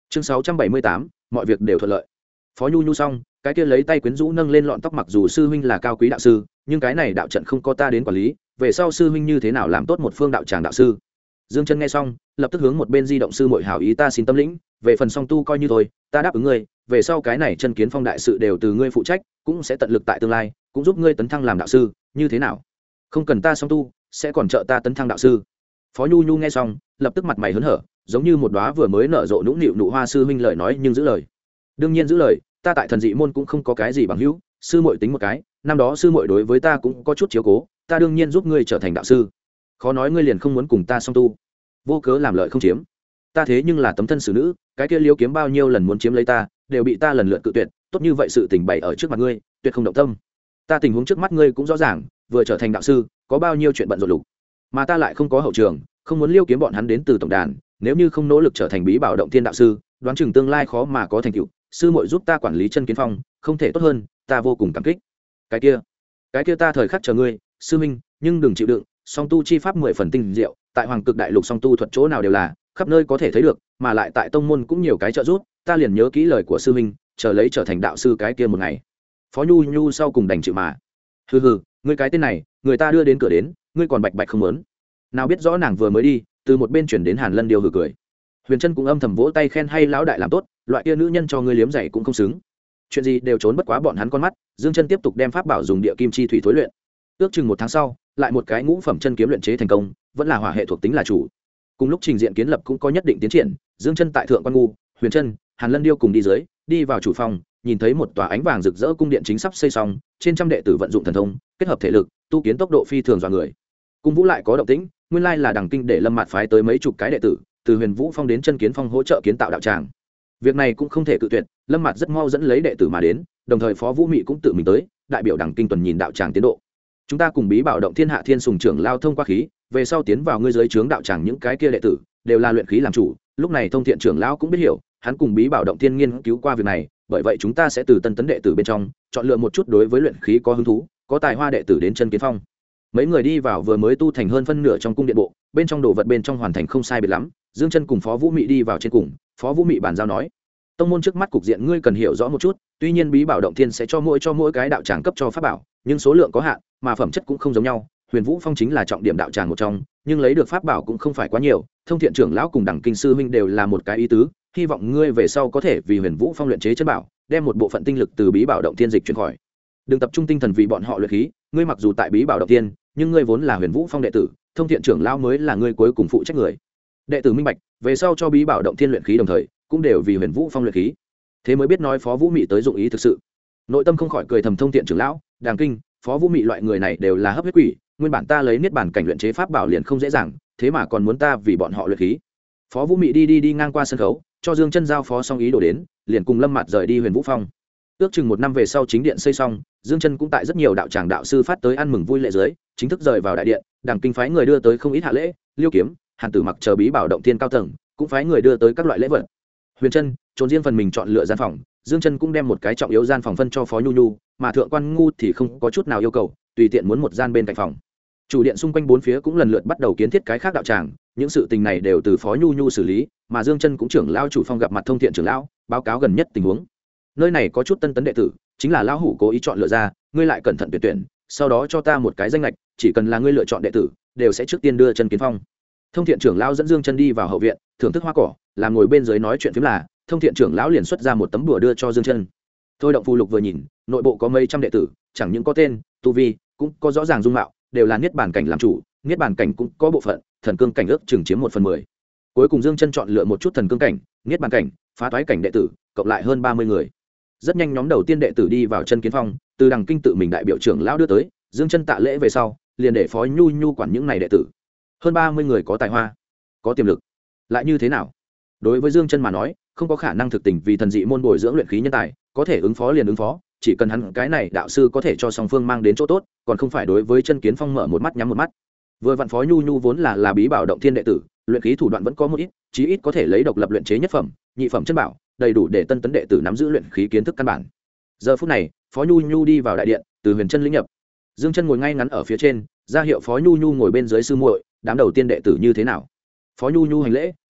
Chương 678, mọi việc đều thuận lợi. Phó Nhu Nhu xong, cái kia lấy tay quyến rũ nâng lên lọn tóc, mặc dù sư huynh là cao quý đạo sư, nhưng cái này đạo trận không có ta đến quản lý, về sau sư huynh như thế nào làm tốt một phương đạo tràng đạo sư. Dương Chân nghe xong, lập tức hướng một bên di động sư muội hảo ý, ta xin tâm lĩnh, về phần song tu coi như thôi, ta đáp ứng ngươi, về sau cái này chân kiến phong đại sự đều từ ngươi phụ trách, cũng sẽ tận lực tại tương lai, cũng giúp ngươi tấn thăng làm đạo sư, như thế nào? Không cần ta song tu, sẽ còn trợ ta tấn thăng đạo sư. Phó Nhu Nhu nghe xong, lập tức mặt mày hớn hở, giống như một đóa vừa mới nở rộ nũng nịu nụ hoa. Sư huynh lời nói nhưng giữ lời. Đương nhiên giữ lời, ta tại thần dị môn cũng không có cái gì bằng hữu, sư muội tính một cái, năm đó sư muội đối với ta cũng có chút chiếu cố, ta đương nhiên giúp ngươi trở thành đạo sư. Khó nói ngươi liền không muốn cùng ta song tu, vô cớ làm lợi không chiếm. Ta thế nhưng là tấm thân xử nữ, cái kia Liêu Kiếm bao nhiêu lần muốn chiếm lấy ta, đều bị ta lần lượt cự tuyệt, tốt như vậy sự tình bày ở trước mặt ngươi, tuyệt không động tâm. Ta tình huống trước mắt ngươi cũng rõ ràng, vừa trở thành đạo sư, có bao nhiêu chuyện bận rộn lục, mà ta lại không có hậu trường, không muốn Liêu Kiếm bọn hắn đến từ tổng đàn, nếu như không nỗ lực trở thành bí bảo động thiên đạo sư, đoán chừng tương lai khó mà có thành tựu. Sư muội giúp ta quản lý chân kiến phong, không thể tốt hơn, ta vô cùng cảm kích. Cái kia ta thời khắc chờ ngươi, sư minh, nhưng đừng chịu đựng, song tu chi pháp 10 phần tinh diệu, tại Hoàng Cực Đại Lục song tu thuật chỗ nào đều là, khắp nơi có thể thấy được, mà lại tại tông môn cũng nhiều cái trợ giúp, ta liền nhớ kỹ lời của sư minh, chờ lấy trở thành đạo sư cái kia một ngày. Phó Nhu Nhu sau cùng đành chịu mà. Hừ, ngươi cái tên này, người ta đưa đến cửa đến, ngươi còn bạch bạch không muốn. Nào biết rõ nàng vừa mới đi, từ một bên chuyển đến Hàn Lân Điêu hừ cười. Huyền Trân cũng âm thầm vỗ tay khen hay lão đại làm tốt, loại kia nữ nhân cho ngươi liếm giày cũng không xứng. Chuyện gì đều trốn bất quá bọn hắn con mắt. Dương Chân tiếp tục đem pháp bảo dùng địa kim chi thủy thối luyện. Ước chừng 1 tháng sau, lại một cái ngũ phẩm chân kiếm luyện chế thành công, vẫn là hỏa hệ thuộc tính là chủ. Cùng lúc trình diện kiến lập cũng có nhất định tiến triển, Dương Chân tại thượng quan ngu, Huyền Trân, Hàn Lân Điêu cùng đi dưới, đi vào chủ phòng, nhìn thấy một tòa ánh vàng rực rỡ cung điện chính sắp xây xong, trên trăm đệ tử vận dụng thần thông, kết hợp thể lực, tu kiến tốc độ phi thường dọa người. Cung Vũ lại có động tĩnh, nguyên lai là Đằng Kinh để Lâm Mạt phái tới mấy chục cái đệ tử, từ Huyền Vũ Phong đến Chân Kiến Phong hỗ trợ kiến tạo đạo tràng. Việc này cũng không thể cự tuyệt, Lâm Mạt rất mau dẫn lấy đệ tử mà đến, đồng thời Phó Vũ Mị cũng tự mình tới, đại biểu Đằng Kinh tuần nhìn đạo tràng tiến độ. Chúng ta cùng bí bảo động thiên hạ thiên sùng trưởng lao thông qua khí, về sau tiến vào ngươi dưới trướng đạo tràng những cái kia đệ tử đều là luyện khí làm chủ. Lúc này Thông Thiện trưởng lão cũng biết hiểu, hắn cùng bí bảo động thiên nghiên cứu qua việc này, bởi vậy chúng ta sẽ từ tân tấn đệ tử bên trong chọn lựa một chút đối với luyện khí có hứng thú, có tài hoa đệ tử đến Chân Kiến Phong. Mấy người đi vào vừa mới tu thành hơn phân nửa trong cung điện bộ, bên trong đồ vật bên trong hoàn thành không sai biệt lắm. Dương Chân cùng Phó Vũ Mị đi vào trên cùng, Phó Vũ Mị bàn giao nói: tông môn trước mắt cục diện ngươi cần hiểu rõ một chút, tuy nhiên bí bảo động thiên sẽ cho mỗi cái đạo tràng cấp cho pháp bảo, nhưng số lượng có hạn, mà phẩm chất cũng không giống nhau. Huyền Vũ Phong chính là trọng điểm đạo tràng một trong, nhưng lấy được pháp bảo cũng không phải quá nhiều. Thông Thiện trưởng lão cùng Đằng Kinh sư huynh đều là một cái ý tứ, hy vọng ngươi về sau có thể vì Huyền Vũ Phong luyện chế chân bảo, đem một bộ phận tinh lực từ bí bảo động thiên dịch chuyển khỏi. Đừng tập trung tinh thần vì bọn họ luyện khí, ngươi mặc dù tại bí bảo động thiên, nhưng ngươi vốn là Huyền Vũ Phong đệ tử, Thông Thiện trưởng lão mới là ngươi cuối cùng phụ trách người. Đệ tử minh bạch, về sau cho bí bảo động thiên luyện khí đồng thời, cũng đều vì Huyền Vũ Phong luyện khí. Thế mới biết nói Phó Vũ Mị tới dụng ý thực sự. Nội tâm không khỏi cười thầm, Thông Thiện trưởng lão, Đằng Kinh, Phó Vũ Mị loại người này đều là hấp huyết quỷ, nguyên bản ta lấy niết bàn cảnh luyện chế pháp bảo liền không dễ dàng, thế mà còn muốn ta vì bọn họ luyện khí. Phó Vũ Mị đi ngang qua sân khấu, cho Dương Chân giao phó xong ý đồ đến, liền cùng Lâm Mạt rời đi Huyền Vũ Phong. Ước chừng 1 năm về sau chính điện xây xong, Dương Chân cũng tại rất nhiều đạo tràng đạo sư phát tới ăn mừng vui lễ dưới, chính thức rời vào đại điện. Đằng Kinh phái người đưa tới không ít hạ lễ, Liêu Kiếm, Hàn Tử Mặc chờ bí bảo động thiên cao tầng, cũng phái người đưa tới các loại lễ vật. Huyền Trân trốn riêng phần mình chọn lựa gian phòng, Dương Chân cũng đem một cái trọng yếu gian phòng phân cho Phó Nhu Nhu, mà Thượng quan Ngu thì không có chút nào yêu cầu, tùy tiện muốn một gian bên cạnh phòng. Chủ điện xung quanh 4 phía cũng lần lượt bắt đầu kiến thiết cái khác đạo tràng, những sự tình này đều từ Phó Nhu Nhu xử lý, mà Dương Chân cũng trưởng lão chủ phong gặp mặt Thông Thiện trưởng lão, báo cáo gần nhất tình huống. Nơi này có chút tân tấn đệ tử, chính là lão hủ cố ý chọn lựa ra, ngươi lại cẩn thận tuyển, sau đó cho ta một cái danh ngạch, chỉ cần là ngươi lựa chọn đệ tử, đều sẽ trước tiên đưa Chân Kiến Phong. Thông Thiện trưởng lão dẫn Dương Chân đi vào hậu viện, thưởng thức hoa cỏ, làm ngồi bên dưới nói chuyện phím là, Thông Thiện trưởng lão liền xuất ra một tấm bùa đưa cho Dương Chân. Thôi động phù lục vừa nhìn, nội bộ có mấy trăm đệ tử, chẳng những có tên, tu vi, cũng có rõ ràng dung mạo, đều là niết bàn cảnh làm chủ, niết bàn cảnh cũng có bộ phận, thần cương cảnh ước chừng chiếm 1/10. Cuối cùng Dương Chân chọn lựa một chút thần cương cảnh, niết bàn cảnh, phá toái cảnh đệ tử, cộng lại hơn 30 người. Rất nhanh nhóm đầu tiên đệ tử đi vào Chân Kiến Phong, từ Đằng Kinh tự mình đại biểu trưởng lão đưa tới, Dương Chân tạ lễ về sau, liền để Phó Nhu Nhu quản những này đệ tử. Hơn 30 người có tài hoa, có tiềm lực, lại như thế nào? Đối với Dương Chân mà nói, không có khả năng thực tình vì thần dị môn bồi dưỡng luyện khí nhân tài, có thể ứng phó liền ứng phó, chỉ cần hắn cái này đạo sư có thể cho song phương mang đến chỗ tốt, còn không phải đối với Chân Kiến Phong mở một mắt nhắm một mắt. Vừa vặn Phó Nhu Nhu vốn là bí bảo động thiên đệ tử, luyện khí thủ đoạn vẫn có một ít, chí ít có thể lấy độc lập luyện chế nhất phẩm, nhị phẩm chân bảo, đầy đủ để tân tấn đệ tử nắm giữ luyện khí kiến thức căn bản. Giờ phút này, Phó Nhu Nhu đi vào đại điện, từ Huyền Chân lĩnh nhập. Dương Chân ngồi ngay ngắn ở phía trên, ra hiệu Phó Nhu Nhu ngồi bên dưới sư muội, đám đầu tiên đệ tử như thế nào? Phó Nhu Nhu hành lễ,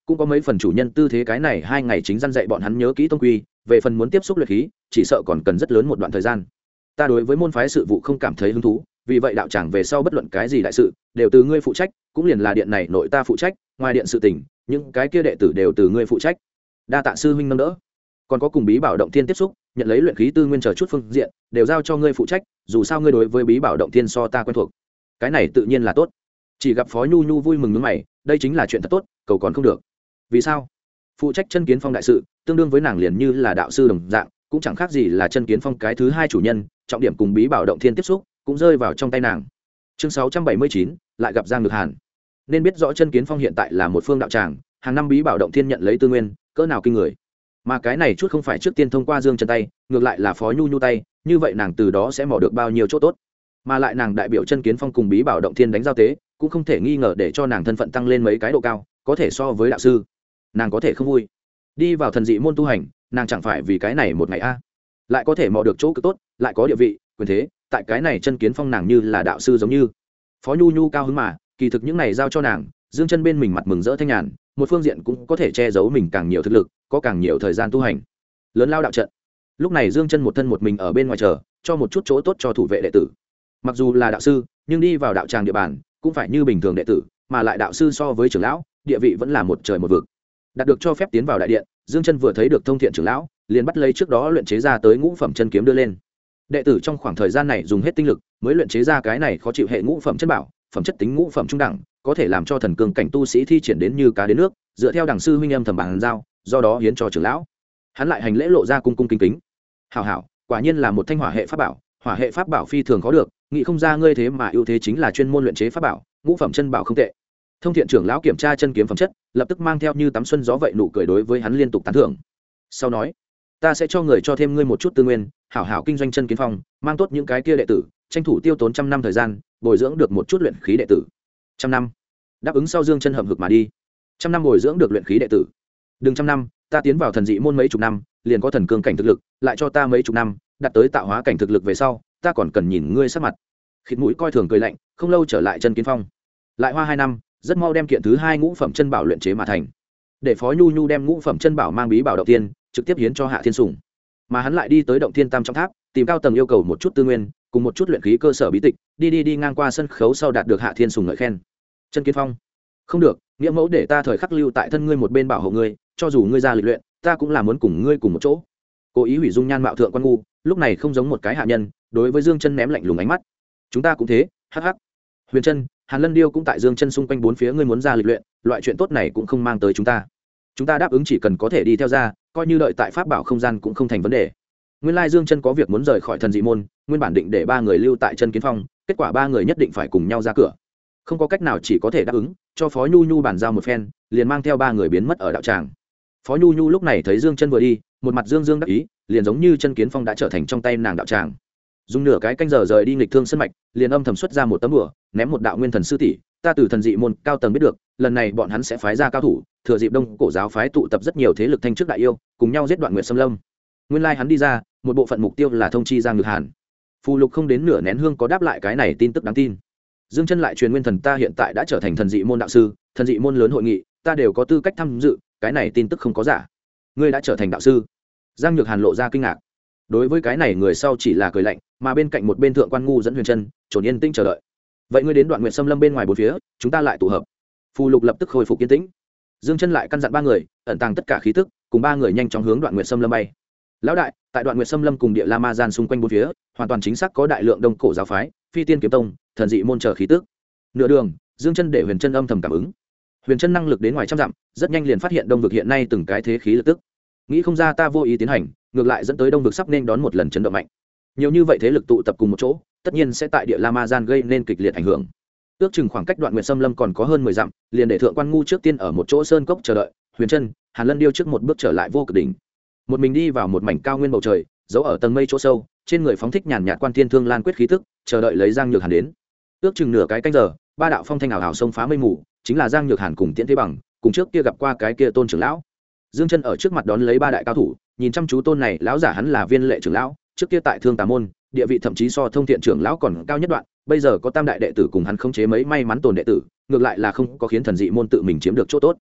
cũng có mấy phần chủ nhân tư thế. Cái này 2 ngày chính răn dạy bọn hắn nhớ kỹ tông quy, về phần muốn tiếp xúc luyện khí chỉ sợ còn cần rất lớn một đoạn thời gian. Ta đối với môn phái sự vụ không cảm thấy hứng thú, vì vậy đạo tràng về sau bất luận cái gì đại sự đều từ ngươi phụ trách, cũng liền là điện này nội ta phụ trách, ngoài điện sự tình những cái kia đệ tử đều từ ngươi phụ trách. Đa tạ sư huynh nâng đỡ. Còn có cùng bí bảo động thiên tiếp xúc, nhận lấy luyện khí tư nguyên chờ chút phương diện đều giao cho ngươi phụ trách, dù sao ngươi đối với bí bảo động thiên so ta quen thuộc. Cái này tự nhiên là tốt. Chỉ gặp Phó Nhu Nhu vui mừng nhướng mày, đây chính là chuyện thật tốt, cầu còn không được. Vì sao? Phụ trách Chân Kiến Phong đại sự tương đương với nàng liền như là đạo sư đồng dạng, cũng chẳng khác gì là Chân Kiến Phong cái thứ 2 chủ nhân, trọng điểm cùng bí bảo động thiên tiếp xúc cũng rơi vào trong tay nàng. Chương 679, lại gặp Giang Nhược Hàn. Nên biết rõ Chân Kiến Phong hiện tại là một phương đạo tràng, hàng năm bí bảo động thiên nhận lấy tư nguyên cỡ nào kinh người, mà cái này chút không phải trước tiên thông qua Dương Chân tay, ngược lại là Phó Nhu Nhu tay, như vậy nàng từ đó sẽ mò được bao nhiêu chỗ tốt. Mà lại nàng đại biểu Chân Kiến Phong cùng bí bảo động thiên đánh giao tế, cũng không thể nghi ngờ để cho nàng thân phận tăng lên mấy cái độ cao, có thể so với đạo sư. Nàng có thể không vui. Đi vào thần dị môn tu hành, nàng chẳng phải vì cái này một ngày a, lại có thể mò được chỗ cực tốt, lại có địa vị, quyền thế, tại cái này Chân Kiến Phong nàng như là đạo sư giống như. Phó Nhu Nhu cao hứng mà, kỳ thực những này giao cho nàng, Dương Chân bên mình mặt mừng rỡ thanh nhàn, một phương diện cũng có thể che giấu mình càng nhiều thực lực, có càng nhiều thời gian tu hành. Lớn lao đạo trận. Lúc này Dương Chân một thân một mình ở bên ngoài chờ, cho một chút chỗ tốt cho thủ vệ đệ tử. Mặc dù là đạo sư, nhưng đi vào đạo tràng địa bàn, cũng phải như bình thường đệ tử, mà lại đạo sư so với trưởng lão, địa vị vẫn là một trời một vực. Đạt được cho phép tiến vào đại điện, Dương Chân vừa thấy được Thông Thiện trưởng lão, liền bắt lấy trước đó luyện chế ra tới ngũ phẩm chân kiếm đưa lên. Đệ tử trong khoảng thời gian này dùng hết tinh lực, mới luyện chế ra cái này khó chịu hệ ngũ phẩm chân bảo, phẩm chất tính ngũ phẩm trung đẳng, có thể làm cho thần cường cảnh tu sĩ thi triển đến như cá đến nước, dựa theo đẳng sư huynh em thầm bàn giao, do đó hiến cho trưởng lão. Hắn lại hành lễ lộ ra cung cung kính kính. Hảo hảo, quả nhiên là một thanh hỏa hệ pháp bảo, hỏa hệ pháp bảo phi thường khó được, nghĩ không ra ngươi thế mà ưu thế chính là chuyên môn luyện chế pháp bảo, ngũ phẩm chân bảo không tệ. Thông Thiện trưởng lão kiểm tra chân kiếm phẩm chất, lập tức mang theo như tắm xuân gió vậy nụ cười đối với hắn liên tục tán thưởng. Sau nói, ta sẽ cho người cho thêm ngươi một chút tư nguyên, hảo hảo kinh doanh Chân Kiến Phong, mang tốt những cái kia đệ tử, tranh thủ tiêu tốn 100 năm thời gian, bồi dưỡng được một chút luyện khí đệ tử. 100 năm. Đáp ứng sau Dương Chân hậm hực mà đi. 100 năm bồi dưỡng được luyện khí đệ tử. Đừng 100 năm, ta tiến vào thần dị môn mấy chục năm, liền có thần cương cảnh thực lực, lại cho ta mấy chục năm, đạt tới tạo hóa cảnh thực lực về sau, ta còn cần nhìn ngươi sắc mặt. Khịt mũi coi thường cười lạnh, không lâu trở lại Chân Kiến Phong. Lại hoa 2 năm, rất mau đem kiện thứ 2 ngũ phẩm chân bảo luyện chế mà thành. Để Phó Nhu Nhu đem ngũ phẩm chân bảo mang bí bảo động tiên, trực tiếp hiến cho Hạ Thiên Sủng. Mà hắn lại đi tới động thiên tam trong tháp, tìm cao tầng yêu cầu một chút tư nguyên, cùng một chút luyện khí cơ sở bí tịch, đi ngang qua sân khấu sau đạt được Hạ Thiên Sủng ngợi khen. Chân Kiến Phong, không được, nghĩa mẫu để ta thời khắc lưu tại thân ngươi một bên bảo hộ ngươi, cho dù ngươi ra lịch luyện, ta cũng là muốn cùng ngươi cùng một chỗ. Cố ý hủy dung nhan mạo thượng quan ngu, lúc này không giống một cái hạ nhân, đối với Dương Chân ném lạnh lùng ánh mắt. Chúng ta cũng thế, hắc hắc. Huyền Chân, Hàn Lân Điêu cũng tại Dương Chân xung quanh bốn phía, ngươi muốn ra lịch luyện, loại chuyện tốt này cũng không mang tới chúng ta. Chúng ta đáp ứng chỉ cần có thể đi theo ra, coi như đợi tại pháp bảo không gian cũng không thành vấn đề. Nguyên lai Dương Chân có việc muốn rời khỏi thần dị môn, nguyên bản định để 3 người lưu tại Chân Kiến Phong, kết quả 3 người nhất định phải cùng nhau ra cửa. Không có cách nào chỉ có thể đáp ứng, cho Phó Nhu Nhu bàn giao một phen, liền mang theo 3 người biến mất ở đạo tràng. Phó Nhu Nhu lúc này thấy Dương Chân vừa đi, một mặt dương dương đắc ý, liền giống như Chân Kiến Phong đã trở thành trong tay nàng đạo tràng. Dùng nửa cái canh giờ rời đi nghịch thương sân mạch, liền âm thầm xuất ra một tấm bùa, ném một đạo nguyên thần sư tỷ, ta từ thần dị môn cao tầng biết được, lần này bọn hắn sẽ phái ra cao thủ, thừa dịp Đông Cổ giáo phái tụ tập rất nhiều thế lực thanh trước đại yêu, cùng nhau giết Đoạn Nguyệt Sâm Lâm. Nguyên lai hắn đi ra, một bộ phận mục tiêu là thông chi Giang Nhược Hàn. Phù Lục không đến nửa nén hương có đáp lại cái này tin tức đáng tin. Dương Chân lại truyền nguyên thần, ta hiện tại đã trở thành thần dị môn đạo sư, thần dị môn lớn hội nghị, ta đều có tư cách tham dự, cái này tin tức không có giả. Ngươi đã trở thành đạo sư? Giang Nhược Hàn lộ ra kinh ngạc. Đối với cái này người sau chỉ là cười lạnh, mà bên cạnh một bên thượng quan ngu dẫn Huyền Chân trốn yên tĩnh chờ đợi. Vậy ngươi đến Đoạn Nguyệt Sâm Lâm bên ngoài bốn phía, chúng ta lại tụ hợp. Phù Lục lập tức khôi phục yên tĩnh. Dương Chân lại căn dặn 3 người, ẩn tàng tất cả khí tức, cùng 3 người nhanh chóng hướng Đoạn Nguyệt Sâm Lâm bay. Lão đại, tại Đoạn Nguyệt Sâm Lâm cùng Địa La Ma Gian xung quanh bốn phía, hoàn toàn chính xác có đại lượng Đông Cổ giáo phái, Phi Tiên kiếm tông, thần dị môn chờ khí tức. Nửa đường, Dương Chân để Huyền Chân âm thầm cảm ứng. Huyền Chân năng lực đến ngoài trăm dặm, rất nhanh liền phát hiện Đông vực hiện nay từng cái thế khí lực tức. Nghĩ không ra ta vô ý tiến hành, ngược lại dẫn tới Đông vực sắp nên đón một lần chấn động mạnh. Nhiều như vậy thế lực tụ tập cùng một chỗ, tất nhiên sẽ tại Địa La Ma Gian gây nên kịch liệt ảnh hưởng. Ước chừng khoảng cách Đoạn Nguyệt Sâm Lâm còn có hơn 10 dặm, liền để thượng quan ngu trước tiên ở một chỗ sơn cốc chờ đợi, Huyền Chân, Hàn Lân Điêu trước một bước trở lại vô cực đỉnh. Một mình đi vào một mảnh cao nguyên bầu trời, giấu ở tầng mây chỗ sâu, trên người phóng thích nhàn nhạt quan thiên thương lan quyết khí tức, chờ đợi lấy Giang Nhược Hàn đến. Ước chừng nửa cái canh giờ, 3 đạo phong thanh ảo ảo xông phá mây mù, chính là Giang Nhược Hàn cùng Tiễn Thế Bằng, cùng trước kia gặp qua cái kia Tôn trưởng lão. Dương Chân ở trước mặt đón lấy 3 đại cao thủ, nhìn chăm chú Tôn này lão giả, hắn là Viên Lệ trưởng lão, trước kia tại Thương Tà môn, địa vị thậm chí so Thông Thiện trưởng lão còn cao nhất đoạn, bây giờ có tam đại đệ tử cùng hắn khống chế mấy may mắn tồn đệ tử, ngược lại là không có khiến thần dị môn tự mình chiếm được chỗ tốt.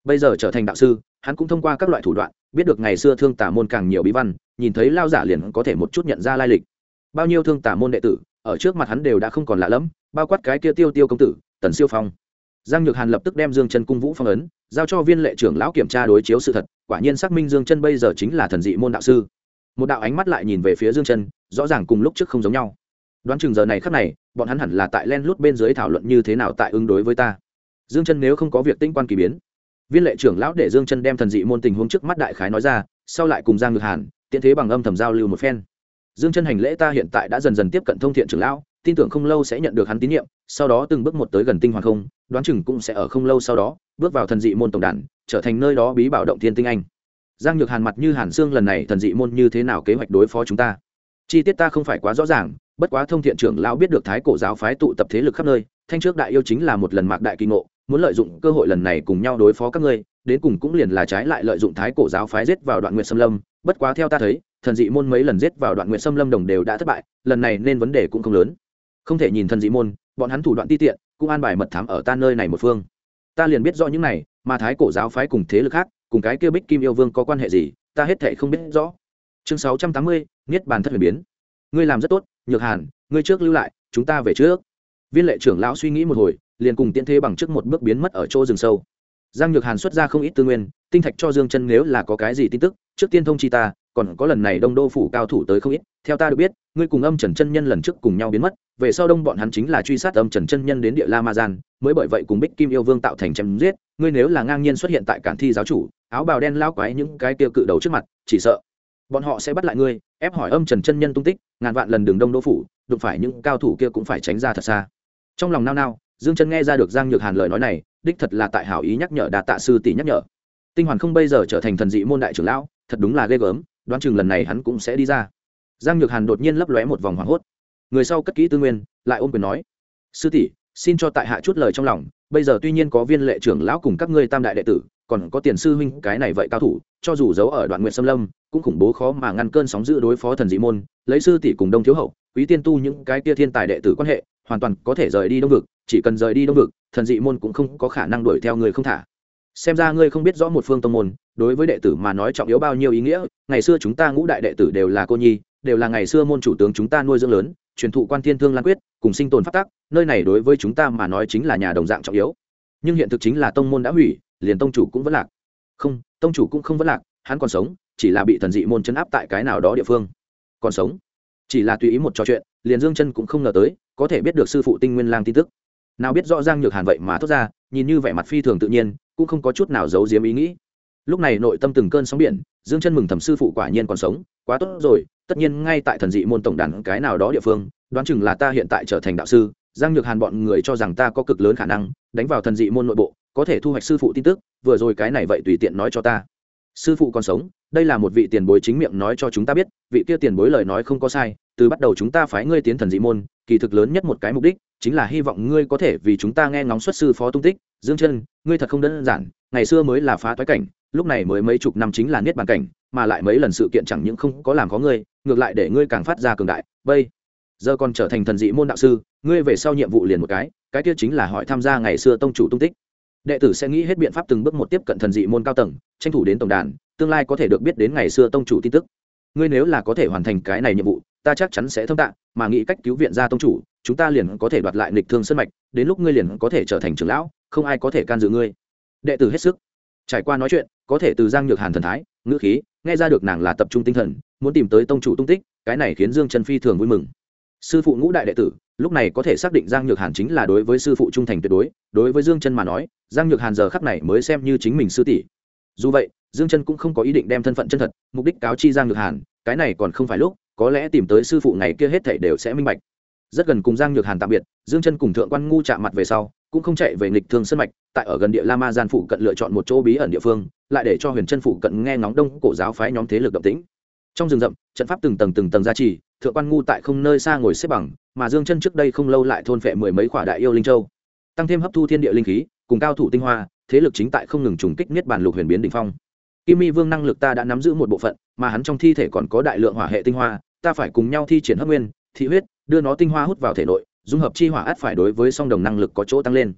bây giờ trở thành đạo sư, hắn cũng thông qua các loại thủ đoạn biết được ngày xưa thương tả môn càng nhiều bí văn, nhìn thấy lao giả liền có thể một chút nhận ra lai lịch. Bao nhiêu thương tả môn đệ tử ở trước mặt hắn đều đã không còn lạ lẫm, bao quát cái kia Tiêu Tiêu công tử, Tần Siêu Phong. Giang Nhược Hàn lập tức đem Dương Chân cung vũ phong ấn giao cho viên lệ trưởng lão kiểm tra đối chiếu sự thật, quả nhiên xác minh Dương Chân bây giờ chính là thần dị môn đạo sư. Một đạo ánh mắt lại nhìn về phía Dương Chân, rõ ràng cùng lúc trước không giống nhau. Đoán chừng giờ này khắc này, bọn hắn hẳn là tại len lút bên dưới thảo luận như thế nào tại ứng đối với ta. Dương Chân nếu không có việc tinh quan kỳ biến. Viên lệ trưởng lão để Dương Chân đem thần dị môn tình huống trước mắt đại khái nói ra, sau lại cùng Giang Nhược Hàn tiện thế bằng âm thầm giao lưu một phen. Dương Chân hành lễ ta hiện tại đã dần dần tiếp cận thông thiện trưởng lão, tin tưởng không lâu sẽ nhận được hắn tín nhiệm, sau đó từng bước một tới gần tinh hoàng không, đoán chừng cũng sẽ ở không lâu sau đó bước vào thần dị môn tổng đàn, trở thành nơi đó bí bảo động thiên tinh anh. Giang Nhược Hàn mặt như hàn xương, lần này thần dị môn như thế nào kế hoạch đối phó chúng ta? Chi tiết ta không phải quá rõ ràng, bất quá thông thiện trưởng lão biết được thái cổ giáo phái tụ tập thế lực khắp nơi, thanh trước đại yêu chính là một lần mạc đại kỳ ngộ, muốn lợi dụng cơ hội lần này cùng nhau đối phó các ngươi, đến cùng cũng liền là trái lại lợi dụng thái cổ giáo phái giết vào Đoạn Nguyệt Sâm Lâm, bất quá theo ta thấy, thần dị môn mấy lần giết vào Đoạn Nguyệt Sâm Lâm đồng đều đã thất bại, lần này nên vấn đề cũng không lớn. Không thể nhìn thần dị môn, bọn hắn thủ đoạn ti tiện, cũng an bài mật thám ở ta nơi này một phương. Ta liền biết rõ những này, mà thái cổ giáo phái cùng thế lực khác, cùng cái kia Bích Kim yêu vương có quan hệ gì, ta hết thảy không biết rõ. Chương 680, niết bàn thất huyền biến. Ngươi làm rất tốt, Nhược Hàn, ngươi trước lưu lại, chúng ta về trước. Viên lệ trưởng lão suy nghĩ một hồi, liền cùng tiễn thế bằng trước một bước biến mất ở chỗ rừng sâu. Giang Nhược Hàn xuất ra không ít tư nguyên, tinh thạch cho Dương Chân nếu là có cái gì tin tức, trước tiên thông chi ta, còn có lần này Đông Đô phủ cao thủ tới không ít, theo ta được biết, ngươi cùng Âm Trần chân nhân lần trước cùng nhau biến mất, về sau đông bọn hắn chính là truy sát Âm Trần chân nhân đến địa La Ma Gian, mới bởi vậy cùng Bích Kim yêu vương tạo thành chém giết, ngươi nếu là ngang nhiên xuất hiện tại Cản Thi giáo chủ, áo bào đen lao quái những cái kia cự đầu trước mặt, chỉ sợ bọn họ sẽ bắt lại ngươi, ép hỏi Âm Trần chân nhân tung tích, ngàn vạn lần đường Đông Đô phủ, đụng phải những cao thủ kia cũng phải tránh ra thật xa. Trong lòng nao nao, Dương Chân nghe ra được Giang Nhược Hàn lời nói này, đích thật là tại hảo ý nhắc nhở, đa tạ sư tỷ nhắc nhở. Tinh Hoàn không bây giờ trở thành thần dị môn đại trưởng lão, thật đúng là ghê gớm, đoán chừng lần này hắn cũng sẽ đi ra. Giang Nhược Hàn đột nhiên lấp lóe một vòng hoảng hốt, người sau cất kỹ tư nguyên, lại ôm quyền nói: sư tỷ, xin cho tại hạ chút lời trong lòng, bây giờ tuy nhiên có viên lệ trưởng lão cùng các ngươi tam đại đệ tử, còn có tiền sư huynh cái này vậy cao thủ, cho dù giấu ở Đoạn Nguyệt Sâm Lâm, cũng khủng bố khó mà ngăn cơn sóng dữ đối phó thần dị môn, lấy sư tỷ cùng Đông thiếu hậu, Quý tiên tu những cái kia thiên tài đệ tử quan hệ, hoàn toàn có thể rời đi Đông vực, chỉ cần rời đi Đông vực, thần dị môn cũng không có khả năng đuổi theo người không thả. Xem ra ngươi không biết rõ một phương tông môn đối với đệ tử mà nói trọng yếu bao nhiêu ý nghĩa. Ngày xưa chúng ta ngũ đại đệ tử đều là cô nhi, đều là ngày xưa môn chủ tướng chúng ta nuôi dưỡng lớn, truyền thụ Quan Thiên Thương Lan Quyết cùng sinh tồn pháp tắc, nơi này đối với chúng ta mà nói chính là nhà đồng dạng trọng yếu. Nhưng hiện thực chính là tông môn đã hủy, liền tông chủ cũng vẫn lạc. Không, tông chủ cũng không vẫn lạc, hắn còn sống, chỉ là bị thần dị môn trấn áp tại cái nào đó địa phương. Còn sống, chỉ là tùy ý một trò chuyện, liền Dương Chân cũng không ngờ tới, có thể biết được sư phụ Tinh Nguyên Lang tin tức. Nào biết rõ Giang Nhược Hàn vậy mà thốt ra, nhìn như vẻ mặt phi thường tự nhiên, cũng không có chút nào giấu giếm ý nghĩ. Lúc này nội tâm từng cơn sóng biển, Dương Chân mừng thầm sư phụ quả nhiên còn sống, quá tốt rồi, tất nhiên ngay tại thần dị môn tổng đàn cái nào đó địa phương, đoán chừng là ta hiện tại trở thành đạo sư. Giang Nhược Hàn bọn người cho rằng ta có cực lớn khả năng đánh vào thần dị môn nội bộ, có thể thu hoạch sư phụ tin tức, vừa rồi cái này vậy tùy tiện nói cho ta. Sư phụ còn sống, đây là một vị tiền bối chính miệng nói cho chúng ta biết, vị kia tiền bối lời nói không có sai, từ bắt đầu chúng ta phái ngươi tiến thần dị môn, kỳ thực lớn nhất một cái mục đích chính là hy vọng ngươi có thể vì chúng ta nghe ngóng xuất sư phó tung tích. Dương Chân, ngươi thật không đơn giản, ngày xưa mới là phá toái cảnh, lúc này mới mấy chục năm chính là niết bàn cảnh, mà lại mấy lần sự kiện chẳng những không có làm có ngươi, ngược lại để ngươi càng phát ra cường đại. Bây giờ còn trở thành thần dị môn đạo sư, ngươi về sau nhiệm vụ liền một cái kia chính là hỏi tham gia ngày xưa tông chủ tung tích. Đệ tử sẽ nghĩ hết biện pháp từng bước một tiếp cận thần dị môn cao tầng, tranh thủ đến tổng đàn, tương lai có thể được biết đến ngày xưa tông chủ tin tức. Ngươi nếu là có thể hoàn thành cái này nhiệm vụ, ta chắc chắn sẽ thông tạ, mà nghĩ cách cứu viện ra tông chủ, chúng ta liền có thể đoạt lại nghịch thương sơn mạch, đến lúc ngươi liền có thể trở thành trưởng lão, không ai có thể can dự ngươi. Đệ tử hết sức. Trải qua nói chuyện, có thể từ Giang Nhược Hàn thần thái, ngữ khí, nghe ra được nàng là tập trung tinh thần, muốn tìm tới tông chủ tung tích, cái này khiến Dương Chân phi thường vui mừng. Sư phụ ngũ đại đệ tử, lúc này có thể xác định Giang Nhược Hàn chính là đối với sư phụ trung thành tuyệt đối, đối với Dương Chân mà nói, Giang Nhược Hàn giờ khắc này mới xem như chính mình sư tỷ. Dù vậy, Dương Chân cũng không có ý định đem thân phận chân thật, mục đích cáo chi Giang Nhược Hàn, cái này còn không phải lúc, có lẽ tìm tới sư phụ ngày kia hết thảy đều sẽ minh bạch. Rất gần cùng Giang Nhược Hàn tạm biệt, Dương Chân cùng Thượng Quan Ngu chạm mặt về sau, cũng không chạy về nghịch thương sơn mạch, tại ở gần địa La Ma Gian phụ cận lựa chọn một chỗ bí ẩn địa phương, lại để cho Huyền Chân phụ cận nghe ngóng Đông cổ giáo phái nhóm thế lực động tĩnh. Trong rừng rậm, trận pháp từng tầng gia trì, Thượng Quan Ngu tại không nơi xa ngồi xếp bằng, mà Dương Chân trước đây không lâu lại thôn phệ mười mấy quả đại yêu linh châu, tăng thêm hấp thu thiên địa linh khí, cùng cao thủ tinh hoa, thế lực chính tại không ngừng trùng kích niết bàn lục huyền biến đỉnh phong. Kim Mi Vương năng lực ta đã nắm giữ một bộ phận, mà hắn trong thi thể còn có đại lượng hỏa hệ tinh hoa, ta phải cùng nhau thi triển hấp nguyên, thị huyết, đưa nó tinh hoa hút vào thể nội, dung hợp chi hỏa át phải đối với song đồng năng lực có chỗ tăng lên.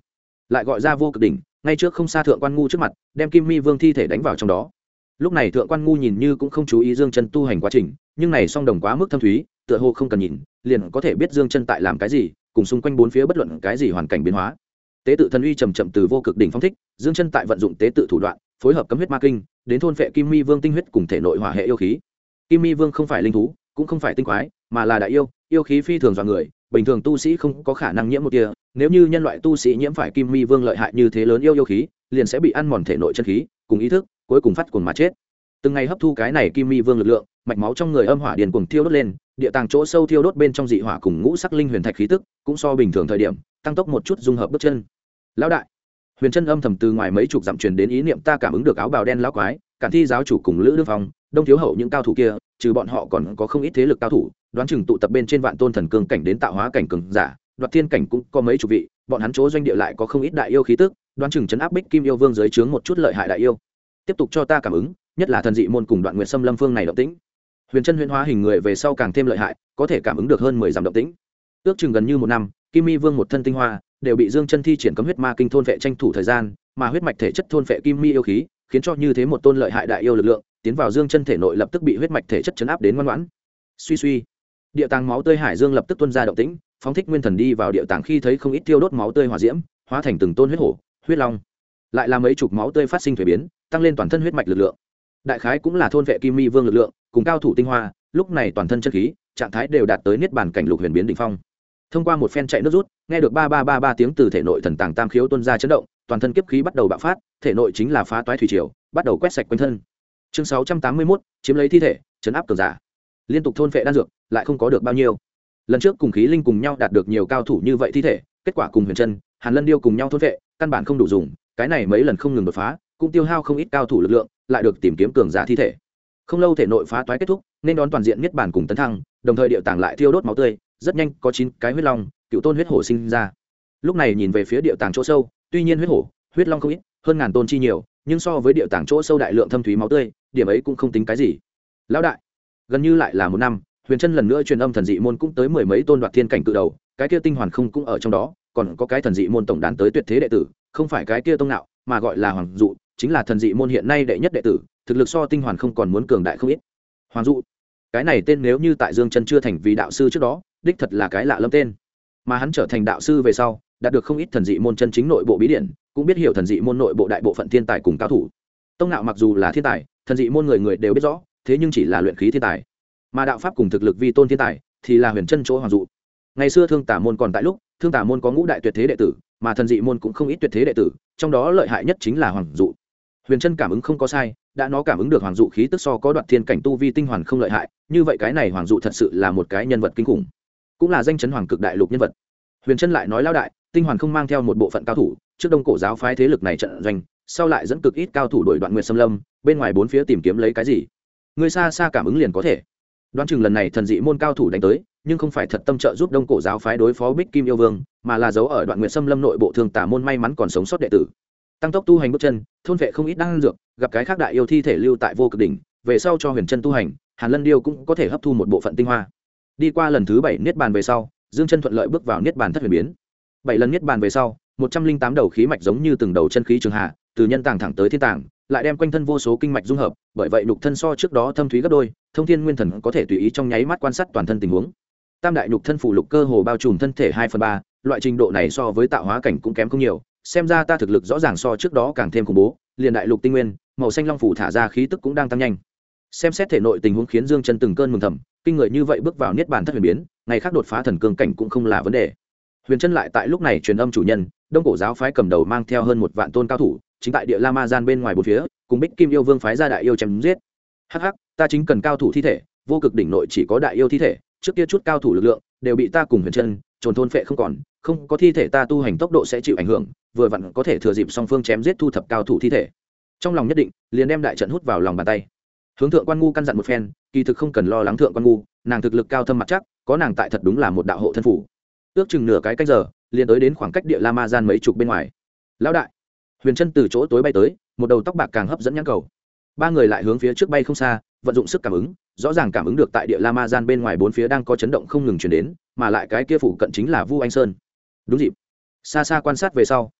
lại gọi ra vô cực đỉnh, ngay trước không xa thượng quan ngu trước mặt đem kim mi vương thi thể đánh vào trong đó. Lúc này thượng quan ngu nhìn như cũng không chú ý Dương Chân tu hành quá trình, nhưng này song đồng quá mức thâm thúy, tựa hồ không cần nhìn liền có thể biết Dương Chân tại làm cái gì, cùng xung quanh bốn phía bất luận cái gì hoàn cảnh biến hóa. Tế tự thần uy chậm chậm từ vô cực đỉnh phóng thích, Dương Chân tại vận dụng tế tự thủ đoạn, phối hợp cấm huyết ma kinh, đến thôn phệ kim mi vương tinh huyết cùng thể nội hỏa hệ yêu khí. Kim mi vương không phải linh thú, cũng không phải tinh quái, mà là đại yêu, yêu khí phi thường dọa người, bình thường tu sĩ không có khả năng nhiễm một tia, nếu như nhân loại tu sĩ nhiễm phải kim mi vương lợi hại như thế lớn yêu khí, liền sẽ bị ăn mòn thể nội chân khí, cùng ý thức, cuối cùng phát cuồng mà chết. Từng ngày hấp thu cái này kim mi vương lực lượng, mạch máu trong người âm hỏa điền cuồng thiêu đốt lên, địa tàng chỗ sâu thiêu đốt bên trong dị hỏa cùng ngũ sắc linh huyền thạch khí tức, cũng so bình thường thời điểm tăng tốc một chút dung hợp bước chân. Lão đại, huyền chân âm thầm từ ngoài mấy chục dặm truyền đến ý niệm, ta cảm ứng được áo bào đen lão quái, Cản Thi giáo chủ cùng Lữ Đương Phong, Đông Thiếu Hậu những cao thủ kia, trừ bọn họ còn có không ít thế lực cao thủ, đoán chừng tụ tập bên trên vạn tôn thần cương cảnh đến tạo hóa cảnh cường giả, đoạt thiên cảnh cũng có mấy chục vị, bọn hắn chỗ doanh địa lại có không ít đại yêu khí tức, đoán chừng chấn áp Bích Kim yêu vương dưới trướng một chút lợi hại đại yêu. Tiếp tục cho ta cảm ứng, nhất là thần dị môn cùng Đoạn Nguyệt Sâm Lâm phương này động tĩnh. Huyền chân huyễn hóa hình người về sau càng thêm lợi hại, có thể cảm ứng được hơn 10 dặm động tĩnh. Ước chừng gần như một năm, Kim Mi Vương một thân tinh hoa đều bị Dương Chân thi triển cấm huyết ma kinh thôn vệ tranh thủ thời gian, mà huyết mạch thể chất thôn vệ Kim Mi yêu khí, khiến cho như thế một tôn lợi hại đại yêu lực lượng tiến vào Dương Chân thể nội lập tức bị huyết mạch thể chất chấn áp đến ngoan ngoãn. Suy suy, địa tàng máu tươi hải dương lập tức tuôn ra động tĩnh, phóng thích nguyên thần đi vào địa tàng khi thấy không ít tiêu đốt máu tươi hỏa diễm, hóa thành từng tôn huyết hổ, huyết long, lại là mấy chục máu tươi phát sinh thủy biến, tăng lên toàn thân huyết mạch lực lượng. Đại khái cũng là thôn vệ Kim Mi Vương lực lượng, cùng cao thủ tinh hoa, lúc này toàn thân chân khí, trạng thái đều đạt tới niết bàn cảnh lục huyền biến đỉnh phong. Thông qua một phen chạy nước rút, nghe được ba ba ba ba tiếng từ thể nội thần tàng tam khiếu tuôn ra chấn động, toàn thân kiếp khí bắt đầu bạo phát, thể nội chính là phá toái thủy triều, bắt đầu quét sạch quanh thân. Chương 681, chiếm lấy thi thể, trấn áp cường giả. Liên tục thôn vệ đan dược, lại không có được bao nhiêu. Lần trước cùng khí linh cùng nhau đạt được nhiều cao thủ như vậy thi thể, kết quả cùng Huyền Chân, Hàn Lân Điêu cùng nhau thôn vệ, căn bản không đủ dùng, cái này mấy lần không ngừng đột phá, cũng tiêu hao không ít cao thủ lực lượng, lại được tìm kiếm cường giả thi thể. Không lâu thể nội phá toái kết thúc, nên đón toàn diện niết bàn cùng tấn thăng, đồng thời điệu tàng lại thiêu đốt máu tươi, rất nhanh có 9 cái huyết long, cựu tôn huyết hổ sinh ra. Lúc này nhìn về phía điệu tàng chỗ sâu, tuy nhiên huyết hổ, huyết long không ít, hơn ngàn tôn chi nhiều, nhưng so với điệu tàng chỗ sâu đại lượng thâm thúy máu tươi, điểm ấy cũng không tính cái gì. Lão đại, gần như lại là một năm, Huyền Chân lần nữa truyền âm thần dị môn cũng tới mười mấy tôn đoạt thiên cảnh cự đầu, cái kia tinh hoàn không cũng ở trong đó, còn có cái thần dị môn tổng đàn tới tuyệt thế đệ tử, không phải cái kia tông nạo, mà gọi là Hoàng Dụ, chính là thần dị môn hiện nay đệ nhất đệ tử, thực lực so tinh hoàn không còn muốn cường đại không ít. Hoàng Dụ, cái này tên nếu như tại Dương Chân chưa thành vì đạo sư trước đó, đích thật là cái lạ lẫm tên, mà hắn trở thành đạo sư về sau, đạt được không ít thần dị môn chân chính nội bộ bí điển, cũng biết hiểu thần dị môn nội bộ đại bộ phận thiên tài cùng cao thủ. Tông nạo mặc dù là thiên tài, thần dị môn người người đều biết rõ, thế nhưng chỉ là luyện khí thiên tài, mà đạo pháp cùng thực lực vi tôn thiên tài thì là Huyền Chân chỗ Hoàng Dụ. Ngày xưa Thương Tả môn còn tại lúc, Thương Tả môn có ngũ đại tuyệt thế đệ tử, mà thần dị môn cũng không ít tuyệt thế đệ tử, trong đó lợi hại nhất chính là Hoàng Dụ. Huyền Chân cảm ứng không có sai, đã nó cảm ứng được Hoàng Dụ khí tức so có đoạt thiên cảnh tu vi tinh hoàn không lợi hại, như vậy cái này Hoàng Dụ thật sự là một cái nhân vật kinh khủng, cũng là danh chấn hoàng cực đại lục nhân vật. Huyền Chân lại nói, lão đại, tinh hoàn không mang theo một bộ phận cao thủ, trước Đông Cổ giáo phái thế lực này trận doanh, sau lại dẫn cực ít cao thủ đuổi Đoạn Nguyệt Sâm Lâm, bên ngoài bốn phía tìm kiếm lấy cái gì? Ngươi xa xa cảm ứng liền có thể. Đoán chừng lần này thần dị môn cao thủ đánh tới, nhưng không phải thật tâm trợ giúp Đông Cổ giáo phái đối phó Bích Kim yêu vương, mà là giấu ở Đoạn Nguyệt Sâm Lâm nội bộ Thương Tả môn may mắn còn sống sót đệ tử. Tăng tốc tu hành bước chân, thôn vệ không ít đan dược, gặp cái khác đại yêu thi thể lưu tại vô cực đỉnh, về sau cho Huyền Chân tu hành, Hàn Lân Điêu cũng có thể hấp thu một bộ phận tinh hoa. Đi qua lần thứ 7 niết bàn về sau, Dương Chân thuận lợi bước vào niết bàn thất huyền biến. 7 lần niết bàn về sau, 108 đầu khí mạch giống như từng đầu chân khí trường hạ, từ nhân tàng thẳng tới thiên tàng, lại đem quanh thân vô số kinh mạch dung hợp, bởi vậy nhục thân so trước đó thâm thúy gấp đôi, thông thiên nguyên thần có thể tùy ý trong nháy mắt quan sát toàn thân tình huống. Tam đại nhục thân phù lục cơ hồ bao trùm thân thể 2/3, loại trình độ này so với tạo hóa cảnh cũng kém không nhiều, xem ra ta thực lực rõ ràng so trước đó càng thêm khủng bố, liền đại lục tinh nguyên, màu xanh long phủ thả ra khí tức cũng đang tăng nhanh. Xem xét thể nội tình huống khiến Dương Chân từng cơn mừng thầm, kinh người như vậy bước vào niết bàn thất huyền biến, ngày khác đột phá thần cương cảnh cũng không là vấn đề. Huyền Chân lại tại lúc này truyền âm chủ nhân, Đông Cổ giáo phái cầm đầu mang theo hơn 1 vạn tôn cao thủ, chính tại địa La Ma Gian bên ngoài bốn phía, cùng Bích Kim yêu vương phái ra đại yêu chém giết. Hắc hắc, ta chính cần cao thủ thi thể, vô cực đỉnh nội chỉ có đại yêu thi thể, trước kia chút cao thủ lực lượng đều bị ta cùng Huyền Chân trồn thôn phệ không còn, không có thi thể ta tu hành tốc độ sẽ chịu ảnh hưởng, vừa vặn có thể thừa dịp song phương chém giết thu thập cao thủ thi thể. Trong lòng nhất định, liền đem đại trận hút vào lòng bàn tay. Hướng Thượng Quan Ngu căn dặn một phen, kỳ thực không cần lo lắng Thượng Quan Ngu, nàng thực lực cao thâm mặt chắc, có nàng tại thật đúng là một đạo hộ thân phủ. Ước chừng nửa cái canh giờ, liền tới đến khoảng cách địa La Ma Gian mấy chục bên ngoài. Lão đại, Huyền Chân từ chỗ tối bay tới, một đầu tóc bạc càng hấp dẫn nhãn cầu. Ba người lại hướng phía trước bay không xa, vận dụng sức cảm ứng, rõ ràng cảm ứng được tại địa La Ma Gian bên ngoài bốn phía đang có chấn động không ngừng truyền đến, mà lại cái kia phủ cận chính là Vu Anh Sơn. Đúng dịp. Xa xa quan sát về sau,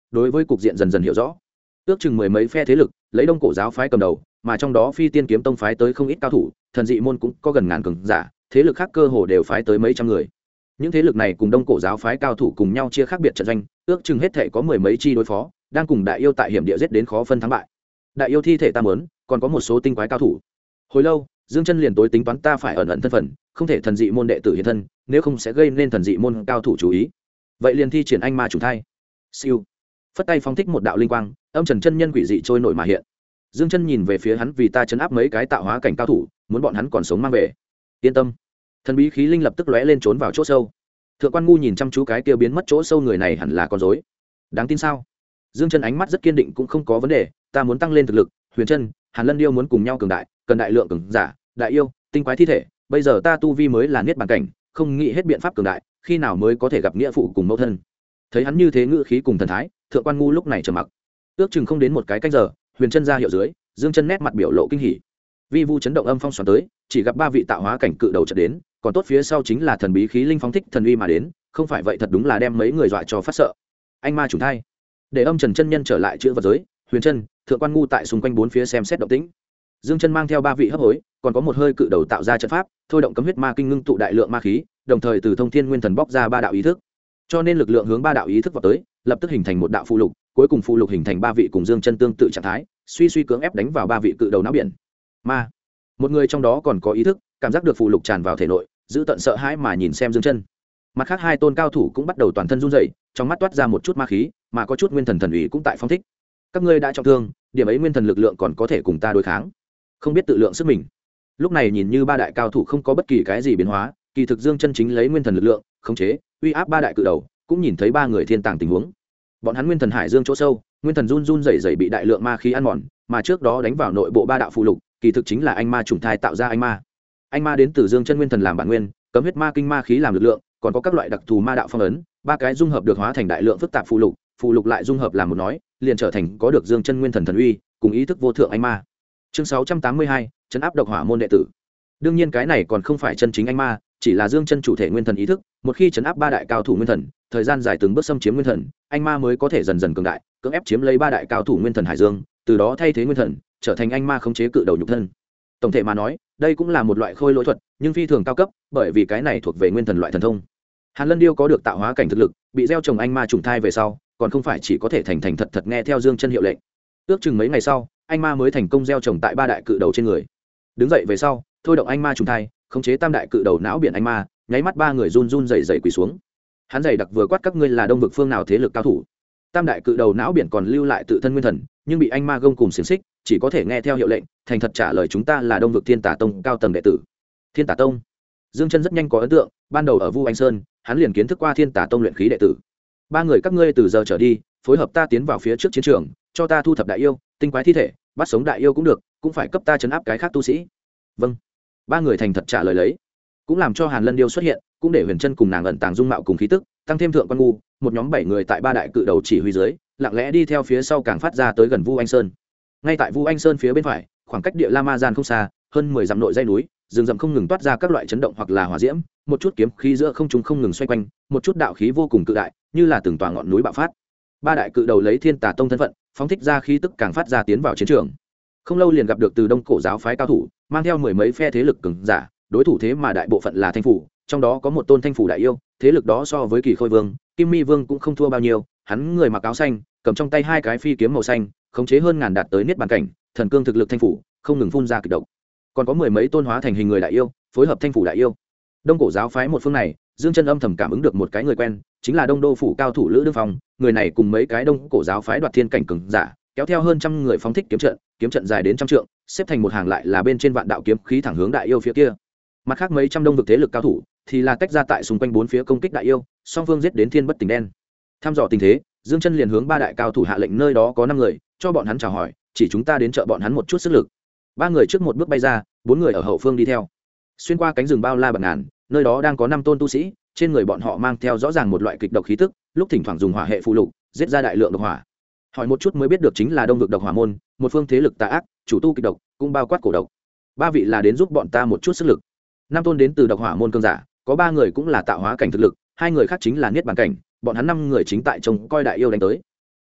đối với cục diện dần dần hiểu rõ. Ước chừng mười mấy phe thế lực lấy đông cổ giáo phái cầm đầu, mà trong đó phi tiên kiếm tông phái tới không ít cao thủ, thần dị môn cũng có gần ngàn cường giả, thế lực khác cơ hồ đều phái tới mấy trăm người. Những thế lực này cùng đông cổ giáo phái cao thủ cùng nhau chia khác biệt trận doanh, ước chừng hết thể có mười mấy chi đối phó, đang cùng đại yêu tại hiểm địa giết đến khó phân thắng bại. Đại yêu thi thể ta muốn, còn có một số tinh quái cao thủ. Hồi lâu, Dương Chân liền tối tính toán ta phải ẩn ẩn thân phận, không thể thần dị môn đệ tử hiện thân, nếu không sẽ gây nên thần dị môn cao thủ chú ý. Vậy liền thi triển anh ma trùng thai. Siêu. Phất tay phóng thích một đạo linh quang, âm trần chân nhân quỷ dị trôi nổi mà hiện. Dương Chân nhìn về phía hắn vì ta chấn áp mấy cái tạo hóa cảnh cao thủ, muốn bọn hắn còn sống mang về. Yên tâm. Thần bí khí linh lập tức lóe lên trốn vào chỗ sâu. Thượng quan ngu nhìn chăm chú cái kia biến mất chỗ sâu người này hẳn là con rối. Đáng tin sao? Dương Chân ánh mắt rất kiên định cũng không có vấn đề, ta muốn tăng lên thực lực, Huyền Chân, Hàn Lân Điêu muốn cùng nhau cường đại, cần đại lượng cường giả, đại yêu, tinh quái thi thể, bây giờ ta tu vi mới là niết bàn cảnh, không nghĩ hết biện pháp cường đại, khi nào mới có thể gặp nghĩa phụ cùng mẫu thân. Thấy hắn như thế ngữ khí cùng thần thái, Thượng quan ngu lúc này trầm mặc. Ước chừng không đến một cái canh giờ, Huyền Chân ra hiệu dưới, Dương Chân nét mặt biểu lộ kinh hỉ. Vi vu chấn động âm phong xoắn tới, chỉ gặp ba vị tạo hóa cảnh cự đầu chợt đến, còn tốt phía sau chính là thần bí khí linh phóng thích thần uy mà đến, không phải vậy thật đúng là đem mấy người dọa cho phát sợ. Anh ma trùng thai. Để âm trần chân nhân trở lại chữa vật giới, Huyền Chân, Thượng quan ngu tại xung quanh bốn phía xem xét động tĩnh. Dương Chân mang theo ba vị hấp hối, còn có một hơi cự đầu tạo ra trận pháp, thôi động cấm huyết ma kinh ngưng tụ đại lượng ma khí, đồng thời từ thông thiên nguyên thần bóc ra ba đạo ý thức. Cho nên lực lượng hướng ba đạo ý thức vào tới, lập tức hình thành một đạo phù lục, cuối cùng phù lục hình thành ba vị cùng Dương Chân tương tự trạng thái, suy suy cưỡng ép đánh vào ba vị cự đầu não biển. Ma. Một người trong đó còn có ý thức, cảm giác được phù lục tràn vào thể nội, giữ tận sợ hãi mà nhìn xem Dương Chân. Mặt khác hai tôn cao thủ cũng bắt đầu toàn thân run rẩy, trong mắt toát ra một chút ma khí, mà có chút nguyên thần thần ủy cũng tại phong thích. Các ngươi đã trọng thương, điểm ấy nguyên thần lực lượng còn có thể cùng ta đối kháng, không biết tự lượng sức mình. Lúc này nhìn như ba đại cao thủ không có bất kỳ cái gì biến hóa, kỳ thực Dương Chân chính lấy nguyên thần lực lượng khống chế, uy áp ba đại cự đầu, cũng nhìn thấy ba người thiên tàng tình huống. Bọn hắn nguyên thần hải dương chỗ sâu, nguyên thần run run rẩy rẩy bị đại lượng ma khí ăn mòn, mà trước đó đánh vào nội bộ ba đạo phù lục, kỳ thực chính là anh ma trùng thai tạo ra anh ma. Anh ma đến từ Dương Chân nguyên thần làm bản nguyên, cấm huyết ma kinh ma khí làm lực lượng, còn có các loại đặc thù ma đạo phong ấn, ba cái dung hợp được hóa thành đại lượng phức tạp phù lục lại dung hợp làm một nói, liền trở thành có được Dương Chân nguyên thần thần uy, cùng ý thức vô thượng anh ma. Chương 682, trấn áp độc hỏa môn đệ tử. Đương nhiên cái này còn không phải chân chính anh ma, chỉ là Dương Chân chủ thể nguyên thần ý thức, một khi trấn áp ba đại cao thủ nguyên thần, thời gian dài từng bước xâm chiếm nguyên thần, anh ma mới có thể dần dần cường đại, cưỡng ép chiếm lấy ba đại cao thủ nguyên thần hải dương, từ đó thay thế nguyên thần, trở thành anh ma khống chế cự đầu nhục thân. Tổng thể mà nói, đây cũng là một loại khôi lỗi thuật, nhưng phi thường cao cấp, bởi vì cái này thuộc về nguyên thần loại thần thông. Hàn Lân Điêu có được tạo hóa cảnh thực lực, bị gieo trồng anh ma trùng thai về sau, còn không phải chỉ có thể thành thật thật nghe theo Dương Chân hiệu lệnh. Ước chừng mấy ngày sau, anh ma mới thành công gieo trồng tại ba đại cự đầu trên người. Đứng dậy về sau, thôi động anh ma trùng thai, khống chế tam đại cự đầu não biển anh ma, nháy mắt ba người run run rẩy rẩy quỳ xuống. Hắn dày đặc vừa quát các ngươi là đông vực phương nào thế lực cao thủ. Tam đại cự đầu não biển còn lưu lại tự thân nguyên thần, nhưng bị anh ma gông cùng xiềng xích, chỉ có thể nghe theo hiệu lệnh, thành thật trả lời chúng ta là đông vực Thiên Tà Tông cao tầng đệ tử. Thiên Tà Tông. Dương Chân rất nhanh có ấn tượng, ban đầu ở Vu Anh Sơn, hắn liền kiến thức qua Thiên Tà Tông luyện khí đệ tử. Ba người các ngươi từ giờ trở đi, phối hợp ta tiến vào phía trước chiến trường, cho ta thu thập đại yêu, tinh quái thi thể, bắt sống đại yêu cũng được, cũng phải cấp ta trấn áp cái khác tu sĩ. Vâng. Ba người thành thật trả lời lấy, cũng làm cho Hàn Lân Điêu xuất hiện, cũng để Huyền Chân cùng nàng ẩn tàng dung mạo cùng khí tức, tăng thêm Thượng quan ngu, một nhóm 7 người tại ba đại cự đầu chỉ huy dưới, lặng lẽ đi theo phía sau càng phát ra tới gần Vu Anh Sơn. Ngay tại Vu Anh Sơn phía bên phải, khoảng cách địa La Ma Gian không xa, hơn 10 dặm nội dãy núi, rừng rậm không ngừng toát ra các loại chấn động hoặc là hỏa diễm, một chút kiếm khí giữa không trung không ngừng xoay quanh, một chút đạo khí vô cùng cự đại, như là từng tòa ngọn núi bạo phát. Ba đại cự đầu lấy Thiên Tà Tông thân phận, phóng thích ra khí tức càng phát ra tiến vào chiến trường. Không lâu liền gặp được từ Đông Cổ giáo phái cao thủ, mang theo mười mấy phe thế lực cường giả, đối thủ thế mà đại bộ phận là thanh phủ, trong đó có một tôn thanh phủ đại yêu, thế lực đó so với Kỳ Khôi Vương, Kim Mi Vương cũng không thua bao nhiêu, hắn người mặc áo xanh, cầm trong tay hai cái phi kiếm màu xanh, khống chế hơn ngàn đạt tới niết bàn cảnh, thần cương thực lực thanh phủ, không ngừng phun ra kịch độc. Còn có mười mấy tôn hóa thành hình người đại yêu, phối hợp thanh phủ đại yêu. Đông Cổ giáo phái một phương này, Dương Chân âm thầm cảm ứng được một cái người quen, chính là Đông Đô phủ cao thủ Lữ Đương Phong, người này cùng mấy cái Đông Cổ giáo phái đoạt thiên cảnh cường giả, kéo theo hơn trăm người phóng thích kiếm trận dài đến trăm trượng, xếp thành một hàng lại là bên trên vạn đạo kiếm khí thẳng hướng đại yêu phía kia. Mặt khác mấy trăm đông vực thế lực cao thủ thì là tách ra tại xung quanh bốn phía công kích đại yêu, song phương giết đến thiên bất tình đen. Tham dò tình thế, Dương Chân liền hướng ba đại cao thủ hạ lệnh nơi đó có 5 người, cho bọn hắn chào hỏi, chỉ chúng ta đến trợ bọn hắn một chút sức lực. Ba người trước một bước bay ra, 4 người ở hậu phương đi theo. Xuyên qua cánh rừng bao la bạt ngàn, nơi đó đang có 5 tôn tu sĩ, trên người bọn họ mang theo rõ ràng một loại kịch độc khí tức, lúc thỉnh thoảng dùng hỏa hệ phù lục, giết ra đại lượng độc hỏa. Hỏi một chút mới biết được chính là Đông vực độc hỏa môn, một phương thế lực tà ác, chủ tu kịch độc, cũng bao quát cổ độc. Ba vị là đến giúp bọn ta một chút sức lực. 5 tôn đến từ độc hỏa môn cường giả, có 3 người cũng là tạo hóa cảnh thực lực, 2 người khác chính là niết bàn cảnh, bọn hắn 5 người chính tại trông coi đại yêu đánh tới.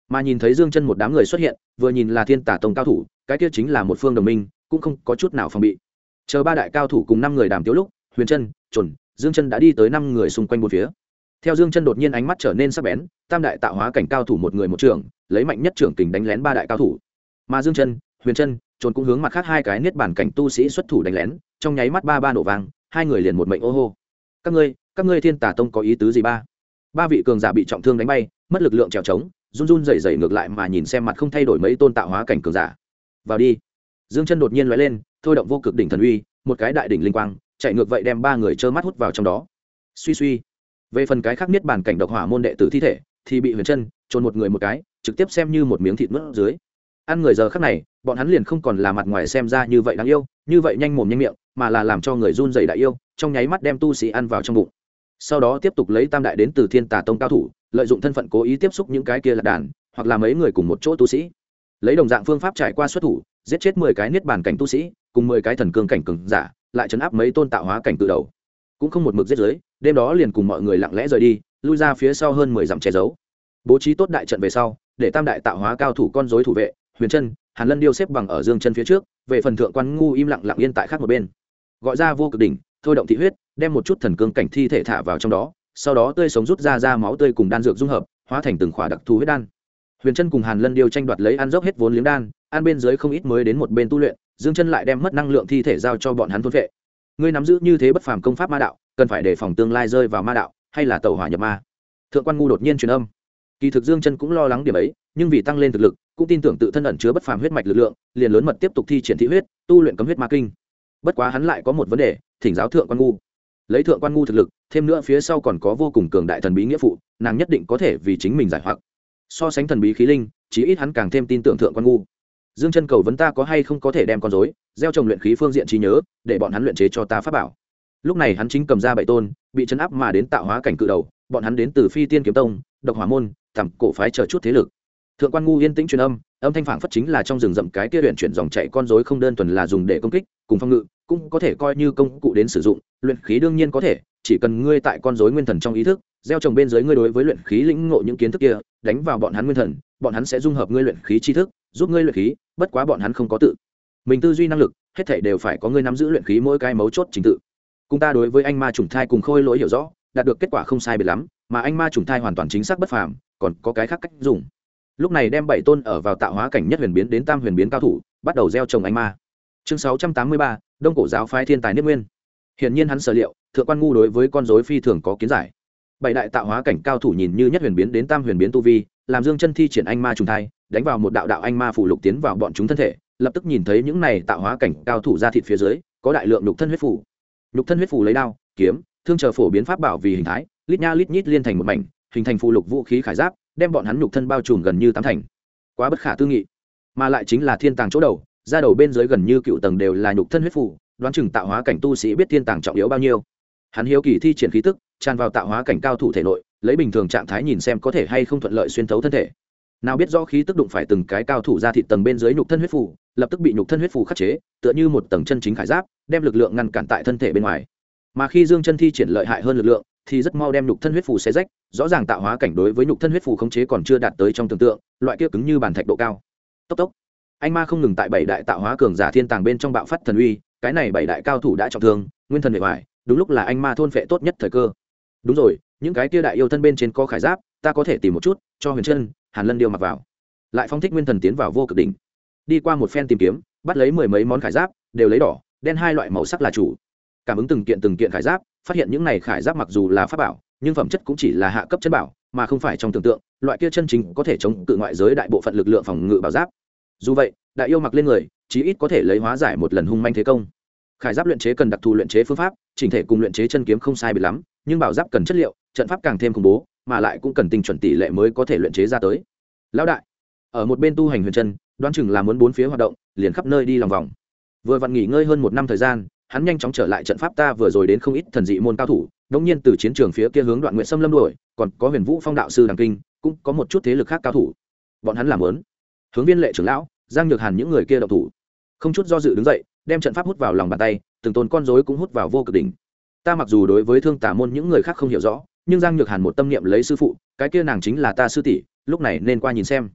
Mà nhìn thấy Dương Chân một đám người xuất hiện, vừa nhìn là Thiên Tà Tông cao thủ, cái kia chính là một phương đồng minh, cũng không có chút nào phòng bị. Chờ ba đại cao thủ cùng 5 người đàm tiếu lúc, Huyền Chân, Chuẩn, Dương Chân đã đi tới 5 người xung quanh bốn phía. Theo Dương Chân đột nhiên ánh mắt trở nên sắc bén, tam đại tạo hóa cảnh cao thủ một người một trưởng, lấy mạnh nhất trưởng kình đánh lén ba đại cao thủ. Mà Dương Chân, Huyền Chân, Chuẩn cũng hướng mặt khác hai cái niết bàn cảnh tu sĩ xuất thủ đánh lén, trong nháy mắt ba nổ vang, hai người liền một mệnh ô hô. Các ngươi Thiên Tà Tông có ý tứ gì ba? Ba vị cường giả bị trọng thương đánh bay, mất lực lượng trèo trống, run run rẩy rẩy ngược lại mà nhìn xem mặt không thay đổi mấy tôn tạo hóa cảnh cường giả. Vào đi. Dương Chân đột nhiên lóe lên, thôi động vô cực đỉnh thần uy, một cái đại đỉnh linh quang, chạy ngược vậy đem ba người trơ mắt hút vào trong đó. Suy suy. Về phần cái khác niết bàn cảnh độc hỏa môn đệ tử thi thể, thì bị Huyền Chân trôn một người một cái, trực tiếp xem như một miếng thịt nuốt dưới. Ăn người giờ khắc này, bọn hắn liền không còn là mặt ngoài xem ra như vậy đáng yêu, như vậy nhanh mồm nhanh miệng, mà là làm cho người run rẩy đại yêu, trong nháy mắt đem tu sĩ ăn vào trong bụng. Sau đó tiếp tục lấy tam đại đến từ Thiên Tà Tông cao thủ, lợi dụng thân phận cố ý tiếp xúc những cái kia là đàn, hoặc là mấy người cùng một chỗ tu sĩ, lấy đồng dạng phương pháp trải qua xuất thủ, giết chết 10 cái niết bàn cảnh tu sĩ, cùng 10 cái thần cương cảnh cường giả, lại trấn áp mấy tôn tạo hóa cảnh tự đầu. Cũng không một mực giết dưới, đêm đó liền cùng mọi người lặng lẽ rời đi, lui ra phía sau hơn 10 dặm che giấu. Bố trí tốt đại trận về sau, để tam đại tạo hóa cao thủ con rối thủ vệ, Huyền Chân, Hàn Lân điêu xếp bằng ở Dương Chân phía trước, về phần thượng quan ngu im lặng lặng yên tại khác một bên. Gọi ra vô cực đỉnh, thôi động thị huyết, đem một chút thần cương cảnh thi thể thả vào trong đó, sau đó tươi sống rút ra máu tươi cùng đan dược dung hợp, hóa thành từng khỏa đặc thù huyết đan. Huyền Chân cùng Hàn Lân điêu tranh đoạt lấy ăn dốc hết vốn liếng đan, ăn bên dưới không ít mới đến một bên tu luyện, Dương Chân lại đem mất năng lượng thi thể giao cho bọn hắn thôn phệ. Ngươi nắm giữ như thế bất phàm công pháp ma đạo, cần phải đề phòng tương lai rơi vào ma đạo, hay là tẩu hỏa nhập ma. Thượng quan ngu đột nhiên truyền âm. Kỳ thực Dương Chân cũng lo lắng điểm ấy, nhưng vì tăng lên thực lực, cũng tin tưởng tự thân ẩn chứa bất phàm huyết mạch lực lượng, liền lớn mật tiếp tục thi triển thị huyết, tu luyện cấm huyết ma kinh. Bất quá hắn lại có một vấn đề, thỉnh giáo thượng quan ngu. Lấy thượng quan ngu thực lực, thêm nữa phía sau còn có vô cùng cường đại thần bí nghĩa phụ, nàng nhất định có thể vì chính mình giải hoặc. So sánh thần bí khí linh, chí ít hắn càng thêm tin tưởng thượng quan ngu. Dương Chân cầu vấn ta có hay không có thể đem con rối gieo trồng luyện khí phương diện trí nhớ, để bọn hắn luyện chế cho ta pháp bảo. Lúc này hắn chính cầm ra bảy tôn, bị trấn áp mà đến tạo hóa cảnh cự đầu, bọn hắn đến từ Phi Tiên Kiếm Tông, Độc Hỏa môn, Tầm Cổ phái chờ chút thế lực. Thượng quan ngu yên tĩnh truyền âm, âm thanh phảng phất chính là trong rừng rậm cái kia luyện chuyển dòng chảy con rối, không đơn thuần là dùng để công kích, cùng phong ngự, cũng có thể coi như công cụ đến sử dụng. Luyện khí đương nhiên có thể, chỉ cần ngươi tại con rối nguyên thần trong ý thức, gieo trồng bên dưới ngươi đối với luyện khí lĩnh ngộ những kiến thức kia, đánh vào bọn hắn nguyên thần, bọn hắn sẽ dung hợp ngươi luyện khí tri thức, giúp ngươi luyện khí. Bất quá bọn hắn không có tự mình tư duy năng lực, hết thảy đều phải có ngươi nắm giữ luyện khí mỗi cái mấu chốt trình tự. Cùng ta đối với anh ma trùng thai cùng khôi lỗi hiểu rõ, đạt được kết quả không sai biệt lắm, mà anh ma trùng thai hoàn toàn chính xác bất phàm, còn có cái khác cách dùng. Lúc này đem bảy tôn ở vào tạo hóa cảnh nhất huyền biến đến tam huyền biến cao thủ, bắt đầu gieo trồng anh ma. Chương 683, Đông cổ giáo phái thiên tài niết nguyên. Hiển nhiên hắn sở liệu, thượng quan ngu đối với con rối phi thường có kiến giải. Bảy đại tạo hóa cảnh cao thủ nhìn như nhất huyền biến đến tam huyền biến tu vi, làm Dương Chân thi triển anh ma trùng thai, đánh vào một đạo đạo anh ma phụ lục tiến vào bọn chúng thân thể, lập tức nhìn thấy những này tạo hóa cảnh cao thủ ra thịt phía dưới, có đại lượng nhục thân huyết phù. Nhục thân huyết phù lấy đao, kiếm, thương chờ phổ biến pháp bảo vì hình thái, lít nha lít nhít liên thành một mảnh, hình thành phụ lục vũ khí khải giáp, đem bọn hắn nhục thân bao trùm gần như tám thành. Quá bất khả tư nghị, mà lại chính là thiên tàng chỗ đầu, ra đầu bên dưới gần như cựu tầng đều là nhục thân huyết phù, đoán chừng tạo hóa cảnh tu sĩ biết thiên tàng trọng yếu bao nhiêu. Hắn hiếu kỳ thi triển khí tức, tràn vào tạo hóa cảnh cao thủ thể nội, lấy bình thường trạng thái nhìn xem có thể hay không thuận lợi xuyên thấu thân thể. Nào biết rõ khí tức đụng phải từng cái cao thủ ra thịt tầng bên dưới nhục thân huyết phù, lập tức bị nhục thân huyết phù khắc chế, tựa như một tầng chân chính khải giáp, đem lực lượng ngăn cản tại thân thể bên ngoài. Mà khi Dương Chân thi triển lợi hại hơn lực lượng, thì rất mau đem nhục thân huyết phù xé rách, rõ ràng tạo hóa cảnh đối với nhục thân huyết phù khống chế còn chưa đạt tới trong tưởng tượng, loại kia cứng như bàn thạch độ cao. Tốc tốc, anh ma không ngừng tại bảy đại tạo hóa cường giả thiên tàng bên trong bạo phát thần uy, cái này bảy đại cao thủ đã trọng thương, nguyên thần bề ngoài, đúng lúc là anh ma thôn phệ tốt nhất thời cơ. Đúng rồi, những cái kia đại yêu thân bên trên có khải giáp, ta có thể tìm một chút, cho Huyền Chân, Hàn Lân điêu mặc vào. Lại phóng thích nguyên thần tiến vào vô cực đỉnh, đi qua một phen tìm kiếm, bắt lấy mười mấy món khải giáp, đều lấy đỏ, đen hai loại màu sắc là chủ. Cảm ứng từng kiện khải giáp, phát hiện những này khải giáp mặc dù là pháp bảo, nhưng phẩm chất cũng chỉ là hạ cấp chân bảo, mà không phải trong tưởng tượng, loại kia chân chính có thể chống cự ngoại giới đại bộ phận lực lượng phòng ngự bảo giáp. Dù vậy, đại yêu mặc lên người, chí ít có thể lấy hóa giải một lần hung manh thế công. Khải giáp luyện chế cần đặc thù luyện chế phương pháp, chỉnh thể cùng luyện chế chân kiếm không sai biệt lắm, nhưng bảo giáp cần chất liệu, trận pháp càng thêm khủng bố, mà lại cũng cần tinh chuẩn tỷ lệ mới có thể luyện chế ra tới. Lão đại, ở một bên tu hành Huyền Chân, đoán chừng là muốn bốn phía hoạt động, liền khắp nơi đi lòng vòng. Vừa vặn nghỉ ngơi hơn một năm thời gian, hắn nhanh chóng trở lại trận pháp ta vừa rồi đến không ít thần dị môn cao thủ, đống nhiên từ chiến trường phía kia hướng Đoạn Nguyện Sâm lâm đuổi, còn có Huyền Vũ Phong đạo sư Đằng Kinh, cũng có một chút thế lực khác cao thủ. Bọn hắn làm muốn hướng Viên Lệ trưởng lão, Giang Nhược Hàn những người kia động thủ. Không chút do dự đứng dậy, đem trận pháp hút vào lòng bàn tay, từng tôn con rối cũng hút vào vô cực đỉnh. Ta mặc dù đối với Thương Tà môn những người khác không hiểu rõ, nhưng Giang Nhược Hàn một tâm niệm lấy sư phụ, cái kia nàng chính là ta sư tỷ, lúc này nên qua nhìn xem.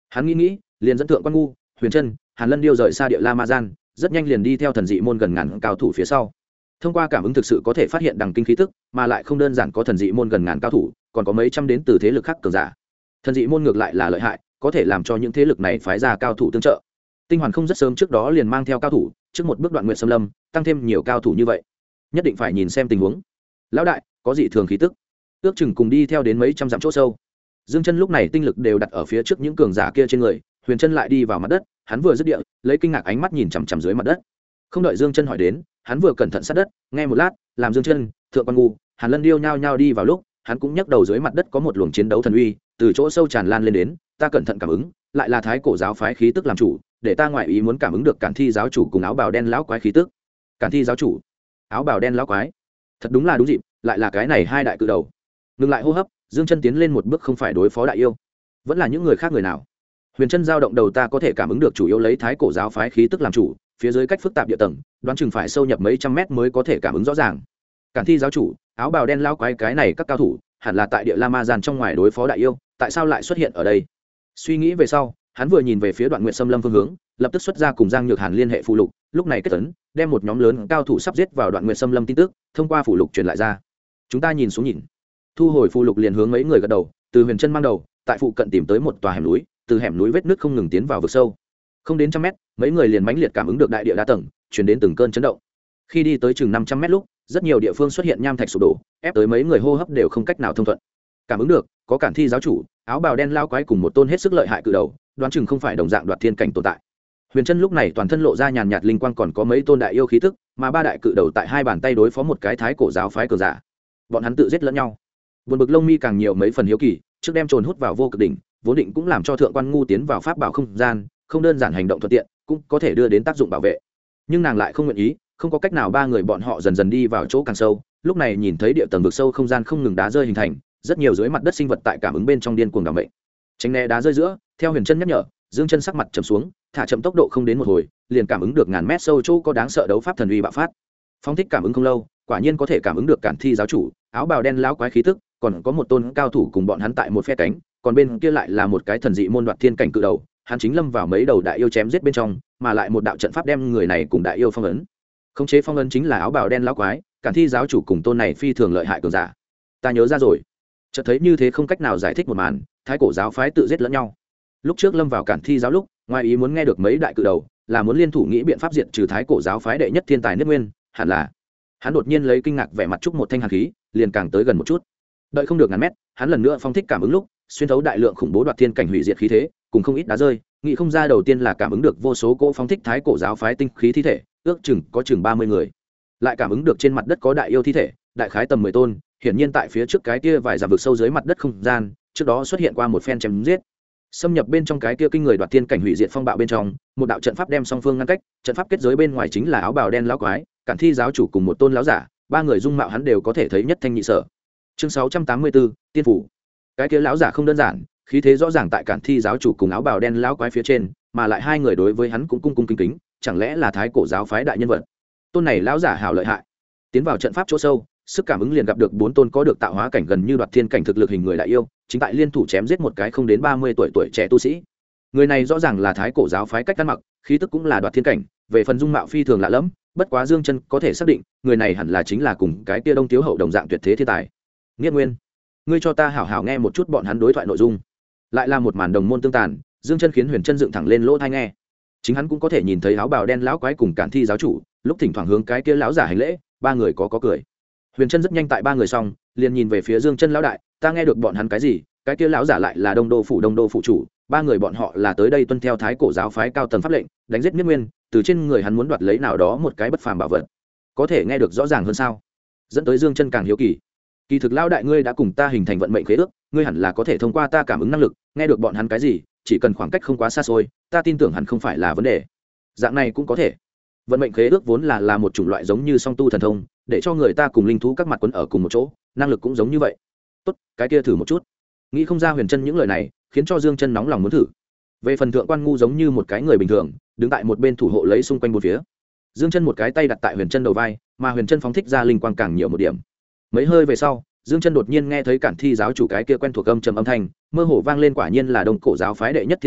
Hắn nghĩ liền dẫn thượng quan ngu, Huyền Trân, Hàn Lân Điêu rời xa địa La Ma Gian, rất nhanh liền đi theo thần dị môn gần ngàn cao thủ phía sau. Thông qua cảm ứng thực sự có thể phát hiện đằng kinh khí tức, mà lại không đơn giản có thần dị môn gần ngàn cao thủ, còn có mấy trăm đến từ thế lực khác cường giả. Thần dị môn ngược lại là lợi hại, có thể làm cho những thế lực này phái ra cao thủ tương trợ. Tinh Hoàn không rất sớm trước đó liền mang theo cao thủ, trước một bước Đoạn Nguyệt Xâm Lâm, tăng thêm nhiều cao thủ như vậy, nhất định phải nhìn xem tình huống. Lão đại, có dị thường khí tức. Ước chừng cùng đi theo đến mấy trăm dặm chỗ sâu. Dương Chân lúc này tinh lực đều đặt ở phía trước những cường giả kia trên người, Huyền Trân lại đi vào mặt đất, hắn vừa dứt địa, lấy kinh ngạc ánh mắt nhìn chằm chằm dưới mặt đất. Không đợi Dương Chân hỏi đến, hắn vừa cẩn thận sát đất, nghe một lát, làm Dương Chân, Thượng Quan Ngu, Hàn Lân Điêu nhao nhao đi vào lúc, hắn cũng nhấc đầu dưới mặt đất có một luồng chiến đấu thần uy, từ chỗ sâu tràn lan lên đến, ta cẩn thận cảm ứng, lại là Thái Cổ giáo phái khí tức làm chủ, để ta ngoại ý muốn cảm ứng được Cản Thi giáo chủ cùng áo bào đen lão quái khí tức. Cản Thi giáo chủ, áo bào đen lão quái, thật đúng là đúng dịp, lại là cái này hai đại cự đầu. Ngừng lại hô hấp, Dương Chân tiến lên một bước, không phải đối phó đại yêu, vẫn là những người khác người nào. Huyền Trân giao động đầu, ta có thể cảm ứng được chủ yếu lấy Thái Cổ giáo phái khí tức làm chủ, phía dưới cách phức tạp địa tầng, đoán chừng phải sâu nhập mấy trăm mét mới có thể cảm ứng rõ ràng. Cản Thi giáo chủ, áo bào đen lão quái, cái này các cao thủ hẳn là tại địa La Ma Gian trong ngoài đối phó đại yêu, tại sao lại xuất hiện ở đây? Suy nghĩ về sau, hắn vừa nhìn về phía Đoạn Nguyệt Xâm Lâm phương hướng, lập tức xuất ra cùng Giang Nhược Hàn liên hệ phụ lục, lúc này kết tấn, đem một nhóm lớn cao thủ sắp giết vào Đoạn Nguyệt Xâm Lâm tin tức thông qua phụ lục truyền lại ra. Chúng ta nhìn xuống nhìn. Thu hồi phụ lục liền hướng mấy người gật đầu, từ Huyền Trân mang đầu, tại phụ cận tìm tới một tòa hẻm núi, từ hẻm núi vết nước không ngừng tiến vào vực sâu. Không đến trăm mét, mấy người liền mãnh liệt cảm ứng được đại địa đa tầng truyền đến từng cơn chấn động. Khi đi tới chừng 500 mét lúc, rất nhiều địa phương xuất hiện nham thạch sụp đổ, ép tới mấy người hô hấp đều không cách nào thông thuận. Cảm ứng được, có Cản Thi giáo chủ, áo bào đen lao quái cùng một tôn hết sức lợi hại cự đầu, đoán chừng không phải đồng dạng đoạt thiên cảnh tồn tại. Huyền Trân lúc này toàn thân lộ ra nhàn nhạt linh quang, còn có mấy tôn đại yêu khí tức, mà ba đại cự đầu tại hai bàn tay đối phó một cái Thái Cổ giáo phái cường giả. Bọn hắn tự giết lẫn nhau. Buồn bực lông mi càng nhiều mấy phần hiếu kỳ, trước đem trồn hút vào vô cực đỉnh, vốn định cũng làm cho Thượng Quan Ngu tiến vào pháp bảo không gian, không đơn giản hành động thuận tiện, cũng có thể đưa đến tác dụng bảo vệ. Nhưng nàng lại không nguyện ý, không có cách nào, ba người bọn họ dần dần đi vào chỗ càng sâu, lúc này nhìn thấy địa tầng vực sâu không gian không ngừng đá rơi hình thành, rất nhiều dưới mặt đất sinh vật tại cảm ứng bên trong điên cuồng đảm mệnh. Tránh né đá rơi giữa, theo Huyền Trân nhắc nhở, Dương Chân sắc mặt trầm xuống, thả chậm tốc độ, không đến một hồi, liền cảm ứng được ngàn mét sâu chỗ có đáng sợ đấu pháp thần uy bạo phát. Phong thích cảm ứng không lâu, quả nhiên có thể cảm ứng được Cản Thi giáo chủ, áo bào đen lão quái khí tức, còn có một tôn cao thủ cùng bọn hắn tại một phe cánh, còn bên kia lại là một cái thần dị môn đoạt thiên cảnh cự đầu, hắn chính lâm vào mấy đầu đại yêu chém giết bên trong, mà lại một đạo trận pháp đem người này cùng đại yêu phong ấn. Khống chế phong ấn chính là áo bào đen lão quái, Cản Thi giáo chủ cùng tôn này phi thường lợi hại cường giả. Ta nhớ ra rồi. Chợt thấy như thế không cách nào giải thích một màn, Thái Cổ giáo phái tự giết lẫn nhau. Lúc trước lâm vào Cản Thi giáo lúc, ngoài ý muốn nghe được mấy đại cự đầu là muốn liên thủ nghĩ biện pháp diệt trừ Thái Cổ giáo phái đệ nhất thiên tài nước nguyên, hẳn là. Hắn đột nhiên lấy kinh ngạc vẻ mặt chúc một thanh hàn khí, liền càng tới gần một chút. Đợi không được ngàn mét, hắn lần nữa phong thích cảm ứng lúc, xuyên thấu đại lượng khủng bố đoạt thiên cảnh hủy diệt khí thế, cùng không ít đá rơi, nghĩ không ra đầu tiên là cảm ứng được vô số cỗ phong thích Thái Cổ giáo phái tinh khí thi thể, ước chừng có chừng 30 người. Lại cảm ứng được trên mặt đất có đại yêu thi thể, đại khái tầm 10 tôn, hiển nhiên tại phía trước cái kia vài dặm vực sâu dưới mặt đất không gian, trước đó xuất hiện qua một phen chém giết. Xâm nhập bên trong cái kia kinh người đoạt thiên cảnh hủy diệt phong bạo bên trong, một đạo trận pháp đem song phương ngăn cách, trận pháp kết giới bên ngoài chính là áo bào đen lão quái, Cản Thi giáo chủ cùng một tôn lão giả, ba người dung mạo hắn đều có thể thấy nhất thanh nhị sở. Chương 684, tiên phủ. Cái kia lão giả không đơn giản, khí thế rõ ràng tại Cản Thi giáo chủ cùng áo bào đen lão quái phía trên, mà lại hai người đối với hắn cũng cung cung kính kính, chẳng lẽ là Thái Cổ giáo phái đại nhân vật. Tôn này lão giả hảo lợi hại. Tiến vào trận pháp chỗ sâu, sức cảm ứng liền gặp được bốn tôn có được tạo hóa cảnh gần như đoạt thiên cảnh thực lực hình người đại yêu, chính tại liên thủ chém giết một cái không đến 30 tuổi trẻ tu sĩ. Người này rõ ràng là Thái Cổ giáo phái cách ăn mặc, khí tức cũng là đoạt thiên cảnh, về phần dung mạo phi thường lạ lẫm, bất quá Dương Chân có thể xác định, người này hẳn là chính là cùng cái kia Đông Tiếu hậu đồng dạng tuyệt thế thiên tài. Nghiệt Nguyên, ngươi cho ta hảo hảo nghe một chút bọn hắn đối thoại nội dung. Lại là một màn đồng môn tương tàn, Dương Chân khiến Huyền Chân dựng thẳng lên lỗ tai nghe. Chính hắn cũng có thể nhìn thấy áo bào đen lão quái cùng Cản Thi giáo chủ, lúc thỉnh thoảng hướng cái kia lão giả hành lễ, ba người có cười. Huyền Trân rất nhanh tại ba người xong, liền nhìn về phía Dương Chân lão đại, ta nghe được bọn hắn cái gì? Cái kia lão giả lại là Đông Đô phủ chủ, ba người bọn họ là tới đây tuân theo Thái Cổ giáo phái cao tầng pháp lệnh, đánh giết Niết Nguyên, từ trên người hắn muốn đoạt lấy nào đó một cái bất phàm bảo vật. Có thể nghe được rõ ràng hơn sao? Dẫn tới Dương Chân càng hiếu kỳ. Kỳ thực lão đại ngươi đã cùng ta hình thành vận mệnh khế ước, ngươi hẳn là có thể thông qua ta cảm ứng năng lực, nghe được bọn hắn cái gì, chỉ cần khoảng cách không quá xa xôi, ta tin tưởng hẳn không phải là vấn đề. Dạng này cũng có thể. Vận mệnh khế ước vốn là một chủng loại giống như song tu thần thông, để cho người ta cùng linh thú các mặt quấn ở cùng một chỗ, năng lực cũng giống như vậy. Tốt, cái kia thử một chút. Nghĩ không ra Huyền Trân những lời này, khiến cho Dương Chân nóng lòng muốn thử. Về phần Thượng Quan Ngu giống như một cái người bình thường, đứng tại một bên thủ hộ lấy xung quanh bốn phía. Dương Chân một cái tay đặt tại Huyền Trân đầu vai, mà Huyền Trân phóng thích ra linh quang càng nhiều một điểm. Mấy hơi về sau, Dương Chân đột nhiên nghe thấy Cản Thi giáo chủ cái kia quen thuộc âm trầm âm thanh, mơ hồ vang lên, quả nhiên là Đông Cổ giáo phái đệ nhất thiên tài,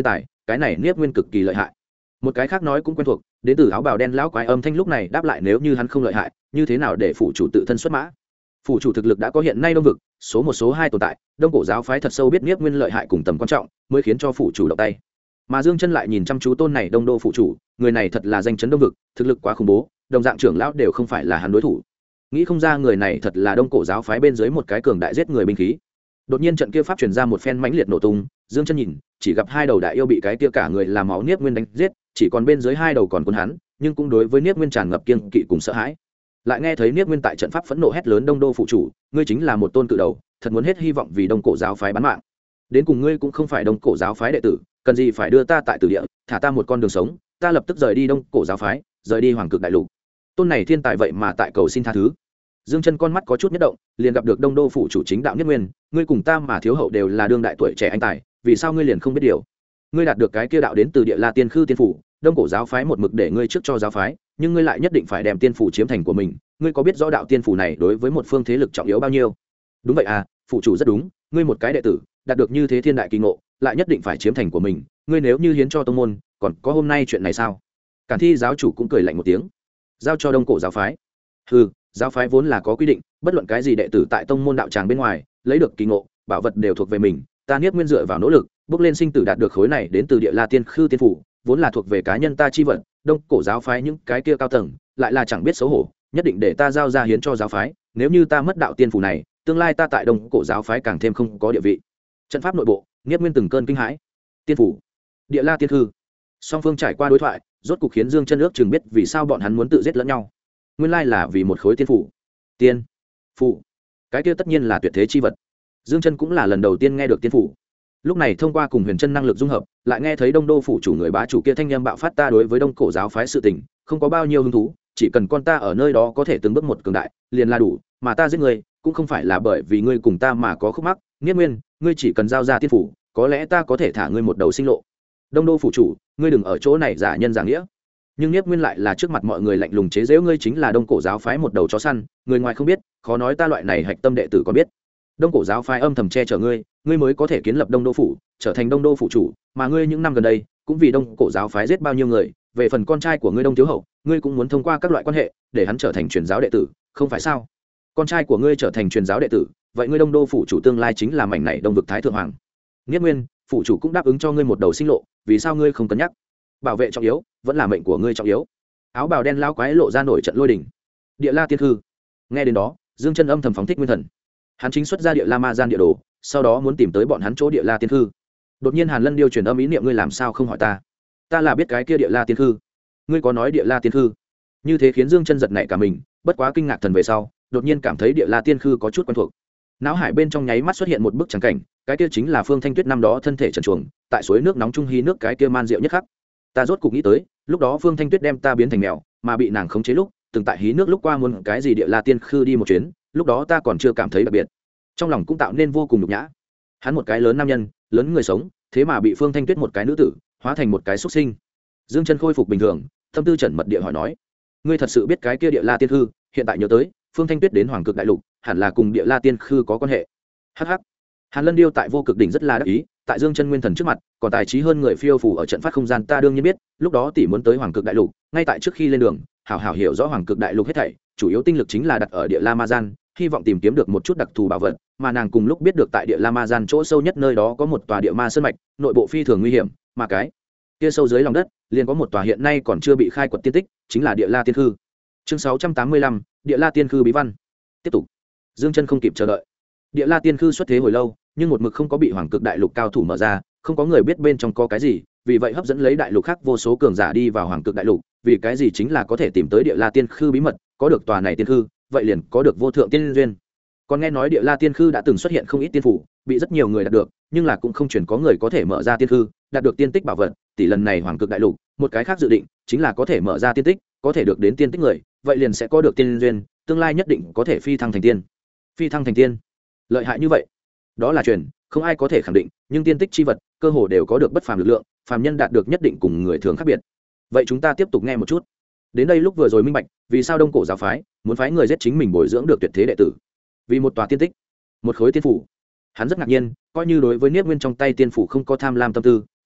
cái này Niếp Nguyên cực kỳ lợi hại. Một cái khác nói cũng quen thuộc, đến từ áo bào đen lão quái âm thanh lúc này đáp lại, nếu như hắn không lợi hại, như thế nào để phủ chủ tự thân xuất mã? Phủ chủ thực lực đã có hiện nay Đông vực số một số hai tồn tại, Đông cổ giáo phái thật sâu biết Niếp Nguyên lợi hại cùng tầm quan trọng, mới khiến cho phủ chủ động tay. Mà Dương Chân lại nhìn chăm chú tôn này Đông đô phủ chủ, người này thật là danh chấn Đông vực, thực lực quá khủng bố, đồng dạng trưởng lão đều không phải là hắn đối thủ. Nghĩ không ra người này thật là Đông cổ giáo phái bên dưới một cái cường đại giết người binh khí. Đột nhiên trận kia pháp truyền ra một phen mãnh liệt nổ tung, Dương Chân nhìn, chỉ gặp hai đầu đại yêu bị cái kia cả người làm máu Niếp Nguyên đánh giết, chỉ còn bên dưới hai đầu còn cuốn hắn, nhưng cũng đối với Niếp Nguyên tràn ngập kiêng kỵ cùng sợ hãi. Lại nghe thấy Niếp Nguyên tại trận pháp phẫn nộ hét lớn, Đông đô phụ chủ, ngươi chính là một tôn cự đầu, thật muốn hết hy vọng vì Đông cổ giáo phái bán mạng. Đến cùng ngươi cũng không phải Đông cổ giáo phái đệ tử, cần gì phải đưa ta tại tử địa, thả ta một con đường sống, ta lập tức rời đi Đông cổ giáo phái, rời đi Hoàng Cực đại lục. Tôn này thiên tài vậy mà tại cầu xin tha thứ. Dương Chân con mắt có chút nhất động, liền gặp được Đông đô phụ chủ chính đạo Niếp Nguyên, ngươi cùng ta mà thiếu hậu đều là đương đại tuổi trẻ anh tài, vì sao ngươi liền không biết điều? Ngươi đạt được cái kia đạo đến từ địa La Tiên Khư tiên phủ, Đông cổ giáo phái một mực để ngươi trước cho giáo phái, nhưng ngươi lại nhất định phải đem tiên phủ chiếm thành của mình, ngươi có biết rõ đạo tiên phủ này đối với một phương thế lực trọng yếu bao nhiêu? Đúng vậy à, phụ chủ rất đúng, ngươi một cái đệ tử, đạt được như thế thiên đại kỳ ngộ, lại nhất định phải chiếm thành của mình, ngươi nếu như hiến cho tông môn, còn có hôm nay chuyện này sao? Cản Thi giáo chủ cũng cười lạnh một tiếng, giao cho Đông cổ giáo phái. Hừ, giáo phái vốn là có quy định, bất luận cái gì đệ tử tại tông môn đạo tràng bên ngoài lấy được kỳ ngộ, bảo vật đều thuộc về mình, ta Niếp Nguyên dựa vào nỗ lực bước lên sinh tử đạt được khối này đến từ địa La Tiên Khư tiên phủ, vốn là thuộc về cá nhân ta chi vật, Đông cổ giáo phái những cái kia cao tầng lại là chẳng biết xấu hổ, nhất định để ta giao ra hiến cho giáo phái, nếu như ta mất đạo tiên phủ này, tương lai ta tại Đông cổ giáo phái càng thêm không có địa vị. Trận pháp nội bộ, Niếp Nguyên từng cơn kinh hãi. Tiên phủ, địa La Tiên Khư, song phương trải qua đối thoại, rốt cục khiến Dương Chân ước chừng biết vì sao bọn hắn muốn tự giết lẫn nhau. Nguyên lai là vì một khối tiên phủ. Tiên phủ, cái kia tất nhiên là tuyệt thế chi vật. Dương Chân cũng là lần đầu tiên nghe được tiên phủ. Lúc này thông qua cùng Huyền Chân năng lực dung hợp, lại nghe thấy Đông đô phủ chủ người bá chủ kia thanh âm bạo phát, ta đối với Đông cổ giáo phái sự tình không có bao nhiêu hứng thú, chỉ cần con ta ở nơi đó có thể từng bước một cường đại, liền là đủ, mà ta giết ngươi cũng không phải là bởi vì ngươi cùng ta mà có khúc mắc, Niếp Nguyên, ngươi chỉ cần giao ra tiên phủ, có lẽ ta có thể thả ngươi một đầu sinh lộ. Đông đô phủ chủ, ngươi đừng ở chỗ này giả nhân giả nghĩa. Nhưng Niếp Nguyên lại là trước mặt mọi người lạnh lùng chế giễu, ngươi chính là Đông cổ giáo phái một đầu chó săn, người ngoài không biết, khó nói ta loại này hạch tâm đệ tử có biết. Đông cổ giáo phái âm thầm che chở ngươi, ngươi mới có thể kiến lập Đông đô phủ, trở thành Đông đô phủ chủ, mà ngươi những năm gần đây cũng vì Đông cổ giáo phái giết bao nhiêu người, về phần con trai của ngươi Đông thiếu hậu, ngươi cũng muốn thông qua các loại quan hệ để hắn trở thành truyền giáo đệ tử, không phải sao? Con trai của ngươi trở thành truyền giáo đệ tử, vậy ngươi Đông đô phủ chủ tương lai chính là mảnh này Đông vực thái thượng hoàng. Niếp Nguyên, phủ chủ cũng đáp ứng cho ngươi một đầu sinh lộ, vì sao ngươi không cân nhắc? Bảo vệ trọng yếu, vẫn là mệnh của ngươi trọng yếu. Áo bào đen lão quái lộ ra nổi trận lôi đình. Địa La Tiên Khư. Nghe đến đó, Dương Chân âm thầm phóng thích nguyên thần. Hắn chính xuất ra địa La Ma Gian địa đồ, sau đó muốn tìm tới bọn hắn chỗ địa La Tiên Khư. Đột nhiên Hàn Lân Điêu truyền âm ý niệm, ngươi làm sao không hỏi ta? Ta là biết cái kia địa La Tiên Khư. Ngươi có nói địa La Tiên Khư? Như thế khiến Dương Chân giật nảy cả mình, bất quá kinh ngạc thần về sau, đột nhiên cảm thấy địa La Tiên Khư có chút quen thuộc. Náo hải bên trong nháy mắt xuất hiện một bức trắng cảnh, cái kia chính là Phương Thanh Tuyết năm đó thân thể trần truồng, tại suối nước nóng trung hy nước cái kia man rượu nhất khắc. Ta rốt cục nghĩ tới, lúc đó Phương Thanh Tuyết đem ta biến thành mèo, mà bị nàng khống chế lúc, từng tại hí nước lúc qua muốn cái gì địa La Tiên Khư đi một chuyến, lúc đó ta còn chưa cảm thấy đặc biệt, trong lòng cũng tạo nên vô cùng nhục nhã. Hắn một cái lớn nam nhân, lớn người sống, thế mà bị Phương Thanh Tuyết một cái nữ tử hóa thành một cái xuất sinh. Dương Chân khôi phục bình thường, tâm tư trần mật địa hỏi nói, ngươi thật sự biết cái kia địa La Tiên Khư? Hiện tại nhớ tới, Phương Thanh Tuyết đến Hoàng Cực đại lục, hẳn là cùng địa La Tiên Khư có quan hệ. Hắc hắc. Hàn Lân Điêu tại vô cực đỉnh rất là đắc ý, tại Dương Chân nguyên thần trước mặt, còn tài trí hơn người phiêu phù ở trận pháp không gian, ta đương nhiên biết, lúc đó tỷ muốn tới Hoàng Cực đại lục, ngay tại trước khi lên đường, hảo hảo hiểu rõ Hoàng Cực đại lục hết thảy, chủ yếu tinh lực chính là đặt ở địa La Ma Gian, hy vọng tìm kiếm được một chút đặc thù bảo vật, mà nàng cùng lúc biết được tại địa La Ma Gian chỗ sâu nhất nơi đó có một tòa địa ma sơn mạch, nội bộ phi thường nguy hiểm, mà cái kia sâu dưới lòng đất, liền có một tòa hiện nay còn chưa bị khai quật tiên tích, chính là địa La Tiên Khư. Chương 685, địa La Tiên Khư bí văn. Tiếp tục. Dương Chân không kịp chờ đợi. Địa La Tiên Khư xuất thế hồi lâu, nhưng một mực không có bị Hoàng Cực đại lục cao thủ mở ra, không có người biết bên trong có cái gì, vì vậy hấp dẫn lấy đại lục khác vô số cường giả đi vào Hoàng Cực đại lục, vì cái gì chính là có thể tìm tới địa La Tiên Khư bí mật, có được tòa này tiên khư, vậy liền có được vô thượng tiên duyên. Còn nghe nói địa La Tiên Khư đã từng xuất hiện không ít tiên phủ, bị rất nhiều người đạt được, nhưng là cũng không chuyển có người có thể mở ra tiên khư, đạt được tiên tích bảo vật, tỷ lần này Hoàng Cực đại lục, một cái khác dự định chính là có thể mở ra tiên tích, có thể được đến tiên tích người, vậy liền sẽ có được tiên duyên, tương lai nhất định có thể phi thăng thành tiên. Phi thăng thành tiên, lợi hại như vậy? Đó là truyền, không ai có thể khẳng định, nhưng tiên tích chi vật, cơ hồ đều có được bất phàm lực lượng, phàm nhân đạt được nhất định cùng người thường khác biệt. Vậy chúng ta tiếp tục nghe một chút. Đến đây lúc vừa rồi minh bạch, vì sao Đông cổ giáo phái muốn phái người giết chính mình bồi dưỡng được tuyệt thế đệ tử, vì một tòa tiên tích, một khối tiên phủ. Hắn rất ngạc nhiên, coi như đối với Niếp Nguyên trong tay tiên phủ không có tham lam tâm tư,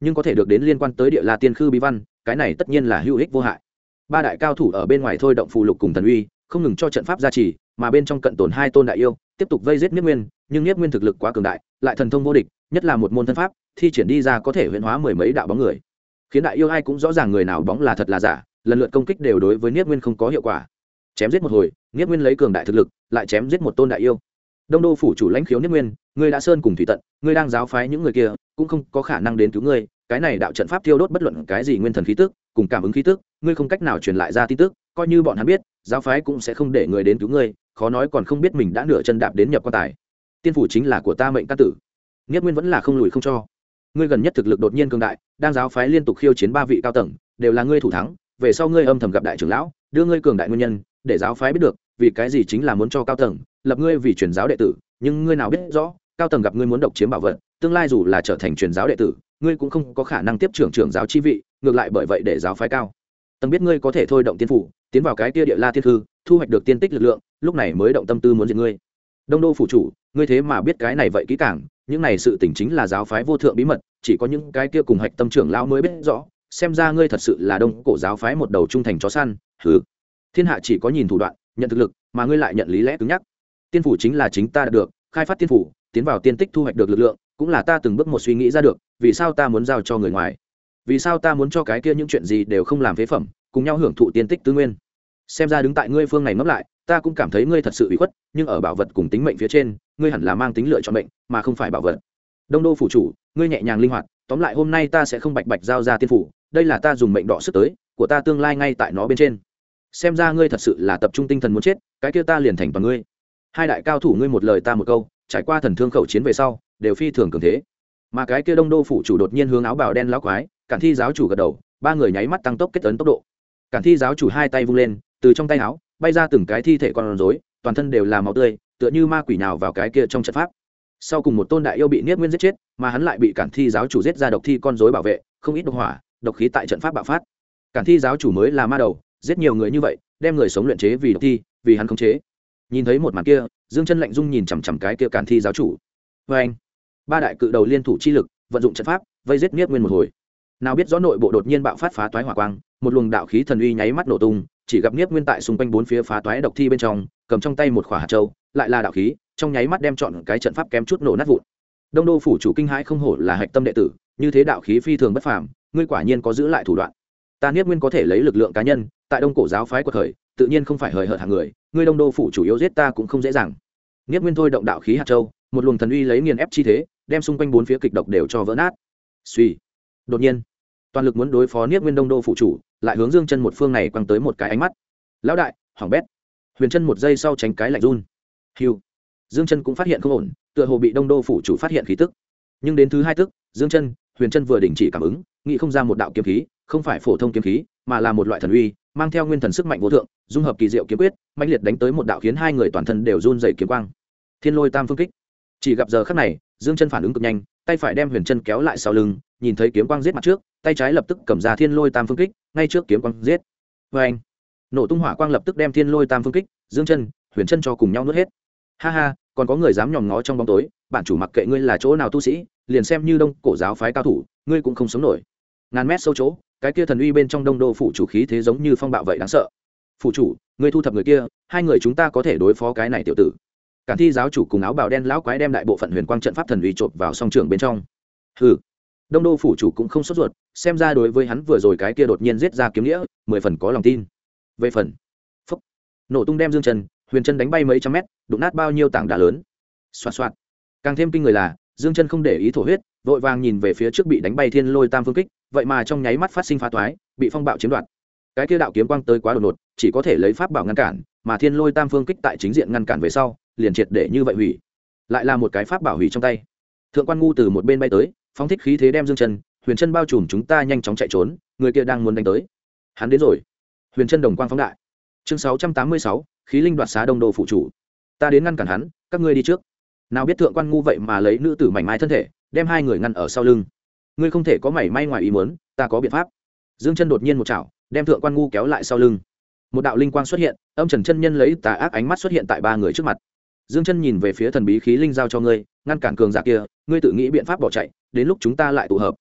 nhưng có thể được đến liên quan tới địa la tiên khư bí văn, cái này tất nhiên là hữu ích vô hại. Ba đại cao thủ ở bên ngoài thôi động phù lục cùng thần uy, không ngừng cho trận pháp gia trì, mà bên trong cận tồn hai tôn đại yêu tiếp tục vây giết Niếp Nguyên, nhưng Niếp Nguyên thực lực quá cường đại, lại thần thông vô địch, nhất là một môn thân pháp thi triển đi ra có thể huyễn hóa mười mấy đạo bóng người, khiến đại yêu ai cũng rõ ràng người nào bóng là thật là giả, lần lượt công kích đều đối với Niếp Nguyên không có hiệu quả. Chém giết một hồi, Niếp Nguyên lấy cường đại thực lực lại chém giết một tôn đại yêu. Đông đô phủ chủ lãnh khiếu Niếp Nguyên, ngươi đã sơn cùng thủy tận, ngươi đang giáo phái những người kia cũng không có khả năng đến cứu ngươi, cái này đạo trận pháp thiêu đốt bất luận cái gì nguyên thần khí tức cùng cảm ứng khí tức, ngươi không cách nào truyền lại ra tin tức, coi như bọn hắn biết, giáo phái cũng sẽ không để người đến cứu ngươi, khó nói còn không biết mình đã nửa chân đạp đến nhập quan tài. Tiên phủ chính là của ta mệnh căn tử. Niếp Nguyên vẫn là không lùi không cho. Ngươi gần nhất thực lực đột nhiên cường đại, đang giáo phái liên tục khiêu chiến ba vị cao tầng, đều là ngươi thủ thắng, về sau ngươi âm thầm gặp đại trưởng lão, đưa ngươi cường đại nguyên nhân, để giáo phái biết được, vì cái gì chính là muốn cho cao tầng lập ngươi vì truyền giáo đệ tử, nhưng ngươi nào biết rõ, cao tầng gặp ngươi muốn độc chiếm bảo vật, tương lai dù là trở thành truyền giáo đệ tử, ngươi cũng không có khả năng tiếp trưởng giáo chi vị, ngược lại bởi vậy để giáo phái cao tầng biết ngươi có thể thôi động tiên phủ, tiến vào cái kia địa la thiên hư, thu hoạch được tiên tích lực lượng, lúc này mới động tâm tư muốn diệt ngươi. Đông đô phủ chủ, ngươi thế mà biết cái này vậy kỹ càng, những này sự tình chính là giáo phái vô thượng bí mật, chỉ có những cái kia cùng hạch tâm trưởng lão mới biết rõ, xem ra ngươi thật sự là đông cổ giáo phái một đầu trung thành chó săn. Hừ, thiên hạ chỉ có nhìn thủ đoạn, nhận thực lực, mà ngươi lại nhận lý lẽ cứng nhắc. Tiên phủ chính là chính ta đạt được, khai phát tiên phủ, tiến vào tiên tích thu hoạch được lực lượng, cũng là ta từng bước một suy nghĩ ra được, vì sao ta muốn giao cho người ngoài, vì sao ta muốn cho cái kia những chuyện gì đều không làm phế phẩm, cùng nhau hưởng thụ tiên tích tư nguyên. Xem ra đứng tại ngươi phương này ngẫm lại, ta cũng cảm thấy ngươi thật sự ủy khuất, nhưng ở bảo vật cùng tính mệnh phía trên, ngươi hẳn là mang tính lựa chọn mệnh, mà không phải bảo vật. Đông đô phủ chủ, ngươi nhẹ nhàng linh hoạt, tóm lại hôm nay ta sẽ không bạch bạch giao ra tiên phủ, đây là ta dùng mệnh đọ sức tới, của ta tương lai ngay tại nó bên trên. Xem ra ngươi thật sự là tập trung tinh thần muốn chết, cái kia ta liền thành toàn ngươi. Hai đại cao thủ ngươi một lời ta một câu, trải qua thần thương khẩu chiến về sau, đều phi thường cường thế. Mà cái kia đông đô phủ chủ đột nhiên hướng áo bào đen lão quái, Cản Thi giáo chủ gật đầu, ba người nháy mắt tăng tốc kết ấn tốc độ. Cản Thi giáo chủ hai tay vung lên, từ trong tay áo bay ra từng cái thi thể con rối, toàn thân đều là máu tươi, tựa như ma quỷ nào vào cái kia trong trận pháp. Sau cùng một tôn đại yêu bị Niếp Nguyên giết chết, mà hắn lại bị Cản Thi giáo chủ giết ra độc thi con rối bảo vệ, không ít độc hỏa, độc khí tại trận pháp bạo phát. Cản Thi giáo chủ mới là ma đầu, giết nhiều người như vậy, đem người sống luyện chế vì độc thi, vì hắn khống chế. Nhìn thấy một màn kia, Dương Chân lạnh dung nhìn chằm chằm cái kia Cản Thi giáo chủ. Và anh, ba đại cự đầu liên thủ chi lực, vận dụng trận pháp, vây giết Niếp Nguyên một hồi. Nào biết rõ nội bộ đột nhiên bạo phát phá toái hỏa quang, một luồng đạo khí thần uy nháy mắt nổ tung, chỉ gặp Niếp Nguyên tại xung quanh bốn phía phá toái độc thi bên trong, cầm trong tay một quả hạt châu, lại là đạo khí, trong nháy mắt đem trọn cái trận pháp kém chút nổ nát vụn. Đông đô phủ chủ kinh hãi không hổ là hạch tâm đệ tử, như thế đạo khí phi thường bất phàm, ngươi quả nhiên có giữ lại thủ đoạn. Ta Niếp Nguyên có thể lấy lực lượng cá nhân, tại Đông cổ giáo phái quật khởi, tự nhiên không phải hời hợt hạng người, ngươi Đông đô phủ chủ yếu giết ta cũng không dễ dàng. Niếp Nguyên thôi động đạo khí hạt châu, một luồng thần uy lấy nghiền ép chi thế, đem xung quanh bốn phía kịch độc đều cho vỡ nát. Suy, đột nhiên, toàn lực muốn đối phó Niếp Nguyên đông đô phủ chủ, lại hướng Dương Chân một phương này quăng tới một cái ánh mắt. Lão đại, hỏng bét. Huyền Chân một giây sau tránh cái lạnh run. Hưu. Dương Chân cũng phát hiện không ổn, tựa hồ bị đông đô phủ chủ phát hiện khí tức. Nhưng đến thứ hai tức, Dương Chân, Huyền Chân vừa đình chỉ cảm ứng, nghĩ không ra một đạo kiếm khí, không phải phổ thông kiếm khí, mà là một loại thần uy, mang theo nguyên thần sức mạnh vô thượng, dung hợp kỳ diệu kiếm quyết, mãnh liệt đánh tới một đạo khiến hai người toàn thân đều run rẩy kiếm quang. Thiên Lôi Tam Phương Kích. Chỉ gặp giờ khắc này, Dương Chân phản ứng cực nhanh, tay phải đem Huyền Chân kéo lại sau lưng, nhìn thấy kiếm quang giết mặt trước, tay trái lập tức cầm ra Thiên Lôi Tam Phương Kích, ngay trước kiếm quang giết. Oeng! Nổ tung hỏa quang lập tức đem Thiên Lôi Tam Phương Kích, Dương Chân, Huyền Chân cho cùng nhau nuốt hết. Ha ha, còn có người dám nhòm ngó trong bóng tối, bản chủ mặc kệ ngươi là chỗ nào tu sĩ, liền xem như Đông cổ giáo phái cao thủ, ngươi cũng không sống nổi. Ngàn mét sâu chỗ, cái kia thần uy bên trong đông đô phủ chủ khí thế giống như phong bạo vậy đáng sợ. Phủ chủ, ngươi thu thập người kia, hai người chúng ta có thể đối phó cái này tiểu tử. Cản Thi giáo chủ cùng áo bào đen lão quái đem đại bộ phận huyền quang trận pháp thần uy chộp vào song trường bên trong. Hừ, đông đô phủ chủ cũng không sốt ruột, xem ra đối với hắn vừa rồi cái kia đột nhiên giết ra kiếm nghĩa, 10 phần có lòng tin. Về phần, phốc, nổ tung đem Dương Chân, Huyền Chân đánh bay mấy trăm mét, đụng nát bao nhiêu tảng đá lớn. Xoạt xoạt. Càng thêm kinh người là, Dương Chân không để ý thổ huyết, vội vàng nhìn về phía trước bị đánh bay Thiên Lôi Tam Phương Kích, vậy mà trong nháy mắt phát sinh phá toái, bị phong bạo chiếm đoạt. Cái kia đạo kiếm quang tới quá đột ngột, chỉ có thể lấy pháp bảo ngăn cản, mà Thiên Lôi Tam Phương Kích tại chính diện ngăn cản về sau, liền triệt để như vậy hủy. Lại là một cái pháp bảo hủy trong tay. Thượng quan ngu từ một bên bay tới, phóng thích khí thế đem Dương Chân, Huyền Chân bao trùm, chúng ta nhanh chóng chạy trốn, người kia đang muốn đánh tới. Hắn đến rồi. Huyền Chân đồng quang phóng đại. Chương 686, khí linh đoạt xá đông đô phụ chủ. Ta đến ngăn cản hắn, các ngươi đi trước. Nào biết thượng quan ngu vậy mà lấy nữ tử mảnh mai thân thể, đem hai người ngăn ở sau lưng. Ngươi không thể có mảy may ngoài ý muốn, ta có biện pháp. Dương Chân đột nhiên một chảo, đem thượng quan ngu kéo lại sau lưng. Một đạo linh quang xuất hiện, âm trần chân nhân lấy tà ác ánh mắt xuất hiện tại ba người trước mặt. Dương Chân nhìn về phía thần bí khí linh giao cho ngươi, ngăn cản cường giả kia, ngươi tự nghĩ biện pháp bỏ chạy, đến lúc chúng ta lại tụ hợp.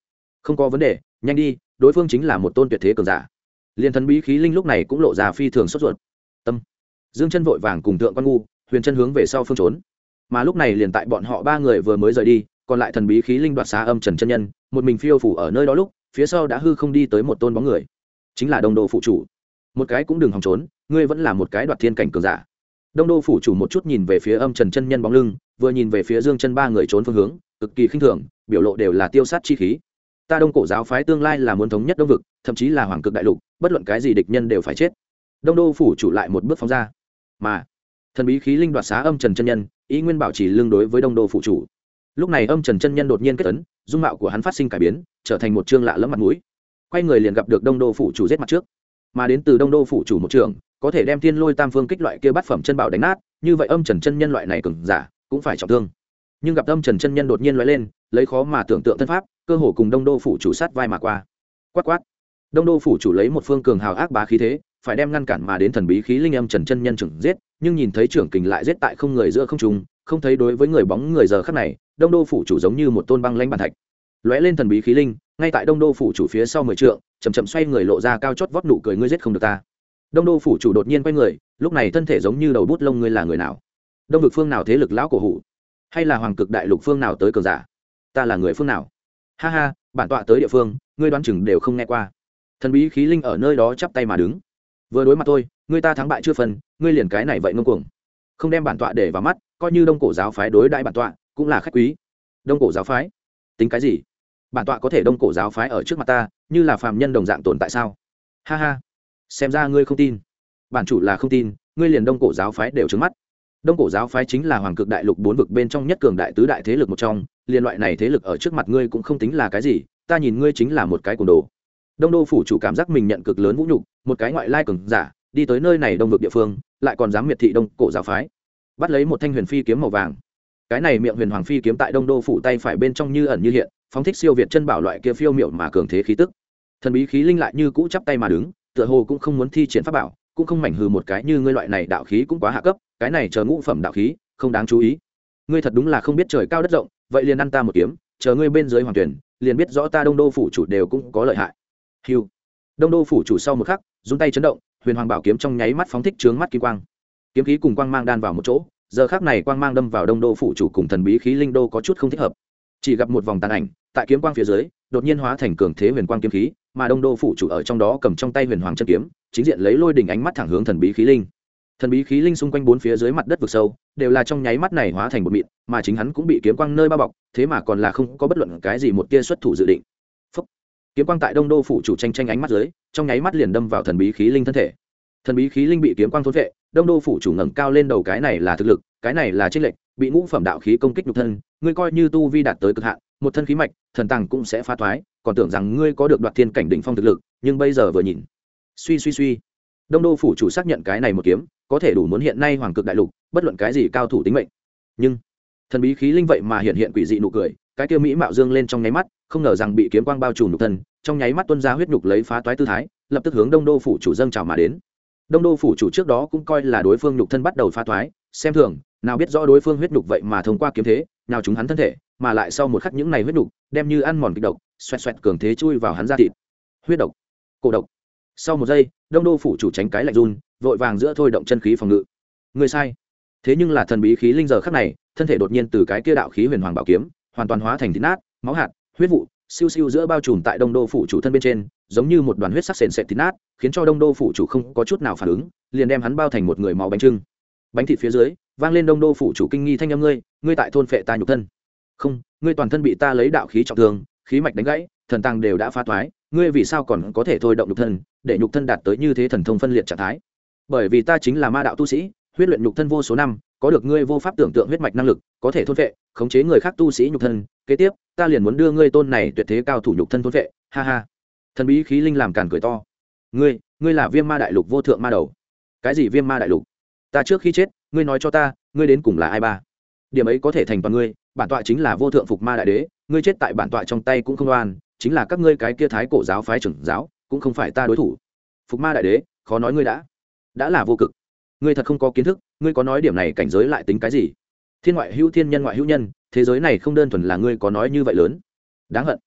không có vấn đề, nhanh đi, đối phương chính là một tôn tuyệt thế cường giả. Liên thần bí khí linh lúc này cũng lộ ra phi thường sốt ruột. Tâm Dương Chân vội vàng cùng Thượng Quan Ngu, Huyền Chân hướng về sau phương trốn. Mà lúc này liền tại bọn họ ba người vừa mới rời đi, còn lại thần bí khí linh đoạt xá âm trần chân nhân, một mình phiêu phủ ở nơi đó lúc, phía sau đã hư không đi tới một tôn bóng người, chính là Đông Đô phụ chủ. Một cái cũng đừng hòng trốn, ngươi vẫn là một cái đoạt thiên cảnh cường giả. Đông Đô phủ chủ một chút nhìn về phía âm trần chân nhân bóng lưng, vừa nhìn về phía Dương Chân ba người trốn phương hướng, cực kỳ khinh thường, biểu lộ đều là tiêu sát chi khí. Ta Đông Cổ giáo phái tương lai là muốn thống nhất Đông vực, thậm chí là Hoàng Cực đại lục, bất luận cái gì địch nhân đều phải chết. Đông Đô phủ chủ lại một bước phóng ra, mà thần bí khí linh đoạt xá âm trần chân nhân, ý nguyên bảo trì lương đối với Đông Đô phủ chủ. Lúc này âm trần chân nhân đột nhiên kết ấn, dung mạo của hắn phát sinh cải biến, trở thành một trương lạ lẫm mặt mũi. Quay người liền gặp được Đông Đô phủ chủ giết mặt trước, mà đến từ Đông Đô phủ chủ một trường, có thể đem Thiên Lôi Tam Phương kích loại kia bát phẩm chân bảo đánh nát, như vậy âm trần chân nhân loại này cường giả cũng phải trọng thương. Nhưng gặp âm trần chân nhân đột nhiên lóe lên, lấy khó mà tưởng tượng thân pháp, cơ hồ cùng Đông Đô phủ chủ sát vai mà qua. Quát quát. Đông Đô phủ chủ lấy một phương cường hào ác bá khí thế, phải đem ngăn cản mà đến thần bí khí linh âm trần chân nhân trưởng giết, nhưng nhìn thấy trưởng kình lại giết tại không người giữa không trung, không thấy đối với người bóng người giờ khắc này, Đông Đô phủ chủ giống như một tôn băng lãnh bàn thạch. Lóe lên thần bí khí linh, ngay tại Đông Đô phủ chủ phía sau 10 trượng, chậm chậm xoay người lộ ra cao chót vót nụ cười, ngươi giết không được ta. Đông Đô phủ chủ đột nhiên quay người, lúc này thân thể giống như đầu bút lông, ngươi là người nào? Đông vực phương nào thế lực lão cổ hủ, hay là Hoàng Cực đại lục phương nào tới cường giả? Ta là người phương nào? Ha ha, bản tọa tới địa phương, ngươi đoán chừng đều không nghe qua. Thần bí khí linh ở nơi đó chắp tay mà đứng. Vừa đối mặt tôi, ngươi ta thắng bại chưa phân, ngươi liền cái này vậy ngông cuồng, không đem bản tọa để vào mắt, coi như Đông Cổ giáo phái đối đãi bản tọa cũng là khách quý. Đông Cổ giáo phái tính cái gì? Bản tọa có thể Đông Cổ giáo phái ở trước mặt ta như là phàm nhân đồng dạng tồn tại sao? Ha ha, xem ra ngươi không tin. Bản chủ là không tin, ngươi liền Đông Cổ giáo phái đều trứng mắt. Đông Cổ giáo phái chính là Hoàng Cực đại lục 4 vực bên trong nhất cường đại tứ đại thế lực một trong, liên loại này thế lực ở trước mặt ngươi cũng không tính là cái gì, ta nhìn ngươi chính là một cái cuồng đồ. Đông Đô phủ chủ cảm giác mình nhận cực lớn vũ nhục, một cái ngoại lai cường giả đi tới nơi này đông vực địa phương, lại còn dám miệt thị Đông Cổ giáo phái. Bắt lấy một thanh huyền phi kiếm màu vàng, cái này miệng huyền hoàng phi kiếm tại Đông Đô phủ tay phải bên trong như ẩn như hiện, phóng thích siêu việt chân bảo loại kia phiêu miểu mà cường thế khí tức. Thần bí khí linh lại như cũ chắp tay mà đứng, tựa hồ cũng không muốn thi triển pháp bảo, cũng không mảnh hừ một cái, như ngươi loại này đạo khí cũng quá hạ cấp, cái này chờ ngũ phẩm đạo khí không đáng chú ý. Ngươi thật đúng là không biết trời cao đất rộng, vậy liền ăn ta một kiếm, chờ ngươi bên dưới hoàng tuyển liền biết rõ ta Đông Đô phủ chủ đều cũng có lợi hại. Hưu. Đông Đô phủ chủ sau một khắc run tay chấn động, huyền hoàng bảo kiếm trong nháy mắt phóng thích trướng mắt kim quang, kiếm khí cùng quang mang đan vào một chỗ, giờ khắc này quang mang đâm vào Đông Đô phủ chủ cùng thần bí khí linh đô có chút không thích hợp. Chỉ gặp một vòng tàn ảnh tại kiếm quang phía dưới đột nhiên hóa thành cường thế huyền quang kiếm khí, mà Đông Đô phủ chủ ở trong đó cầm trong tay huyền hoàng chân kiếm, chính diện lấy lôi đỉnh ánh mắt thẳng hướng thần bí khí linh. Thần bí khí linh xung quanh bốn phía dưới mặt đất vực sâu đều là trong nháy mắt này hóa thành một mịn, mà chính hắn cũng bị kiếm quang nơi bao bọc, thế mà còn là không có bất luận cái gì một tia xuất thủ dự định. Phúc. Kiếm quang tại Đông Đô phủ chủ tranh ánh mắt dưới trong nháy mắt liền đâm vào thần bí khí linh thân thể. Thần bí khí linh bị kiếm quang thôn vệ, Đông Đô phủ chủ ngẩng cao lên đầu, cái này là thực lực, cái này là chênh lệch, bị ngũ phẩm đạo khí công kích nhục thân, ngươi coi như tu vi đạt tới cực hạn, một thân khí mạch, thần tàng cũng sẽ phá thoái, còn tưởng rằng ngươi có được đoạt thiên cảnh đỉnh phong thực lực, nhưng bây giờ vừa nhìn, suy, Đông Đô phủ chủ xác nhận cái này một kiếm có thể đủ muốn hiện nay Hoàng Cực đại lục bất luận cái gì cao thủ tính mệnh. Nhưng thần bí khí linh vậy mà hiện quỷ dị nụ cười, cái kia mỹ mạo dương lên trong nháy mắt, không ngờ rằng bị kiếm quang bao trùm nhục thân, trong nháy mắt tuôn ra huyết nhục lấy phá toái tư thái, lập tức hướng Đông Đô phủ chủ dâng trào mà đến. Đông Đô phủ chủ trước đó cũng coi là đối phương nhục thân bắt đầu phá toái, xem thường, nào biết rõ đối phương huyết nhục vậy mà thông qua kiếm thế, nào chúng hắn thân thể, mà lại sau một khắc những này huyết nhục đem như ăn mòn kịch độc, xoẹt cường thế chui vào hắn da thịt. Huyết độc, cổ độc. Sau một giây, Đông Đô phủ chủ tránh cái lạnh run, vội vàng giữa thôi động chân khí phòng ngự. Người sai. Thế nhưng là thần bí khí linh giờ khắc này, thân thể đột nhiên từ cái kia đạo khí huyền hoàng bảo kiếm, hoàn toàn hóa thành thịt nát, máu hạt, huyết vụ, siêu giữa bao trùm tại Đông Đô phủ chủ thân bên trên, giống như một đoàn huyết sắc sền sệt thịt nát, khiến cho Đông Đô phủ chủ không có chút nào phản ứng, liền đem hắn bao thành một người máu bánh trưng. Bánh thịt phía dưới, vang lên Đông Đô phủ chủ kinh nghi thanh âm, ngươi tại thôn phệ ta nhục thân. Không, ngươi toàn thân bị ta lấy đạo khí trọng thương, khí mạch đánh gãy, thần tàng đều đã phá toái, ngươi vì sao còn có thể thôi động nhục thân, để nhục thân đạt tới như thế thần thông phân liệt trạng thái? Bởi vì ta chính là ma đạo tu sĩ, huyết luyện nhục thân vô số năm, có được ngươi vô pháp tưởng tượng huyết mạch năng lực, có thể thôn phệ, khống chế người khác tu sĩ nhục thân, kế tiếp, ta liền muốn đưa ngươi tôn này tuyệt thế cao thủ nhục thân thôn phệ, ha ha. Thần bí khí linh làm càn cười to. Ngươi là Viêm Ma đại lục vô thượng ma đầu. Cái gì Viêm Ma đại lục? Ta trước khi chết, ngươi nói cho ta, ngươi đến cùng là ai ba? Điểm ấy có thể thành toàn ngươi, bản tọa chính là vô thượng phục ma đại đế, ngươi chết tại bản tọa trong tay cũng không oan, chính là các ngươi cái kia thái cổ giáo phái trưởng giáo, cũng không phải ta đối thủ. Phục ma đại đế, khó nói ngươi đã là vô cực. Ngươi thật không có kiến thức, ngươi có nói điểm này cảnh giới lại tính cái gì? Thiên ngoại hữu thiên, nhân ngoại hữu nhân, thế giới này không đơn thuần là ngươi có nói như vậy lớn. Đáng hận.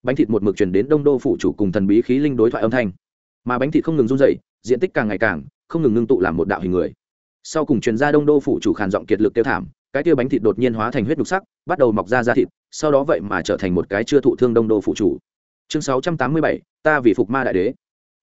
bánh thịt một mực chuyển đến đông đô phủ chủ cùng thần bí khí linh đối thoại âm thanh, mà bánh thịt không ngừng run dậy, diện tích càng ngày càng không ngừng ngưng tụ làm một đạo hình người. Sau cùng truyền ra đông đô phủ chủ khàn giọng kiệt lực kêu thảm, cái kia bánh thịt đột nhiên hóa thành huyết nhục sắc, bắt đầu mọc ra da thịt, sau đó vậy mà trở thành một cái chưa thụ thương đông đô phủ chủ. Chương 687, ta vì phục ma đại đế.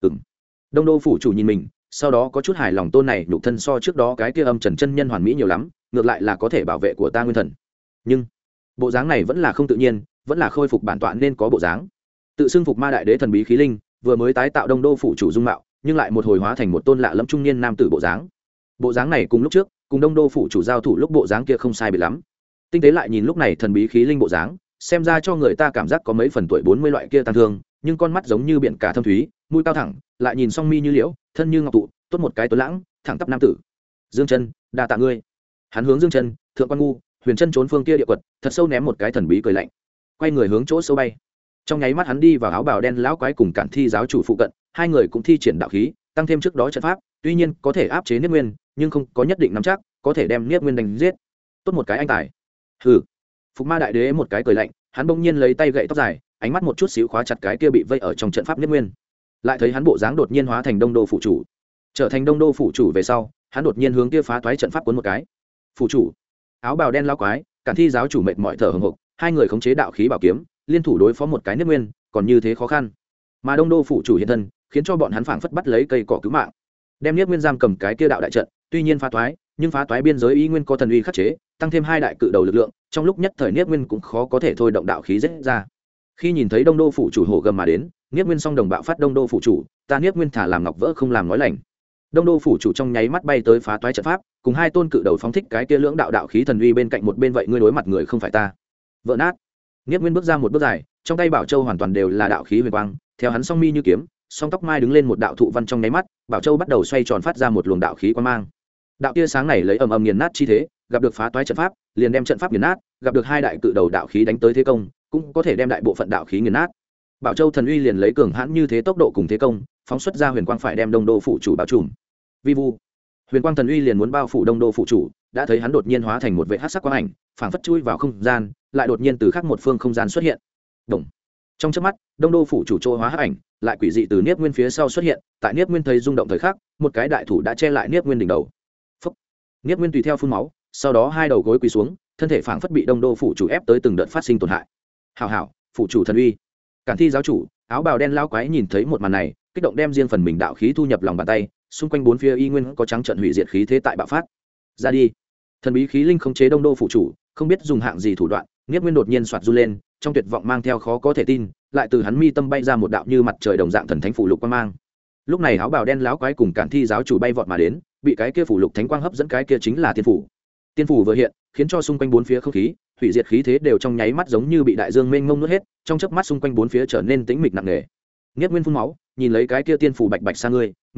Đông đô phủ chủ nhìn mình, sau đó có chút hài lòng, tôn này nhục thân so trước đó cái kia âm trần chân nhân hoàn mỹ nhiều lắm, ngược lại là có thể bảo vệ của ta nguyên thần. Nhưng bộ dáng này vẫn là không tự nhiên, vẫn là khôi phục bản tọa nên có bộ dáng. Tự xưng phục ma đại đế thần bí khí linh, vừa mới tái tạo đông đô phủ chủ dung mạo, nhưng lại một hồi hóa thành một tôn lạ lẫm trung niên nam tử bộ dáng. Bộ dáng này cùng lúc trước, cùng đông đô phủ chủ giao thủ lúc bộ dáng kia không sai biệt lắm. Tinh tế lại nhìn lúc này thần bí khí linh bộ dáng, xem ra cho người ta cảm giác có mấy phần tuổi 40 loại kia tăng thương, nhưng con mắt giống như biển cả thâm thúy, mũi cao thẳng, lại nhìn song mi như liễu, thân như ngọc tụ, tốt một cái tuấn lãng thẳng tắp nam tử. Dương Chân, đa tạ ngươi. Hắn hướng Dương Chân, Thượng Quan Ngu, Huyền Chân trốn phương kia địa quật, thật sâu ném một cái thần bí cười lạnh, quay người hướng chỗ sâu bay. Trong nháy mắt hắn đi vào áo bào đen lão quái cùng Cản Thi giáo chủ phụ cận, hai người cũng thi triển đạo khí, tăng thêm trước đó trận pháp, tuy nhiên có thể áp chế Niết Nguyên, nhưng không có nhất định nắm chắc có thể đem Niết Nguyên đánh giết. Tốt một cái anh tài. Hừ. Phục Ma đại đế một cái cười lạnh, hắn bỗng nhiên lấy tay gậy tóc dài, ánh mắt một chút xíu khóa chặt cái kia bị vây ở trong trận pháp Niết Nguyên. Lại thấy hắn bộ dáng đột nhiên hóa thành đông đô phủ chủ, trở thành đông đô phủ chủ về sau, hắn đột nhiên hướng kia phá toái trận pháp cuốn một cái. Phủ chủ, áo bào đen lão quái, Cản Thi giáo chủ mệt mỏi thở hổn hộc, hai người khống chế đạo khí bảo kiếm, liên thủ đối phó một cái Niết Nguyên, còn như thế khó khăn. Mà đông đô phủ chủ hiện thân, khiến cho bọn hắn phảng phất bắt lấy cây cỏ cứu mạng, đem Niết Nguyên giam cầm cái kia đạo đại trận, tuy nhiên phá toái, nhưng phá toái biên giới y nguyên có thần uy khắc chế, tăng thêm hai đại cự đầu lực lượng, trong lúc nhất thời Niết Nguyên cũng khó có thể thôi động đạo khí giết ra. Khi nhìn thấy đông đô phủ chủ hổ gầm mà đến, Niết Nguyên song đồng bạo phát, đông đô phủ chủ, ta Niết Nguyên thả làm ngọc vỡ không làm nói lành. Đông đô phủ chủ trong nháy mắt bay tới phá toái trận pháp, cùng hai tôn cự đầu phóng thích cái kia lưỡng đạo đạo khí thần uy bên cạnh một bên, vậy ngươi đối mặt người không phải ta. Vỡ nát. Niết Nguyên bước ra một bước dài, trong tay Bảo Châu hoàn toàn đều là đạo khí huyền quang, theo hắn song mi như kiếm, song tóc mai đứng lên một đạo thụ văn, trong nháy mắt, Bảo Châu bắt đầu xoay tròn phát ra một luồng đạo khí quang mang. Đạo tia sáng này lấy ầm ầm nghiền nát chi thế, gặp được phá toái trận pháp, liền đem trận pháp nghiền nát, gặp được hai đại cự đầu đạo khí đánh tới thế công, cũng có thể đem đại bộ phận đạo khí nghiền nát. Bảo Châu thần uy liền lấy cường hãn như thế tốc độ cùng thế công, phóng xuất ra huyền quang phải đem đông đô phủ chủ bao trùm. Vi vu, huyền quang thần uy liền muốn bao phủ đông đô phủ chủ, đã thấy hắn đột nhiên hóa thành một vệt hắc sắc quang ảnh, phảng phất chui vào không gian, lại đột nhiên từ khác một phương không gian xuất hiện. Đồng. Trong chớp mắt, đông đô phủ chủ trô hóa hắc ảnh, lại quỷ dị từ Niết Nguyên phía sau xuất hiện, tại Niết Nguyên thấy rung động thời khắc, một cái đại thủ đã che lại Niết Nguyên đỉnh đầu. Phốc. Niết Nguyên tùy theo phun máu, sau đó hai đầu gối quỳ xuống, thân thể phảng phất bị đông đô phủ chủ ép tới từng đợt phát sinh tổn hại. Hảo hảo, phủ chủ thần uy. Cản Thi giáo chủ, áo bào đen lao quái nhìn thấy một màn này, kích động đem riêng phần mình đạo khí thu nhập lòng bàn tay, xung quanh bốn phía y nguyên có trắng trận hủy diệt khí thế tại bạo phát. Ra đi. Thần bí khí linh khống chế đông đô phủ chủ, không biết dùng hạng gì thủ đoạn, Niết Nguyên đột nhiên xoạt run lên, trong tuyệt vọng mang theo khó có thể tin, lại từ hắn mi tâm bay ra một đạo như mặt trời đồng dạng thần thánh phủ lục quang mang. Lúc này áo bào đen láo quái cùng Cản Thi giáo chủ bay vọt mà đến, bị cái kia phủ lục thánh quang hấp dẫn, cái kia chính là tiên phủ. Tiên phủ vừa hiện, khiến cho xung quanh bốn phía không khí, hủy diệt khí thế đều trong nháy mắt giống như bị đại dương mênh mông nuốt hết, trong chớp mắt xung quanh bốn phía trở nên tĩnh mịch nặng nề. Niết Nguyên phun máu, nhìn lấy cái kia tiên phủ bạch bạch sang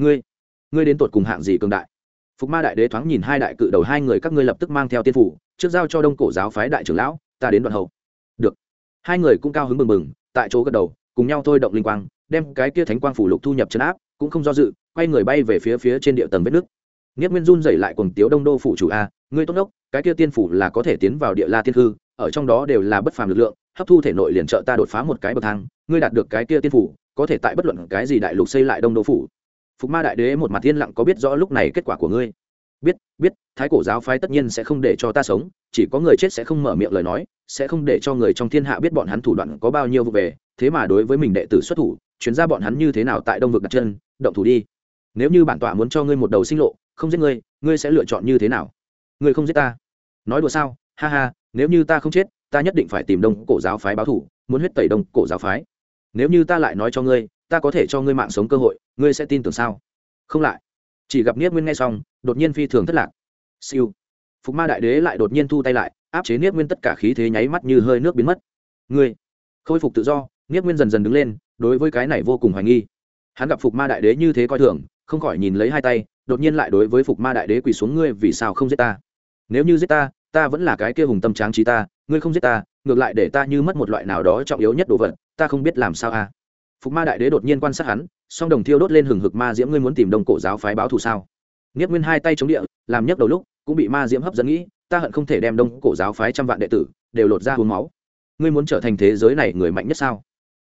ngươi đến tột cùng hạng gì cường đại. Phục Ma đại đế thoáng nhìn hai đại cự đầu hai người, các ngươi lập tức mang theo tiên phủ, trước giao cho đông cổ giáo phái đại trưởng lão, ta đến đoạn hậu. Được. Hai người cũng cao hứng bừng bừng, tại chỗ gật đầu, cùng nhau thôi động linh quang, đem cái kia thánh quang phủ lục thu nhập trấn áp, cũng không do dự, quay người bay về phía trên địa tầng vết nước. Niết Nguyên run rẩy lại cuồng tiếu, đông đô phủ chủ a, ngươi tốt đốc, cái kia tiên phủ là có thể tiến vào địa la tiên hư, ở trong đó đều là bất phàm lực lượng, hấp thu thể nội liền trợ ta đột phá một cái bậc thang, ngươi đạt được cái kia tiên phủ, có thể tại bất luận cái gì đại lục xây lại đông đô phủ. Phục Ma đại đế một mặt yên lặng, có biết rõ lúc này kết quả của ngươi? Biết, thái cổ giáo phái tất nhiên sẽ không để cho ta sống, chỉ có người chết sẽ không mở miệng lời nói, sẽ không để cho người trong thiên hạ biết bọn hắn thủ đoạn có bao nhiêu vụ về, thế mà đối với mình đệ tử xuất thủ, chuyến ra bọn hắn như thế nào tại đông vực đặt chân, động thủ đi. Nếu như bản tọa muốn cho ngươi một đầu sinh lộ, không giết ngươi sẽ lựa chọn như thế nào? Ngươi không giết ta? Nói đùa sao? Ha ha, nếu như ta không chết, ta nhất định phải tìm đông cổ giáo phái báo thủ, muốn huyết tẩy đông cổ giáo phái. Nếu như ta lại nói cho ngươi, ta có thể cho ngươi mạng sống cơ hội, ngươi sẽ tin tưởng sao? Không lại. Chỉ gặp Niết Nguyên nghe xong, đột nhiên phi thường thất lạc. Siêu. Phục Ma đại đế lại đột nhiên thu tay lại, áp chế Niết Nguyên tất cả khí thế nháy mắt như hơi nước biến mất. Ngươi khôi phục tự do. Niết Nguyên dần dần đứng lên, đối với cái này vô cùng hoài nghi. Hắn gặp Phục Ma đại đế như thế coi thường, không khỏi nhìn lấy hai tay, đột nhiên lại đối với Phục Ma đại đế quỳ xuống, ngươi vì sao không giết ta? Nếu như giết ta, ta vẫn là cái kia hùng tâm tráng trí ta, ngươi không giết ta, ngược lại để ta như mất một loại nào đó trọng yếu nhất đồ vật, ta không biết làm sao a. Phục Ma đại đế đột nhiên quan sát hắn, song đồng thiêu đốt lên hừng hực ma diễm, ngươi muốn tìm đông cổ giáo phái báo thù sao? Niết Nguyên hai tay chống địa, làm nhấc đầu lúc cũng bị ma diễm hấp dẫn, nghĩ ta hận không thể đem đông cổ giáo phái trăm vạn đệ tử đều lột ra uống máu. Ngươi muốn trở thành thế giới này người mạnh nhất sao?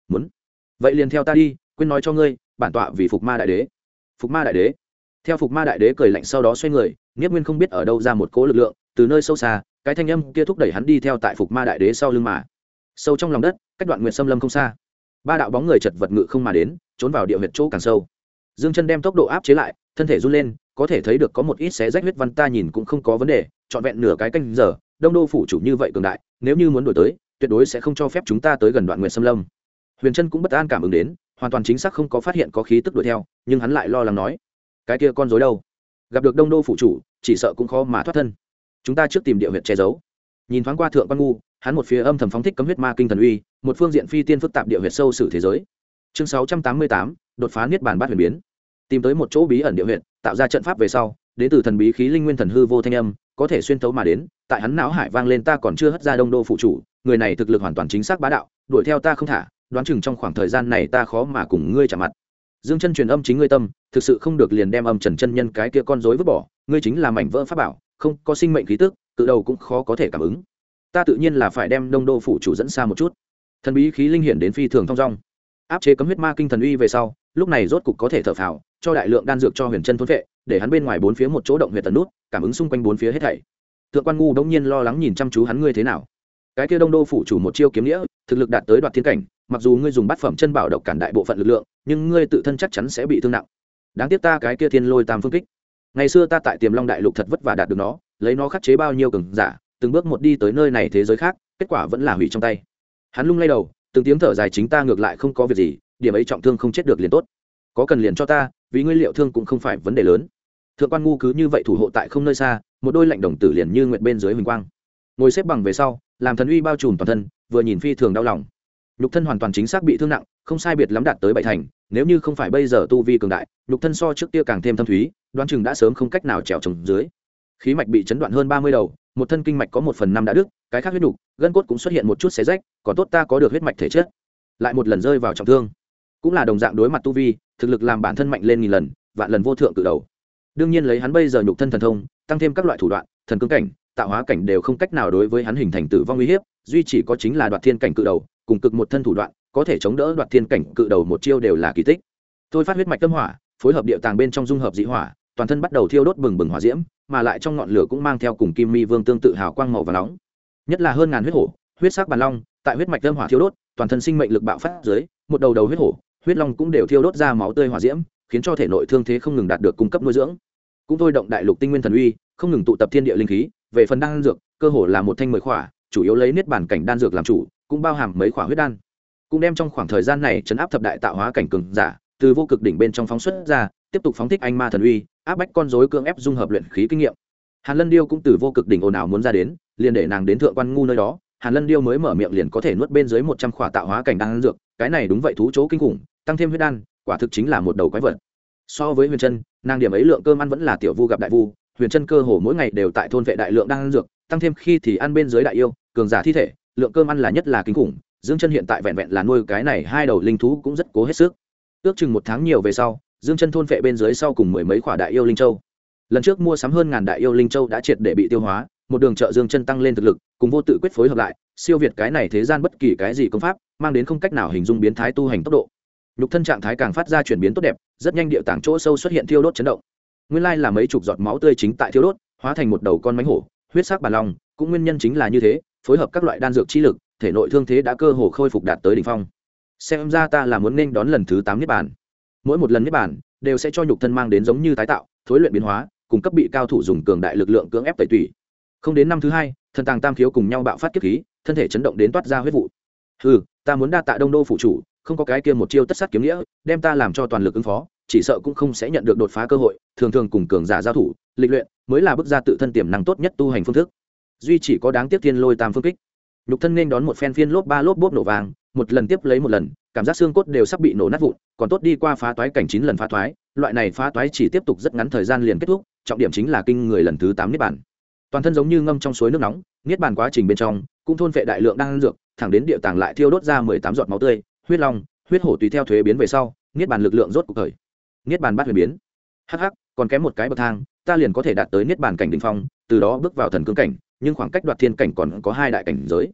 muốn vậy liền theo ta đi, quên nói cho ngươi, bản tọa vì phục ma đại đế. Phục ma đại đế? Theo phục ma đại đế cười lạnh sau đó xoay người, Niếp Nguyên không biết ở đâu ra một cỗ lực lượng, từ nơi sâu xa, cái thanh âm kia thúc đẩy hắn đi theo tại phục ma đại đế sau lưng mà. Sâu trong lòng đất, cách Đoạn Nguyệt Xâm Lâm không xa, ba đạo bóng người chật vật ngự không mà đến, trốn vào địa huyệt chỗ càng sâu. Dương Chân đem tốc độ áp chế lại, thân thể run lên, có thể thấy được có một ít xé rách huyết văn, ta nhìn cũng không có vấn đề, trọn vẹn nửa cái canh giờ, Đông Đô phủ chủ như vậy cường đại, nếu như muốn đuổi tới, tuyệt đối sẽ không cho phép chúng ta tới gần Đoạn Nguyệt Xâm Lâm. Huyền Trân cũng bất an cảm ứng đến, hoàn toàn chính xác không có phát hiện có khí tức đuổi theo, nhưng hắn lại lo lắng nói, cái kia con rối đâu? Gặp được Đông Đô phủ chủ, chỉ sợ cũng khó mà thoát thân. Chúng ta trước tìm địa huyệt che giấu. Nhìn thoáng qua Thượng Quan Ngu, hắn một phía âm thầm phóng thích cấm huyết ma kinh thần uy, một phương diện phi tiên phức tạp địa huyệt sâu sử thế giới. Chương 688, đột phá niết bàn bát huyền biến. Tìm tới một chỗ bí ẩn địa huyệt, tạo ra trận pháp về sau, đến từ thần bí khí linh nguyên thần hư vô thanh âm, có thể xuyên thấu mà đến, tại hắn não hải vang lên, ta còn chưa hất ra Đông Đô phụ chủ, người này thực lực hoàn toàn chính xác bá đạo, đuổi theo ta không thả, đoán chừng trong khoảng thời gian này ta khó mà cùng ngươi chạm mặt. Dương Chân truyền âm chính ngươi tâm, thực sự không được liền đem âm Trần chân nhân cái kia con rối vứt bỏ, ngươi chính là mảnh vỡ pháp bảo, không có sinh mệnh khí tức, tự đầu cũng khó có thể cảm ứng. Ta tự nhiên là phải đem Đông Đô phụ chủ dẫn xa một chút. Thần bí khí linh hiển đến phi thường thông dong, áp chế cấm huyết ma kinh thần uy về sau, lúc này rốt cục có thể thở phào, cho đại lượng đan dược cho Huyền Trân thôn vệ, để hắn bên ngoài bốn phía một chỗ động huyệt tần nút, cảm ứng xung quanh bốn phía hết thảy. Thượng Quan Ngu đống nhiên lo lắng nhìn chăm chú hắn, ngươi thế nào? Cái kia Đông Đô phủ chủ một chiêu kiếm nghĩa, thực lực đạt tới đoạt thiên cảnh, mặc dù ngươi dùng bát phẩm chân bảo độc cản đại bộ phận lực lượng, nhưng ngươi tự thân chắc chắn sẽ bị thương nặng. Đáng tiếc ta cái kia Thiên Lôi Tam phương kích, ngày xưa ta tại Tiềm Long đại lục thật vất vả đạt được nó, lấy nó khắc chế bao nhiêu cường giả, từng bước một đi tới nơi này thế giới khác, kết quả vẫn là hủy trong tay. Hắn lung lay đầu, từng tiếng thở dài, chính ta ngược lại không có việc gì, điểm ấy trọng thương không chết được liền tốt, có cần liền cho ta, vì ngươi liệu thương cũng không phải vấn đề lớn. Thượng Quan Ngu cứ như vậy thủ hộ tại không nơi xa, một đôi lạnh đồng tử liền như nguyệt bên dưới huỳnh quang, ngồi xếp bằng về sau, làm thần uy bao trùm toàn thân, vừa nhìn phi thường đau lòng. Nhục thân hoàn toàn chính xác bị thương nặng, không sai biệt lắm đạt tới 7 thành, nếu như không phải bây giờ tu vi cường đại, nhục thân so trước kia càng thêm thâm thúy, đoán chừng đã sớm không cách nào trèo trồng dưới. Khí mạch bị chấn đoạn hơn 30 đầu, một thân kinh mạch có 1/5 đã đứt, cái khác huyết nhục, gân cốt cũng xuất hiện một chút xé rách, còn tốt ta có được huyết mạch thể chất. Lại một lần rơi vào trọng thương, cũng là đồng dạng đối mặt tu vi, thực lực làm bản thân mạnh lên nghìn lần, vạn lần vô thượng cự đầu. Đương nhiên lấy hắn bây giờ nhục thân thần thông, tăng thêm các loại thủ đoạn, thần cương cảnh, tạo hóa cảnh đều không cách nào đối với hắn hình thành tử vong uy hiếp, duy chỉ có chính là đoạt thiên cảnh cự đầu, cùng cực một thân thủ đoạn, có thể chống đỡ đoạt thiên cảnh cự đầu một chiêu đều là kỳ tích. Tôi phát huyết mạch tâm hỏa, phối hợp địa tàng bên trong dung hợp dị hỏa, toàn thân bắt đầu thiêu đốt bừng bừng hỏa diễm, mà lại trong ngọn lửa cũng mang theo cùng Kim Mi Vương tương tự hào quang màu vàng nóng. Nhất là hơn ngàn huyết hổ, huyết sắc bàn long, tại huyết mạch tâm hỏa thiêu đốt, toàn thân sinh mệnh lực bạo phát dưới, một đầu đầu huyết hổ, huyết long cũng đều thiêu đốt ra máu tươi hỏa diễm, khiến cho thể nội thương thế không ngừng đạt được cung cấp nuôi dưỡng. Cũng thôi động đại lục tinh nguyên thần uy, không ngừng tụ tập thiên địa linh khí, về phần đan dược, cơ hồ là một thanh 10 khỏa, chủ yếu lấy niết bàn cảnh đan dược làm chủ, cũng bao hàm mấy khỏa huyết đan. Cũng đem trong khoảng thời gian này trấn áp thập đại tạo hóa cảnh cường giả, từ vô cực đỉnh bên trong phóng xuất ra, tiếp tục phóng thích anh ma thần uy, áp bách con rối cưỡng ép dung hợp luyện khí kinh nghiệm. Hàn Lân Điêu cũng từ vô cực đỉnh ồn ào muốn ra đến, liền để nàng đến Thượng Quan Ngu nơi đó, Hàn Lân Điêu mới mở miệng liền có thể nuốt bên dưới 100 khỏa tạo hóa cảnh đan dược, cái này đúng vậy thú chỗ kinh khủng, tăng thêm huyết đan, quả thực chính là một đầu quái vật. So với Huyền Trân, nàng điểm ấy lượng cơm ăn vẫn là tiểu vu gặp đại vu, Huyền Trân cơ hồ mỗi ngày đều tại thôn vệ đại lượng đan dược, tăng thêm khi thì ăn bên dưới đại yêu, cường giả thi thể, lượng cơm ăn là nhất là kinh khủng. Dương Chân hiện tại vẹn vẹn là nuôi cái này hai đầu linh thú cũng rất cố hết sức. Ước chừng 1 tháng nhiều về sau, Dương Chân thôn vệ bên dưới sau cùng 10 mấy khỏa đại yêu linh châu. Lần trước mua sắm hơn ngàn đại yêu linh châu đã triệt để bị tiêu hóa, một đường trợ Dương Chân tăng lên thực lực, cùng vô tự quyết phối hợp lại, siêu việt cái này thế gian bất kỳ cái gì công pháp, mang đến không cách nào hình dung biến thái tu hành tốc độ. Lục thân trạng thái càng phát ra chuyển biến tốt đẹp, rất nhanh địa tạng chỗ sâu xuất hiện thiêu đốt chấn động. Nguyên lai là mấy chục giọt máu tươi chính tại thiêu đốt, hóa thành một đầu con mãnh hổ, huyết sắc bản long, cũng nguyên nhân chính là như thế, phối hợp các loại đan dược chi lực, thể nội thương thế đã cơ hồ khôi phục đạt tới đỉnh phong. Xem ra ta là muốn nên đón lần thứ 8 niết bàn. Mỗi một lần niết bàn đều sẽ cho nhục thân mang đến giống như tái tạo, thối luyện biến hóa, cùng cấp bị cao thủ dùng cường đại lực lượng cưỡng ép tẩy tủy. Không đến năm thứ 2, thần tàng tam khiếu cùng nhau bạo phát kiếp khí, thân thể chấn động đến toát ra huyết vụ. Ta muốn đa tạ Đông Đô phụ chủ, không có cái kia một chiêu tất sát kiếm nghĩa, đem ta làm cho toàn lực ứng phó, chỉ sợ cũng không sẽ nhận được đột phá cơ hội, thường thường cùng cường giả giao thủ, lịch luyện mới là bước ra tự thân tiềm năng tốt nhất tu hành phương thức. Duy chỉ có đáng tiếc Thiên Lôi Tam phương kích. Nhục thân nên đón một phen phiên lốp ba lốp bốp nổ vàng, một lần tiếp lấy một lần, cảm giác xương cốt đều sắp bị nổ nát vụn, còn tốt đi qua phá toái cảnh 9 lần phá toái, loại này phá toái chỉ tiếp tục rất ngắn thời gian liền kết thúc, trọng điểm chính là kinh người lần thứ 8 niết bàn. Toàn thân giống như ngâm trong suối nước nóng, niết bàn quá trình bên trong cũng thôn phệ đại lượng đan dược, thẳng đến địa tàng lại thiêu đốt ra 18 giọt máu tươi, huyết long, huyết hổ tùy theo thuế biến về sau, niết bàn lực lượng rốt cuộc khởi. Niết bàn bát huyền biến. Hắc, còn kém một cái bậc thang, ta liền có thể đạt tới niết bàn cảnh đỉnh phong, từ đó bước vào thần cương cảnh, nhưng khoảng cách đoạt thiên cảnh còn có 2 đại cảnh giới.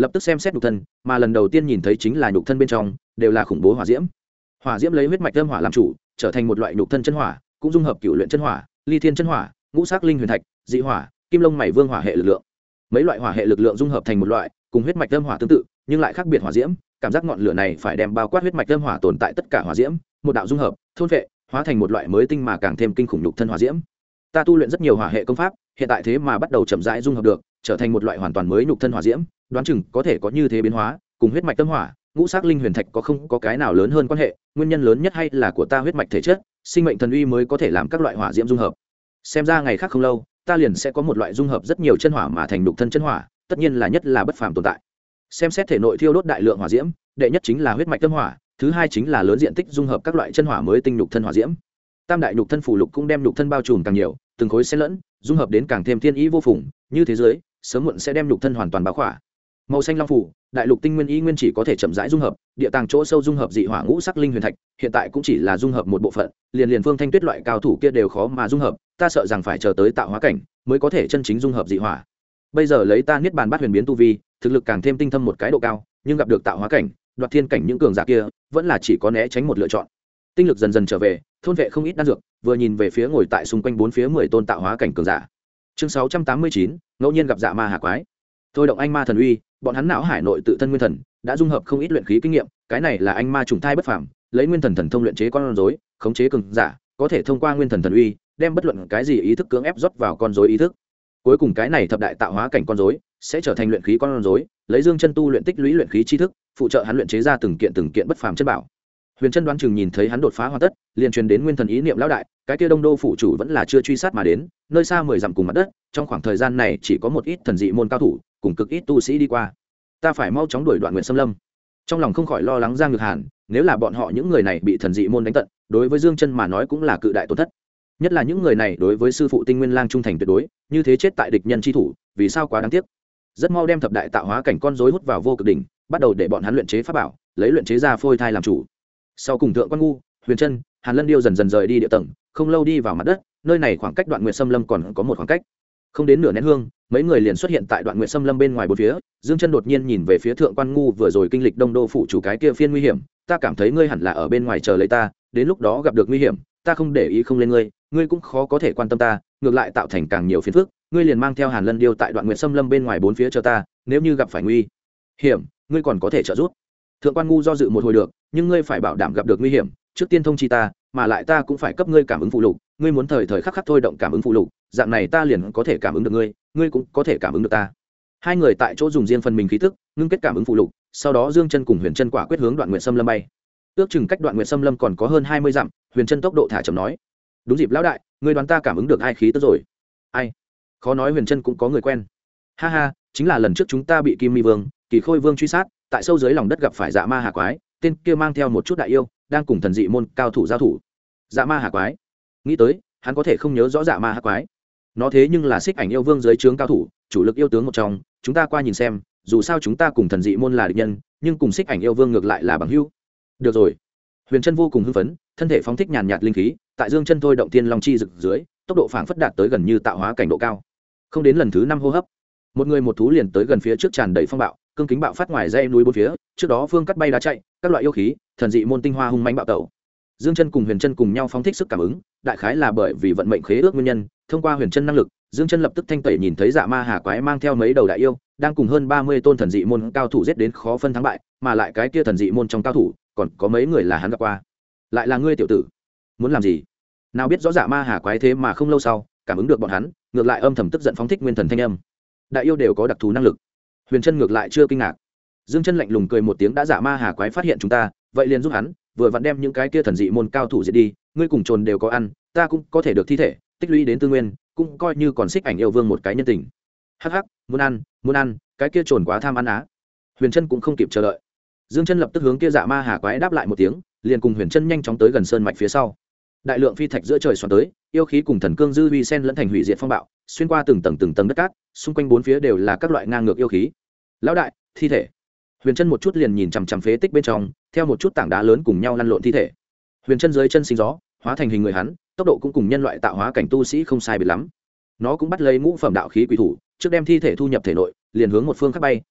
lập tức xem xét nhục thân, mà lần đầu tiên nhìn thấy chính là nhục thân bên trong đều là khủng bố hỏa diễm. Hỏa diễm lấy huyết mạch âm hỏa làm chủ, trở thành một loại nhục thân chân hỏa, cũng dung hợp cửu luyện chân hỏa, ly thiên chân hỏa, ngũ sắc linh huyền thạch, dị hỏa, kim long mảy vương hỏa hệ lực lượng. Mấy loại hỏa hệ lực lượng dung hợp thành một loại, cùng huyết mạch âm hỏa tương tự, nhưng lại khác biệt hỏa diễm, cảm giác ngọn lửa này phải đem bao quát huyết mạch âm hỏa tồn tại tất cả hỏa diễm, một đạo dung hợp, thôn vệ, hóa thành một loại mới tinh mà càng thêm kinh khủng nhục thân hỏa diễm. Ta tu luyện rất nhiều hỏa hệ công pháp, hiện tại thế mà bắt đầu chậm rãi dung hợp được, trở thành một loại hoàn toàn mới nhục thân hỏa diễm, đoán chừng có thể có như thế biến hóa, cùng huyết mạch tâm hỏa, ngũ sắc linh huyền thạch có không có cái nào lớn hơn quan hệ, nguyên nhân lớn nhất hay là của ta huyết mạch thể chất, sinh mệnh thần uy mới có thể làm các loại hỏa diễm dung hợp. Xem ra ngày khác không lâu, ta liền sẽ có một loại dung hợp rất nhiều chân hỏa mà thành nhục thân chân hỏa, tất nhiên là nhất là bất phàm tồn tại. Xem xét thể nội thiêu đốt đại lượng hỏa diễm, đệ nhất chính là huyết mạch tâm hỏa, thứ hai chính là lớn diện tích dung hợp các loại chân hỏa mới tinh nhục thân hỏa diễm. Tam đại nhục thân phù lục cũng đem nhục thân bao trùm càng nhiều, từng khối xen lẫn, dung hợp đến càng thêm thiên ý vô phùng, như thế giới sớm muộn sẽ đem nhục thân hoàn toàn bao khỏa. Màu xanh long phủ, đại lục tinh nguyên ý nguyên chỉ có thể chậm rãi dung hợp, địa tàng chỗ sâu dung hợp dị hỏa ngũ sắc linh huyền thạch, hiện tại cũng chỉ là dung hợp một bộ phận, liền Phương Thanh Tuyết loại cao thủ kia đều khó mà dung hợp, ta sợ rằng phải chờ tới tạo hóa cảnh mới có thể chân chính dung hợp dị hỏa. Bây giờ lấy ta niết bàn bát huyền biến tu vi, thực lực càng thêm tinh thâm một cái độ cao, nhưng gặp được tạo hóa cảnh, đoạt thiên cảnh những cường giả kia, vẫn là chỉ có né tránh một lựa chọn. Tinh lực dần dần trở về, thôn vệ không ít đan dược, vừa nhìn về phía ngồi tại xung quanh bốn phía 10 tôn tạo hóa cảnh cường giả. Chương 689, ngẫu nhiên gặp dạ ma hà quái. Thôi động anh ma thần uy, bọn hắn não hải nội tự thân nguyên thần đã dung hợp không ít luyện khí kinh nghiệm, cái này là anh ma trùng thai bất phàm, lấy nguyên thần thần thông luyện chế con rối, khống chế cường giả, có thể thông qua nguyên thần thần uy, đem bất luận cái gì ý thức cưỡng ép rót vào con rối ý thức. Cuối cùng cái này thập đại tạo hóa cảnh con rối sẽ trở thành luyện khí con rối, lấy Dương Chân tu luyện tích lũy luyện khí chi thức, phụ trợ hắn luyện chế ra từng kiện bất phàm chân bảo. Huyền Chân đoán chừng nhìn thấy hắn đột phá hoàn tất, liền truyền đến nguyên thần ý niệm lão đại, cái kia Đông Đô phủ chủ vẫn là chưa truy sát mà đến, nơi xa 10 dặm cùng mặt đất, trong khoảng thời gian này chỉ có một ít thần dị môn cao thủ, cùng cực ít tu sĩ đi qua. Ta phải mau chóng đuổi Đoạn Nguyệt Xâm Lâm. Trong lòng không khỏi lo lắng Giang Nhược Hàn, nếu là bọn họ những người này bị thần dị môn đánh tận, đối với Dương Chân mà nói cũng là cự đại tổn thất. Nhất là những người này đối với sư phụ Tinh Nguyên Lang trung thành tuyệt đối, như thế chết tại địch nhân chi thủ, vì sao quá đáng tiếc. Rất mau đem thập đại tạo hóa cảnh con rối hút vào vô cực đỉnh, bắt đầu để bọn hắn luyện chế pháp bảo, lấy luyện chế ra phôi thai làm chủ. Sau cùng Thượng Quan Ngu, Huyền Chân, Hàn Lân Điêu dần dần rời đi địa tầng, không lâu đi vào mặt đất, nơi này khoảng cách Đoạn Nguyệt Xâm Lâm còn có một khoảng cách. Không đến nửa nén hương, mấy người liền xuất hiện tại Đoạn Nguyệt Xâm Lâm bên ngoài bốn phía. Dương Chân đột nhiên nhìn về phía Thượng Quan Ngu vừa rồi kinh lịch Đông Đô phủ chủ cái kia phiên nguy hiểm, ta cảm thấy ngươi hẳn là ở bên ngoài chờ lấy ta, đến lúc đó gặp được nguy hiểm, ta không để ý không lên ngươi, ngươi cũng khó có thể quan tâm ta, ngược lại tạo thành càng nhiều phiền phức, ngươi liền mang theo Hàn Lân Điêu tại Đoạn Nguyệt Xâm Lâm bên ngoài bốn phía chờ ta, nếu như gặp phải nguy hiểm, ngươi còn có thể trợ giúp. Thượng Quan Ngu do dự một hồi được, nhưng ngươi phải bảo đảm gặp được nguy hiểm, trước tiên thông chi ta, mà lại ta cũng phải cấp ngươi cảm ứng phụ lục, ngươi muốn thời thời khắc khắc thôi động cảm ứng phụ lục, dạng này ta liền có thể cảm ứng được ngươi, ngươi cũng có thể cảm ứng được ta. Hai người tại chỗ dùng riêng phần mình khí tức, ngưng kết cảm ứng phụ lục, sau đó Dương Chân cùng Huyền Chân quả quyết hướng Đoạn Nguyệt Xâm Lâm bay. Ước chừng cách Đoạn Nguyệt Xâm Lâm còn có hơn 20 dặm, Huyền Chân tốc độ thả chậm nói: "Đúng dịp lão đại, ngươi đoán ta cảm ứng được ai khí tức rồi?" "Ai?" Khó nói Huyền Chân cũng có người quen. "Ha ha, chính là lần trước chúng ta bị Kim Mi Vương, Kỳ Khôi Vương truy sát, tại sâu dưới lòng đất gặp phải Dạ Ma Hà Quái, tên kia mang theo một chút đại yêu, đang cùng thần dị môn cao thủ giao thủ." Dạ Ma Hà Quái? Nghĩ tới, hắn có thể không nhớ rõ Dạ Ma Hà Quái. Nó thế nhưng là Xích Ảnh yêu vương dưới trướng cao thủ, chủ lực yêu tướng một trong, chúng ta qua nhìn xem, dù sao chúng ta cùng thần dị môn là địch nhân, nhưng cùng Xích Ảnh yêu vương ngược lại là bằng hữu. Được rồi. Huyền Chân vô cùng hưng phấn, thân thể phóng thích nhàn nhạt linh khí, tại Dương Chân thôi động tiên long chi rực dưới, tốc độ phảng phất đạt tới gần như tạo hóa cảnh độ cao. Không đến lần thứ 5 hô hấp, một người một thú liền tới gần phía trước tràn đầy phong bạo, cương kính bạo phát ngoài dãy núi bốn phía, trước đó phương cắt bay đá chạy, các loại yêu khí, thần dị môn tinh hoa hung mãnh bạo tẩu. Dương Chân cùng Huyền Chân cùng nhau phóng thích sức cảm ứng, đại khái là bởi vì vận mệnh khế ước nguyên nhân, thông qua Huyền Chân năng lực, Dương Chân lập tức thanh tẩy nhìn thấy Dạ Ma Hà Quái mang theo mấy đầu đại yêu, đang cùng hơn 30 tôn thần dị môn cao thủ giết đến khó phân thắng bại, mà lại cái kia thần dị môn trong cao thủ, còn có mấy người là hắn gặp qua. Lại là ngươi tiểu tử, muốn làm gì? Nào biết rõ Dạ Ma Hà Quái thế mà không lâu sau, cảm ứng được bọn hắn, ngược lại âm thầm tức giận phóng thích nguyên thần thanh âm. Đại yêu đều có đặc thù năng lực. Huyền Chân ngược lại chưa kinh ngạc. Dương Chân lạnh lùng cười một tiếng, đã Dạ Ma Hà Quái phát hiện chúng ta, vậy liền giúp hắn, vừa vặn đem những cái kia thần dị môn cao thủ diệt đi, ngươi cùng trồn đều có ăn, ta cũng có thể được thi thể, tích lũy đến tư nguyên, cũng coi như còn Xích Ảnh yêu vương một cái nhân tình. Hắc hắc, muốn ăn, cái kia trồn quá tham ăn á. Huyền Chân cũng không kịp chờ đợi. Dương Chân lập tức hướng kia Dạ Ma Hà Quái đáp lại một tiếng, liền cùng Huyền Chân nhanh chóng tới gần sơn mạch phía sau. Đại lượng phi thạch giữa trời xoắn tới, yêu khí cùng thần cương dư uy sen lẫn thành hủy diệt phong bạo, xuyên qua từng tầng đất cát, xung quanh bốn phía đều là các loại ngang ngược yêu khí. Lão đại, thi thể. Huyền Chân một chút liền nhìn chằm chằm phế tích bên trong, theo một chút tảng đá lớn cùng nhau lăn lộn thi thể. Huyền Chân dưới chân sinh gió, hóa thành hình người hắn, tốc độ cũng cùng nhân loại tạo hóa cảnh tu sĩ không sai biệt lắm. Nó cũng bắt lấy ngũ phẩm đạo khí quỷ thủ, trước đem thi thể thu nhập thể nội, liền hướng một phương khác bay,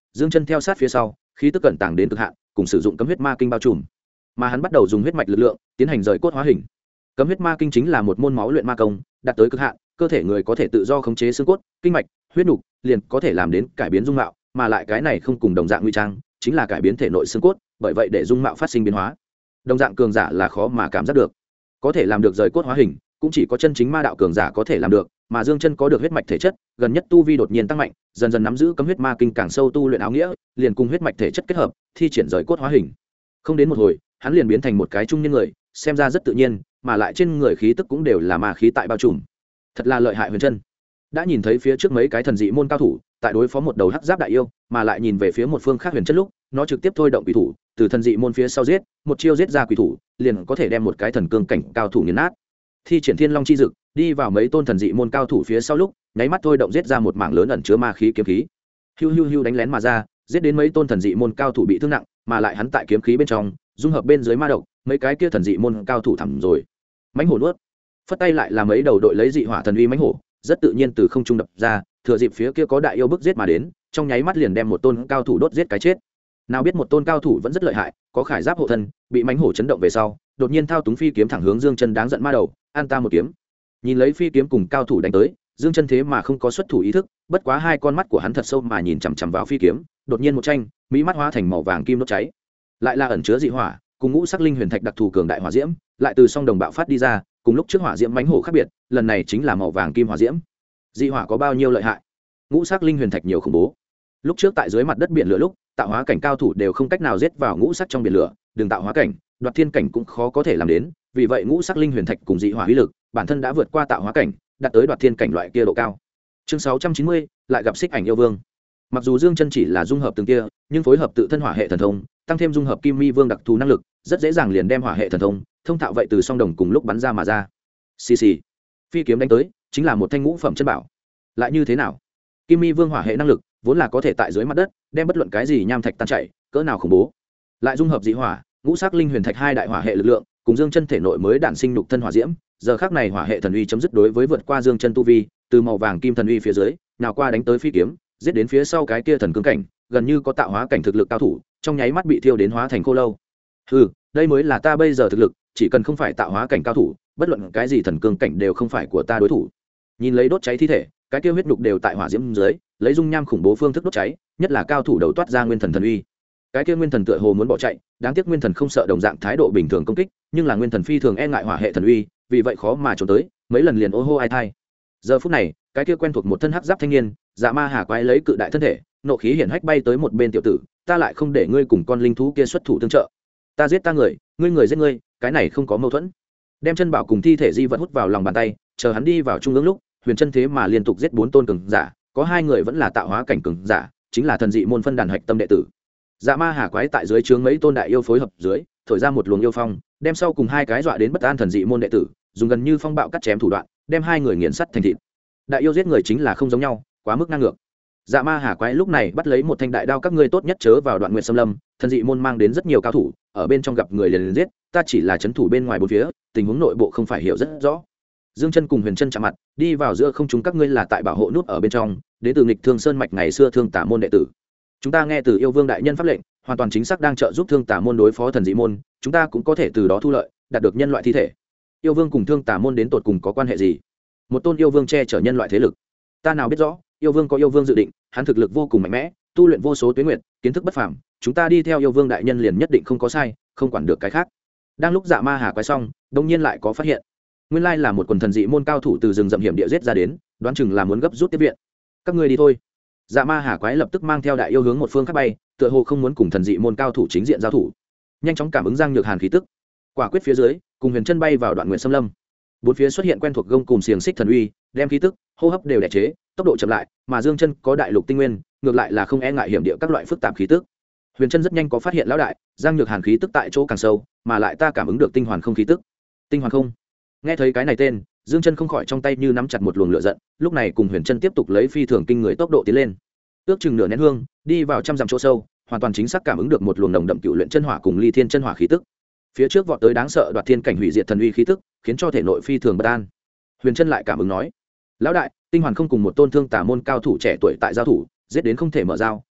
Dương Chân theo sát phía sau, khí tức cẩn tàng đến cực hạn, cùng sử dụng cấm huyết ma kinh bao trùm, mà hắn bắt đầu dùng huyết mạch lực lượng tiến hành rời cốt hóa hình. Cấm huyết ma kinh chính là một môn máu luyện ma công, đạt tới cực hạn, cơ thể người có thể tự do khống chế xương cốt, kinh mạch, huyết nục, liền có thể làm đến cải biến dung mạo, mà lại cái này không cùng đồng dạng nguy trang, chính là cải biến thể nội xương cốt, bởi vậy để dung mạo phát sinh biến hóa. Đồng dạng cường giả là khó mà cảm giác được, có thể làm được rời cốt hóa hình, cũng chỉ có chân chính ma đạo cường giả có thể làm được, mà Dương Chân có được huyết mạch thể chất, gần nhất tu vi đột nhiên tăng mạnh, dần dần nắm giữ cấm huyết ma kinh càng sâu tu luyện áo nghĩa, liền cùng huyết mạch thể chất kết hợp, thi triển rời cốt hóa hình. Không đến một hồi, hắn liền biến thành một cái trung niên người, xem ra rất tự nhiên, mà lại trên người khí tức cũng đều là ma khí tại bao trùm. Thật là lợi hại Huyền Chân. Đã nhìn thấy phía trước mấy cái thần dị môn cao thủ, tại đối phó một đầu hắc giáp đại yêu, mà lại nhìn về phía một phương khác Huyền Chân lúc, nó trực tiếp thôi động quỷ thủ, từ thần dị môn phía sau giết, một chiêu giết ra quỷ thủ, liền có thể đem một cái thần cương cảnh cao thủ nghiền nát. Thi triển Thiên Long chi dực, đi vào mấy tôn thần dị môn cao thủ phía sau lúc, nháy mắt thôi động giết ra một mảng lớn ẩn chứa ma khí kiếm khí. Hiu hiu hiu đánh lén mà ra, giết đến mấy tôn thần dị môn cao thủ bị thương nặng, mà lại hắn tại kiếm khí bên trong, dung hợp bên dưới ma độc, mấy cái kia thần dị môn cao thủ thẳm rồi. Mãnh hổ nuốt, phất tay lại là mấy đầu đội lấy dị hỏa thần uy mãnh hổ, rất tự nhiên từ không trung đập ra, thừa dịp phía kia có đại yêu bức giết mà đến, trong nháy mắt liền đem một tôn cao thủ đốt giết cái chết. Nào biết một tôn cao thủ vẫn rất lợi hại, có khải giáp hộ thân, bị mãnh hổ chấn động về sau, đột nhiên thao túng phi kiếm thẳng hướng Dương Chân đáng giận ma đầu, an ta một kiếm. Nhìn lấy phi kiếm cùng cao thủ đánh tới, Dương Chân thế mà không có xuất thủ ý thức, bất quá hai con mắt của hắn thật sâu mà nhìn chằm chằm vào phi kiếm, đột nhiên một tranh, mỹ mắt hóa thành màu vàng kim đốt cháy. Lại là ẩn chứa dị hỏa, cùng ngũ sắc linh huyền thạch đặc thù cường đại hỏa diễm, lại từ song đồng bạo phát đi ra, cùng lúc trước hỏa diễm mãnh hổ khác biệt, lần này chính là màu vàng kim hỏa diễm. Dị hỏa có bao nhiêu lợi hại? Ngũ sắc linh huyền thạch nhiều khủng bố. Lúc trước tại dưới mặt đất biển lửa lúc, tạo hóa cảnh cao thủ đều không cách nào giết vào ngũ sắc trong biển lửa, đường tạo hóa cảnh, đoạt thiên cảnh cũng khó có thể làm đến, vì vậy ngũ sắc linh huyền thạch cùng dị hỏa uy lực, bản thân đã vượt qua tạo hóa cảnh, đạt tới đoạt thiên cảnh loại kia độ cao. Chương 690, lại gặp Xích Ảnh yêu vương. Mặc dù Dương Chân chỉ là dung hợp từng kia, nhưng phối hợp tự thân hỏa hệ thần thông, tăng thêm dung hợp Kim Mi Vương đặc thù năng lực, rất dễ dàng liền đem hỏa hệ thần thông thông thạo vậy từ song đồng cùng lúc bắn ra mà ra. Xì xì, phi kiếm đánh tới, chính là một thanh ngũ phẩm chân bảo. Lại như thế nào? Kim Mi Vương hỏa hệ năng lực, vốn là có thể tại dưới mặt đất đem bất luận cái gì nham thạch tan chảy, cỡ nào khủng bố. Lại dung hợp dị hỏa, ngũ sắc linh huyền thạch hai đại hỏa hệ lực lượng, cùng Dương Chân thể nội mới đản sinh nhục thân hỏa diễm, giờ khắc này hỏa hệ thần uy chấm dứt đối với vượt qua Dương Chân tu vi, từ màu vàng kim thần uy phía dưới, nào qua đánh tới phi kiếm, giết đến phía sau cái kia thần cương cảnh, gần như có tạo hóa cảnh thực lực cao thủ, trong nháy mắt bị thiêu đến hóa thành khô lâu. Hừ, đây mới là ta bây giờ thực lực, chỉ cần không phải tạo hóa cảnh cao thủ, bất luận cái gì thần cương cảnh đều không phải của ta đối thủ. Nhìn lấy đốt cháy thi thể, cái kia huyết nhục đều tại hỏa diễm dưới, lấy dung nham khủng bố phương thức đốt cháy, nhất là cao thủ đầu toát ra nguyên thần thần uy. Cái kia nguyên thần tựa hồ muốn bỏ chạy, đáng tiếc nguyên thần không sợ đồng dạng thái độ bình thường công kích, nhưng là nguyên thần phi thường e ngại hỏa hệ thần uy, vì vậy khó mà trốn tới, mấy lần liền ô hô ai thai. Giờ phút này, cái kia quen thuộc một thân hắc giáp thanh niên, Dạ Ma Hà Quái lấy cự đại thân thể, nộ khí hiển hách bay tới một bên tiểu tử, ta lại không để ngươi cùng con linh thú kia xuất thủ tương trợ. Ta giết ta người, ngươi người giết ngươi, cái này không có mâu thuẫn. Đem chân bảo cùng thi thể di vật hút vào lòng bàn tay, chờ hắn đi vào trung ương lúc, Huyền Chân thế mà liên tục giết 4 tôn cường giả, có 2 người vẫn là tạo hóa cảnh cường giả, chính là thần dị môn phân đàn hạch tâm đệ tử. Dạ Ma Hà Quái tại dưới trướng mấy tôn đại yêu phối hợp dưới, thổi ra một luồng yêu phong, đem sau cùng 2 cái dọa đến bất an thần dị môn đệ tử, dùng gần như phong bạo cắt chém thủ đoạn, đem 2 người nghiền sắt thành thịt. Đại yêu giết người chính là không giống nhau, quá mức ngang ngược. Dạ Ma Hà Quái lúc này bắt lấy một thanh đại đao, các ngươi tốt nhất chớ vào Đoạn Nguyệt Xâm Lâm, thần dị môn mang đến rất nhiều cao thủ, ở bên trong gặp người liền giết, ta chỉ là trấn thủ bên ngoài bốn phía, tình huống nội bộ không phải hiểu rất rõ. Dương Chân cùng Huyền Chân chạm mặt, đi vào giữa không chúng, các ngươi là tại bảo hộ nút ở bên trong, đến từ Nghịch Thương Sơn mạch ngày xưa Thương Tả môn đệ tử. Chúng ta nghe từ yêu vương đại nhân pháp lệnh, hoàn toàn chính xác đang trợ giúp Thương Tả môn đối phó thần dị môn, chúng ta cũng có thể từ đó thu lợi, đạt được nhân loại thi thể. Yêu vương cùng Thương Tả môn đến tột cùng có quan hệ gì? Một tôn yêu vương che chở nhân loại thế lực, ta nào biết rõ. Yêu vương có yêu vương dự định, hắn thực lực vô cùng mạnh mẽ, tu luyện vô số tuế nguyệt, kiến thức bất phàm, chúng ta đi theo yêu vương đại nhân liền nhất định không có sai, không quản được cái khác. Đang lúc Dạ Ma Hà Quái xong, đột nhiên lại có phát hiện, nguyên lai là một quần thần dị môn cao thủ từ rừng rậm hiểm địa giết ra đến, đoán chừng là muốn gấp rút tiếp viện. Các ngươi đi thôi. Dạ Ma Hà Quái lập tức mang theo đại yêu hướng một phương khác bay, tựa hồ không muốn cùng thần dị môn cao thủ chính diện giao thủ, nhanh chóng cảm ứng Giang Nhược Hàn khí tức, quả quyết phía dưới, cùng Huyền Chân bay vào Đoạn Nguyệt Xâm Lâm. Bốn phía xuất hiện quen thuộc gông cùm xiềng xích thần uy, đem khí tức, hô hấp đều đè chế, tốc độ chậm lại, mà Dương Chân có đại lục tinh nguyên, ngược lại là không e ngại hiểm địa các loại phức tạp khí tức. Huyền Chân rất nhanh có phát hiện lão đại, Giang Nhược Hàn khí tức tại chỗ càng sâu, mà lại ta cảm ứng được tinh hoàn không khí tức. Tinh hoàn không? Nghe thấy cái này tên, Dương Chân không khỏi trong tay như nắm chặt một luồng lửa giận, lúc này cùng Huyền Chân tiếp tục lấy phi thường kinh người tốc độ tiến lên. Ước chừng nửa nén hương, đi vào trăm dặm chỗ sâu, hoàn toàn chính xác cảm ứng được một luồng nồng đậm cựu luyện chân hỏa cùng ly thiên chân hỏa khí tức. Phía trước vọt tới đáng sợ đoạt thiên cảnh hủy diệt thần uy khí tức, khiến cho thể nội phi thường bất an. Huyền Chân lại cảm ứng nói: "Lão đại, tinh hoàn không cùng một tôn Thương Tả môn cao thủ trẻ tuổi tại giao thủ, giết đến không thể mở giao,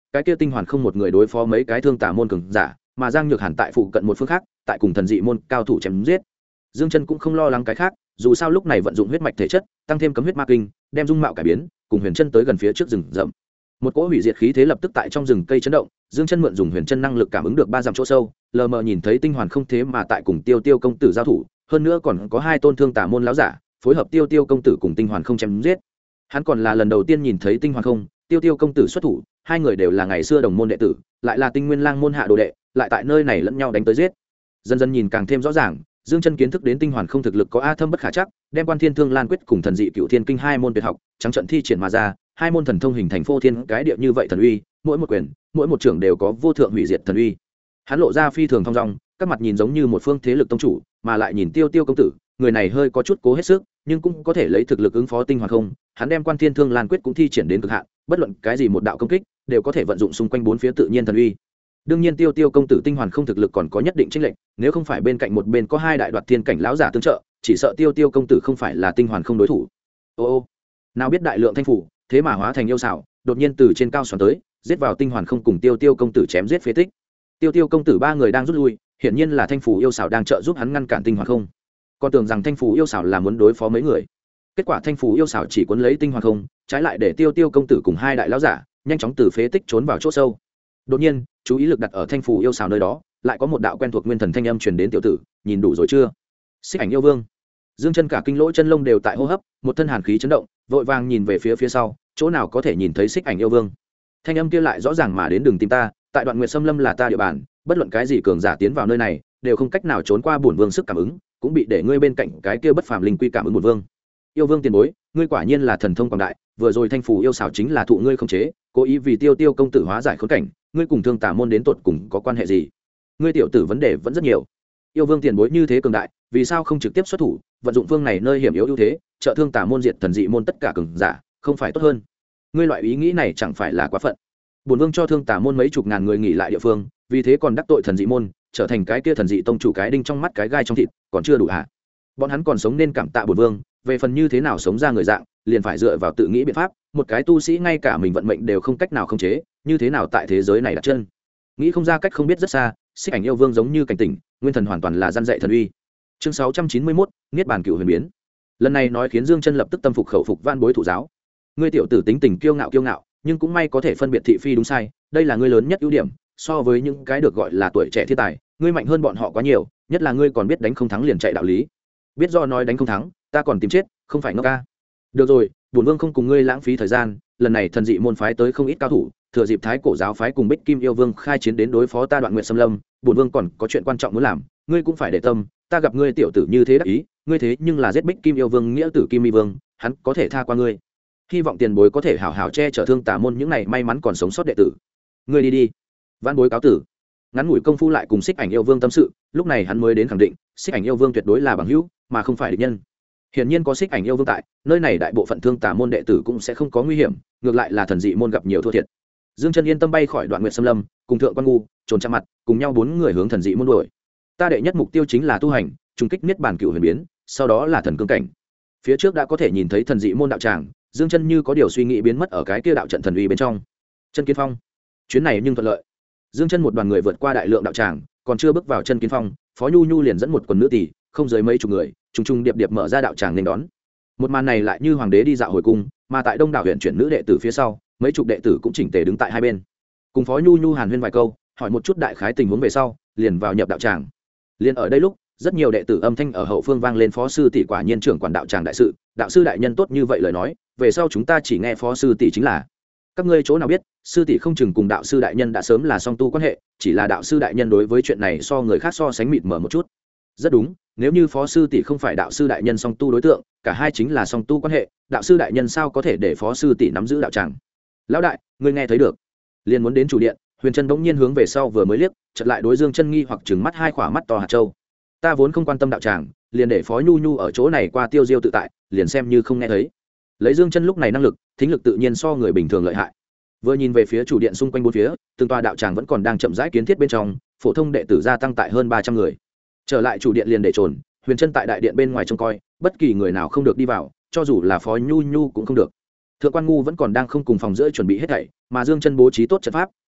cái kia tinh hoàn không một người đối phó mấy cái thương tà môn cường giả, mà Giang Nhược Hàn tại phụ cận một phương khác, tại cùng thần dị môn cao thủ chém giết. Dương Chân cũng không lo lắng cái khác, dù sao lúc này vận dụng huyết mạch thể chất, tăng thêm cấm huyết ma kinh, đem dung mạo cải biến, cùng Huyền Chân tới gần phía trước rừng rậm. Một cỗ hủy diệt khí thế lập tức tại trong rừng cây chấn động, Dương Chân mượn dùng Huyền Chân năng lực cảm ứng được 3 dặm chỗ sâu, lờ mờ nhìn thấy tinh hoàn không thế mà tại cùng Tiêu Tiêu công tử giao thủ, hơn nữa còn có 2 tôn thương tà môn lão giả, phối hợp Tiêu Tiêu công tử cùng tinh hoàn không chém giết. Hắn còn là lần đầu tiên nhìn thấy tinh hoàn không, Tiêu Tiêu công tử xuất thủ, hai người đều là ngày xưa đồng môn đệ tử, lại là Tinh Nguyên Lang môn hạ đồ đệ, lại tại nơi này lẫn nhau đánh tới giết. Dần dần nhìn càng thêm rõ ràng, Dương Chân kiến thức đến tinh hoàn không thực lực có a thâm bất khả chắc, đem Quan Thiên Thương Lan quyết cùng thần dị Cựu Thiên kinh 2 môn tuyệt học, trắng trận thi triển mà ra, 2 môn thần thông hình thành phô thiên cái địa như vậy thần uy, mỗi một quyền, mỗi một trưởng đều có vô thượng hủy diệt thần uy. Hắn lộ ra phi thường thong dong, các mặt nhìn giống như một phương thế lực tông chủ, mà lại nhìn Tiêu Tiêu công tử, người này hơi có chút cố hết sức, nhưng cũng có thể lấy thực lực ứng phó tinh hoàn không. Hắn đem Quan Thiên Thương Lan quyết cũng thi triển đến cực hạn, bất luận cái gì một đạo công kích, đều có thể vận dụng xung quanh bốn phía tự nhiên thần uy. Đương nhiên Tiêu Tiêu công tử tinh hoàn không thực lực còn có nhất định chênh lệch, nếu không phải bên cạnh một bên có 2 đại đoạt thiên cảnh lão giả tương trợ, chỉ sợ Tiêu Tiêu công tử không phải là tinh hoàn không đối thủ. Ô, nào biết đại lượng thanh phủ, thế mà hóa thành yêu xảo, đột nhiên từ trên cao xoắn tới, giết vào tinh hoàn không cùng Tiêu Tiêu công tử chém giết phế tích. Tiêu Tiêu công tử 3 người đang rút lui, hiển nhiên là thanh phủ yêu xảo đang trợ giúp hắn ngăn cản tinh hoàn không. Còn tưởng rằng thanh phủ yêu xảo là muốn đối phó mấy người. Kết quả thanh phủ yêu xảo chỉ cuốn lấy tinh hoàn không, trái lại để Tiêu Tiêu công tử cùng 2 đại lão giả nhanh chóng từ phế tích trốn vào chỗ sâu. Đột nhiên, chú ý lực đặt ở thanh phủ yêu xảo nơi đó, lại có một đạo quen thuộc nguyên thần thanh âm truyền đến tiểu tử, nhìn đủ rồi chưa? Xích Ảnh yêu vương. Dương Chân cả kinh lỗ chân lông đều tại hô hấp, một thân hàn khí chấn động, vội vàng nhìn về phía sau, chỗ nào có thể nhìn thấy Xích Ảnh yêu vương. Thanh âm kia lại rõ ràng mà đến, đừng tìm ta, tại Đoạn Nguyệt Sâm Lâm là ta địa bàn, bất luận cái gì cường giả tiến vào nơi này, đều không cách nào trốn qua bổn vương sức cảm ứng, cũng bị để ngươi bên cạnh cái kia bất phàm linh quy cảm ứng bổn vương. Yêu vương tiền bối, ngươi quả nhiên là thần thông quảng đại, vừa rồi thanh phủ yêu xảo chính là thụ ngươi khống chế, cố ý vì Tiêu Tiêu công tử hóa giải khốn cảnh, ngươi cùng thương tà môn đến tột cùng có quan hệ gì? Ngươi tiểu tử vấn đề vẫn rất nhiều. Yêu vương tiền bối như thế cường đại, vì sao không trực tiếp xuất thủ, vận dụng phương này nơi hiểm yếu ưu thế, trợ thương tà môn diệt thần dị môn tất cả cường giả, không phải tốt hơn? Ngươi loại ý nghĩ này chẳng phải là quá phận? Bổn vương cho thương tà môn mấy chục ngàn người nghỉ lại địa phương, vì thế còn đắc tội thần dị môn, trở thành cái kia thần dị tông chủ cái đinh trong mắt cái gai trong thịt, còn chưa đủ hả? Bọn hắn còn sống nên cảm tạ bổn vương, về phần như thế nào sống ra người dạng, liền phải dựa vào tự nghĩ biện pháp, một cái tu sĩ ngay cả mình vận mệnh đều không cách nào khống chế, như thế nào tại thế giới này đặt chân? Nghĩ không ra cách không biết rất xa. Xích Ảnh yêu vương giống như cảnh tỉnh, nguyên thần hoàn toàn là gian dạy thần uy. Chương 691, niết bàn cựu huyền biến. Lần này nói khiến Dương Chân lập tức tâm phục khẩu phục van bối thủ giáo. Ngươi tiểu tử tính tình kiêu ngạo, nhưng cũng may có thể phân biệt thị phi đúng sai, đây là ngươi lớn nhất ưu điểm, so với những cái được gọi là tuổi trẻ thiên tài, ngươi mạnh hơn bọn họ quá nhiều, nhất là ngươi còn biết đánh không thắng liền chạy đạo lý. Biết do nói đánh không thắng, ta còn tìm chết, không phải ngốc ca. Được rồi, bổn vương không cùng ngươi lãng phí thời gian, lần này thần dị môn phái tới không ít cao thủ, thừa dịp thái cổ giáo phái cùng Bích Kim yêu vương khai chiến đến đối phó ta Đoạn Nguyệt Sâm Lâm, bổn vương còn có chuyện quan trọng muốn làm, ngươi cũng phải để tâm, ta gặp ngươi tiểu tử như thế đắc ý, ngươi thế nhưng là giết Bích Kim yêu vương nghĩa tử Kim Y vương, hắn có thể tha qua ngươi. Hy vọng tiền bối có thể hảo hảo che chở thương tà môn những này may mắn còn sống sót đệ tử. Ngươi đi đi. Vãn bối cáo tử. Ngắn ngủi công phu lại cùng Xích Ảnh yêu vương tâm sự, lúc này hắn mới đến khẳng định, Xích Ảnh yêu vương tuyệt đối là bằng hữu, mà không phải địch nhân. Hiển nhiên có Xích Ảnh yêu vương tại, nơi này đại bộ phận thương tà môn đệ tử cũng sẽ không có nguy hiểm, ngược lại là thần dị môn gặp nhiều thua thiệt. Dương Chân yên tâm bay khỏi Đoạn Nguyệt Sâm Lâm, cùng Thượng Quan Ngu, Trồn Chạm Mặt, cùng nhau 4 người hướng thần dị môn đuổi. Ta đệ nhất mục tiêu chính là tu hành, trùng kích niết bàn cựu huyền biến, sau đó là thần cương cảnh. Phía trước đã có thể nhìn thấy thần dị môn đạo tràng, Dương Chân như có điều suy nghĩ biến mất ở cái kia đạo trận thần uy bên trong. Chân Kiến Phong, chuyến này nhưng thuận lợi. Dương Chân một đoàn người vượt qua đại lượng đạo tràng, còn chưa bước vào Chân Kiến Phong, Phó Nhu Nhu liền dẫn một quần nữ tỷ, không dưới mấy chục người, trùng trùng điệp điệp mở ra đạo tràng nên đón. Một màn này lại như hoàng đế đi dạo hồi cung, mà tại đông đảo huyện chuyển nữ đệ tử phía sau, mấy chục đệ tử cũng chỉnh tề đứng tại hai bên, cùng Phó Nhu Nhu hàn huyên vài câu, hỏi một chút đại khái tình huống về sau, liền vào nhập đạo tràng. Liền ở đây lúc, rất nhiều đệ tử âm thanh ở hậu phương vang lên, Phó sư tỷ quả nhiên trưởng quản đạo tràng đại sự, đạo sư đại nhân tốt như vậy lời nói, về sau chúng ta chỉ nghe Phó sư tỷ chính là. Các ngươi chỗ nào biết, sư tỷ không chừng cùng đạo sư đại nhân đã sớm là song tu quan hệ, chỉ là đạo sư đại nhân đối với chuyện này so người khác so sánh mịt mờ một chút. Rất đúng, nếu như Phó sư tỷ không phải đạo sư đại nhân song tu đối tượng, cả hai chính là song tu quan hệ, đạo sư đại nhân sao có thể để Phó sư tỷ nắm giữ đạo tràng? Lão đại, ngươi nghe thấy được? Liền muốn đến chủ điện, Huyền Trân bỗng nhiên hướng về sau vừa mới liếc, chợt lại đối Dương Chân nghi hoặc trừng mắt hai khỏa mắt to hạt châu. Ta vốn không quan tâm đạo tràng, liền để Phó Nhu Nhu ở chỗ này qua tiêu diêu tự tại, liền xem như không nghe thấy. Lấy Dương Chân lúc này năng lực, thính lực tự nhiên so người bình thường lợi hại. Vừa nhìn về phía chủ điện xung quanh bốn phía, từng tòa đạo tràng vẫn còn đang chậm rãi kiến thiết bên trong, phổ thông đệ tử gia tăng tại hơn 300 người. Trở lại chủ điện liền để trồn, Huyền Trân tại đại điện bên ngoài trông coi, bất kỳ người nào không được đi vào, cho dù là Phó Nhu Nhu cũng không được. Thượng Quan Ngu vẫn còn đang không cùng phòng giữa chuẩn bị hết thảy, mà Dương Chân bố trí tốt trận pháp,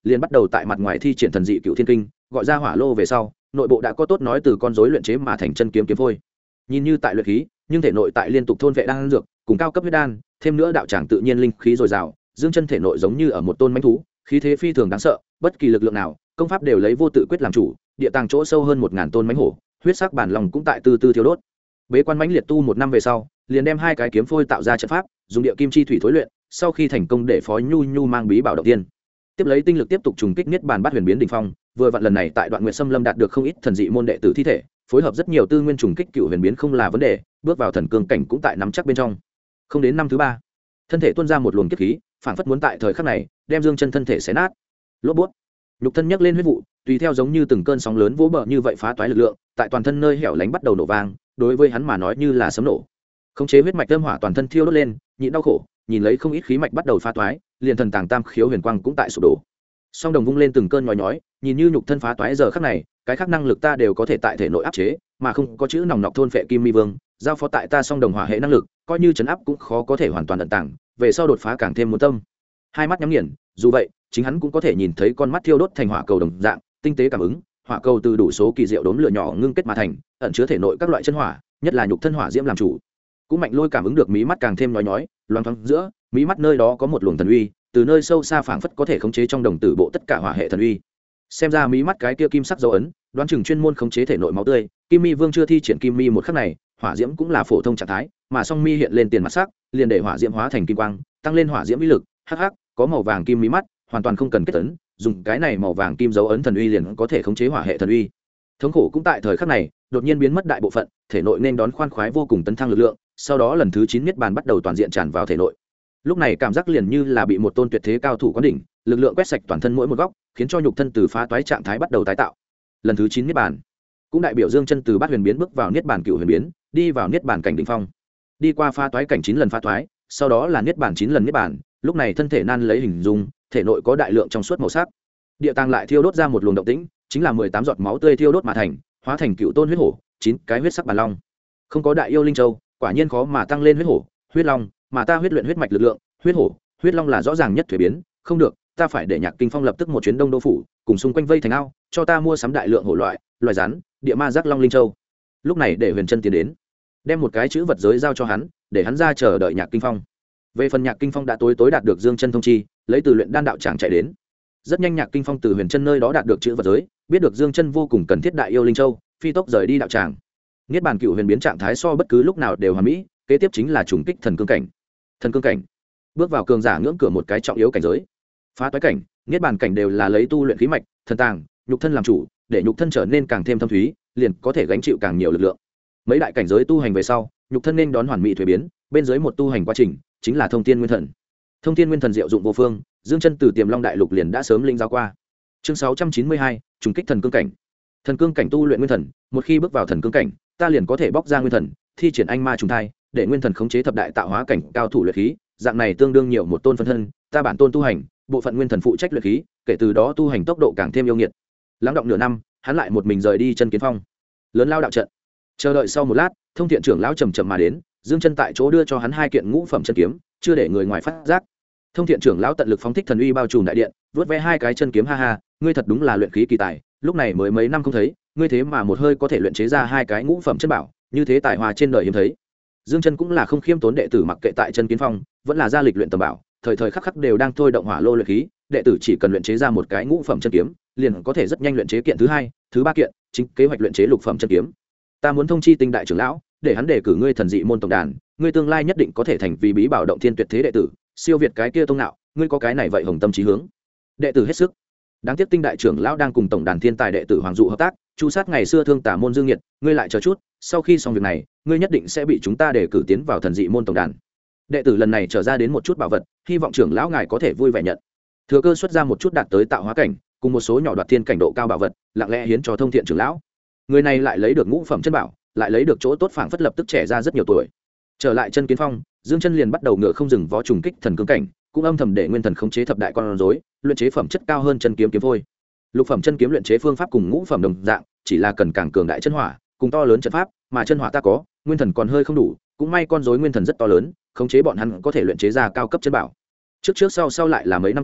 liền bắt đầu tại mặt ngoài thi triển thần dị cựu thiên kinh, gọi ra hỏa lô về sau, nội bộ đã có tốt nói từ con rối luyện chế mà thành chân kiếm kiếm phôi. Nhìn như tại luyện khí, nhưng thể nội tại liên tục thôn vệ đan dược, cùng cao cấp huyết đan, thêm nữa đạo tràng tự nhiên linh khí dồi dào, dương chân thể nội giống như ở một tôn mãnh thú, khí thế phi thường đáng sợ, bất kỳ lực lượng nào, công pháp đều lấy vô tự quyết làm chủ, địa tàng chỗ sâu hơn 1000 tôn mãnh hổ, huyết sắc bản lòng cũng tại từ từ thiêu đốt. Bế quan mãnh liệt tu 1 năm về sau, liền đem 2 cái kiếm phôi tạo ra trận pháp, dùng địa kim chi thủy thối luyện, sau khi thành công để phó nhu nhu mang bí bảo đầu tiên, tiếp lấy tinh lực tiếp tục trùng kích niết bàn bát huyền biến đỉnh phong, vừa vặn lần này tại Đoạn Nguyệt Sâm Lâm đạt được không ít thần dị môn đệ tử thi thể, phối hợp rất nhiều tư nguyên trùng kích cựu huyền biến không là vấn đề, bước vào thần cương cảnh cũng tại nắm chắc bên trong. Không đến năm thứ 3, thân thể tuôn ra một luồng kiếp khí, phảng phất muốn tại thời khắc này đem dương chân thân thể xé nát. Lốp bút, nhục thân nhấc lên huyết vụ, tùy theo giống như từng cơn sóng lớn vỗ bờ như vậy phá toái lực lượng, tại toàn thân nơi hẻo lánh bắt đầu nổ vang, đối với hắn mà nói như là sấm nổ. Khống chế huyết mạch âm hỏa toàn thân thiêu đốt lên, nhịn đau khổ, nhìn lấy không ít khí mạch bắt đầu phá toái, liền thần tàng tam khiếu huyền quang cũng tại sụp đổ. Song đồng vung lên từng cơn nhói nhói, nhìn như nhục thân phá toái giờ khắc này, cái khác năng lực ta đều có thể tại thể nội áp chế, mà không có chữ nòng nọc thôn phệ kim mi vương, giao phó tại ta song đồng hỏa hệ năng lực, coi như chấn áp cũng khó có thể hoàn toàn ẩn tàng, về sau đột phá càng thêm muốn tâm. Hai mắt nhắm nghiền, dù vậy, chính hắn cũng có thể nhìn thấy con mắt thiêu đốt thành hỏa cầu đồng dạng, tinh tế cảm ứng, hỏa cầu từ đủ số kỳ diệu đốm lửa nhỏ ngưng kết mà thành, ẩn chứa thể nội các loại chân hỏa, nhất là nhục thân hỏa diễm làm chủ. Cũng mạnh lôi cảm ứng được mí mắt càng thêm nhói nhói, loáng thoáng giữa, mí mắt nơi đó có một luồng thần uy, từ nơi sâu xa phảng phất có thể khống chế trong đồng tử bộ tất cả hỏa hệ thần uy. Xem ra mí mắt cái kia kim sắc dấu ấn, đoán chừng chuyên môn khống chế thể nội máu tươi, Kim Mi Vương chưa thi triển Kim Mi một khắc này, hỏa diễm cũng là phổ thông trạng thái, mà song mi hiện lên tiền mặt sắc, liền để hỏa diễm hóa thành kim quang, tăng lên hỏa diễm uy lực, hắc hắc, có màu vàng kim mí mắt, hoàn toàn không cần kết ấn, dùng cái này màu vàng kim dấu ấn thần uy liền có thể khống chế hỏa hệ thần uy. Thống khổ cũng tại thời khắc này, đột nhiên biến mất đại bộ phận, thể nội nên đón khoan khoái vô cùng tấn thăng lực lượng, sau đó lần thứ 9 niết bàn bắt đầu toàn diện tràn vào thể nội. Lúc này cảm giác liền như là bị một tôn tuyệt thế cao thủ quán đỉnh, lực lượng quét sạch toàn thân mỗi một góc, khiến cho nhục thân từ phá toái trạng thái bắt đầu tái tạo. Lần thứ 9 niết bàn, cũng đại biểu dương chân từ bát huyền biến bước vào niết bàn cựu huyền biến, đi vào niết bàn cảnh đỉnh phong. Đi qua phá toái cảnh 9 lần phá toái, sau đó là niết bàn 9 lần niết bàn, lúc này thân thể nan lấy hình dung, thể nội có đại lượng trong suốt màu sắc. Địa tàng lại thiêu đốt ra một luồng động tĩnh, chính là 18 giọt máu tươi thiêu đốt mà thành, hóa thành cựu tôn huyết hổ, 9 cái huyết sắc bản long. Không có đại yêu linh châu, quả nhiên khó mà tăng lên huyết hổ, huyết long, mà ta huyết luyện huyết mạch lực lượng, huyết hổ, huyết long là rõ ràng nhất thuế biến, không được, ta phải để Nhạc Kinh Phong lập tức một chuyến Đông Đô phủ, cùng xung quanh vây thành ao, cho ta mua sắm đại lượng hổ loại, loài rắn, địa ma giác long linh châu. Lúc này để Huyền Chân tiến đến, đem một cái chữ vật giới giao cho hắn, để hắn ra chờ đợi Nhạc Kinh Phong. Về phần Nhạc Kinh Phong đã tối đạt được Dương Chân thông chi, lấy từ luyện đan đạo tràng chạy đến. Rất nhanh Nhạc Kinh Phong từ Huyền Chân nơi đó đạt được chữ vật giới, biết được Dương Chân vô cùng cần thiết đại yêu linh châu, phi tốc rời đi đạo tràng. Niết bàn cựu huyền biến trạng thái so bất cứ lúc nào đều hoàn mỹ, kế tiếp chính là trùng kích thần cương cảnh. Thần cương cảnh, bước vào cường giả ngưỡng cửa một cái trọng yếu cảnh giới. Phá toái cảnh, niết bàn cảnh đều là lấy tu luyện khí mạch, thần tàng, nhục thân làm chủ, để nhục thân trở nên càng thêm thâm thúy, liền có thể gánh chịu càng nhiều lực lượng. Mấy đại cảnh giới tu hành về sau, nhục thân nên đón hoàn mỹ thuế biến, bên dưới một tu hành quá trình chính là thông thiên nguyên thần. Thông thiên nguyên thần diệu dụng vô phương, Dương Chân từ Tiềm Long đại lục liền đã sớm linh giáo qua. Chương 692, trùng kích thần cương cảnh. Thần cương cảnh tu luyện nguyên thần, một khi bước vào thần cương cảnh, ta liền có thể bóc ra nguyên thần, thi triển anh ma trùng thai, để nguyên thần khống chế thập đại tạo hóa cảnh cao thủ luyện khí, dạng này tương đương nhiều một tôn phân thân, ta bản tôn tu hành, bộ phận nguyên thần phụ trách luyện khí, kể từ đó tu hành tốc độ càng thêm yêu nghiệt. Lắng động nửa năm, hắn lại một mình rời đi Chân Kiến Phong. Lớn lao đạo trận. Chờ đợi sau một lát, Thông Thiện trưởng lão chậm chậm mà đến, Dương Chân tại chỗ đưa cho hắn 2 kiện ngũ phẩm chân kiếm, chưa để người ngoài phát giác. Thông Thiện trưởng lão tận lực phóng thích thần uy bao trùm đại điện, vớt ve 2 cái chân kiếm, ha ha, ngươi thật đúng là luyện khí kỳ tài, lúc này mới mấy năm không thấy, ngươi thế mà một hơi có thể luyện chế ra 2 cái ngũ phẩm chân bảo, như thế tài hoa trên đời hiếm thấy. Dương Chân cũng là không khiêm tốn đệ tử, mặc kệ tại Chân Kiến Phong, vẫn là gia lịch luyện tầm bảo, thời thời khắc khắc đều đang thôi động hỏa lô luyện khí, đệ tử chỉ cần luyện chế ra một cái ngũ phẩm chân kiếm, liền có thể rất nhanh luyện chế kiện thứ 2, thứ 3 kiện, chính kế hoạch luyện chế lục phẩm chân kiếm. Ta muốn thông chi Tinh đại trưởng lão, để hắn đề cử ngươi thần dị môn tổng đàn, ngươi tương lai nhất định có thể thành vì bí bảo động thiên tuyệt thế đệ tử, siêu việt cái kia tông nạo, ngươi có cái này vậy hồng tâm chí hướng. Đệ tử hết sức. Đáng tiếc Tinh đại trưởng lão đang cùng tổng đàn thiên tài đệ tử Hoàng Dụ hợp tác, chu sát ngày xưa thương tả môn Dương Nghiệt, ngươi lại chờ chút, sau khi xong việc này, ngươi nhất định sẽ bị chúng ta đề cử tiến vào thần dị môn tổng đàn. Đệ tử lần này trở ra đến một chút bảo vật, hy vọng trưởng lão ngài có thể vui vẻ nhận. Thừa cơ xuất ra một chút đạt tới tạo hóa cảnh, cùng một số nhỏ đoạt thiên cảnh độ cao bảo vật, lặng lẽ hiến cho Thông Thiện trưởng lão. Người này lại lấy được ngũ phẩm chân bảo, lại lấy được chỗ tốt, phảng phất lập tức trẻ ra rất nhiều tuổi. Trở lại Chân Kiến Phong, Dương Chân liền bắt đầu ngựa không dừng vó trùng kích thần cương cảnh, cũng âm thầm để nguyên thần khống chế thập đại con rối, luyện chế phẩm chất cao hơn chân kiếm kiếm phôi. Lục phẩm chân kiếm luyện chế phương pháp cùng ngũ phẩm đồng dạng, chỉ là cần càng cường đại chân hỏa, cùng to lớn trận pháp, mà chân hỏa ta có, nguyên thần còn hơi không đủ, cũng may con rối nguyên thần rất to lớn, khống chế bọn hắn có thể luyện chế ra cao cấp chân bảo. Trước sau lại là mấy năm qua,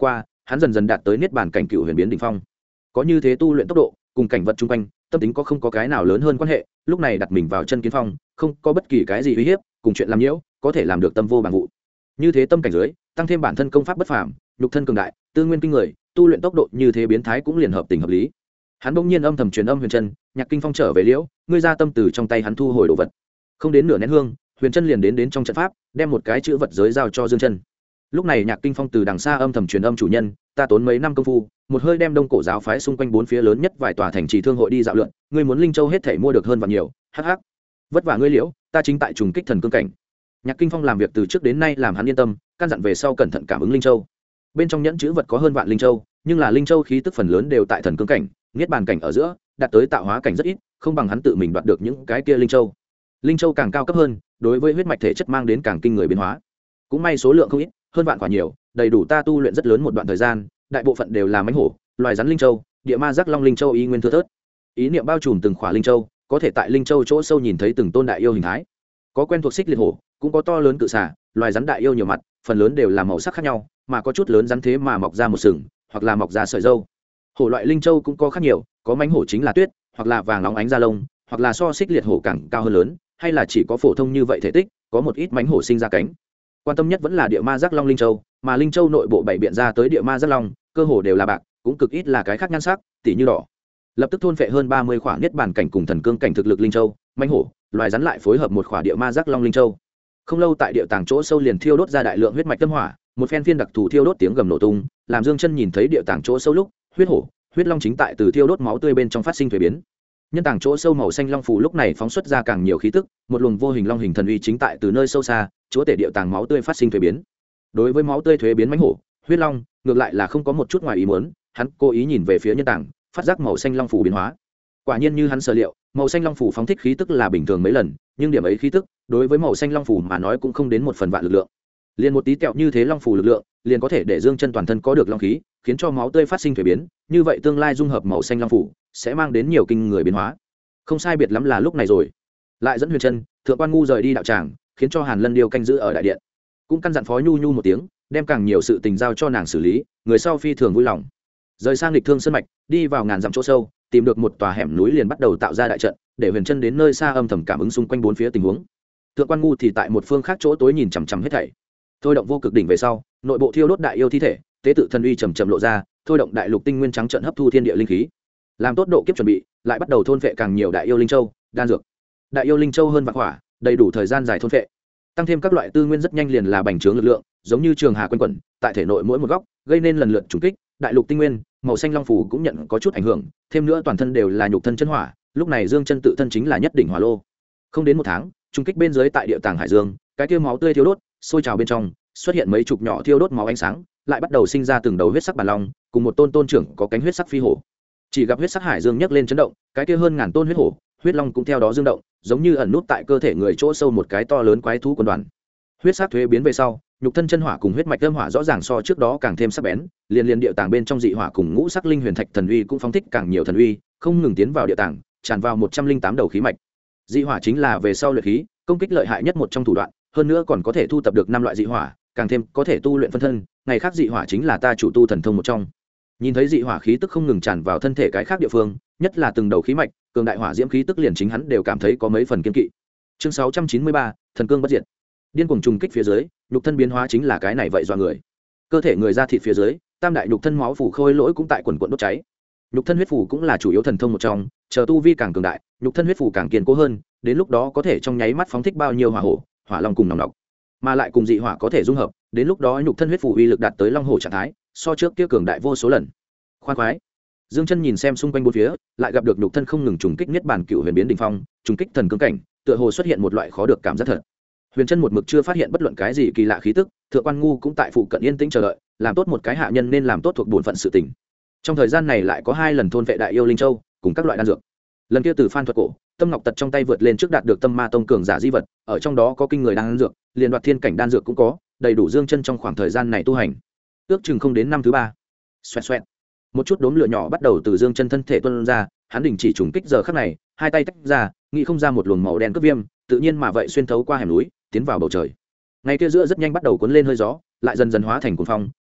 hắn dần dần đạt tới niết bàn cảnh cựu huyền biến đỉnh phong. Có như thế tu luyện tốc độ cùng cảnh vật chung quanh, tâm tính có không có cái nào lớn hơn quan hệ, lúc này đặt mình vào chân kiến phong, không có bất kỳ cái gì uy hiếp, cùng chuyện làm nhiễu, có thể làm được tâm vô bằng vụ. Như thế tâm cảnh dưới, tăng thêm bản thân công pháp bất phàm, nhục thân cường đại, tư nguyên kinh người, tu luyện tốc độ như thế biến thái cũng liền hợp tình hợp lý. Hắn bỗng nhiên âm thầm truyền âm Huyền Trân, Nhạc Kinh Phong trở về liễu, ngươi ra tâm từ trong tay hắn thu hồi đồ vật. Không đến nửa nén hương, Huyền Trân liền đến trong trận pháp, đem một cái chữ vật giới giao cho Dương Chân. Lúc này Nhạc Kinh Phong từ đằng xa âm thầm truyền âm chủ nhân, ta tốn mấy năm công phu, một hơi đem Đông Cổ giáo phái xung quanh bốn phía lớn nhất vài tòa thành trì thương hội đi dạo lượn, ngươi muốn Linh Châu hết thảy mua được hơn và nhiều, hắc hắc. Vất vả ngươi liễu, ta chính tại trùng kích thần cương cảnh. Nhạc Kinh Phong làm việc từ trước đến nay làm hắn yên tâm, căn dặn về sau cẩn thận cảm ứng Linh Châu. Bên trong nhẫn chữ vật có hơn vạn Linh Châu, nhưng là Linh Châu khí tức phần lớn đều tại thần cương cảnh, niết bàn cảnh ở giữa, đạt tới tạo hóa cảnh rất ít, không bằng hắn tự mình đoạt được những cái kia Linh Châu. Linh Châu càng cao cấp hơn, đối với huyết mạch thể chất mang đến càng kinh người biến hóa. Cũng may số lượng không ít, hơn vạn quả nhiều, đầy đủ ta tu luyện rất lớn một đoạn thời gian, đại bộ phận đều là mãnh hổ, loài rắn Linh Châu, địa ma giác long Linh Châu y nguyên thưa thớt. Ý niệm bao trùm từng khỏa Linh Châu, có thể tại Linh Châu chỗ sâu nhìn thấy từng tôn đại yêu hình thái. Có quen thuộc xích liệt hổ, cũng có to lớn cự xà, loài rắn đại yêu nhiều mặt, phần lớn đều là màu sắc khác nhau, mà có chút lớn rắn thế mà mọc ra một sừng, hoặc là mọc ra sợi râu. Hổ loại Linh Châu cũng có khác nhiều, có mãnh hổ chính là tuyết, hoặc là vàng óng ánh da lông, hoặc là so xích liệt hổ càng cao hơn lớn, hay là chỉ có phổ thông như vậy thể tích, có một ít mãnh hổ sinh ra cánh. Quan tâm nhất vẫn là địa ma giác long Linh Châu, mà Linh Châu nội bộ bảy biện ra tới địa ma giác long, cơ hồ đều là bạc, cũng cực ít là cái khác nhan sắc, tỉ như đỏ. Lập tức thôn phệ hơn 30 khỏa niết bàn cảnh cùng thần cương cảnh thực lực Linh Châu, mãnh hổ, loài rắn lại phối hợp một khỏa địa ma giác long Linh Châu. Không lâu tại địa tàng chỗ sâu liền thiêu đốt ra đại lượng huyết mạch tâm hỏa, một phen phiên đặc thù thiêu đốt tiếng gầm nổ tung, làm Dương Chân nhìn thấy địa tàng chỗ sâu lúc, huyết hổ, huyết long chính tại từ thiêu đốt máu tươi bên trong phát sinh thay biến. Nhân tàng chỗ sâu màu xanh long phù lúc này phóng xuất ra càng nhiều khí tức, một luồng vô hình long hình thần uy chính tại từ nơi sâu xa, chúa tể địa tàng máu tươi phát sinh thay biến. Đối với máu tươi thuế biến mãnh hổ, huyết long, ngược lại là không có một chút ngoài ý muốn, hắn cố ý nhìn về phía nhân tàng, phát giác màu xanh long phù biến hóa. Quả nhiên như hắn sở liệu, màu xanh long phù phóng thích khí tức là bình thường mấy lần, nhưng điểm ấy khí tức, đối với màu xanh long phù mà nói cũng không đến một phần vạn lực lượng. Liền một tí tẹo như thế long phù lực lượng, liền có thể để Dương Chân toàn thân có được long khí, khiến cho máu tươi phát sinh thay biến, như vậy tương lai dung hợp màu xanh long phù sẽ mang đến nhiều kinh người biến hóa. Không sai biệt lắm là lúc này rồi. Lại dẫn Huyền Trân, Thượng Quan Ngu rời đi đạo tràng, khiến cho Hàn Lân Điêu canh giữ ở đại điện. Cũng căn dặn Phó Nhu Nhu một tiếng, đem càng nhiều sự tình giao cho nàng xử lý, người sau phi thường vui lòng. Rời sang Lịch Thương Sơn mạch, đi vào ngàn dặm chỗ sâu, tìm được một tòa hẻm núi liền bắt đầu tạo ra đại trận, để Huyền Trân đến nơi xa âm thầm cảm ứng xung quanh bốn phía tình huống. Thượng Quan Ngu thì tại một phương khác chỗ tối nhìn chằm chằm hết thảy. Thôi động vô cực đỉnh về sau, nội bộ thiêu đốt đại yêu thi thể, tế tự thần uy chậm chậm lộ ra, thôi động đại lục tinh nguyên trắng trận hấp thu thiên địa linh khí. Làm tốt độ kiếp chuẩn bị, lại bắt đầu thôn phệ càng nhiều đại yêu linh châu, đan dược. Đại yêu linh châu hơn vạn quả, đầy đủ thời gian dài thôn phệ. Tăng thêm các loại tư nguyên rất nhanh liền là bành trướng lực lượng, giống như trường hà quanh quẩn, tại thể nội mỗi một góc, gây nên lần lượt trùng kích, đại lục tinh nguyên, màu xanh long phủ cũng nhận có chút ảnh hưởng, thêm nữa toàn thân đều là nhục thân chân hỏa, lúc này Dương Chân tự thân chính là nhất đỉnh hỏa lô. Không đến một tháng, trùng kích bên dưới tại địa tàng hải dương, cái kia máu tươi thiêu đốt, sôi trào bên trong, xuất hiện mấy chục nhỏ thiêu đốt máu ánh sáng, lại bắt đầu sinh ra từng đầu huyết sắc bản long, cùng một tôn tôn trưởng có cánh huyết sắc phi hổ. Chỉ gặp huyết sắc hải dương nhấc lên chấn động, cái kia hơn ngàn tôn huyết hổ, huyết long cũng theo đó dương động, giống như ẩn nút tại cơ thể người chỗ sâu một cái to lớn quái thú quân đoàn. Huyết sắc thuế biến về sau, nhục thân chân hỏa cùng huyết mạch âm hỏa rõ ràng so trước đó càng thêm sắc bén, liền địa tàng bên trong dị hỏa cùng ngũ sắc linh huyền thạch thần uy cũng phóng thích càng nhiều thần uy, không ngừng tiến vào địa tàng, tràn vào 108 đầu khí mạch. Dị hỏa chính là về sau luyện khí, công kích lợi hại nhất một trong thủ đoạn, hơn nữa còn có thể thu tập được 5 loại dị hỏa, càng thêm có thể tu luyện phân thân, ngày khác dị hỏa chính là ta chủ tu thần thông một trong. Nhìn thấy dị hỏa khí tức không ngừng tràn vào thân thể cái khác địa phương, nhất là từng đầu khí mạch, cường đại hỏa diễm khí tức liền chính hắn đều cảm thấy có mấy phần kiên kỵ. Chương 693, thần cương bất diệt. Điên cuồng trùng kích phía dưới, nhục thân biến hóa chính là cái này vậy dọa người. Cơ thể người ra thịt phía dưới, tam đại nhục thân máu phủ khôi lỗi cũng tại quần quần đốt cháy. Nhục thân huyết phủ cũng là chủ yếu thần thông một trong, chờ tu vi càng cường đại, nhục thân huyết phủ càng kiên cố hơn, đến lúc đó có thể trong nháy mắt phóng thích bao nhiêu hỏa hổ, hỏa long cùng nòng nọc, mà lại cùng dị hỏa có thể dung hợp, đến lúc đó nhục thân huyết phủ uy lực đạt tới long hổ trạng thái, so trước kia cường đại vô số lần. Khoan khoái. Dương Chân nhìn xem xung quanh bốn phía, lại gặp được nhục thân không ngừng trùng kích niết bàn cựu huyền biến đỉnh phong, trùng kích thần cương cảnh, tựa hồ xuất hiện một loại khó được cảm giác thật. Huyền Chân một mực chưa phát hiện bất luận cái gì kỳ lạ khí tức, Thượng Quan Ngu cũng tại phụ cận yên tĩnh chờ đợi, làm tốt một cái hạ nhân nên làm tốt thuộc bổn phận sự tình. Trong thời gian này lại có 2 lần thôn vệ đại yêu linh châu, cùng các loại đan dược. Lần kia từ Phan Thuật Cổ, Tâm Ngọc Tật trong tay vượt lên trước đạt được Tâm Ma Tông cường giả di vật, ở trong đó có kinh người đan dược, liền đoạt thiên cảnh đan dược cũng có, đầy đủ Dương Chân trong khoảng thời gian này tu hành. Ước chừng không đến năm thứ 3. Xoẹt xoẹt. Một chút đốm lửa nhỏ bắt đầu từ Dương Chân thân thể tuôn ra, hắn đình chỉ trùng kích giờ khắc này, hai tay tách ra, nghĩ không ra một luồng màu đen cướp viêm, tự nhiên mà vậy xuyên thấu qua hẻm núi, tiến vào bầu trời. Ngay kia giữa rất nhanh bắt đầu cuốn lên hơi gió, lại dần dần hóa thành cuồng phong,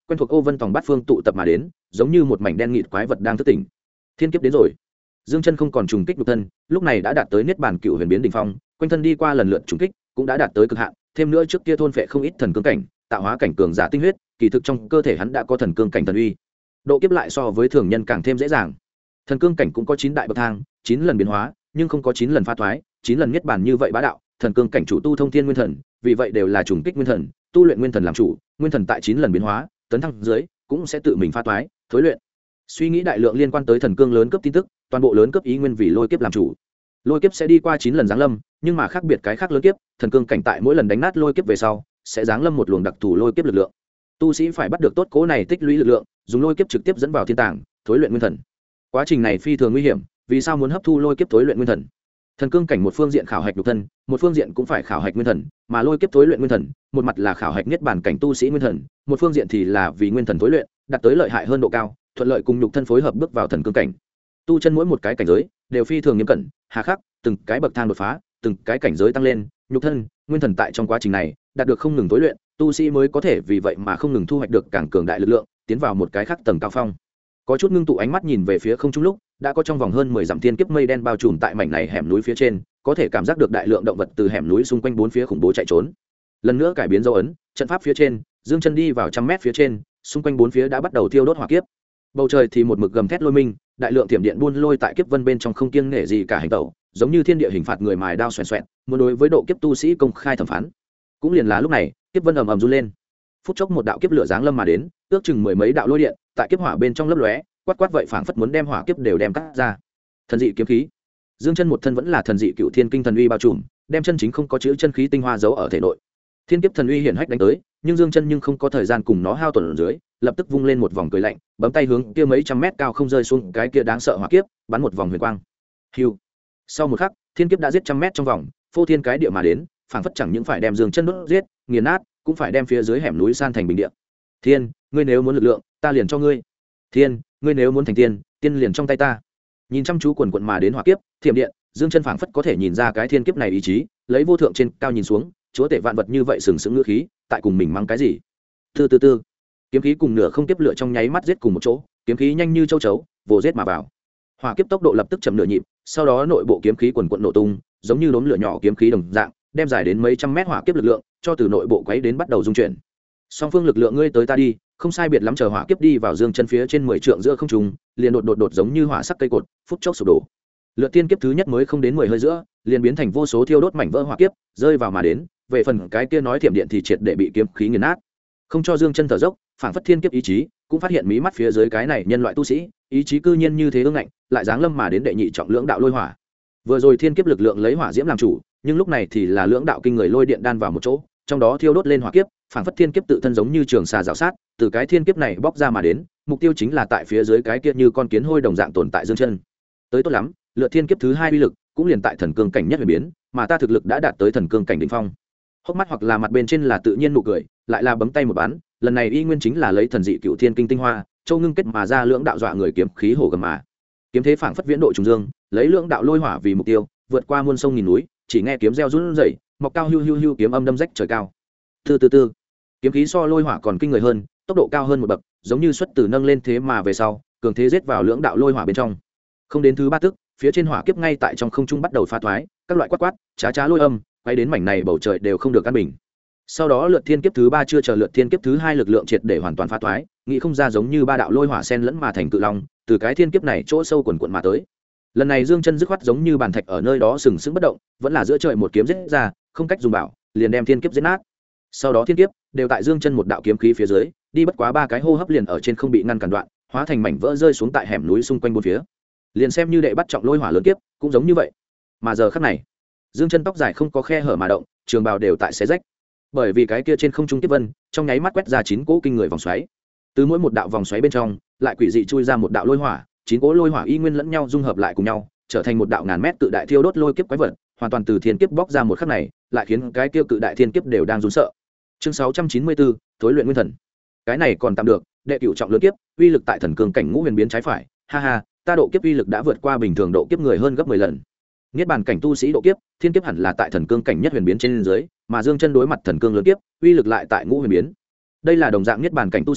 quen thuộc ô vân tòng bát phương tụ tập mà đến, giống như một mảnh đen nghịt quái vật đang thức tỉnh. Thiên kiếp đến rồi. Dương Chân không còn trùng kích nhục thân, lúc này đã đạt tới niết bàn cựu huyền biến đỉnh phong, quanh thân đi qua lần lượt trùng kích, cũng đã đạt tới cực hạn, thêm nữa trước kia thôn phệ không ít thần cương cảnh, tạo hóa cảnh cường giả tinh huyết, kỳ thực trong cơ thể hắn đã có thần cương cảnh thần uy. Độ kiếp lại so với thường nhân càng thêm dễ dàng. Thần cương cảnh cũng có 9 đại bậc thang, 9 lần biến hóa, nhưng không có 9 lần phá thoái, 9 lần niết bàn như vậy bá đạo, thần cương cảnh chủ tu thông thiên nguyên thần, vì vậy đều là trùng kích nguyên thần, tu luyện nguyên thần làm chủ, nguyên thần tại 9 lần biến hóa, tấn thăng dưới cũng sẽ tự mình phá thoái, thối luyện. Suy nghĩ đại lượng liên quan tới thần cương lớn cấp tin tức, toàn bộ lớn cấp ý nguyên vì lôi kiếp làm chủ. Lôi kiếp sẽ đi qua 9 lần giáng lâm, nhưng mà khác biệt cái khác lớn kiếp, thần cương cảnh tại mỗi lần đánh nát lôi kiếp về sau, sẽ giáng lâm một luồng đặc thù lôi kiếp lực lượng. Tu sĩ phải bắt được tốt cố này tích lũy lực lượng, dùng lôi kiếp trực tiếp dẫn vào thiên tàng, thối luyện nguyên thần. Quá trình này phi thường nguy hiểm, vì sao muốn hấp thu lôi kiếp thối luyện nguyên thần? Thần cương cảnh một phương diện khảo hạch nhục thân, một phương diện cũng phải khảo hạch nguyên thần, mà lôi kiếp thối luyện nguyên thần, một mặt là khảo hạch niết bàn cảnh tu sĩ nguyên thần, một phương diện thì là vì nguyên thần thối luyện, đạt tới lợi hại hơn độ cao, thuận lợi cùng nhục thân phối hợp bước vào thần cương cảnh. Tu chân mỗi một cái cảnh giới đều phi thường nghiêm cẩn, hà khắc, từng cái bậc thang đột phá, từng cái cảnh giới tăng lên, nhục thân, nguyên thần tại trong quá trình này đạt được không ngừng thối luyện, tu sĩ mới có thể vì vậy mà không ngừng thu hoạch được càng cường đại lực lượng, tiến vào một cái khác tầng cao phong. Có chút ngưng tụ ánh mắt nhìn về phía không trung lúc, đã có trong vòng hơn 10 dặm thiên kiếp mây đen bao trùm tại mảnh này hẻm núi phía trên, có thể cảm giác được đại lượng động vật từ hẻm núi xung quanh bốn phía khủng bố chạy trốn. Lần nữa cải biến dấu ấn, trận pháp phía trên, Dương Chân đi vào 100 mét phía trên, xung quanh bốn phía đã bắt đầu thiêu đốt hỏa kiếp. Bầu trời thì một mực gầm thét lôi minh, đại lượng thiểm điện buôn lôi tại kiếp vân bên trong không kiêng nể gì cả hành tẩu, giống như thiên địa hình phạt người mài đao xoèn xoẹt, muốn đối với độ kiếp tu sĩ công khai thẩm phán. Cũng liền là lúc này, kiếp vân ầm ầm run lên. Phút chốc một đạo kiếp lửa giáng lâm mà đến, ước chừng mười mấy đạo lôi điện, tại kiếp hỏa bên trong lấp lóe, quát quát vậy phảng phất muốn đem hỏa kiếp đều đem cắt ra. Thần dị kiếm khí. Dương Chân một thân vẫn là thần dị cựu thiên kinh thần uy bao trùm, đem chân chính không có chữ chân khí tinh hoa giấu ở thể nội. Thiên kiếp thần uy hiển hách đánh tới, nhưng Dương Chân nhưng không có thời gian cùng nó hao tổn ở dưới, lập tức vung lên một vòng cười lạnh, bấm tay hướng kia mấy trăm mét cao không rơi xuống cái kia đáng sợ hỏa kiếp, bắn một vòng huyền quang. Hưu. Sau một khắc, thiên kiếp đã giết trăm mét trong vòng, phô thiên cái địa mà đến, phảng phất chẳng những phải đem Dương Chân đốt giết, nghiền nát, cũng phải đem phía dưới hẻm núi san thành bình địa. Thiên, ngươi nếu muốn lực lượng, ta liền cho ngươi. Thiên, ngươi nếu muốn thành tiên, tiên liền trong tay ta. Nhìn chăm chú quần quần mà đến hỏa kiếp, thiểm điện, Dương Chân phảng phất có thể nhìn ra cái thiên kiếp này ý chí, lấy vô thượng trên cao nhìn xuống, chúa tể vạn vật như vậy sừng sững ngữ khí, tại cùng mình mang cái gì? Từ, kiếm khí cùng nửa không kiếp lửa trong nháy mắt giết cùng một chỗ, kiếm khí nhanh như châu chấu, vồ giết mà vào. Hỏa kiếp tốc độ lập tức chậm nửa nhịp, sau đó nội bộ kiếm khí quần quần nổ tung, giống như đốm lửa nhỏ kiếm khí đồng dạng, đem dài đến mấy trăm mét hỏa kiếp lực lượng, cho từ nội bộ quấy đến bắt đầu dung chuyển. Song phương lực lượng ngươi tới ta đi, không sai biệt lắm, chờ hỏa kiếp đi vào Dương Chân phía trên 10 trượng giữa không trung, liền đột giống như hỏa sắc cây cột, phút chốc sụp đổ. Lượt tiên kiếp thứ nhất mới không đến 10 hơi giữa, liền biến thành vô số thiêu đốt mảnh vỡ hỏa kiếp, rơi vào mà đến, về phần cái kia nói thiểm điện thì triệt để bị kiếm khí nghiền nát. Không cho Dương Chân thở dốc, phảng phất thiên kiếp ý chí, cũng phát hiện mí mắt phía dưới cái này nhân loại tu sĩ, ý chí cư nhiên như thế ương ngạnh, lại giáng lâm mà đến đệ nhị trọng lưỡng đạo lôi hỏa. Vừa rồi thiên kiếp lực lượng lấy hỏa diễm làm chủ, nhưng lúc này thì là lưỡng đạo kinh người lôi điện đan vào một chỗ, trong đó thiêu đốt lên hỏa kiếp, phảng phất thiên kiếp tự thân giống như trường xà rào sát, từ cái thiên kiếp này bóc ra mà đến, mục tiêu chính là tại phía dưới cái kia như con kiến hôi đồng dạng tồn tại Dương Chân. Tới tốt lắm, lựa thiên kiếp thứ hai uy lực cũng liền tại thần cương cảnh nhất huyền biến, mà ta thực lực đã đạt tới thần cương cảnh đỉnh phong. Hốc mắt hoặc là mặt bên trên là tự nhiên nụ cười, lại là bấm tay một bắn, lần này y nguyên chính là lấy thần dị cựu thiên kinh tinh hoa, châu ngưng kết mà ra lưỡng đạo dọa người kiếm khí hổ gầm mà. Kiếm thế phảng phất viễn độ trùng dương, lấy lưỡng đạo lôi hỏa vì mục tiêu, vượt qua muôn sông nghìn núi, chỉ nghe kiếm reo run rẩy, mọc cao hưu hưu hưu kiếm âm đâm rách trời cao. Từ, kiếm khí so lôi hỏa còn kinh người hơn, tốc độ cao hơn một bậc, giống như xuất từ nâng lên thế mà về sau, cường thế giết vào lưỡng đạo lôi hỏa bên trong. Không đến thứ ba tức, phía trên hỏa kiếp ngay tại trong không trung bắt đầu pha thoái, các loại quát quát, chá lôi âm, quay đến mảnh này bầu trời đều không được an bình. Sau đó lượt thiên kiếp thứ ba chưa chờ lượt thiên kiếp thứ hai lực lượng triệt để hoàn toàn phá thoái, nghĩ không ra giống như ba đạo lôi hỏa sen lẫn mà thành cự long, từ cái thiên kiếp này chỗ sâu quần quần mà tới. Lần này Dương Chân dứt khoát giống như bàn thạch ở nơi đó sừng sững bất động, vẫn là giữa trời một kiếm giết ra, không cách dùng bảo, liền đem thiên kiếp giết nát. Sau đó thiên kiếp đều tại Dương Chân một đạo kiếm khí phía dưới, đi bất quá ba cái hô hấp liền ở trên không bị ngăn cản đoạn, hóa thành mảnh vỡ rơi xuống tại hẻm núi xung quanh bốn phía. Liền xem như đệ bắt trọng lôi hỏa lớn kiếp, cũng giống như vậy. Mà giờ khắc này, Dương Chân tóc dài không có khe hở mà động, trường bào đều tại xé rách. Bởi vì cái kia trên không trung kiếp vân, trong nháy mắt quét ra 9 cỗ kinh người vòng xoáy. Từ mỗi một đạo vòng xoáy bên trong, lại quỷ dị chui ra một đạo lôi hỏa, 9 cỗ lôi hỏa y nguyên lẫn nhau dung hợp lại cùng nhau, trở thành một đạo ngàn mét cự đại thiêu đốt lôi kiếp quái vật, hoàn toàn từ thiên kiếp bóc ra một khắc này, lại khiến cái kia cự đại thiên kiếp đều đang run sợ. Chương 694, thối luyện nguyên thần. Cái này còn tạm được, đệ cửu trọng lớn kiếp, uy lực tại thần cương cảnh ngũ huyền biến trái phải, ha ha, ta độ kiếp uy lực đã vượt qua bình thường độ kiếp người hơn gấp 10 lần. Niết bàn cảnh tu sĩ độ kiếp, thiên kiếp hẳn là tại thần cương cảnh nhất huyền biến trên dưới, mà Dương Chân đối mặt thần cương lớn kiếp, uy lực lại tại ngũ huyền biến. Đây là đồng dạng niết bàn cảnh tu sĩ,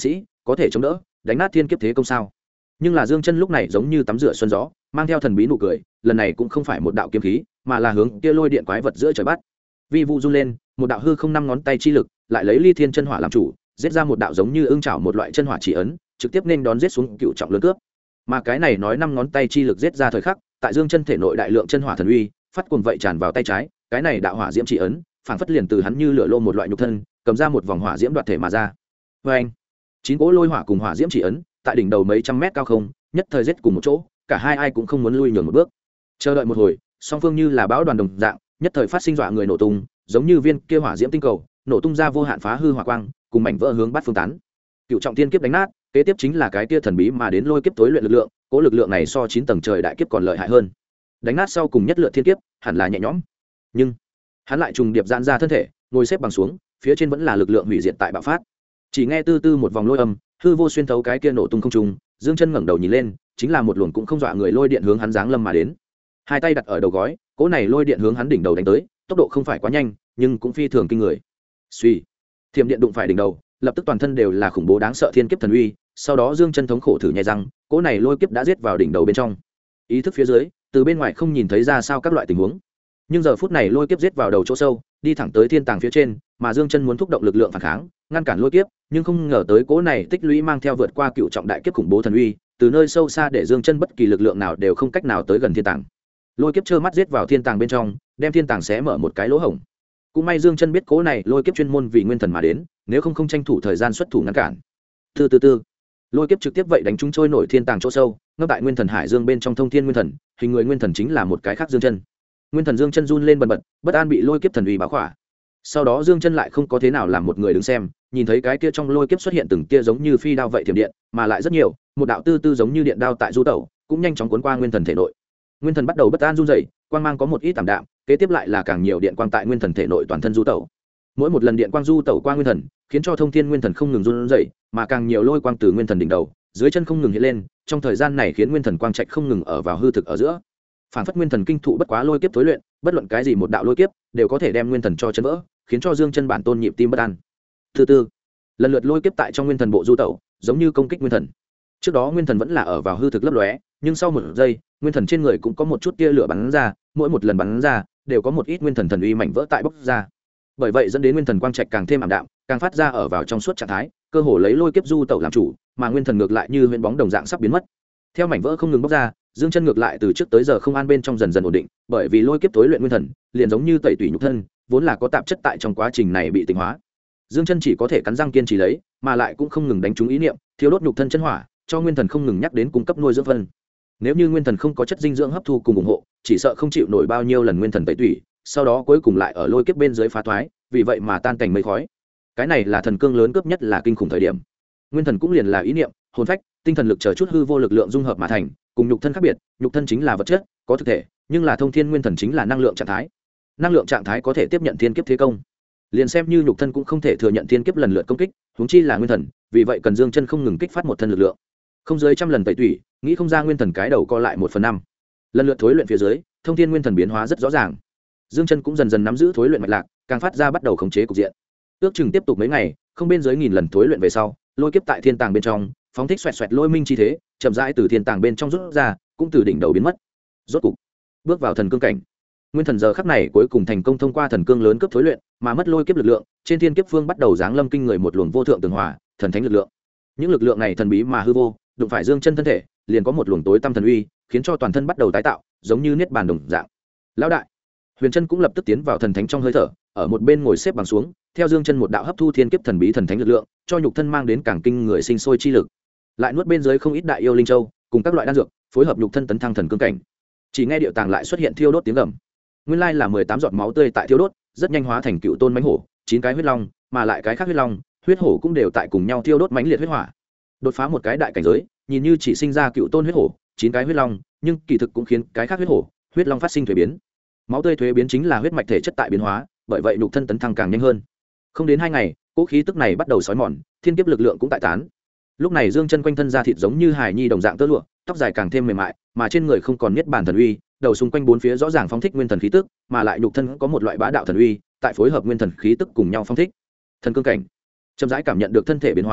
có thể chống đỡ đánh nát thiên kiếp thế công sao? Nhưng là Dương Chân lúc này giống như tắm rửa xuân gió, mang theo thần bí nụ cười, lần này cũng không phải một đạo kiếm khí, mà là hướng kia lôi điện quái vật giữa trời bắt. Vi vu run lên, một đạo hư không năm ngón tay chi lực, lại lấy ly thiên chân hỏa làm chủ, giết ra một đạo giống như ương chảo một loại chân hỏa chỉ ấn, trực tiếp nên đón giết xuống cựu trọng lớn cướp. Mà cái này nói năm ngón tay chi lực giết ra thời khắc, tại Dương Chân thể nội đại lượng chân hỏa thần uy, phát cuồng vậy tràn vào tay trái, cái này đạo hỏa diễm chỉ ấn, phảng phất liền từ hắn như lửa lô một loại nhục thân, cầm ra một vòng hỏa diễm đoạt thể mà ra. Oeng! Chín cỗ lôi hỏa cùng hỏa diễm chỉ ấn, tại đỉnh đầu mấy trăm mét cao không, nhất thời giết cùng một chỗ, cả hai ai cũng không muốn lui nhường một bước. Chờ đợi một hồi, song phương như là bão đoàn đồng dạng, nhất thời phát sinh dọa người nổ tung, giống như viên kia hỏa diễm tinh cầu, nổ tung ra vô hạn phá hư hỏa quang, cùng mảnh vỡ hướng bát phương tán. Cựu trọng thiên kiếp đánh nát, kế tiếp chính là cái kia thần bí mà đến lôi kiếp tối luyện lực lượng, cố lực lượng này so 9 tầng trời đại kiếp còn lợi hại hơn. Đánh nát sau cùng nhất lượt thiên kiếp, hẳn là nhẹ nhõm. Nhưng hắn lại trùng điệp giãn ra thân thể, ngồi xếp bằng xuống, phía trên vẫn là lực lượng hủy diệt tại bạo phát. Chỉ nghe tư tư một vòng lôi âm, hư vô xuyên thấu cái kia nổ tung không trung, Dương Chân ngẩng đầu nhìn lên, chính là một luồng cũng không dọa người lôi điện hướng hắn giáng lâm mà đến. Hai tay đặt ở đầu gói, cỗ này lôi điện hướng hắn đỉnh đầu đánh tới, tốc độ không phải quá nhanh, nhưng cũng phi thường kinh người. Suy, thiểm điện đụng phải đỉnh đầu, lập tức toàn thân đều là khủng bố đáng sợ thiên kiếp thần uy, sau đó Dương Chân thống khổ thử nhai răng, cỗ này lôi kiếp đã giết vào đỉnh đầu bên trong. Ý thức phía dưới, từ bên ngoài không nhìn thấy ra sao các loại tình huống. Nhưng giờ phút này lôi kiếp giết vào đầu chỗ sâu, đi thẳng tới thiên tàng phía trên, mà Dương Chân muốn thúc động lực lượng phản kháng, ngăn cản lôi kiếp, nhưng không ngờ tới cỗ này tích lũy mang theo vượt qua cựu trọng đại kiếp khủng bố thần uy, từ nơi sâu xa để Dương Chân bất kỳ lực lượng nào đều không cách nào tới gần thiên tàng. Lôi kiếp trơ mắt giết vào thiên tàng bên trong, đem thiên tàng xé mở một cái lỗ hổng. Cũng may Dương Chân biết cỗ này lôi kiếp chuyên môn vì nguyên thần mà đến, nếu không tranh thủ thời gian xuất thủ ngăn cản. Từ lôi kiếp trực tiếp vậy đánh trúng trôi nổi thiên tàng chỗ sâu, ngấp tại nguyên thần hải dương bên trong thông thiên nguyên thần, hình người nguyên thần chính là một cái khác Dương Chân. Nguyên thần Dương Chân run lên bần bật, bất an bị lôi kiếp thần uy báo khỏa. Sau đó Dương Chân lại không có thế nào làm một người đứng xem, nhìn thấy cái kia trong lôi kiếp xuất hiện từng tia giống như phi đao vậy thiểm điện, mà lại rất nhiều, một đạo tư tư giống như điện đao tại du tẩu, cũng nhanh chóng cuốn qua nguyên thần thể nội. Nguyên thần bắt đầu bất an run rẩy, quang mang có một ít tạm đạm, kế tiếp lại là càng nhiều điện quang tại nguyên thần thể nội toàn thân du tẩu. Mỗi một lần điện quang du tẩu qua nguyên thần, khiến cho thông thiên nguyên thần không ngừng run rẩy, mà càng nhiều lôi quang từ nguyên thần đỉnh đầu, dưới chân không ngừng hiện lên, trong thời gian này khiến nguyên thần quang trạch không ngừng ở vào hư thực ở giữa. Phản phất nguyên thần kinh thụ bất quá lôi kiếp tối luyện, bất luận cái gì một đạo lôi kiếp đều có thể đem nguyên thần cho chấn vỡ, khiến cho Dương Chân bản tôn nhịp tim bất an. Thứ lần lượt lôi kiếp tại trong nguyên thần bộ du tẩu, giống như công kích nguyên thần. Trước đó nguyên thần vẫn là ở vào hư thực lấp lóe, nhưng sau một giây, nguyên thần trên người cũng có một chút tia lửa bắn ra, mỗi một lần bắn ra đều có một ít nguyên thần thần uy mảnh vỡ tại bốc ra. Bởi vậy dẫn đến nguyên thần quang trạch càng thêm ảm đạm, càng phát ra ở vào trong suốt trạng thái, cơ hồ lấy lôi kiếp du tẩu làm chủ, mà nguyên thần ngược lại như huyễn bóng đồng dạng sắp biến mất. Theo mảnh vỡ không ngừng bốc ra, Dương Chân ngược lại từ trước tới giờ không an bên trong dần dần ổn định, bởi vì lôi kiếp tối luyện nguyên thần, liền giống như tẩy tủy nhục thân, vốn là có tạp chất tại trong quá trình này bị tịnh hóa. Dương Chân chỉ có thể cắn răng kiên trì lấy, mà lại cũng không ngừng đánh trúng ý niệm, thiếu đốt nhục thân chân hỏa, cho nguyên thần không ngừng nhắc đến cung cấp nuôi dưỡng phân. Nếu như nguyên thần không có chất dinh dưỡng hấp thu cùng ủng hộ, chỉ sợ không chịu nổi bao nhiêu lần nguyên thần tẩy tủy, sau đó cuối cùng lại ở lôi kiếp bên dưới phá thoái, vì vậy mà tan cảnh mây khói. Cái này là thần cương lớn cướp nhất là kinh khủng thời điểm. Nguyên thần cũng liền là ý niệm, hồn phách, tinh thần lực chờ chút hư vô lực lượng dung hợp mà thành, cùng nhục thân khác biệt, nhục thân chính là vật chất, có thực thể, nhưng là thông thiên nguyên thần chính là năng lượng trạng thái. Năng lượng trạng thái có thể tiếp nhận thiên kiếp thế công. Liền xem như nhục thân cũng không thể thừa nhận thiên kiếp lần lượt công kích, huống chi là nguyên thần, vì vậy cần Dương Chân không ngừng kích phát một thân lực lượng. Không dưới trăm lần tẩy tủy, nghĩ không ra nguyên thần cái đầu co lại 1/5. Lần lượt thối luyện phía dưới, thông thiên nguyên thần biến hóa rất rõ ràng. Dương Chân cũng dần dần nắm giữ thối luyện mạch lạc, càng phát ra bắt đầu khống chế cục diện. Ước chừng tiếp tục mấy ngày, không bên dưới nghìn lần thối luyện về sau, lôi kiếp tại thiên tàng bên trong, phóng thích xoẹt xoẹt lôi minh chi thế, chậm rãi từ thiên tàng bên trong rút ra, cũng từ đỉnh đầu biến mất. Rốt cục, bước vào thần cương cảnh. Nguyên thần giờ khắc này cuối cùng thành công thông qua thần cương lớn cấp thối luyện, mà mất lôi kiếp lực lượng, trên thiên kiếp phương bắt đầu giáng lâm kinh người một luồng vô thượng tường hòa, thần thánh lực lượng. Những lực lượng này thần bí mà hư vô, đụng phải Dương Chân thân thể, liền có một luồng tối tăm thần uy, khiến cho toàn thân bắt đầu tái tạo, giống như niết bàn đồng dạng. Lão đại, Huyền Chân cũng lập tức tiến vào thần thánh trong hơi thở, ở một bên ngồi xếp bằng xuống, theo Dương Chân một đạo hấp thu thiên kiếp thần bí thần thánh lực lượng, cho nhục thân mang đến càng kinh người sinh sôi chi lực. Lại nuốt bên dưới không ít đại yêu linh châu, cùng các loại đan dược, phối hợp nhục thân tấn thăng thần cương cảnh. Chỉ nghe điệu tàng lại xuất hiện thiêu đốt tiếng gầm. Nguyên lai là 18 giọt máu tươi tại thiêu đốt, rất nhanh hóa thành cựu tôn mãnh hổ, 9 cái huyết long, mà lại cái khác huyết long, huyết hổ cũng đều tại cùng nhau thiêu đốt mãnh liệt huyết hỏa. Đột phá một cái đại cảnh giới, nhìn như chỉ sinh ra cựu tôn huyết hổ, 9 cái huyết long, nhưng kỳ thực cũng khiến cái khác huyết hổ, huyết long phát sinh thuế biến. Máu tươi thuế biến chính là huyết mạch thể chất tại biến hóa, bởi vậy nhục thân tấn thăng càng nhanh hơn. Không đến 2 ngày, cỗ khí tức này bắt đầu xói mòn, thiên kiếp lực lượng cũng tại tán. Lúc này Dương Chân quanh thân da thịt giống như hài nhi đồng dạng tơ lụa, tóc dài càng thêm mềm mại, mà trên người không còn niết bàn thần uy, đầu xung quanh bốn phía rõ ràng phóng thích nguyên thần khí tức, mà lại nhục thân có một loại bá đạo thần uy, tại phối hợp nguyên thần khí tức cùng nhau phóng thích. Thần cương cảnh. Chậm rãi cảm nhận được thân thể biến hóa,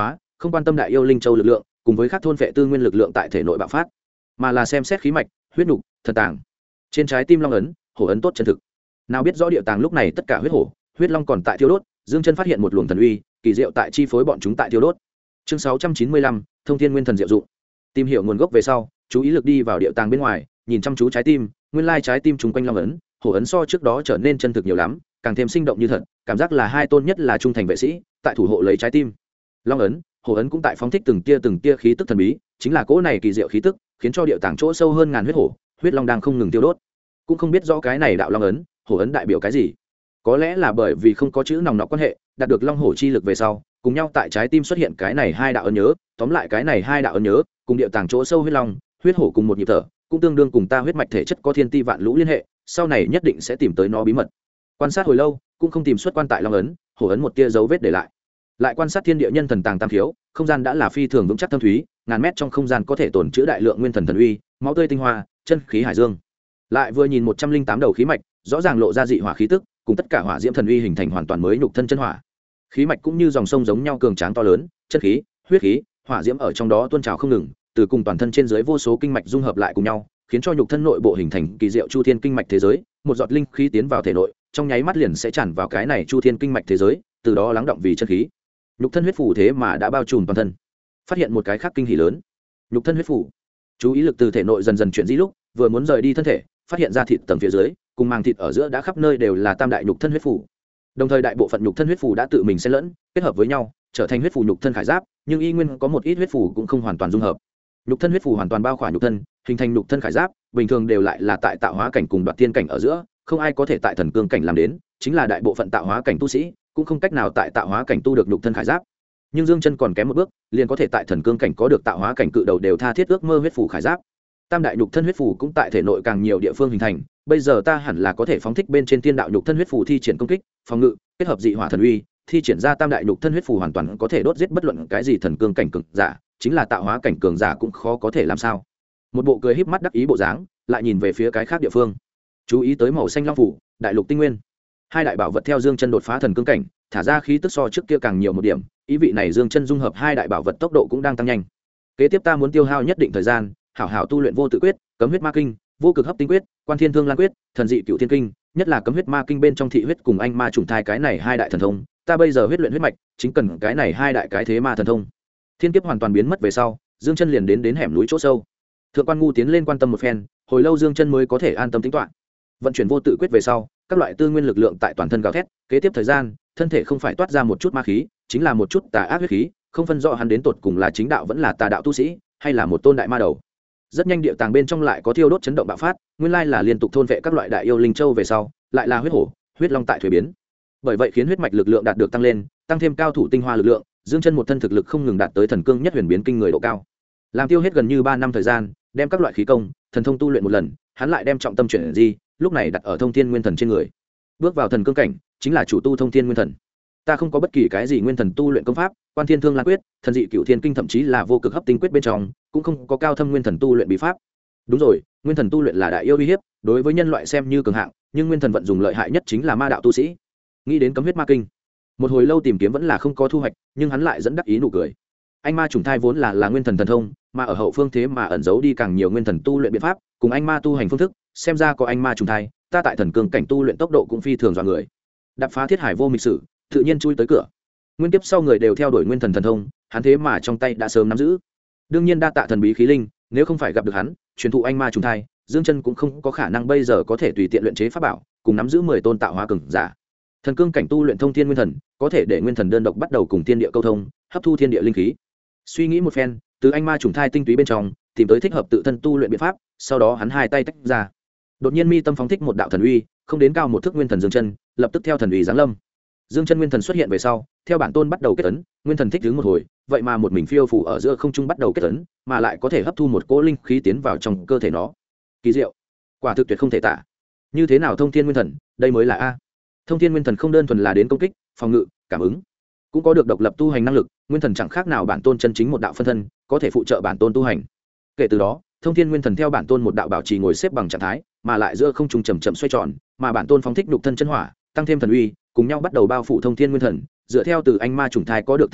không quan tâm đại yêu linh châu lực lượng cùng với các thôn vệ tư nguyên lực lượng tại thể nội bạo phát, mà là xem xét khí mạch, huyết nục, thần tàng. Trên trái tim long ấn, hổ ấn tốt chân thực. Nào biết rõ địa tàng lúc này tất cả huyết hổ, huyết long còn tại thiêu đốt, Dương Chân phát hiện một luồng thần uy kỳ diệu tại chi phối bọn chúng tại thiêu đốt. Chương 695, thông thiên nguyên thần diệu dụng. Tìm hiểu nguồn gốc về sau, chú ý lực đi vào địa tàng bên ngoài, nhìn chăm chú trái tim, nguyên lai trái tim trùng quanh long ấn, hổ ấn so trước đó trở nên chân thực nhiều lắm, càng thêm sinh động như thật, cảm giác là hai tôn nhất là trung thành vệ sĩ, tại thủ hộ lấy trái tim. Long ấn, hổ ấn cũng tại phóng thích từng tia khí tức thần bí, chính là cỗ này kỳ diệu khí tức, khiến cho địa tàng chỗ sâu hơn ngàn huyết hổ, huyết long đang không ngừng tiêu đốt. Cũng không biết rõ cái này đạo long ấn, hổ ấn đại biểu cái gì. Có lẽ là bởi vì không có chữ nòng nọc quan hệ, đạt được long hổ chi lực về sau, cùng nhau tại trái tim xuất hiện cái này hai đạo ấn nhớ, tóm lại cái này hai đạo ấn nhớ, cùng địa tàng chỗ sâu huyết long, huyết hổ cùng một nhịp thở, cũng tương đương cùng ta huyết mạch thể chất có thiên ti vạn lũ liên hệ, sau này nhất định sẽ tìm tới nó bí mật. Quan sát hồi lâu, cũng không tìm xuất quan tại long ấn, hổ ấn một tia dấu vết để lại. Lại quan sát thiên địa nhân thần tàng tam khiếu, không gian đã là phi thường vững chắc thâm thúy, ngàn mét trong không gian có thể tồn trữ đại lượng nguyên thần thần uy, máu tươi tinh hoa, chân khí hải dương. Lại vừa nhìn 108 đầu khí mạch, rõ ràng lộ ra dị hỏa khí tức, cùng tất cả hỏa diễm thần uy hình thành hoàn toàn mới nhục thân chân hỏa. Khí mạch cũng như dòng sông giống nhau cường tráng to lớn, chân khí, huyết khí, hỏa diễm ở trong đó tuôn trào không ngừng, từ cùng toàn thân trên dưới vô số kinh mạch dung hợp lại cùng nhau, khiến cho nhục thân nội bộ hình thành kỳ diệu chu thiên kinh mạch thế giới, một giọt linh khí tiến vào thể nội, trong nháy mắt liền sẽ tràn vào cái này chu thiên kinh mạch thế giới, từ đó lắng động vì chân khí. Nhục thân huyết phủ thế mà đã bao trùm toàn thân. Phát hiện một cái khác kinh hỉ lớn. Nhục thân huyết phủ. Chú ý lực từ thể nội dần dần chuyển di lúc, vừa muốn rời đi thân thể, phát hiện ra thịt tầng phía dưới, cùng màng thịt ở giữa đã khắp nơi đều là tam đại nhục thân huyết phủ. Đồng thời đại bộ phận nhục thân huyết phủ đã tự mình xen lẫn, kết hợp với nhau, trở thành huyết phủ nhục thân khải giáp, nhưng y nguyên có một ít huyết phủ cũng không hoàn toàn dung hợp. Nhục thân huyết phủ hoàn toàn bao khỏa nhục thân, hình thành nhục thân khải giáp, bình thường đều lại là tại tạo hóa cảnh cùng đoạt tiên cảnh ở giữa, không ai có thể tại thần cương cảnh làm đến, chính là đại bộ phận tạo hóa cảnh tu sĩ, cũng không cách nào tại tạo hóa cảnh tu được nhục thân khải giáp. Nhưng Dương Chân còn kém một bước, liền có thể tại thần cương cảnh có được tạo hóa cảnh cự đầu đều tha thiết ước mơ huyết phủ khải giáp. Tam đại nhục thân huyết phủ cũng tại thể nội càng nhiều địa phương hình thành, bây giờ ta hẳn là có thể phóng thích bên trên thiên đạo nhục thân huyết phủ thi triển công kích, phòng ngự, kết hợp dị hỏa thần uy, thi triển ra tam đại nhục thân huyết phủ hoàn toàn có thể đốt giết bất luận cái gì thần cương cảnh cường giả, chính là tạo hóa cảnh cường giả cũng khó có thể làm sao. Một bộ cười híp mắt đắc ý bộ dáng, lại nhìn về phía cái khác địa phương. Chú ý tới màu xanh long phủ, đại lục tinh nguyên. Hai đại bảo vật theo Dương Chân đột phá thần cương cảnh, thả ra khí tức so trước kia càng nhiều một điểm, ý vị này Dương Chân dung hợp hai đại bảo vật tốc độ cũng đang tăng nhanh. Kế tiếp ta muốn tiêu hao nhất định thời gian, hảo hảo tu luyện vô tự quyết, cấm huyết ma kinh, vô cực hấp tinh quyết, quan thiên thương lan quyết, thần dị cửu thiên kinh, nhất là cấm huyết ma kinh bên trong thị huyết cùng anh ma trùng thai cái này hai đại thần thông, ta bây giờ huyết luyện huyết mạch, chính cần cái này hai đại cái thế ma thần thông. Thiên kiếp hoàn toàn biến mất về sau, Dương Chân liền đến hẻm núi chỗ sâu. Thượng quan Ngu tiến lên quan tâm một phen, hồi lâu Dương Chân mới có thể an tâm tính toán. Vận chuyển vô tự quyết về sau, các loại tư nguyên lực lượng tại toàn thân gào thét, kế tiếp thời gian, thân thể không phải toát ra một chút ma khí, chính là một chút tà ác huyết khí, không phân rõ hắn đến tột cùng là chính đạo vẫn là tà đạo tu sĩ, hay là một tôn đại ma đầu. Rất nhanh địa tàng bên trong lại có thiêu đốt chấn động bạo phát, nguyên lai là liên tục thôn vệ các loại đại yêu linh châu về sau, lại là huyết hổ, huyết long tại thuế biến. Bởi vậy khiến huyết mạch lực lượng đạt được tăng lên, tăng thêm cao thủ tinh hoa lực lượng, Dương Chân một thân thực lực không ngừng đạt tới thần cương nhất huyền biến kinh người độ cao. Làm tiêu hết gần như 3 năm thời gian, đem các loại khí công, thần thông tu luyện một lần, hắn lại đem trọng tâm chuyển gì, lúc này đặt ở thông thiên nguyên thần trên người. Bước vào thần cương cảnh, chính là chủ tu thông thiên nguyên thần. Ta không có bất kỳ cái gì nguyên thần tu luyện công pháp, quan thiên thương lan quyết, thần dị cửu thiên kinh thậm chí là vô cực hấp tinh quyết bên trong, cũng không có cao thâm nguyên thần tu luyện bí pháp. Đúng rồi, nguyên thần tu luyện là đại yêu uy hiếp, đối với nhân loại xem như cường hạng, nhưng nguyên thần vận dụng lợi hại nhất chính là ma đạo tu sĩ. Nghĩ đến cấm huyết ma kinh, một hồi lâu tìm kiếm vẫn là không có thu hoạch, nhưng hắn lại dẫn đắc ý nụ cười. Anh ma trùng thai vốn là nguyên thần thần thông, mà ở hậu phương thế mà ẩn giấu đi càng nhiều nguyên thần tu luyện biện pháp, cùng anh ma tu hành phương thức, xem ra có anh ma trùng thai, ta tại thần cương cảnh tu luyện tốc độ cũng phi thường dọa người. Đạp phá thiết hải vô mịch sử, tự nhiên chui tới cửa. Nguyên kiếp sau người đều theo đuổi nguyên thần thần thông, hắn thế mà trong tay đã sớm nắm giữ. Đương nhiên đa tạ thần bí khí linh, nếu không phải gặp được hắn, truyền thụ anh ma trùng thai, Dương Chân cũng không có khả năng bây giờ có thể tùy tiện luyện chế pháp bảo, cùng nắm giữ 10 tôn tạo hóa cường giả. Thần cương cảnh tu luyện thông thiên nguyên thần, có thể để nguyên thần đơn độc bắt đầu cùng thiên địa câu thông, hấp thu thiên địa linh khí. Suy nghĩ một phen, từ anh ma trùng thai tinh túy bên trong, tìm tới thích hợp tự thân tu luyện biện pháp, sau đó hắn hai tay tách ra. Đột nhiên mi tâm phóng thích một đạo thần uy, không đến cao một thước nguyên thần Dương Chân, lập tức theo thần uy giáng lâm. Dương Chân nguyên thần xuất hiện về sau, theo bản tôn bắt đầu kết ấn, nguyên thần thích ứng một hồi, vậy mà một mình phiêu phù ở giữa không trung bắt đầu kết ấn, mà lại có thể hấp thu một cỗ linh khí tiến vào trong cơ thể nó. Kỳ diệu, quả thực tuyệt không thể tả. Như thế nào thông thiên nguyên thần, đây mới là a. Thông thiên nguyên thần không đơn thuần là đến công kích, phòng ngự, cảm ứng, cũng có được độc lập tu hành năng lực, nguyên thần chẳng khác nào bản tôn chân chính một đạo phân thân, có thể phụ trợ bản tôn tu hành. Kể từ đó, thông thiên nguyên thần theo bản tôn một đạo bảo trì ngồi xếp bằng trạng thái, mà lại giữa không trung chậm chậm xoay tròn, mà bản tôn phóng thích nhục thân chân hỏa, tăng thêm thần uy, cùng nhau bắt đầu bao phủ thông thiên nguyên thần, dựa theo từ anh ma trùng thai có được tinh túy,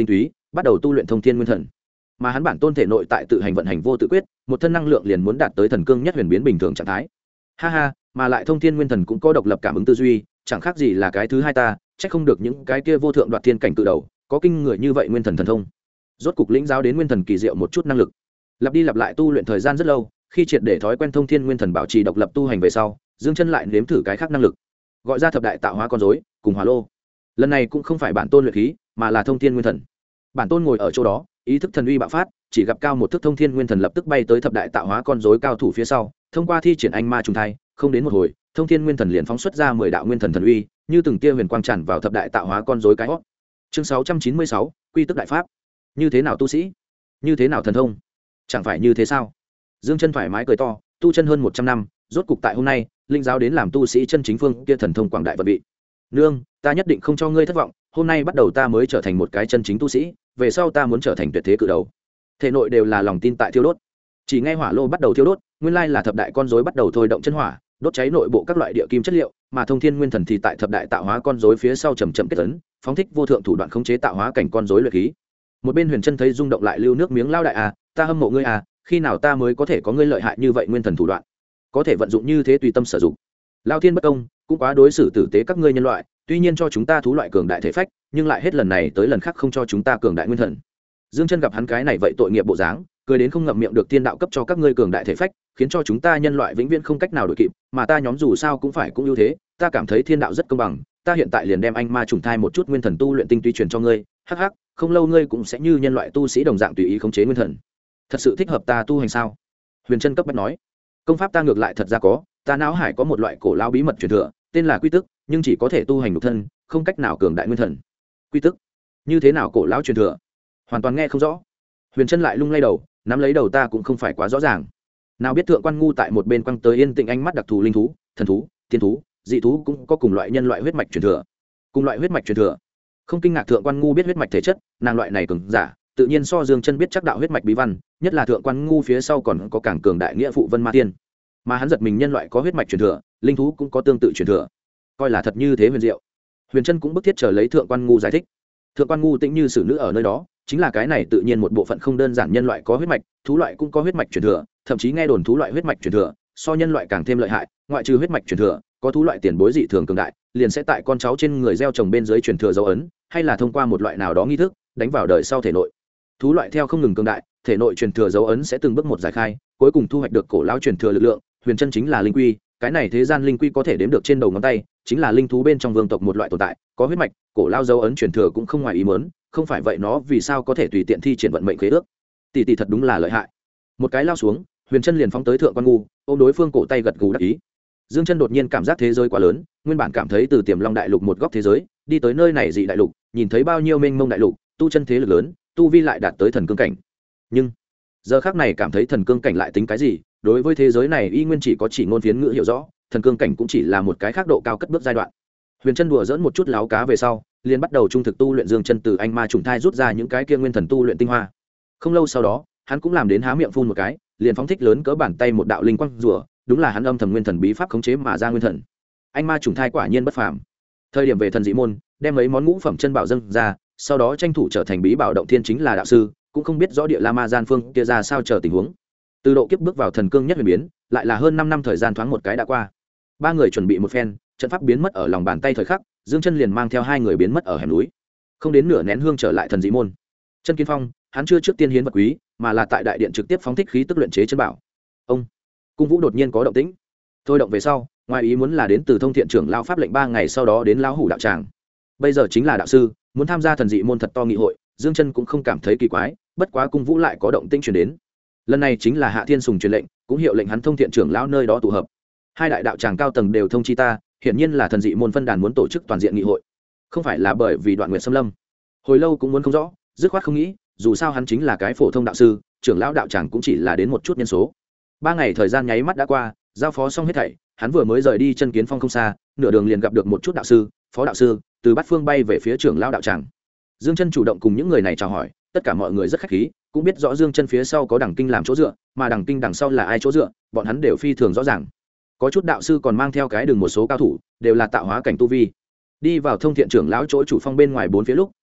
bắt đầu tu luyện thông thiên nguyên thần. Mà hắn bản tôn thể nội tại tự hành vận hành vô tự quyết, một thân năng lượng liền muốn đạt tới thần cương nhất huyền biến bình thường trạng thái. Ha ha, mà lại thông thiên nguyên thần cũng có độc lập cảm ứng tư duy, chẳng khác gì là cái thứ hai ta, chắc không được những cái kia vô thượng đoạt thiên cảnh cự đầu có kinh người như vậy nguyên thần thần thông. Rốt cục lĩnh giáo đến nguyên thần kỳ diệu một chút năng lực. Lặp đi lặp lại tu luyện thời gian rất lâu, khi triệt để thói quen thông thiên nguyên thần bảo trì độc lập tu hành về sau, Dương Chân lại nếm thử cái khác năng lực, gọi ra thập đại tạo hóa con rối cùng hỏa lô. Lần này cũng không phải bản tôn luyện khí, mà là thông thiên nguyên thần. Bản tôn ngồi ở chỗ đó, ý thức thần uy bạo phát, chỉ gặp cao một thước thông thiên nguyên thần lập tức bay tới thập đại tạo hóa con rối cao thủ phía sau, thông qua thi triển anh ma trùng thai, không đến một hồi, thông thiên nguyên thần liền phóng xuất ra 10 đạo nguyên thần thần uy, như từng tia huyền quang tràn vào thập đại tạo hóa con rối cái hót. Chương 696, quy tức đại pháp. Như thế nào tu sĩ? Như thế nào thần thông? Chẳng phải như thế sao? Dương Chân thoải mái cười to, tu chân hơn 100 năm, rốt cục tại hôm nay, linh giáo đến làm tu sĩ chân chính phương kia thần thông quảng đại vận vị. Nương, ta nhất định không cho ngươi thất vọng, hôm nay bắt đầu ta mới trở thành một cái chân chính tu sĩ, về sau ta muốn trở thành tuyệt thế cự đầu. Thể nội đều là lòng tin tại thiêu đốt. Chỉ nghe hỏa lô bắt đầu thiêu đốt, nguyên lai là thập đại con rối bắt đầu thôi động chân hỏa, đốt cháy nội bộ các loại địa kim chất liệu, mà thông thiên nguyên thần thì tại thập đại tạo hóa con rối phía sau chậm chậm kết tấn, phóng thích vô thượng thủ đoạn khống chế tạo hóa cảnh con rối luyện khí. Một bên Huyền Chân thấy rung động lại lưu nước miếng lao đại à, ta hâm mộ ngươi à, khi nào ta mới có thể có ngươi lợi hại như vậy nguyên thần thủ đoạn, có thể vận dụng như thế tùy tâm sử dụng. Lao thiên bất công, cũng quá đối xử tử tế các ngươi nhân loại, tuy nhiên cho chúng ta thú loại cường đại thể phách, nhưng lại hết lần này tới lần khác không cho chúng ta cường đại nguyên thần. Dương Chân gặp hắn cái này vậy tội nghiệp bộ dáng, cười đến không ngậm miệng được, thiên đạo cấp cho các ngươi cường đại thể phách, khiến cho chúng ta nhân loại vĩnh viễn không cách nào đuổi kịp, mà ta nhóm dù sao cũng phải cũng ưu thế, ta cảm thấy thiên đạo rất công bằng, ta hiện tại liền đem anh ma trùng thai một chút nguyên thần tu luyện tinh túy truyền cho ngươi, hắc hắc, không lâu ngươi cũng sẽ như nhân loại tu sĩ đồng dạng tùy ý khống chế nguyên thần. Thật sự thích hợp ta tu hành sao? Huyền Chân cấp bách nói. Công pháp ta ngược lại thật ra có, ta não hải có một loại cổ lao bí mật truyền thừa, tên là quy tức, nhưng chỉ có thể tu hành nhục thân, không cách nào cường đại nguyên thần. Quy tức? Như thế nào cổ lão truyền thừa? Hoàn toàn nghe không rõ. Huyền Chân lại lung lay đầu, nắm lấy đầu ta cũng không phải quá rõ ràng. Nào biết thượng quan ngu tại một bên quăng tới yên tĩnh ánh mắt đặc thù linh thú, thần thú, tiên thú, dị thú cũng có cùng loại nhân loại huyết mạch truyền thừa. Cùng loại huyết mạch truyền thừa? Không kinh ngạc thượng quan ngu biết huyết mạch thể chất, nàng loại này cường giả, tự nhiên so Dương Chân biết chắc đạo huyết mạch bí văn, nhất là thượng quan ngu phía sau còn có càng cường đại nghĩa phụ Vân Ma Tiên. Mà hắn giật mình nhân loại có huyết mạch truyền thừa, linh thú cũng có tương tự truyền thừa. Coi là thật như thế huyền diệu. Huyền Chân cũng bức thiết chờ lấy thượng quan ngu giải thích. Thượng quan ngu tĩnh như xử nữ ở nơi đó, chính là cái này tự nhiên một bộ phận không đơn giản, nhân loại có huyết mạch, thú loại cũng có huyết mạch truyền thừa, thậm chí nghe đồn thú loại huyết mạch truyền thừa so nhân loại càng thêm lợi hại, ngoại trừ huyết mạch truyền thừa, có thú loại tiền bối dị thường cường đại, liền sẽ tại con cháu trên người gieo trồng bên dưới truyền thừa dấu ấn, hay là thông qua một loại nào đó nghi thức đánh vào đời sau thể nội. Thú loại theo không ngừng cường đại, thể nội truyền thừa dấu ấn sẽ từng bước một giải khai, cuối cùng thu hoạch được cổ lão truyền thừa lực lượng. Huyền Chân chính là linh quy, cái này thế gian linh quy có thể đếm được trên đầu ngón tay, chính là linh thú bên trong vương tộc một loại tồn tại, có huyết mạch, cổ lão dấu ấn truyền thừa cũng không ngoài ý muốn, không phải vậy nó vì sao có thể tùy tiện thi triển vận mệnh khế ước. Tỷ tỷ thật đúng là lợi hại. Một cái lao xuống, Huyền Chân liền phóng tới thượng quan ngu, ôm đối phương cổ tay gật gù đắc ý. Dương Chân đột nhiên cảm giác thế giới quá lớn, nguyên bản cảm thấy từ Tiềm Long đại lục một góc thế giới, đi tới nơi này dị đại lục, nhìn thấy bao nhiêu mênh mông đại lục, tu chân thế lực lớn, tu vi lại đạt tới thần cương cảnh. Nhưng giờ khắc này cảm thấy thần cương cảnh lại tính cái gì, đối với thế giới này y nguyên chỉ có chỉ ngôn phiến ngữ hiểu rõ, thần cương cảnh cũng chỉ là một cái khác độ cao cất bước giai đoạn. Huyền Chân đùa dỡn một chút láo cá về sau, liền bắt đầu trung thực tu luyện. Dương Chân từ anh ma trùng thai rút ra những cái kia nguyên thần tu luyện tinh hoa. Không lâu sau đó, hắn cũng làm đến há miệng phun một cái, liền phóng thích lớn cỡ bàn tay một đạo linh quang rùa, đúng là hắn âm thầm nguyên thần bí pháp khống chế mà ra nguyên thần. Anh ma trùng thai quả nhiên bất phàm. Thời điểm về thần dị môn, đem mấy món ngũ phẩm chân bảo dâng ra, sau đó tranh thủ trở thành bí bảo động thiên chính là đạo sư, cũng không biết rõ địa la ma gian phương kia ra sao chờ tình huống. Từ độ kiếp bước vào thần cương nhất huyền biến, lại là hơn 5 năm thời gian thoáng một cái đã qua. Ba người chuẩn bị một phen, trận pháp biến mất ở lòng bàn tay thời khắc, Dương Chân liền mang theo hai người biến mất ở hẻm núi. Không đến nửa nén hương trở lại thần dị môn. Chân Kiến Phong, hắn chưa trước tiên hiến vật quý, mà là tại đại điện trực tiếp phóng thích khí tức luyện chế chân bảo. Ông, cung vũ đột nhiên có động tĩnh. Thôi động về sau, ngoài ý muốn là đến từ Thông Thiện trưởng lão pháp lệnh 3 ngày sau đó đến lão hủ đạo tràng. Bây giờ chính là đạo sư, muốn tham gia thần dị môn thật to nghị hội, Dương Chân cũng không cảm thấy kỳ quái, bất quá cung vũ lại có động tĩnh truyền đến. Lần này chính là Hạ Thiên Sùng truyền lệnh, cũng hiệu lệnh hắn Thông Thiện trưởng lão nơi đó tụ hợp. Hai đại đạo tràng cao tầng đều thông chi ta, hiển nhiên là thần dị môn phân đàn muốn tổ chức toàn diện nghị hội, không phải là bởi vì Đoạn Nguyệt xâm lâm. Hồi lâu cũng muốn không rõ, dứt khoát không nghĩ, dù sao hắn chính là cái phổ thông đạo sư, trưởng lão đạo tràng cũng chỉ là đến một chút nhân số. 3 ngày thời gian nháy mắt đã qua, giao phó xong hết thảy, hắn vừa mới rời đi Chân Kiến Phong không xa, nửa đường liền gặp được một chút đạo sư, phó đạo sư, từ bát phương bay về phía trưởng lão đạo tràng. Dương Chân chủ động cùng những người này chào hỏi, tất cả mọi người rất khách khí, cũng biết rõ Dương Chân phía sau có đẳng kinh làm chỗ dựa, mà đẳng kinh đằng sau là ai chỗ dựa, bọn hắn đều phi thường rõ ràng. Có chút đạo sư còn mang theo cái đường một số cao thủ, đều là tạo hóa cảnh tu vi. Đi vào Thông Thiện trưởng lão chỗ chủ phong bên ngoài 4 phía lúc,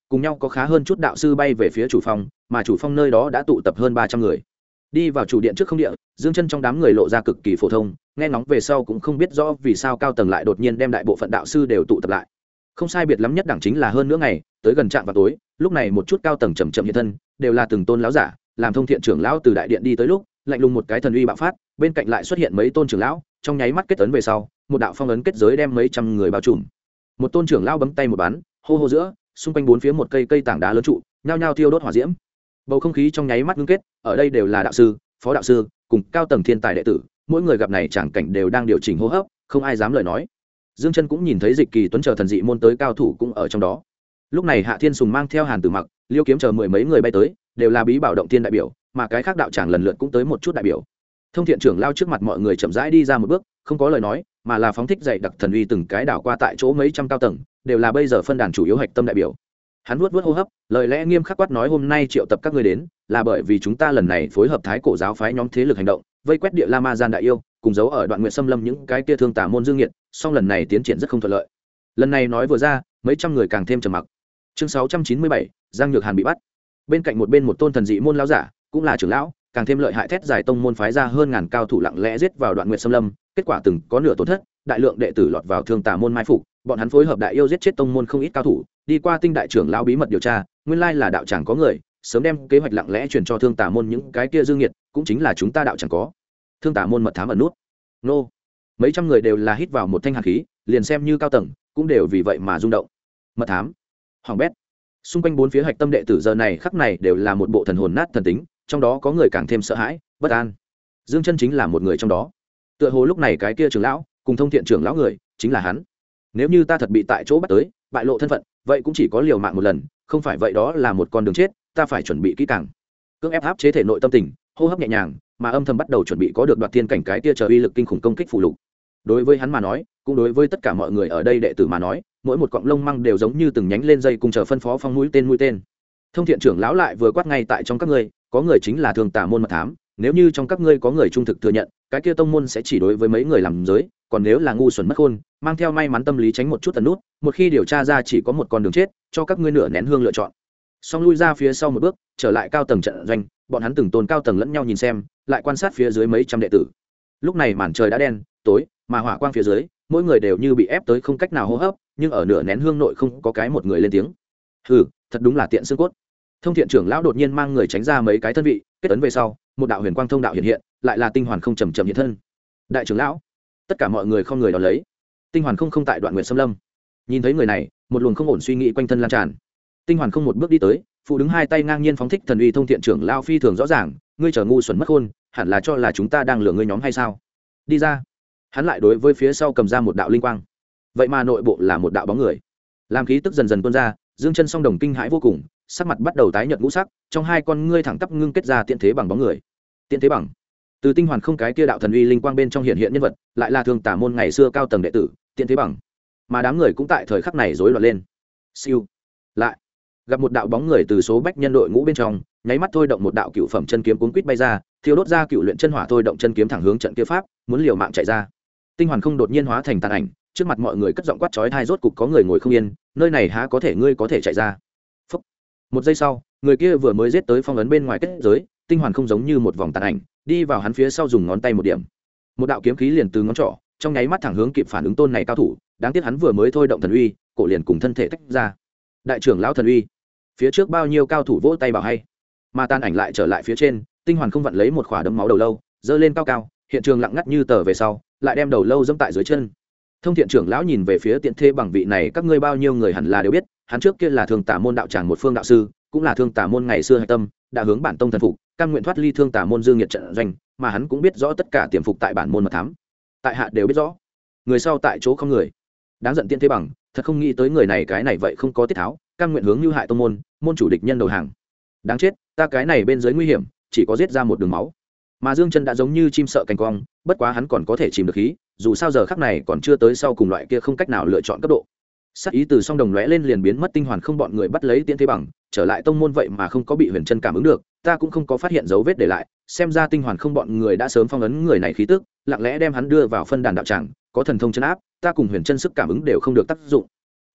cùng nhau có khá hơn chút đạo sư bay về phía chủ phong, mà chủ phong nơi đó đã tụ tập hơn 300 người. Đi vào chủ điện trước không địa, Dương Chân trong đám người lộ ra cực kỳ phổ thông, nghe ngóng về sau cũng không biết rõ vì sao cao tầng lại đột nhiên đem đại bộ phận đạo sư đều tụ tập lại. Không sai biệt lắm nhất đẳng chính là hơn nửa ngày, tới gần trạm vào tối, lúc này một chút cao tầng chậm chậm hiện thân, đều là từng tôn lão giả, làm thông thiện trưởng lão từ đại điện đi tới lúc, lạnh lùng một cái thần uy bạo phát, bên cạnh lại xuất hiện mấy tôn trưởng lão, trong nháy mắt kết ấn về sau, một đạo phong ấn kết giới đem mấy trăm người bao trùm. Một tôn trưởng lão bấm tay một bắn, hô hô giữa, xung quanh bốn phía một cây cây tảng đá lớn trụ, nhao nhao thiêu đốt hỏa diễm. Bầu không khí trong nháy mắt ngưng kết, ở đây đều là đạo sư, phó đạo sư, cùng cao tầng thiên tài đệ tử, mỗi người gặp này chẳng cảnh đều đang điều chỉnh hô hấp, không ai dám lời nói. Dương Chân cũng nhìn thấy Dịch Kỳ Tuấn chờ thần dị môn tới cao thủ cũng ở trong đó. Lúc này Hạ Thiên Sùng mang theo Hàn Tử Mặc, Liêu Kiếm chờ mười mấy người bay tới, đều là bí bảo động thiên đại biểu, mà cái khác đạo tràng lần lượt cũng tới một chút đại biểu. Thông thiện trưởng lao trước mặt mọi người chậm rãi đi ra một bước, không có lời nói, mà là phóng thích dạy đặc thần uy từng cái đảo qua tại chỗ mấy trăm cao tầng, đều là bây giờ phân đàn chủ yếu hạch tâm đại biểu. Hắn vuốt vuốt hô hấp, lời lẽ nghiêm khắc quát nói hôm nay triệu tập các ngươi đến, là bởi vì chúng ta lần này phối hợp Thái Cổ giáo phái nhóm thế lực hành động, vây quét địa La Ma Gian đại yêu, cùng giấu ở Đoạn Nguyệt Xâm Lâm những cái kia thương tà môn dương nghiệt, song lần này tiến triển rất không thuận lợi. Lần này nói vừa ra, mấy trăm người càng thêm trầm mặc. Chương 697, Giang Nhược Hàn bị bắt. Bên cạnh một tôn thần dị môn lão giả, cũng là trưởng lão, càng thêm lợi hại thét giải tông môn phái ra hơn ngàn cao thủ lặng lẽ giết vào Đoạn Nguyệt Xâm Lâm, kết quả từng có nửa tổn thất, đại lượng đệ tử lọt vào thương tà môn mai phục, bọn hắn phối hợp đại yêu giết chết tông môn không ít cao thủ, đi qua tinh đại trưởng lão bí mật điều tra, nguyên lai là đạo tràng có người, sớm đem kế hoạch lặng lẽ truyền cho thương tà môn những cái kia dương nghiệt, cũng chính là chúng ta đạo tràng có. Thương tà môn mật thám ẩn nút. Nô. Mấy trăm người đều là hít vào một thanh hàn khí, liền xem như cao tầng, cũng đều vì vậy mà rung động. Mật thám. Hoàng bét. Xung quanh bốn phía hạch tâm đệ tử giờ này khắc này đều là một bộ thần hồn nát thần tính, trong đó có người càng thêm sợ hãi, bất an. Dương Chân chính là một người trong đó. Tựa hồ lúc này cái kia trưởng lão, cùng thông thiện trưởng lão người, chính là hắn. Nếu như ta thật bị tại chỗ bắt tới, bại lộ thân phận, vậy cũng chỉ có liều mạng một lần, không phải vậy đó là một con đường chết, ta phải chuẩn bị kỹ càng. Cưỡng ép áp chế thể nội tâm tình, hô hấp nhẹ nhàng, mà âm thầm bắt đầu chuẩn bị có được đoạt thiên cảnh cái kia chờ uy lực kinh khủng công kích phù lục. Đối với hắn mà nói, cũng đối với tất cả mọi người ở đây đệ tử mà nói, mỗi một cọng lông măng đều giống như từng nhánh lên dây cùng chờ phân phó phong mũi tên. Thông thiện trưởng lão lại vừa quát ngay tại trong các ngươi, có người chính là thường tà môn mật thám, nếu như trong các ngươi có người trung thực thừa nhận, cái kia tông môn sẽ chỉ đối với mấy người làm giới, còn nếu là ngu xuẩn mất khôn, mang theo may mắn tâm lý tránh một chút tần nút, một khi điều tra ra chỉ có một con đường chết, cho các ngươi nửa nén hương lựa chọn. Xong lui ra phía sau một bước, trở lại cao tầng trận doanh, bọn hắn từng tôn cao tầng lẫn nhau nhìn xem, lại quan sát phía dưới mấy trăm đệ tử. Lúc này màn trời đã đen tối, mà hỏa quang phía dưới, mỗi người đều như bị ép tới không cách nào hô hấp, nhưng ở nửa nén hương nội không có cái một người lên tiếng. Hừ, thật đúng là tiện xương cốt. Thông thiện trưởng lão đột nhiên mang người tránh ra mấy cái thân vị, kết ấn về sau, một đạo huyền quang thông đạo hiện hiện, lại là tinh hoàn không chậm hiện thân. Đại trưởng lão, tất cả mọi người không người đón lấy. Tinh hoàn không tại Đoạn Nguyệt Xâm Lâm. Nhìn thấy người này, một luồng không ổn suy nghĩ quanh thân lan tràn. Tinh hoàn không một bước đi tới, phụ đứng hai tay ngang nhiên phóng thích thần uy thông thiện trưởng lão phi thường rõ ràng, ngươi chờ ngu xuẩn mất khôn, hẳn là cho là chúng ta đang lừa ngươi nhóm hay sao? Đi ra. Hắn lại đối với phía sau cầm ra một đạo linh quang. Vậy mà nội bộ là một đạo bóng người. Làm khí tức dần dần tuôn ra, Dương Chân song đồng kinh hãi vô cùng, sắc mặt bắt đầu tái nhợt ngũ sắc, trong hai con ngươi thẳng tắp ngưng kết ra tiện thế bằng bóng người. Tiện thế bằng. Từ tinh hoàn không cái kia đạo thần uy linh quang bên trong hiện hiện nhân vật, lại là thương tà môn ngày xưa cao tầng đệ tử, tiện thế bằng. Mà đám người cũng tại thời khắc này rối loạn lên. Siêu. Lại gặp một đạo bóng người từ số bách nhân đội ngũ bên trong, nháy mắt thôi động một đạo cựu phẩm chân kiếm cuốn quýt bay ra, thiêu đốt ra cựu luyện chân hỏa thôi động chân kiếm thẳng hướng trận kia pháp, muốn liều mạng chạy ra. Tinh hoàn không đột nhiên hóa thành tàn ảnh, trước mặt mọi người cất giọng quát chói tai, rốt cục có người ngồi không yên, nơi này há có thể ngươi có thể chạy ra. Phúc. Một giây sau, người kia vừa mới giết tới phong ấn bên ngoài kết giới, tinh hoàn không giống như một vòng tàn ảnh, đi vào hắn phía sau dùng ngón tay một điểm. Một đạo kiếm khí liền từ ngón trỏ, trong nháy mắt thẳng hướng kịp phản ứng tôn này cao thủ, đáng tiếc hắn vừa mới thôi động thần uy, cổ liền cùng thân thể tách ra. Đại trưởng lão thần uy. Phía trước bao nhiêu cao thủ vỗ tay bảo hay, mà tàn ảnh lại trở lại phía trên, tinh hoàn không vặn lấy một khỏa đấm máu đầu lâu, giơ lên cao cao, hiện trường lặng ngắt như tờ về sau, lại đem đầu lâu dẫm tại dưới chân. Thông thiện trưởng lão nhìn về phía tiện thê bằng vị này, các ngươi bao nhiêu người hẳn là đều biết, hắn trước kia là thương tà môn đạo tràng một phương đạo sư, cũng là thương tà môn ngày xưa hạch tâm, đã hướng bản tông thần phục, cam nguyện thoát ly thương tà môn dương nhiệt trận doanh, mà hắn cũng biết rõ tất cả tiềm phục tại bản môn mật thám, tại hạ đều biết rõ. Người sau tại chỗ không người, đáng giận tiện thế bằng, thật không nghĩ tới người này cái này vậy không có tiết tháo, cam nguyện hướng lưu hại tông môn, môn chủ địch nhân đầu hàng. Đáng chết, ta cái này bên dưới nguy hiểm, chỉ có giết ra một đường máu. Mà Dương Chân đã giống như chim sợ cành cong, bất quá hắn còn có thể chìm được khí, dù sao giờ khắc này còn chưa tới sau cùng loại kia không cách nào lựa chọn cấp độ. Sát ý từ song đồng lóe lên liền biến mất, tinh hoàn không bọn người bắt lấy tiễn thế bằng, trở lại tông môn vậy mà không có bị Huyền Chân cảm ứng được, ta cũng không có phát hiện dấu vết để lại, xem ra tinh hoàn không bọn người đã sớm phong ấn người này khí tức, lặng lẽ đem hắn đưa vào phân đàn đạo tràng, có thần thông chân áp, ta cùng Huyền Chân sức cảm ứng đều không được tác dụng.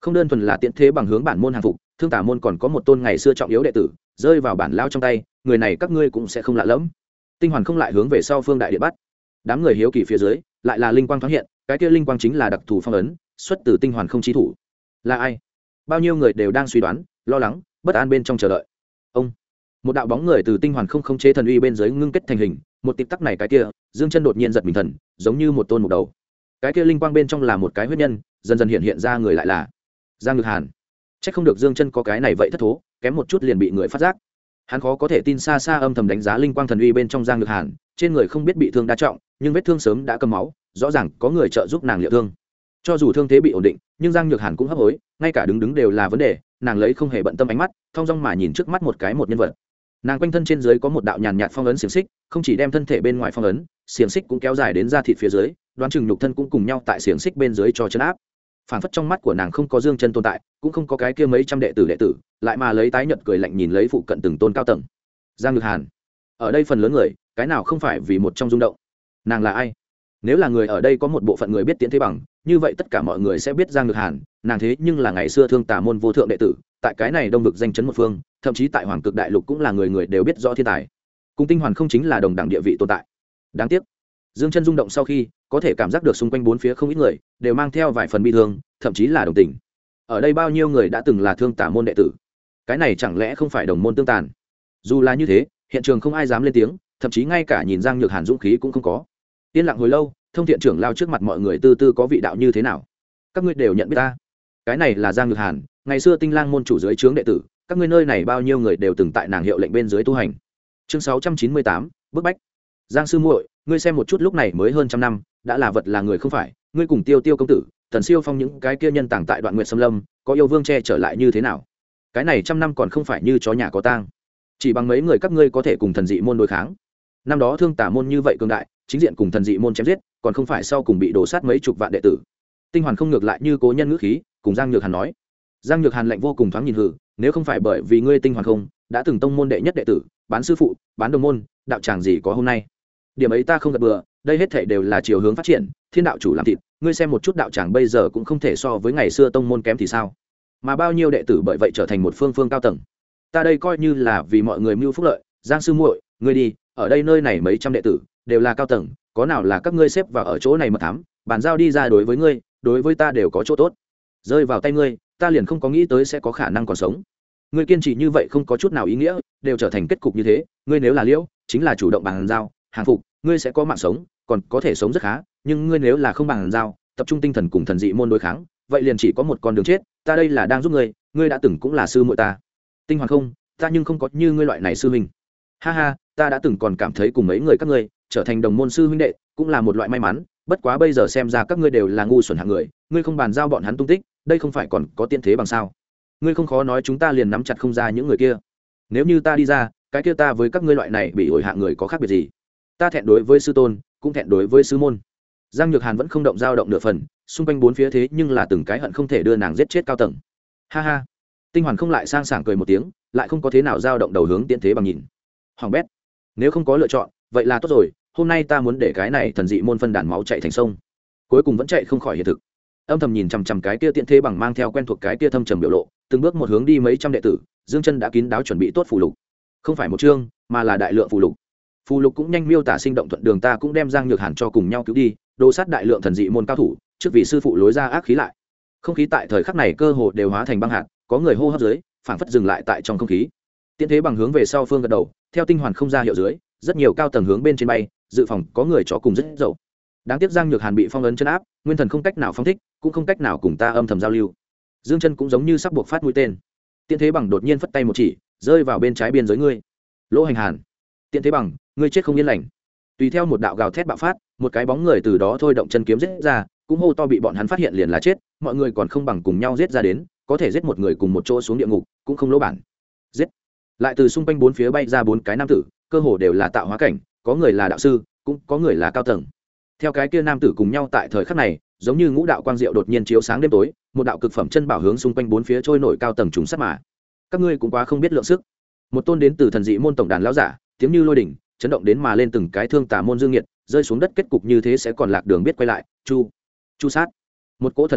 không đơn thuần là tiễn thế bằng hướng bản môn hàng phục, thương tả môn còn có một tôn ngày xưa trọng yếu đệ tử rơi vào bản lao trong tay, người này các ngươi cũng sẽ không lạ lẫm. Tinh hoàn không lại hướng về sau phương đại địa bắt. Đám người hiếu kỳ phía dưới lại là linh quang thoáng hiện, cái kia linh quang chính là đặc thù phong ấn xuất từ tinh hoàn không chí thủ. Là ai? Bao nhiêu người đều đang suy đoán, lo lắng, bất an bên trong chờ đợi. Ông, một đạo bóng người từ tinh hoàn không chế thần uy bên dưới ngưng kết thành hình, một tịp tắc này cái kia, Dương Chân đột nhiên giật mình thần, giống như một tôn mục đầu. Cái kia linh quang bên trong là một cái huyết nhân, dần dần hiện ra người lại là Giang Nhược Hàn. Chắc không được Dương Chân có cái này vậy thất thố, kém một chút liền bị người phát giác. Hắn khó có thể tin xa xa âm thầm đánh giá linh quang thần uy bên trong Giang Nhược Hàn, trên người không biết bị thương đa trọng, nhưng vết thương sớm đã cầm máu, rõ ràng có người trợ giúp nàng liệu thương. Cho dù thương thế bị ổn định, nhưng Giang Nhược Hàn cũng hấp hối, ngay cả đứng đều là vấn đề, nàng lấy không hề bận tâm ánh mắt, thong dong mà nhìn trước mắt một nhân vật. Nàng quanh thân trên dưới có một đạo nhàn nhạt phong ấn xiềng xích, không chỉ đem thân thể bên ngoài phong ấn, xiềng xích cũng kéo dài đến da thịt phía dưới, đoán chừng nhục thân cũng cùng nhau tại xiềng xích bên dưới cho chấn áp. Phản phất trong mắt của nàng không có Dương Chân tồn tại, cũng không có cái kia mấy trăm đệ tử, lại mà lấy tái nhợt cười lạnh nhìn lấy phụ cận từng tôn cao tầng. Giang Nhược Hàn, ở đây phần lớn người, cái nào không phải vì một trong rung động. Nàng là ai? Nếu là người ở đây có một bộ phận người biết Tiễn Thế Bằng, như vậy tất cả mọi người sẽ biết Giang Nhược Hàn, nàng thế nhưng là ngày xưa Thương Tà môn vô thượng đệ tử, tại cái này đông vực danh chấn một phương, thậm chí tại Hoàng Cực Đại Lục cũng là người người đều biết rõ thiên tài. Cùng Tinh Hoàn không chính là đồng đẳng địa vị tồn tại. Đáng tiếc, Dương Chân rung động sau khi, có thể cảm giác được xung quanh bốn phía không ít người đều mang theo vài phần bi thương, thậm chí là đồng tình. Ở đây bao nhiêu người đã từng là Thương Tà môn đệ tử? Cái này chẳng lẽ không phải đồng môn tương tàn? Dù là như thế, hiện trường không ai dám lên tiếng, thậm chí ngay cả nhìn Giang Nhược Hàn dũng khí cũng không có. Yên lặng hồi lâu, Thông Thiện trưởng lao trước mặt mọi người tư tư có vị đạo như thế nào? Các ngươi đều nhận biết ta. Cái này là Giang Nhược Hàn, ngày xưa Tinh Lang môn chủ dưới trướng đệ tử, các ngươi nơi này bao nhiêu người đều từng tại nàng hiệu lệnh bên dưới tu hành. Chương 698, bức bách. Giang sư muội, ngươi xem một chút, lúc này mới hơn trăm năm, đã là vật là người không phải, ngươi cùng Tiêu Tiêu công tử, Tần Siêu Phong những cái kia nhân tàng tại Đoạn Nguyệt Sâm Lâm, có yêu vương che trở lại như thế nào? Cái này trăm năm còn không phải như chó nhà có tang. Chỉ bằng mấy người các ngươi có thể cùng thần dị môn đối kháng. Năm đó Thương Tà môn như vậy cường đại, chính diện cùng thần dị môn chém giết, còn không phải sau cùng bị đổ sát mấy chục vạn đệ tử. Tinh Hoàn không ngược lại như cố nhân ngữ khí, cùng Giang Nhược Hàn nói. Giang Nhược Hàn lạnh vô cùng thoáng nhìn hử, nếu không phải bởi vì ngươi Tinh Hoàn không đã từng tông môn đệ nhất đệ tử, bán sư phụ, bán đồng môn, đạo tràng gì có hôm nay. Điểm ấy ta không gật bừa, đây hết thảy đều là chiều hướng phát triển, thiên đạo chủ làm thịt, ngươi xem một chút đạo tràng bây giờ cũng không thể so với ngày xưa tông môn kém thì sao? Mà bao nhiêu đệ tử bởi vậy trở thành một phương cao tầng. Ta đây coi như là vì mọi người mưu phúc lợi, Giang sư muội, ngươi đi, ở đây nơi này mấy trăm đệ tử đều là cao tầng, có nào là các ngươi xếp vào ở chỗ này mà thám, bàn giao đi ra, đối với ngươi, đối với ta đều có chỗ tốt. Rơi vào tay ngươi, ta liền không có nghĩ tới sẽ có khả năng còn sống. Ngươi kiên trì như vậy không có chút nào ý nghĩa, đều trở thành kết cục như thế, ngươi nếu là liễu, chính là chủ động bàn giao, hàng phục, ngươi sẽ có mạng sống, còn có thể sống rất khá, nhưng ngươi nếu là không bàn giao, tập trung tinh thần cùng thần dị môn đối kháng, vậy liền chỉ có một con đường chết, ta đây là đang giúp ngươi, ngươi đã từng cũng là sư muội ta. Tinh Hoàn không, ta nhưng không có như ngươi loại này sư huynh. Ha ha, ta đã từng còn cảm thấy cùng mấy người các ngươi trở thành đồng môn sư huynh đệ cũng là một loại may mắn, bất quá bây giờ xem ra các ngươi đều là ngu xuẩn hạng người, ngươi không bàn giao bọn hắn tung tích, đây không phải còn có Tiễn Thế Bằng sao? Ngươi không khó nói chúng ta liền nắm chặt không ra những người kia. Nếu như ta đi ra, cái kia ta với các ngươi loại này bị ổi hạng người có khác biệt gì? Ta thẹn đối với sư tôn, cũng thẹn đối với sư môn. Giang Nhược Hàn vẫn không động dao động nửa phần, xung quanh bốn phía thế nhưng là từng cái hận không thể đưa nàng giết chết cao tầng. Ha ha. Tinh Hoàn không lại sang sảng cười một tiếng, lại không có thế nào dao động đầu hướng Tiễn Thế Bằng nhìn. Hoàng bét, nếu không có lựa chọn, vậy là tốt rồi, hôm nay ta muốn để cái này thần dị môn phân đàn máu chạy thành sông. Cuối cùng vẫn chạy không khỏi hiện thực. Âm thầm nhìn chằm chằm cái kia Tiễn Thế Bằng mang theo quen thuộc cái kia thâm trầm biểu lộ, từng bước một hướng đi mấy trăm đệ tử, Dương Chân đã kín đáo chuẩn bị tốt phù lục. Không phải một chương, mà là đại lượng phù lục. Phù lục cũng nhanh miêu tả sinh động thuận đường, ta cũng đem Giang Nhược Hàn cho cùng nhau cứu đi, đồ sát đại lượng thần dị môn cao thủ, trước vì sư phụ lối ra ác khí lại. Không khí tại thời khắc này cơ hồ đều hóa thành băng hạt, có người hô hấp dưới, phảng phất dừng lại tại trong không khí. Tiễn Thế Bằng hướng về sau phương gật đầu, theo tinh hoàn không ra hiệu dưới, rất nhiều cao tầng hướng bên trên bay, dự phòng có người chó cùng rất dậu. Đáng tiếc Giang Nhược Hàn bị phong ấn chân áp, nguyên thần không cách nào phong thích, cũng không cách nào cùng ta âm thầm giao lưu. Dương Chân cũng giống như sắp buộc phát mũi tên. Tiễn Thế Bằng đột nhiên phất tay một chỉ, rơi vào bên trái biên giới ngươi. Lỗ Hành Hàn. Tiễn Thế Bằng, ngươi chết không yên lành. Tùy theo một đạo gào thét bạo phát, một cái bóng người từ đó thôi động chân kiếm giết ra, cũng hô to bị bọn hắn phát hiện liền là chết, mọi người còn không bằng cùng nhau giết ra đến, có thể giết một người cùng một chỗ xuống địa ngục, cũng không lỗ bản. Giết. Lại từ xung quanh bốn phía bay ra bốn cái nam tử, cơ hồ đều là tạo hóa cảnh, có người là đạo sư, cũng có người là cao tầng. Theo cái kia nam tử cùng nhau tại thời khắc này, giống như ngũ đạo quang diệu đột nhiên chiếu sáng đêm tối, một đạo cực phẩm chân bảo hướng xung quanh bốn phía trôi nổi cao tầng trùng sát mà. Các ngươi cũng quá không biết lượng sức. Một tôn đến từ thần dị môn tổng đàn lão giả, tiếng như lôi đỉnh, chấn động đến mà lên từng cái thương tà môn dương nghiệt, rơi xuống đất kết cục như thế sẽ còn lạc đường biết quay lại, chu sát. Một cỗ thần uy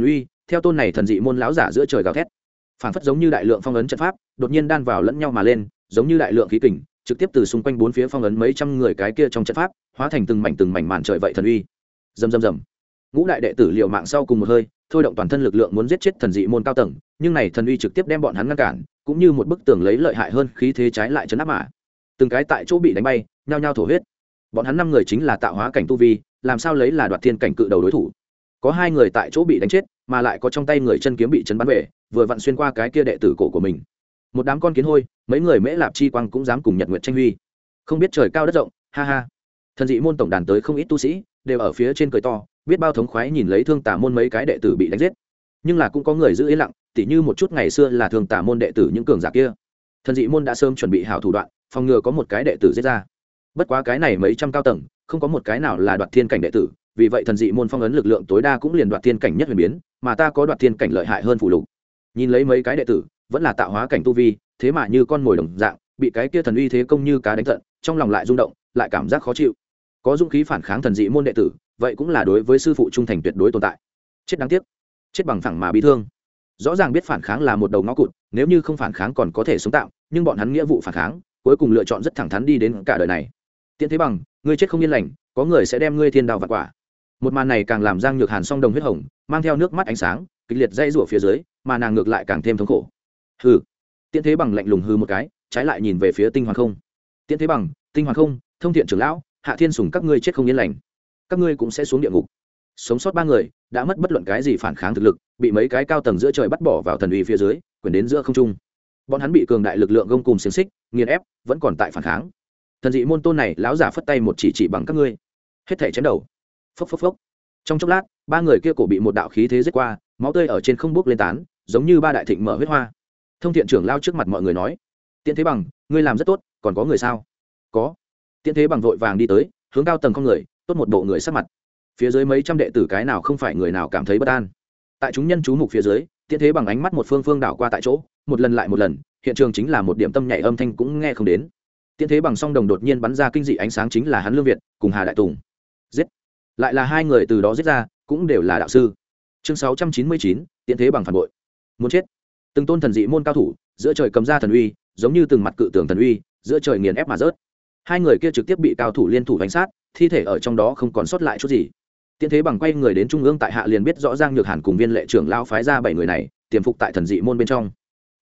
theo tôn này thần dị môn lão giả giữa trời gào thét, phảng phất giống như đại lượng phong ấn trận pháp đột nhiên đan vào lẫn nhau mà lên, giống như đại lượng khí kình trực tiếp từ xung quanh bốn phía phong ấn mấy trăm người cái kia trong trận pháp, hóa thành từng mảnh màn trời vậy thần uy. Rầm rầm rầm. Ngũ đại đệ tử liều mạng sau cùng một hơi, thôi động toàn thân lực lượng muốn giết chết thần dị môn cao tầng, nhưng này thần uy trực tiếp đem bọn hắn ngăn cản, cũng như một bức tường lấy lợi hại hơn khí thế trái lại chấn áp mà. Từng cái tại chỗ bị đánh bay, nhao nhao thổ huyết. Bọn hắn 5 người chính là tạo hóa cảnh tu vi, làm sao lấy là đoạt thiên cảnh cự đầu đối thủ. Có 2 người tại chỗ bị đánh chết, mà lại có trong tay người chân kiếm bị chấn bắn về, vừa vặn xuyên qua cái kia đệ tử cổ của mình. Một đám con kiến hôi, mấy người mễ lạp chi quang cũng dám cùng nhật nguyệt tranh huy. Không biết trời cao đất rộng, ha ha. Thần dị môn tổng đàn tới không ít tu sĩ, đều ở phía trên cười to, biết bao thống khoái nhìn lấy Thương Tà môn mấy cái đệ tử bị đánh giết. Nhưng là cũng có người giữ yên lặng, tỉ như một chút ngày xưa là Thương Tà môn đệ tử những cường giả kia. Thần dị môn đã sớm chuẩn bị hảo thủ đoạn, phòng ngừa có một cái đệ tử giết ra. Bất quá cái này mấy trăm cao tầng, không có một cái nào là đoạt thiên cảnh đệ tử, vì vậy thần dị môn phong ấn lực lượng tối đa cũng liền đoạt thiên cảnh nhất huyền biến, mà ta có đoạt thiên cảnh lợi hại hơn phụ lục. Nhìn lấy mấy cái đệ tử, vẫn là tạo hóa cảnh tu vi, thế mà như con mồi đồng dạng, bị cái kia thần uy thế công như cá đánh tận, trong lòng lại rung động, lại cảm giác khó chịu. Có dũng khí phản kháng thần dị môn đệ tử, vậy cũng là đối với sư phụ trung thành tuyệt đối tồn tại. Chết đáng tiếc, chết bằng phẳng mà bị thương. Rõ ràng biết phản kháng là một đầu ngõ cụt, nếu như không phản kháng còn có thể sống tạm, nhưng bọn hắn nghĩa vụ phản kháng, cuối cùng lựa chọn rất thẳng thắn đi đến cả đời này. Tiễn Thế Bằng, ngươi chết không yên lành, có người sẽ đem ngươi thiên đao vặt quả. Một màn này càng làm Giang Nhược Hàn song đồng huyết hồng, mang theo nước mắt ánh sáng, kịch liệt dây rủa phía dưới, mà nàng ngược lại càng thêm thống khổ. Hừ. Tiễn Thế Bằng lạnh lùng hừ một cái, trái lại nhìn về phía Tinh Hoàn Không. Tiễn Thế Bằng, Tinh Hoàn Không, Thông Thiện trưởng lão, Hạ Thiên Sùng các ngươi chết không yên lành, các ngươi cũng sẽ xuống địa ngục. Sống sót 3 người, đã mất bất luận cái gì phản kháng thực lực, bị mấy cái cao tầng giữa trời bắt bỏ vào thần uy phía dưới, quyền đến giữa không trung. Bọn hắn bị cường đại lực lượng gông cùng xiềng xích, nghiền ép, vẫn còn tại phản kháng. Thần dị môn tôn này lão giả phất tay một chỉ bằng các ngươi, hết thảy chém đầu. Phốc phốc phốc. Trong chốc lát, 3 người kia cổ bị một đạo khí thế giết qua, máu tươi ở trên không bốc lên tán, giống như 3 đại thịnh mở huyết hoa. Thông Thiện trưởng lao trước mặt mọi người nói: Tiễn Thế Bằng, ngươi làm rất tốt, còn có người sao? Có. Tiễn Thế Bằng vội vàng đi tới, hướng cao tầng không người, tốt một bộ người sắc mặt. Phía dưới mấy trăm đệ tử cái nào không phải người nào cảm thấy bất an. Tại chúng nhân chú mục phía dưới, Tiễn Thế Bằng ánh mắt một phương phương đảo qua tại chỗ, một lần lại một lần, hiện trường chính là một điểm tâm nhạy âm thanh cũng nghe không đến. Tiễn Thế Bằng song đồng đột nhiên bắn ra kinh dị ánh sáng, chính là hắn Lương Việt cùng Hà Đại Tùng. Giết! Lại là 2 người từ đó giết ra, cũng đều là đạo sư. Chương 699, Tiễn Thế Bằng phản bội. Muốn chết. Từng tôn thần dị môn cao thủ, giữa trời cầm ra thần uy, giống như từng mặt cự tường thần uy, giữa trời nghiền ép mà rớt. 2 người kia trực tiếp bị cao thủ liên thủ đánh sát, thi thể ở trong đó không còn sót lại chút gì. Tiễn Thế Bằng quay người đến trung ương tại hạ liền biết rõ Giang Nhược Hàn cùng Viên Lệ trưởng lão phái ra 7 người này, tiềm phục tại thần dị môn bên trong.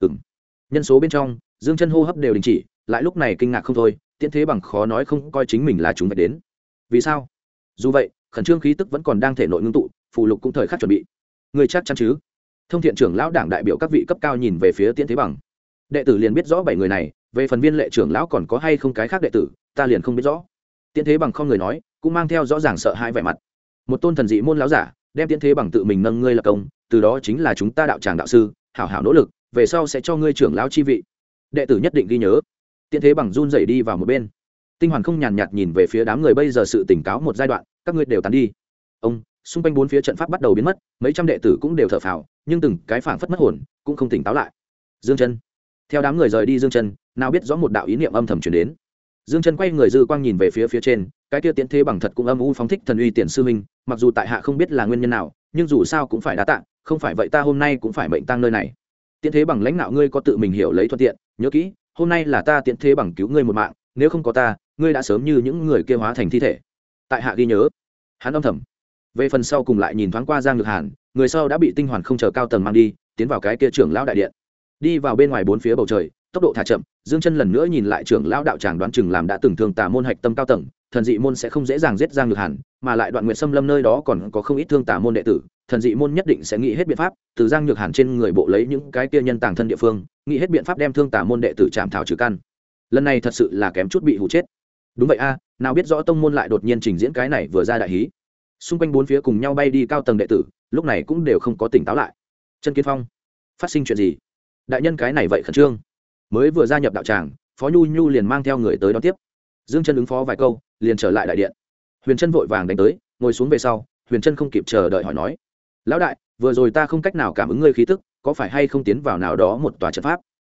Nhân số bên trong, Dương Chân hô hấp đều đình chỉ, lại lúc này kinh ngạc không thôi, Tiễn Thế Bằng khó nói không coi chính mình là chúng phải đến. Vì sao? Dù vậy, khẩn trương khí tức vẫn còn đang thể nội ngưng tụ, phù lục cũng thời khắc chuẩn bị. Người chắc chắn chứ? Thông Thiện trưởng lão đảng đại biểu các vị cấp cao nhìn về phía Tiễn Thế Bằng. Đệ tử liền biết rõ 7 người này, về phần Viên Lệ trưởng lão còn có hay không cái khác đệ tử, ta liền không biết rõ. Tiễn Thế Bằng không người nói, cũng mang theo rõ ràng sợ hãi vẻ mặt. Một tôn thần dị môn lão giả, đem Tiễn Thế Bằng tự mình nâng ngươi lập công, từ đó chính là chúng ta đạo tràng đạo sư, hảo hảo nỗ lực, về sau sẽ cho ngươi trưởng lão chi vị. Đệ tử nhất định ghi nhớ. Tiễn Thế Bằng run rẩy đi vào một bên. Tinh Hoàn không nhàn nhạt nhìn về phía đám người bây giờ sự tỉnh cáo một giai đoạn, các ngươi đều tán đi. Ông, xung quanh bốn phía trận pháp bắt đầu biến mất, mấy trăm đệ tử cũng đều thở phào, nhưng từng cái phảng phất mất hồn, cũng không tỉnh táo lại. Dương Chân, theo đám người rời đi, Dương Chân nào biết rõ một đạo ý niệm âm thầm truyền đến. Dương Chân quay người dư quang nhìn về phía trên, cái kia Tiễn Thế Bằng thật cũng âm u phóng thích thần uy tiền sư huynh, mặc dù tại hạ không biết là nguyên nhân nào, nhưng dù sao cũng phải đa tạ, không phải vậy ta hôm nay cũng phải mệnh tang nơi này. Tiễn Thế Bằng lãnh đạo ngươi có tự mình hiểu lấy thuận tiện, nhớ kỹ, hôm nay là ta Tiễn Thế Bằng cứu ngươi một mạng, nếu không có ta, ngươi đã sớm như những người kia hóa thành thi thể. Tại hạ ghi nhớ. Hắn âm thầm. Về phần sau cùng lại nhìn thoáng qua Giang Nhược Hàn, người sau đã bị Tinh Hoàn không chờ cao tầng mang đi, tiến vào cái kia trưởng lão đại điện. Đi vào bên ngoài bốn phía bầu trời, tốc độ thả chậm, Dương Chân lần nữa nhìn lại trưởng lão đạo tràng, đoán chừng làm đã từng Thương Tà môn hạch tâm cao tầng, thần dị môn sẽ không dễ dàng giết Giang Nhược Hàn, mà lại Đoạn Nguyệt Sâm Lâm nơi đó còn có không ít Thương Tà môn đệ tử, thần dị môn nhất định sẽ nghĩ hết biện pháp, từ Giang Nhược Hàn trên người bộ lấy những cái kia nhân tàng thân địa phương, nghĩ hết biện pháp đem Thương Tà môn đệ tử chạm thảo trừ căn. Lần này thật sự là kém chút bị hù chết. Đúng vậy a, nào biết rõ tông môn lại đột nhiên trình diễn cái này vừa ra đại hí. Xung quanh bốn phía cùng nhau bay đi cao tầng đệ tử, lúc này cũng đều không có tỉnh táo lại. Chân Kiến Phong, phát sinh chuyện gì? Đại nhân cái này vậy khẩn trương. Mới vừa gia nhập đạo tràng, Phó Nhu Nhu liền mang theo người tới đón tiếp. Dương Chân ứng phó vài câu, liền trở lại đại điện. Huyền Chân vội vàng đánh tới, ngồi xuống về sau, Huyền Chân không kịp chờ đợi hỏi nói: "Lão đại, vừa rồi ta không cách nào cảm ứng ngươi khí tức, có phải hay không tiến vào nào đó một tòa trận pháp?"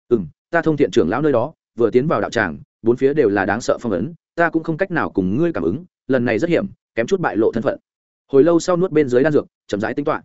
Ta Thông Thiện trưởng lão nơi đó, vừa tiến vào đạo tràng, bốn phía đều là đáng sợ phong ấn, ta cũng không cách nào cùng ngươi cảm ứng, lần này rất hiểm, kém chút bại lộ thân phận." Hồi lâu sau nuốt bên dưới đan dược, chậm rãi tính toán.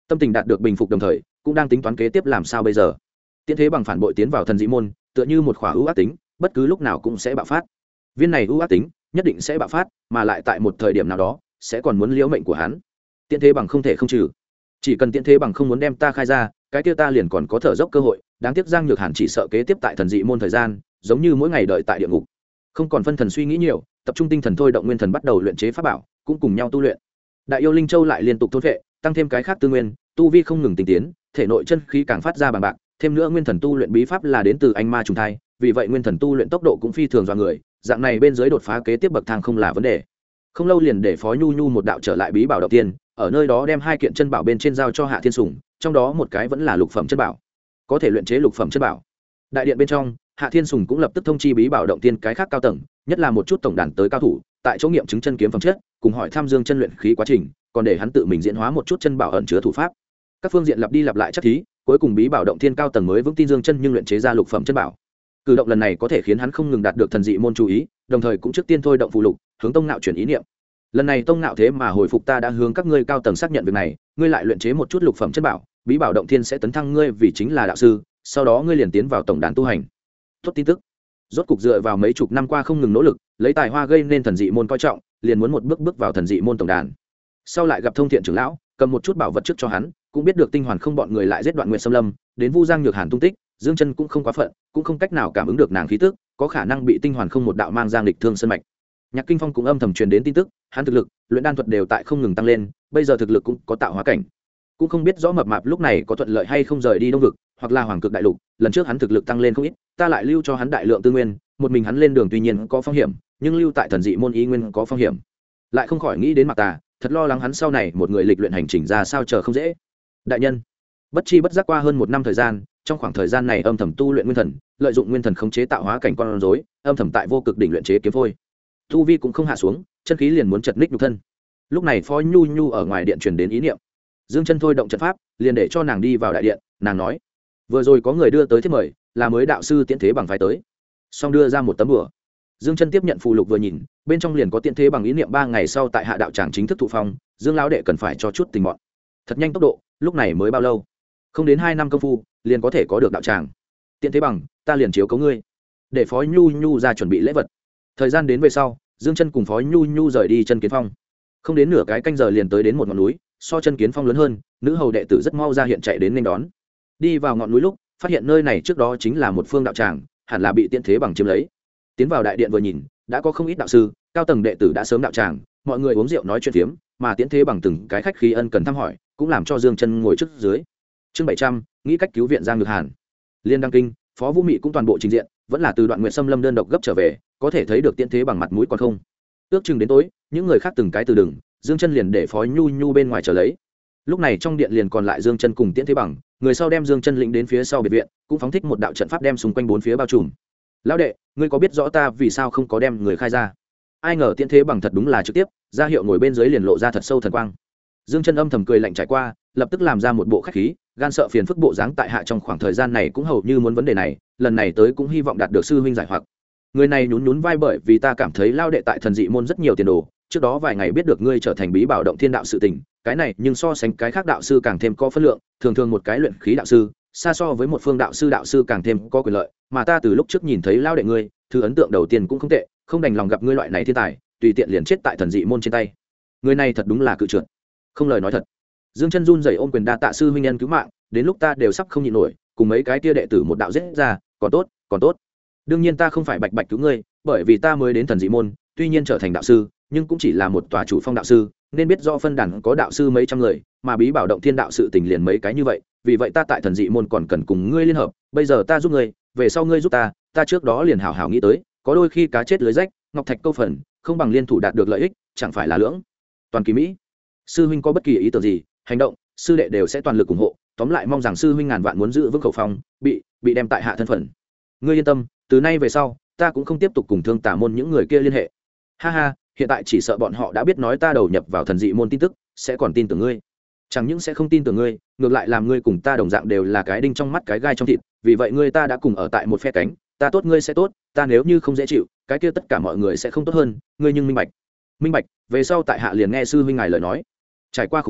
tâm tình đạt được bình phục đồng thời cũng đang tính toán kế tiếp làm sao bây giờ. Tiễn Thế Bằng phản bội tiến vào thần dị môn, tựa như một khỏa ưu ác tính, bất cứ lúc nào cũng sẽ bạo phát. Viên này ưu ác tính nhất định sẽ bạo phát, mà lại tại một thời điểm nào đó sẽ còn muốn liễu mệnh của hắn. Tiễn Thế Bằng không thể không trừ. Chỉ cần Tiễn Thế Bằng không muốn đem ta khai ra, cái kia ta liền còn có thở dốc cơ hội. Đáng tiếc Giang Nhược Hàn chỉ sợ kế tiếp tại thần dị môn thời gian giống như mỗi ngày đợi tại địa ngục, không còn phân thần suy nghĩ nhiều, tập trung tinh thần thôi động nguyên thần bắt đầu luyện chế pháp bảo, cũng cùng nhau tu luyện. Đại yêu linh châu lại liên tục thôn vệ, tăng thêm cái khác tư nguyên, tu vi không ngừng tinh tiến, thể nội chân khí càng phát ra bằng bạc, thêm nữa nguyên thần tu luyện bí pháp là đến từ anh ma trùng thai, vì vậy nguyên thần tu luyện tốc độ cũng phi thường dọa người, dạng này bên dưới đột phá kế tiếp bậc thang không là vấn đề. Không lâu liền để Phó Nhu Nhu một đạo trở lại bí bảo đầu tiên, ở nơi đó đem hai kiện chân bảo bên trên giao cho Hạ Thiên Sủng, trong đó một cái vẫn là lục phẩm chân bảo, có thể luyện chế lục phẩm chân bảo. Đại điện bên trong, Hạ Thiên Sủng cũng lập tức thông chi bí bảo động tiên cái khác cao tầng, nhất là một chút tổng đàn tới cao thủ, tại chỗ nghiệm chứng chân kiếm phẩm chất, cùng hỏi thăm Dương chân luyện khí quá trình, còn để hắn tự mình diễn hóa một chút chân bảo ẩn chứa thủ pháp. Các phương diện lặp đi lặp lại chắc thí, cuối cùng bí bảo động thiên cao tầng mới vững tin Dương chân nhưng luyện chế ra lục phẩm chân bảo. Cử động lần này có thể khiến hắn không ngừng đạt được thần dị môn chú ý, đồng thời cũng trước tiên thôi động phù lục, hướng Tông Nạo chuyển ý niệm. Lần này Tông Nạo thế mà hồi phục, ta đã hướng các ngươi cao tầng xác nhận việc này, ngươi lại luyện chế một chút lục phẩm chân bảo, bí bảo động thiên sẽ tấn thăng ngươi vì chính là đạo sư, sau đó ngươi liền tiến vào tổng đàn tu hành. Tốt tin tức. Rốt cục dựa vào mấy chục năm qua không ngừng nỗ lực, lấy tài hoa gây nên thần dị môn coi trọng, liền muốn một bước bước vào thần dị môn tổng đàn. Sau lại gặp Thông Thiện trưởng lão, cầm một chút bảo vật trước cho hắn, cũng biết được Tinh Hoàn không bọn người lại giết Đoạn Nguyệt Xâm Lâm, đến Vu Giang Nhược Hàn tung tích, Dương chân cũng không quá phận, cũng không cách nào cảm ứng được nàng khí tức, có khả năng bị Tinh Hoàn không một đạo mang giang lịch thương sơn mạch. Nhạc Kinh Phong cũng âm thầm truyền đến tin tức, hắn thực lực, luyện đan thuật đều tại không ngừng tăng lên, bây giờ thực lực cũng có tạo hóa cảnh. Cũng không biết rõ Mập Mạp lúc này có thuận lợi hay không rời đi Đông vực, hoặc là Hoàng Cực Đại Lục, lần trước hắn thực lực tăng lên không ít, ta lại lưu cho hắn đại lượng tư nguyên, một mình hắn lên đường tuy nhiên có phong hiểm, nhưng lưu tại thần dị môn ý nguyên có phong hiểm. Lại không khỏi nghĩ đến Mạc Tà, thật lo lắng hắn sau này một người lịch luyện hành trình ra sao chờ không dễ. Đại nhân, bất chi bất giác qua hơn một năm thời gian, trong khoảng thời gian này âm thầm tu luyện nguyên thần, lợi dụng nguyên thần khống chế tạo hóa cảnh con rối, âm thầm tại vô cực đỉnh luyện chế kiếm phôi. Tu vi cũng không hạ xuống, chân khí liền muốn chật ních nhục thân. Lúc này Phó Nhu Nhu ở ngoài điện truyền đến ý niệm, Dương chân thôi động trận pháp, liền để cho nàng đi vào đại điện. Nàng nói, vừa rồi có người đưa tới thiếp mời, là mới đạo sư Tiễn Thế Bằng phái tới. Xong đưa ra một tấm bùa. Dương chân tiếp nhận phù lục vừa nhìn, bên trong liền có Tiễn Thế Bằng ý niệm 3 ngày sau tại hạ đạo tràng chính thức thụ phong, Dương lão đệ cần phải cho chút tình bọn. Thật nhanh tốc độ, lúc này mới bao lâu? Không đến 2 năm công phu, liền có thể có được đạo tràng. Tiễn Thế Bằng, ta liền chiếu cố ngươi. Để Phó Nhu Nhu ra chuẩn bị lễ vật. Thời gian đến về sau, Dương chân cùng Phó Nhu Nhu rời đi Chân Kiến Phong. Không đến nửa cái canh giờ liền tới đến một ngọn núi, so Chân Kiến Phong lớn hơn, nữ hầu đệ tử rất mau ra hiện chạy đến nên đón. Đi vào ngọn núi lúc, phát hiện nơi này trước đó chính là một phương đạo tràng, hẳn là bị Tiễn Thế Bằng chiếm lấy. Tiến vào đại điện vừa nhìn, đã có không ít đạo sư, cao tầng đệ tử đã sớm đạo tràng, mọi người uống rượu nói chuyện phiếm, mà Tiễn Thế Bằng từng cái khách khí ân cần thăm hỏi, cũng làm cho Dương chân ngồi trước dưới. Chương 700, nghĩ cách cứu viện Giang Nhược Hàn. Liên đăng kinh, Phó Vũ Mị cũng toàn bộ trình diện, vẫn là từ Đoạn Nguyệt Xâm Lâm đơn độc gấp trở về, có thể thấy được Tiễn Thế Bằng mặt mũi còn không. Ước chừng đến tối, những người khác từng cái từ đừng, Dương chân liền để Phó Nhu Nhu bên ngoài chờ lấy. Lúc này trong điện liền còn lại Dương chân cùng Tiễn Thế Bằng, người sau đem Dương chân lĩnh đến phía sau biệt viện, cũng phóng thích một đạo trận pháp đem xung quanh bốn phía bao trùm. Lão đệ, ngươi có biết rõ ta vì sao không có đem người khai ra? Ai ngờ Tiễn Thế Bằng thật đúng là trực tiếp ra hiệu, ngồi bên dưới liền lộ ra thật sâu thần quang. Dương chân âm thầm cười lạnh trải qua, lập tức làm ra một bộ khách khí, gan sợ phiền phức bộ dáng tại hạ trong khoảng thời gian này cũng hầu như muốn vấn đề này, lần này tới cũng hy vọng đạt được sư huynh giải hoặc. Người này nhún nhún vai, bởi vì ta cảm thấy lao đệ tại thần dị môn rất nhiều tiền đồ, trước đó vài ngày biết được ngươi trở thành bí bảo động thiên đạo sự tình, cái này nhưng so sánh cái khác đạo sư càng thêm có phân lượng, thường thường một cái luyện khí đạo sư xa so với một phương đạo sư càng thêm có quyền lợi, mà ta từ lúc trước nhìn thấy lao đệ ngươi, thứ ấn tượng đầu tiên cũng không tệ, không đành lòng gặp ngươi loại này thiên tài tùy tiện liền chết tại thần dị môn trên tay. Người này thật đúng là cự trượt, không lời nói thật. Dương chân run rẩy ôm quyền đa tạ sư huynh nhân cứu mạng, đến lúc ta đều sắp không nhịn nổi, cùng mấy cái tia đệ tử một đạo giết ra, còn tốt. Đương nhiên ta không phải bạch bạch cứu ngươi, bởi vì ta mới đến thần dị môn, tuy nhiên trở thành đạo sư, nhưng cũng chỉ là một tòa chủ phong đạo sư, nên biết do phân đàn có đạo sư mấy trăm người, mà bí bảo động thiên đạo sự tình liền mấy cái như vậy, vì vậy ta tại thần dị môn còn cần cùng ngươi liên hợp, bây giờ ta giúp ngươi, về sau ngươi giúp ta trước đó liền hảo hảo nghĩ tới, có đôi khi cá chết lưới rách, ngọc thạch câu phần, không bằng liên thủ đạt được lợi ích, chẳng phải là lưỡng toàn kỳ mỹ. Sư huynh có bất kỳ ý tưởng gì, hành động, sư đệ đều sẽ toàn lực ủng hộ, tóm lại mong rằng sư huynh ngàn vạn muốn giữ vững khẩu phong, bị đem tại hạ thân phận. Ngươi yên tâm, từ nay về sau, ta cũng không tiếp tục cùng Thương Tà môn những người kia liên hệ. Ha ha, hiện tại chỉ sợ bọn họ đã biết nói ta đầu nhập vào thần dị môn tin tức, sẽ còn tin tưởng ngươi. Chẳng những sẽ không tin tưởng ngươi, ngược lại làm ngươi cùng ta đồng dạng đều là cái đinh trong mắt cái gai trong thịt, vì vậy ngươi ta đã cùng ở tại một phe cánh, ta tốt ngươi sẽ tốt, ta nếu như không dễ chịu, cái kia tất cả mọi người sẽ không tốt hơn, ngươi nhưng minh bạch. Về sau tại hạ liền nghe sư huynh ngài lời nói. Trải qua không đúng,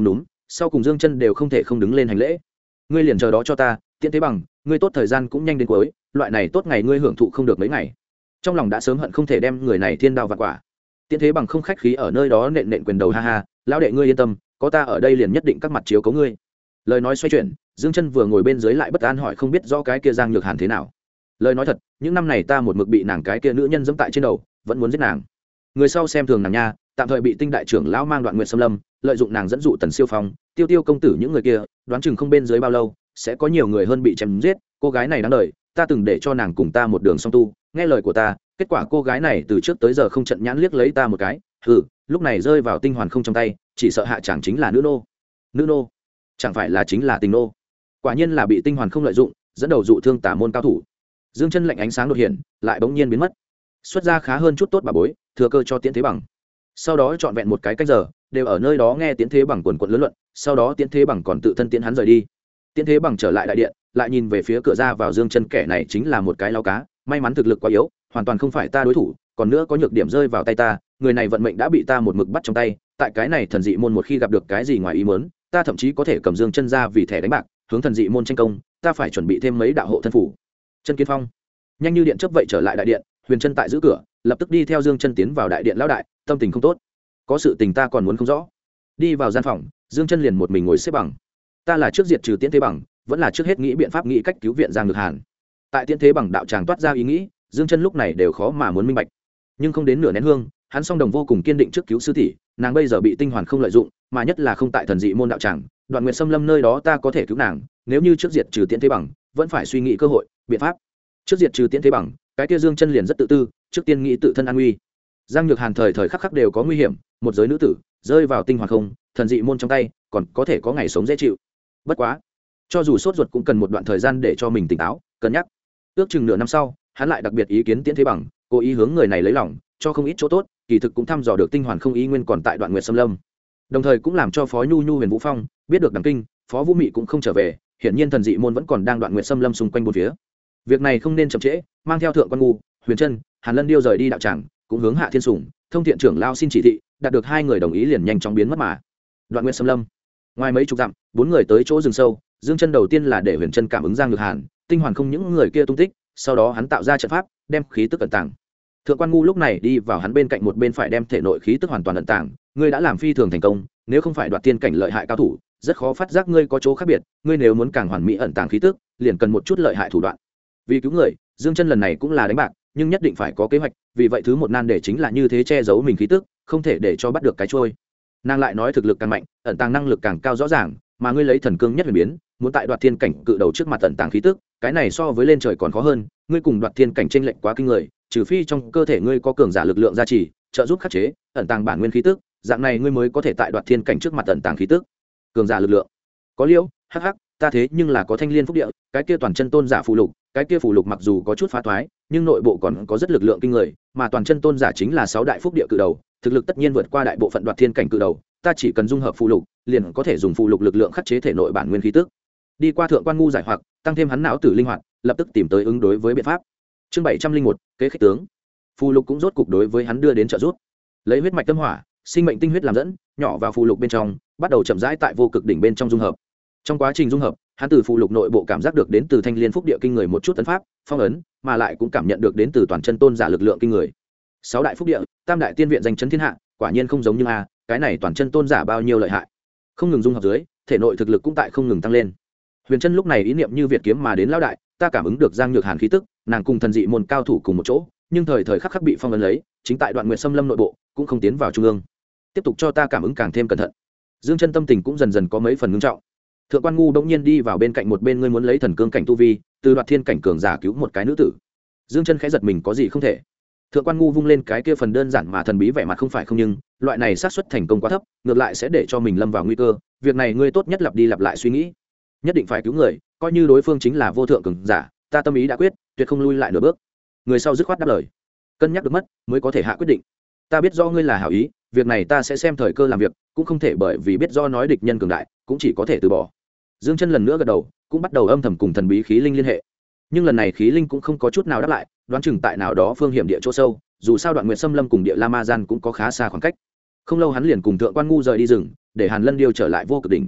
sau cùng Dương Chân đều không thể không đứng lên hành lễ. Ngươi liền chờ đó cho ta, Tiễn Thế Bằng, ngươi tốt thời gian cũng nhanh đến cuối, loại này tốt ngày ngươi hưởng thụ không được mấy ngày. Trong lòng đã sớm hận không thể đem người này thiên đao vạn quả. Tiễn Thế Bằng không khách khí ở nơi đó nện nện quyền đầu, ha ha, lão đệ ngươi yên tâm, có ta ở đây liền nhất định các mặt chiếu cố ngươi. Lời nói xoay chuyển, Dương Chân vừa ngồi bên dưới lại bất an hỏi không biết rõ cái kia Giang Nhược Hàn thế nào. Lời nói thật, những năm này ta một mực bị nàng cái kia nữ nhân giẫm tại trên đầu, vẫn muốn giết nàng. Người sau xem thường nàng nha, tạm thời bị Tinh đại trưởng lão mang Đoạn Nguyệt Xâm Lâm, lợi dụng nàng dẫn dụ Tần Siêu Phong, Tiêu Tiêu công tử những người kia, đoán chừng không bên dưới bao lâu sẽ có nhiều người hơn bị chém giết. Cô gái này đáng đời, ta từng để cho nàng cùng ta một đường song tu, nghe lời của ta, kết quả cô gái này từ trước tới giờ không trận nhãn liếc lấy ta một cái. Lúc này rơi vào tinh hoàn không trong tay, chỉ sợ hạ chẳng chính là nữ nô. Nữ nô chẳng phải là chính là tình nô. Quả nhiên là bị tinh hoàn không lợi dụng, dẫn đầu dụ thương tả môn cao thủ. Dương Chân lạnh ánh sáng đột hiện, lại bỗng nhiên biến mất. Xuất ra khá hơn chút tốt bà bối, thừa cơ cho Tiễn Thế Bằng. Sau đó trọn vẹn một cái cách giờ, đều ở nơi đó nghe Tiễn Thế Bằng quần quật lớn luận, sau đó Tiễn Thế Bằng còn tự thân tiễn hắn rời đi. Tiễn Thế Bằng trở lại đại điện, lại nhìn về phía cửa ra vào Dương Chân, kẻ này chính là một cái lao cá, may mắn thực lực quá yếu, hoàn toàn không phải ta đối thủ, còn nữa có nhược điểm rơi vào tay ta, người này vận mệnh đã bị ta một mực bắt trong tay, tại cái này thần dị môn một khi gặp được cái gì ngoài ý muốn, ta thậm chí có thể cầm Dương Chân ra vì thẻ đánh bạc, hướng thần dị môn tranh công, ta phải chuẩn bị thêm mấy đạo hộ thân phủ. Chân Kiến Phong nhanh như điện chớp vậy trở lại đại điện, Huyền Chân tại giữ cửa, lập tức đi theo Dương Chân tiến vào đại điện lão đại, tâm tình không tốt, có sự tình ta còn muốn không rõ. Đi vào gian phòng, Dương Chân liền một mình ngồi xếp bằng. Ta là trước diệt trừ Tiễn Thế Bằng, vẫn là trước hết nghĩ biện pháp nghĩ cách cứu viện Giang Nhược Hàn. Tại Tiễn Thế Bằng đạo tràng toát ra ý nghĩ, Dương Chân lúc này đều khó mà muốn minh bạch. Nhưng không đến nửa nén hương, hắn song đồng vô cùng kiên định trước cứu sư tỷ, nàng bây giờ bị tinh hoàn không lợi dụng, mà nhất là không tại thần dị môn đạo tràng, Đoạn Nguyệt Xâm Lâm nơi đó ta có thể cứu nàng, nếu như trước diệt trừ Tiễn Thế Bằng, vẫn phải suy nghĩ cơ hội, biện pháp. Trước diệt trừ Tiễn Thế Bằng, cái kia Dương Chân liền rất tự tư, trước tiên nghĩ tự thân an nguy. Giang Nhược Hàn thời thời khắc khắc đều có nguy hiểm, một giới nữ tử rơi vào tinh hoàn không, thần dị môn trong tay, còn có thể có ngày sống dễ chịu. Bất quá, cho dù sốt ruột cũng cần một đoạn thời gian để cho mình tỉnh táo, cân nhắc. Ước chừng nửa năm sau, hắn lại đặc biệt ý kiến Tiễn Thế Bằng, cố ý hướng người này lấy lòng, cho không ít chỗ tốt, kỳ thực cũng thăm dò được tinh hoàn không ý nguyên còn tại Đoạn Nguyệt Xâm Lâm. Đồng thời cũng làm cho Phó Nhu Nhu Huyền Vũ Phong biết được đằng kinh, Phó Vũ Mị cũng không trở về, hiển nhiên thần dị môn vẫn còn đang Đoạn Nguyệt Xâm Lâm xung quanh bốn phía. Việc này không nên chậm trễ, mang theo Thượng Quan Ngu, Huyền Trân, Hàn Lân Điêu rời đi đạo tràng, cũng hướng Hạ Thiên Sủng, Thông Thiện trưởng lao xin chỉ thị, đạt được hai người đồng ý liền nhanh chóng biến mất mà. Đoạn Nguyệt Xâm Lâm, ngoài mấy chục dặm, bốn người tới chỗ rừng sâu, Dương Chân đầu tiên là để Huyền Trân cảm ứng Giang Nhược Hàn, tinh hoàn không những người kia tung tích, sau đó hắn tạo ra trận pháp, đem khí tức ẩn tàng. Thượng Quan Ngu lúc này đi vào hắn bên cạnh một bên phải đem thể nội khí tức hoàn toàn ẩn tàng, ngươi đã làm phi thường thành công, nếu không phải đoạt tiên cảnh lợi hại cao thủ, rất khó phát giác ngươi có chỗ khác biệt, ngươi nếu muốn càng hoàn mỹ ẩn tàng khí tức, liền cần một chút lợi hại thủ đoạn. Vì cứu người, Dương Chân lần này cũng là đánh bạc, nhưng nhất định phải có kế hoạch, vì vậy thứ một nan để chính là như thế che giấu mình khí tức, không thể để cho bắt được cái trôi. Nàng lại nói thực lực càng mạnh, ẩn tàng năng lực càng cao rõ ràng, mà ngươi lấy thần cương nhất huyền biến, muốn tại đoạt thiên cảnh cự đầu trước mặt ẩn tàng khí tức, cái này so với lên trời còn khó hơn, ngươi cùng đoạt thiên cảnh chênh lệch quá kinh người, trừ phi trong cơ thể ngươi có cường giả lực lượng gia trì, trợ giúp khắc chế, ẩn tàng bản nguyên khí tức, dạng này ngươi mới có thể tại đoạt thiên cảnh trước mặt ẩn tàng khí tức. Cường giả lực lượng. Có liễu, hắc hắc, ta thế nhưng là có thanh liên phúc địa, cái kia toàn chân tôn giả phù lục, cái kia phù lục mặc dù có chút phá toái, nhưng nội bộ còn có rất lực lượng kinh người, mà toàn chân tôn giả chính là 6 đại phúc địa cự đầu, thực lực tất nhiên vượt qua đại bộ phận đoạt thiên cảnh cự đầu, ta chỉ cần dung hợp phù lục, liền có thể dùng phù lục lực lượng khắc chế thể nội bản nguyên khí tức. Đi qua Thượng Quan Ngu giải hoặc, tăng thêm hắn não tử linh hoạt, lập tức tìm tới ứng đối với biện pháp. Chương 701, kế khích tướng. Phù lục cũng rốt cục đối với hắn đưa đến trợ giúp. Lấy huyết mạch tâm hỏa, sinh mệnh tinh huyết làm dẫn, nhỏ vào phù lục bên trong, bắt đầu chậm rãi tại vô cực đỉnh bên trong dung hợp. Trong quá trình dung hợp, hắn từ phù lục nội bộ cảm giác được đến từ thanh liên phúc địa kinh người một chút tấn pháp, phong ấn, mà lại cũng cảm nhận được đến từ toàn chân tôn giả lực lượng kinh người. 6 đại phúc địa, tam đại tiên viện danh chấn thiên hạ, quả nhiên không giống như a, cái này toàn chân tôn giả bao nhiêu lợi hại. Không ngừng dung hợp dưới, thể nội thực lực cũng tại không ngừng tăng lên. Huyền Trân lúc này ý niệm như việt kiếm mà đến lão đại, ta cảm ứng được Giang Nhược Hàn khí tức, nàng cùng thần dị môn cao thủ cùng một chỗ, nhưng thời thời khắc khắc bị phong ấn lấy, chính tại Đoạn Nguyệt Xâm Lâm nội bộ, cũng không tiến vào trung ương. Tiếp tục cho ta cảm ứng càng thêm cẩn thận. Dương Chân tâm tình cũng dần dần có mấy phần ngưng trọng. Thượng Quan Ngu bỗng nhiên đi vào bên cạnh một bên, ngươi muốn lấy thần cương cảnh tu vi, từ Đoạt thiên cảnh cường giả cứu một cái nữ tử. Dương Chân khẽ giật mình, có gì không thể. Thượng Quan Ngu vung lên cái kia phần đơn giản mà thần bí vẻ mặt không phải không, nhưng loại này xác suất thành công quá thấp, ngược lại sẽ để cho mình lâm vào nguy cơ, việc này ngươi tốt nhất lặp đi lặp lại suy nghĩ, nhất định phải cứu người, coi như đối phương chính là vô thượng cường giả, ta tâm ý đã quyết, tuyệt không lui lại nửa bước. Người sau dứt khoát đáp lời, cân nhắc được mất mới có thể hạ quyết định. Ta biết do ngươi là hảo ý, việc này ta sẽ xem thời cơ làm việc, cũng không thể bởi vì biết do nói địch nhân cường đại, cũng chỉ có thể từ bỏ. Dương Chân lần nữa gật đầu, cũng bắt đầu âm thầm cùng thần bí khí linh liên hệ. Nhưng lần này khí linh cũng không có chút nào đáp lại, đoán chừng tại nào đó phương hiểm địa chỗ sâu, dù sao Đoạn Nguyệt Xâm Lâm cùng địa La Ma Gian cũng có khá xa khoảng cách. Không lâu hắn liền cùng Thượng Quan Ngu rời đi rừng, để Hàn Lân Điêu trở lại vô cực đỉnh.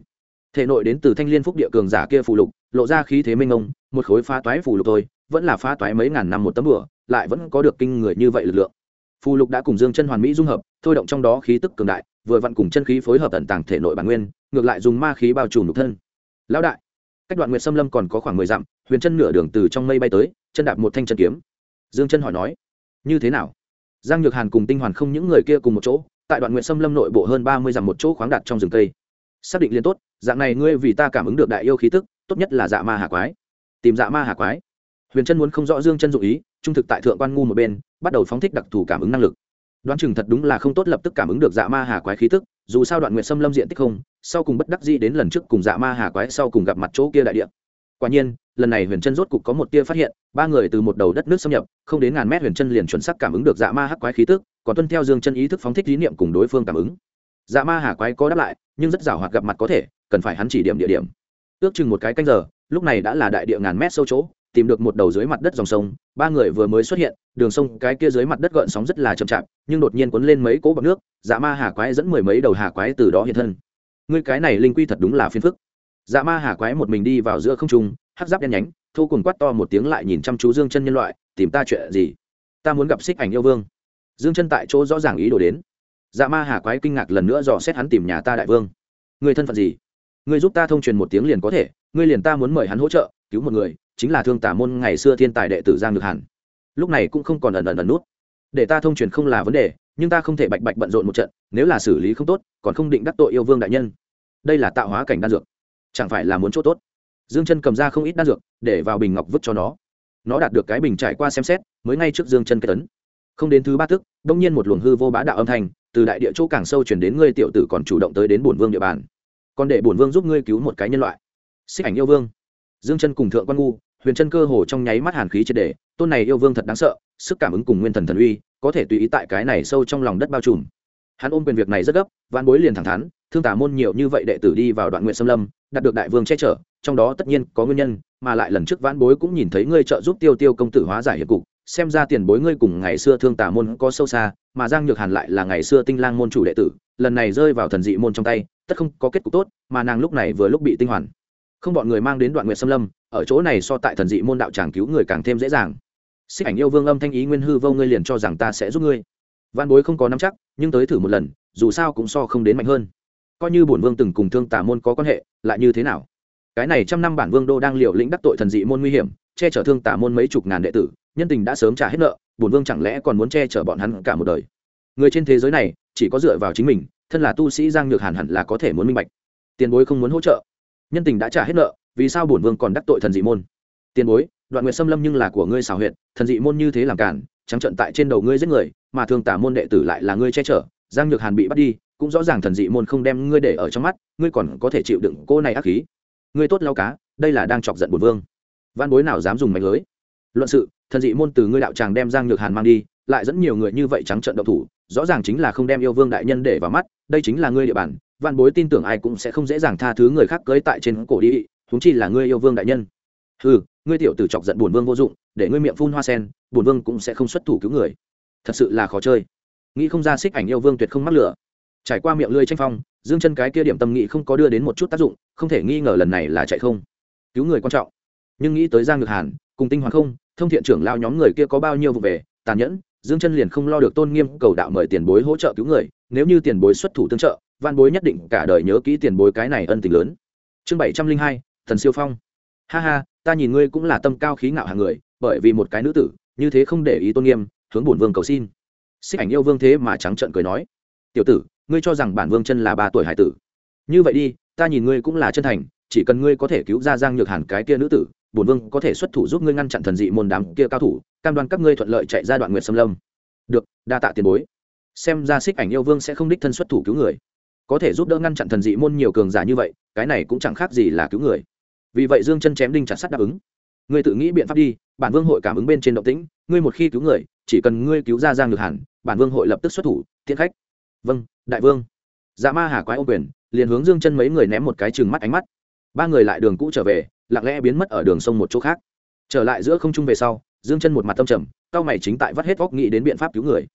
thể nội đến từ thanh liên phúc địa cường giả kia phù lục lộ ra khí thế minh ông, một khối phá toái phù lục thôi vẫn là phá toái mấy ngàn năm một tấm bửa, lại vẫn có được kinh người như vậy lực lượng. Phù lục đã cùng dương chân hoàn mỹ dung hợp, thôi động trong đó khí tức cường đại, vừa vặn cùng chân khí phối hợp ẩn tàng thể nội bản nguyên, ngược lại dùng ma khí bao trùm nhục thân. Lão đại, cách Đoạn Nguyệt Sâm Lâm còn có khoảng 10 dặm, Huyền Chân nửa đường từ trong mây bay tới, chân đạp một thanh chân kiếm. Dương Chân hỏi nói, như thế nào? Giang Nhược Hàn cùng Tinh Hoàn không những người kia cùng một chỗ, tại Đoạn Nguyệt Sâm Lâm nội bộ hơn 30 dặm một chỗ khoáng đạt trong rừng cây. Xác định liền tốt, dạng này ngươi vì ta cảm ứng được đại yêu khí tức, tốt nhất là Dạ Ma Hà Quái. Tìm Dạ Ma Hà Quái. Huyền Chân muốn không rõ Dương Chân dụng ý, trung thực tại thượng quan ngu một bên, bắt đầu phóng thích đặc thù cảm ứng năng lực. Đoán chừng thật đúng là không tốt lập tức cảm ứng được Dạ Ma Hà Quái khí tức, dù sao Đoạn Nguyệt Sâm Lâm diện tích không, sau cùng bất đắc dĩ đến lần trước cùng Dạ Ma Hà Quái sau cùng gặp mặt chỗ kia đại địa. Quả nhiên, lần này Huyền Chân rốt cục có một tia phát hiện, ba người từ một đầu đất nước xâm nhập, không đến ngàn mét Huyền Chân liền chuẩn xác cảm ứng được Dạ Ma Hắc Quái khí tức, còn tuân theo Dương Chân ý thức phóng thích ý niệm cùng đối phương cảm ứng. Dạ Ma Hà Quái có đáp lại, nhưng rất giàu hoạt gặp mặt có thể, cần phải hắn chỉ điểm địa điểm. Ước chừng một cái canh giờ, lúc này đã là đại địa ngàn mét sâu chỗ, tìm được một đầu dưới mặt đất dòng sông, ba người vừa mới xuất hiện, đường sông cái kia dưới mặt đất gợn sóng rất là chậm chạp, nhưng đột nhiên cuốn lên mấy cỗ bọt nước, Dạ Ma Hà Quái dẫn mười mấy đầu hà quái từ đó hiện thân. Ngươi cái này linh quy thật đúng là phiền phức. Dạ Ma Hà Quái một mình đi vào giữa không trung, hắc giáp đen nhánh, thu cuồng quát to một tiếng lại nhìn chăm chú Dương Chân nhân loại, tìm ta chuyện gì? Ta muốn gặp Xích Ảnh yêu vương. Dương Chân tại chỗ rõ ràng ý đồ đến. Dạ Ma Hà Quái kinh ngạc lần nữa dò xét hắn tìm nhà ta đại vương. Ngươi thân phận gì? Ngươi giúp ta thông truyền một tiếng liền có thể, ngươi liền ta muốn mời hắn hỗ trợ, cứu một người, chính là Thương Tả môn ngày xưa thiên tài đệ tử Giang Nhược Hàn. Lúc này cũng không còn ẩn nút. Để ta thông truyền không là vấn đề, nhưng ta không thể bạch bạch bận rộn một trận, nếu là xử lý không tốt, còn không định đắc tội yêu vương đại nhân. Đây là tạo hóa cảnh đan dược, chẳng phải là muốn chỗ tốt. Dương Chân cầm ra không ít đan dược, để vào bình ngọc vứt cho nó. Nó đạt được cái bình trải qua xem xét, mới ngay trước Dương Chân cái tấn. Không đến thứ ba tức, đột nhiên một luồng hư vô bá đạo âm thanh từ đại địa chỗ càng sâu truyền đến, ngươi tiểu tử còn chủ động tới đến bổn vương địa bàn, còn để bổn vương giúp ngươi cứu một cái nhân loại. Xích Ảnh yêu vương. Dương Chân cùng thượng quan ngu, Huyền Chân cơ hồ trong nháy mắt hàn khí triệt để, tôn này yêu vương thật đáng sợ, sức cảm ứng cùng nguyên thần thần uy, có thể tùy ý tại cái này sâu trong lòng đất bao trùm. Hắn ôm quyền việc này rất gấp, vạn bối liền thẳng thắn, Thương Tả môn nhiều như vậy đệ tử đi vào Đoạn Nguyệt Sâm Lâm, đạt được đại vương che chở, trong đó tất nhiên có nguyên nhân, mà lại lần trước vãn bối cũng nhìn thấy ngươi trợ giúp Tiêu Tiêu công tử hóa giải hiểm cục, xem ra tiền bối ngươi cùng ngày xưa Thương Tả môn có sâu xa, mà Giang Nhược Hàn lại là ngày xưa Tinh Lang môn chủ đệ tử, lần này rơi vào thần dị môn trong tay, tất không có kết cục tốt, mà nàng lúc này vừa lúc bị Tinh Hoàn không bọn người mang đến Đoạn Nguyệt Sâm Lâm, ở chỗ này so tại thần dị môn đạo tràng cứu người càng thêm dễ dàng. Xích Ảnh yêu vương âm thanh ý nguyên hư vô, ngươi liền cho rằng ta sẽ giúp ngươi? Vãn bối không có nắm chắc, nhưng tới thử một lần, dù sao cũng so không đến mạnh hơn. Coi như bổn vương từng cùng Thương Tả môn có quan hệ, lại như thế nào? Cái này trăm năm bản vương đô đang liều lĩnh đắc tội thần dị môn nguy hiểm, che chở Thương Tả môn mấy chục ngàn đệ tử, nhân tình đã sớm trả hết nợ, bổn vương chẳng lẽ còn muốn che chở bọn hắn cả một đời? Người trên thế giới này chỉ có dựa vào chính mình, thân là tu sĩ Giang Nhược Hàn hẳn là có thể muốn minh bạch. Tiền bối không muốn hỗ trợ, nhân tình đã trả hết nợ, vì sao bổn vương còn đắc tội thần dị môn? Tiền bối, Đoạn Nguyệt Sâm Lâm nhưng là của ngươi xảo huyệt, thần dị môn như thế làm cản, trắng trợn tại trên đầu ngươi giết người, mà Thương Tả môn đệ tử lại là ngươi che chở, Giang Nhược Hàn bị bắt đi, cũng rõ ràng thần dị môn không đem ngươi để ở trong mắt, ngươi còn có thể chịu đựng cô này ác khí? Ngươi tốt lao cá, đây là đang chọc giận bổn vương. Văn bối nào dám dùng mánh lưới? Luận sự, thần dị môn từ ngươi đạo tràng đem Giang Nhược Hàn mang đi, lại dẫn nhiều người như vậy trắng trợn động thủ, rõ ràng chính là không đem yêu vương đại nhân để vào mắt, đây chính là ngươi địa bàn, văn bối tin tưởng ai cũng sẽ không dễ dàng tha thứ người khác cưỡi tại trên cổ đi, huống chi là ngươi yêu vương đại nhân. Hừ, ngươi tiểu tử chọc giận bổn vương vô dụng, để ngươi miệng phun hoa sen, bổn vương cũng sẽ không xuất thủ cứu người. Thật sự là khó chơi. Nghĩ không ra Xích Ảnh yêu vương tuyệt không mắc lửa. Trải qua miệng lưỡi tranh phong, Dương Chân cái kia điểm tâm nghị không có đưa đến một chút tác dụng, không thể nghi ngờ lần này là chạy không. Cứu người quan trọng, nhưng nghĩ tới Giang Nhược Hàn, cùng Tinh Hoàn không, thông thiện trưởng lao nhóm người kia có bao nhiêu vụ về, tàn nhẫn, Dương Chân liền không lo được tôn nghiêm cầu đạo mời tiền bối hỗ trợ cứu người, nếu như tiền bối xuất thủ tương trợ, van bối nhất định cả đời nhớ kỹ tiền bối cái này ân tình lớn. Chương 702, Thần Siêu Phong. Ha ha, ta nhìn ngươi cũng là tâm cao khí ngạo hạng người, bởi vì một cái nữ tử, như thế không để ý tôn nghiêm, hướng bổn vương cầu xin. Xích Ảnh yêu vương thế mà trắng trợn cười nói, tiểu tử, ngươi cho rằng bản vương chân là 3 tuổi hải tử? Như vậy đi, ta nhìn ngươi cũng là chân thành, chỉ cần ngươi có thể cứu ra Giang Nhược Hàn cái kia nữ tử, bổn vương có thể xuất thủ giúp ngươi ngăn chặn thần dị môn đám kia cao thủ, cam đoan các ngươi thuận lợi chạy ra Đoạn Nguyệt Sâm Lâm. Được, đa tạ tiền bối. Xem ra Xích Ảnh yêu vương sẽ không đích thân xuất thủ cứu người, có thể giúp đỡ ngăn chặn thần dị môn nhiều cường giả như vậy, cái này cũng chẳng khác gì là cứu người. Vì vậy Dương Chân chém đinh chặt sắt đáp ứng. Ngươi tự nghĩ biện pháp đi, bản vương hội cảm ứng bên trên động tĩnh, ngươi một khi cứu người, chỉ cần ngươi cứu ra Giang Nhược Hàn, bản vương hội lập tức xuất thủ, tiễn khách. Vâng, đại vương. Dạ Ma Hà Quái ôm quyền, liền hướng Dương Chân mấy người ném một cái trừng mắt ánh mắt. Ba người lại đường cũ trở về, lặng lẽ biến mất ở đường sông một chỗ khác. Trở lại giữa không trung về sau, Dương Chân một mặt tâm trầm, cao mày chính tại vắt hết óc nghĩ đến biện pháp cứu người.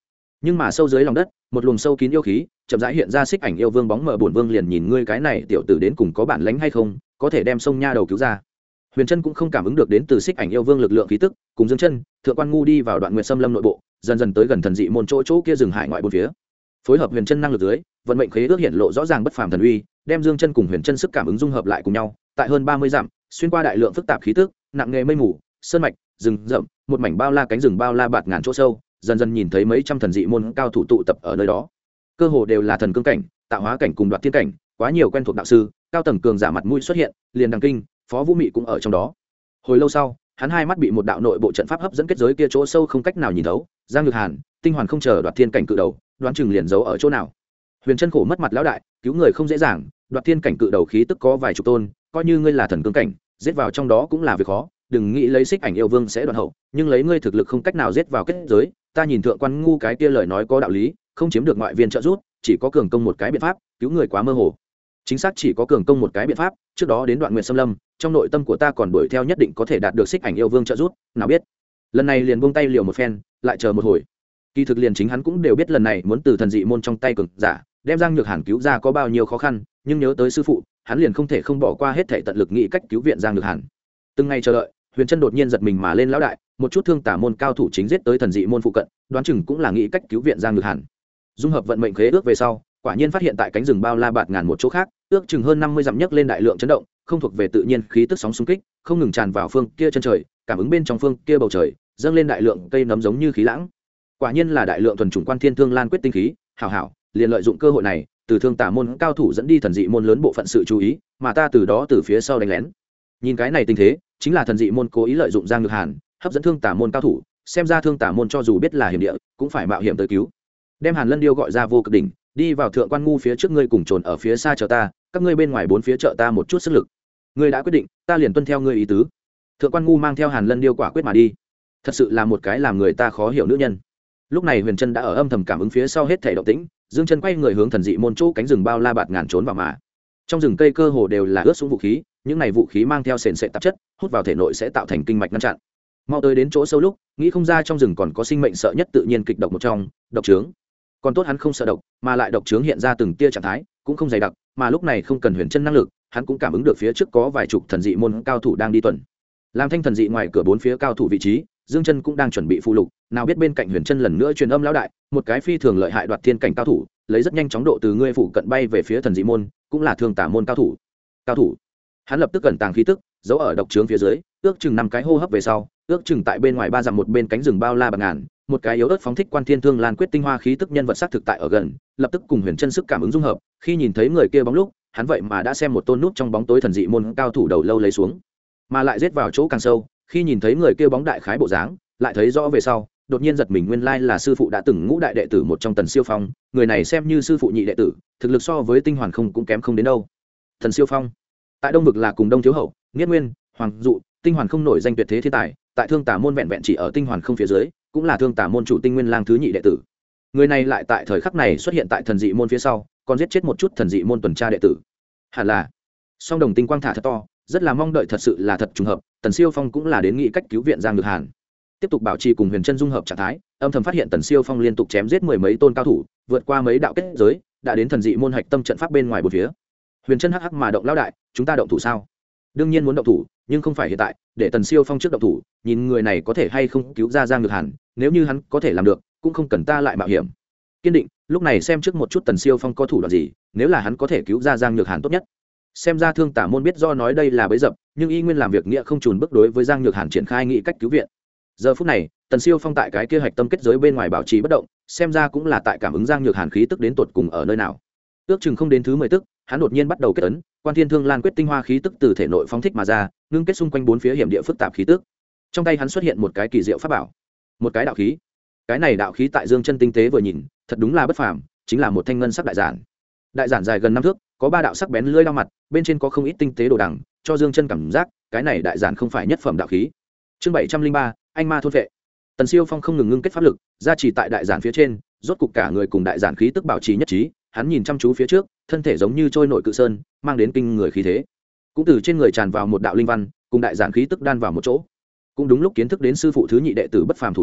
nhưng mà sâu dưới lòng đất một luồng sâu kín yêu khí chậm rãi hiện ra xích ảnh yêu vương bóng mờ. Bổn vương liền nhìn ngươi cái này tiểu tử đến cùng có bản lĩnh hay không, có thể đem sông nha đầu cứu ra. Huyền Trân cũng không cảm ứng được đến từ xích ảnh yêu vương lực lượng khí tức, cùng Dương Chân, Thượng Quan Ngu đi vào Đoạn Nguyệt Sâm Lâm nội bộ, dần dần tới gần thần dị môn chỗ kia rừng hải ngoại bốn phía. Phối hợp Huyền Trân năng lực dưới, vận mệnh khế ước hiện lộ rõ ràng bất phàm thần uy, đem Dương Chân cùng Huyền Trân sức cảm ứng dung hợp lại cùng nhau, tại hơn 30 dặm, xuyên qua đại lượng phức tạp khí tức, nặng nghề mây mù, sơn mạch, rừng rậm, một mảnh bao la cánh rừng bao la bạt ngàn chỗ sâu, dần dần nhìn thấy mấy trăm thần dị môn cao thủ tụ tập ở nơi đó. Cơ hồ đều là thần cương cảnh, tạo hóa cảnh cùng đoạt thiên cảnh, quá nhiều quen thuộc đạo sư, cao tầng cường giả mặt mũi xuất hiện, liền đăng kinh, Phó Vũ Mị cũng ở trong đó. Hồi lâu sau, hắn hai mắt bị một đạo nội bộ trận pháp hấp dẫn kết giới kia chỗ sâu không cách nào nhìn thấu. Giang Nhược Hàn, tinh hoàn không chờ đoạt thiên cảnh cự đầu, đoán chừng liền giấu ở chỗ nào. Huyền Trân khổ mất mặt lão đại, cứu người không dễ dàng, đoạt thiên cảnh cự đầu khí tức có vài chục tôn, coi như ngươi là thần cương cảnh, giết vào trong đó cũng là việc khó, đừng nghĩ lấy xích ảnh yêu vương sẽ đoạn hậu, nhưng lấy ngươi thực lực không cách nào giết vào kết giới, ta nhìn Thượng Quan Ngu cái kia lời nói có đạo lý, không chiếm được ngoại viên trợ giúp, chỉ có cường công một cái biện pháp, cứu người quá mơ hồ. Chính xác chỉ có cường công một cái biện pháp, trước đó đến Đoạn Nguyệt Sâm Lâm, trong nội tâm của ta còn đuổi theo nhất định có thể đạt được xích ảnh yêu vương trợ giúp, nào biết. Lần này liền buông tay liều một phen, lại chờ một hồi. Kỳ thực liền chính hắn cũng đều biết lần này muốn từ thần dị môn trong tay cường giả, đem Giang Nhược Hàn cứu ra có bao nhiêu khó khăn, nhưng nhớ tới sư phụ, hắn liền không thể không bỏ qua hết thảy tận lực nghĩ cách cứu viện Giang Nhược Hàn. Từng ngày chờ đợi, Huyền Trân đột nhiên giật mình mà lên lão đại, một chút thương tả môn cao thủ chính giết tới thần dị môn phụ cận, đoán chừng cũng là nghĩ cách cứu viện Giang Nhược Hàn. Dung hợp vận mệnh khế ước về sau, quả nhiên phát hiện tại cánh rừng bao la bạt ngàn một chỗ khác, ước chừng hơn 50 dặm nhấc lên đại lượng chấn động, không thuộc về tự nhiên khí tức sóng xung kích, không ngừng tràn vào phương kia chân trời, cảm ứng bên trong phương kia bầu trời, dâng lên đại lượng cây nấm giống như khí lãng. Quả nhiên là đại lượng thuần chủng quan thiên thương lan quyết tinh khí, hảo hảo, liền lợi dụng cơ hội này, từ thương tả môn cao thủ dẫn đi thần dị môn lớn bộ phận sự chú ý, mà ta từ đó từ phía sau đánh lén. Nhìn cái này tình thế, chính là thần dị môn cố ý lợi dụng Giang Nhược Hàn, hấp dẫn thương tả môn cao thủ, xem ra thương tả môn cho dù biết là hiểm địa, cũng phải mạo hiểm tới cứu. Đem Hàn Lân Điêu gọi ra vô cực đỉnh, đi vào Thượng Quan Ngu phía trước ngươi cùng trồn ở phía xa chờ ta, các ngươi bên ngoài bốn phía trợ ta một chút sức lực. Ngươi đã quyết định, ta liền tuân theo ngươi ý tứ. Thượng Quan Ngu mang theo Hàn Lân Điêu quả quyết mà đi. Thật sự là một cái làm người ta khó hiểu nữ nhân. Lúc này Huyền Trân đã ở âm thầm cảm ứng phía sau hết thảy động tĩnh, Dương Chân quay người hướng thần dị môn chỗ cánh rừng bao la bạt ngàn trốn vào mà. Trong rừng cây cơ hồ đều là ướt sũng vũ khí, những này vũ khí mang theo sền sệt tạp chất, hút vào thể nội sẽ tạo thành kinh mạch ngăn chặn. Mau tới đến chỗ sâu lúc, nghĩ không ra trong rừng còn có sinh mệnh sợ nhất tự nhiên kịch độc một trong, độc trướng. Còn tốt hắn không sợ độc, mà lại độc trướng hiện ra từng tia trạng thái, cũng không dày đặc, mà lúc này không cần Huyền Trân năng lực, hắn cũng cảm ứng được phía trước có vài chục thần dị môn cao thủ đang đi tuần. Làm thanh thần dị ngoài cửa bốn phía cao thủ vị trí, Dương Chân cũng đang chuẩn bị phụ lục, nào biết bên cạnh Huyền Trân lần nữa truyền âm lão đại, một cái phi thường lợi hại đoạt thiên cảnh cao thủ, lấy rất nhanh chóng độ từ ngươi phụ cận bay về phía thần dị môn, cũng là thương tả môn cao thủ. Cao thủ. Hắn lập tức cẩn tàng khí tức, giấu ở độc trướng phía dưới, ước chừng 5 cái hô hấp về sau, ước chừng tại bên ngoài 3 dặm một bên cánh rừng bao la bạt ngàn, một cái yếu ớt phóng thích quan thiên thương lan quyết tinh hoa khí tức nhân vật xác thực tại ở gần, lập tức cùng Huyền Trân sức cảm ứng dung hợp, khi nhìn thấy người kia bóng lúc, hắn vậy mà đã xem một tôn nút trong bóng tối thần dị môn cao thủ đầu lâu lấy xuống, mà lại giết vào chỗ càng sâu, khi nhìn thấy người kia bóng đại khái bộ dáng, lại thấy rõ về sau, đột nhiên giật mình, nguyên lai là sư phụ đã từng ngũ đại đệ tử một trong Tần Siêu Phong, người này xem như sư phụ nhị đệ tử, thực lực so với tinh hoàn không cũng kém không đến đâu. Thần Siêu Phong tại đông vực là cùng Đông Thiếu Hậu, Niết Nguyên, Hoàng Dụ, tinh hoàn không nổi danh tuyệt thế thiên tài, tại thương tả môn vẹn vẹn chỉ ở tinh hoàn không phía dưới, cũng là thương tả môn chủ tinh nguyên lang thứ nhị đệ tử. Người này lại tại thời khắc này xuất hiện tại thần dị môn phía sau, còn giết chết một chút thần dị môn tuần tra đệ tử. Hẳn là song đồng tinh quang thả thật to, rất là mong đợi, thật sự là thật trùng hợp. Tần Siêu Phong cũng là đến nghị cách cứu viện Giang Nhược Hàn, tiếp tục bảo trì cùng Huyền Trân dung hợp trạng thái, âm thầm phát hiện Tần Siêu Phong liên tục chém giết 10 mấy tôn cao thủ, vượt qua mấy đạo kết giới, đã đến thần dị môn hạch tâm trận pháp bên ngoài bốn phía. Huyền Trân hắc hắc mà động lão đại, chúng ta động thủ sao? Đương nhiên muốn động thủ, nhưng không phải hiện tại, để Tần Siêu Phong trước động thủ, nhìn người này có thể hay không cứu ra Giang Nhược Hàn, nếu như hắn có thể làm được, cũng không cần ta lại mạo hiểm. Kiên định, lúc này xem trước một chút Tần Siêu Phong có thủ đoạn gì, nếu là hắn có thể cứu ra Giang Nhược Hàn tốt nhất. Xem ra thương tả môn biết do nói đây là bẫy dập, nhưng y nguyên làm việc nghĩa không chùn bước đối với Giang Nhược Hàn triển khai nghị cách cứu viện. Giờ phút này, Tần Siêu Phong tại cái kia hạch tâm kết giới bên ngoài bảo trì bất động, xem ra cũng là tại cảm ứng Giang Nhược Hàn khí tức đến tột cùng ở nơi nào. Ước chừng không đến thứ 10 tức, hắn đột nhiên bắt đầu kết ấn, quan thiên thương lan quyết tinh hoa khí tức từ thể nội phóng thích mà ra, ngưng kết xung quanh bốn phía hiểm địa phức tạp khí tức. Trong tay hắn xuất hiện một cái kỳ diệu pháp bảo, một cái đạo khí. Cái này đạo khí tại Dương Chân tinh tế vừa nhìn, thật đúng là bất phàm, chính là một thanh ngân sắc đại giản. Đại giản dài gần 5 thước, có 3 đạo sắc bén lưỡi dao mặt, bên trên có không ít tinh tế đồ đằng, cho Dương Chân cảm giác, cái này đại giản không phải nhất phẩm đạo khí. Chương 703, anh ma thôn vệ. Tần Siêu Phong không ngừng ngưng kết pháp lực, gia trì tại đại giản phía trên, rốt cục cả người cùng đại giản khí tức bảo trì nhất trí, hắn nhìn chăm chú phía trước, thân thể giống như trôi nổi cự sơn, mang đến kinh người khí thế. Cũng từ trên người tràn vào một đạo linh văn, cùng đại giản khí tức đan vào một chỗ. Cũng đúng lúc kiến thức đến sư phụ thứ nhị đệ tử bất phàm thủ đoạn,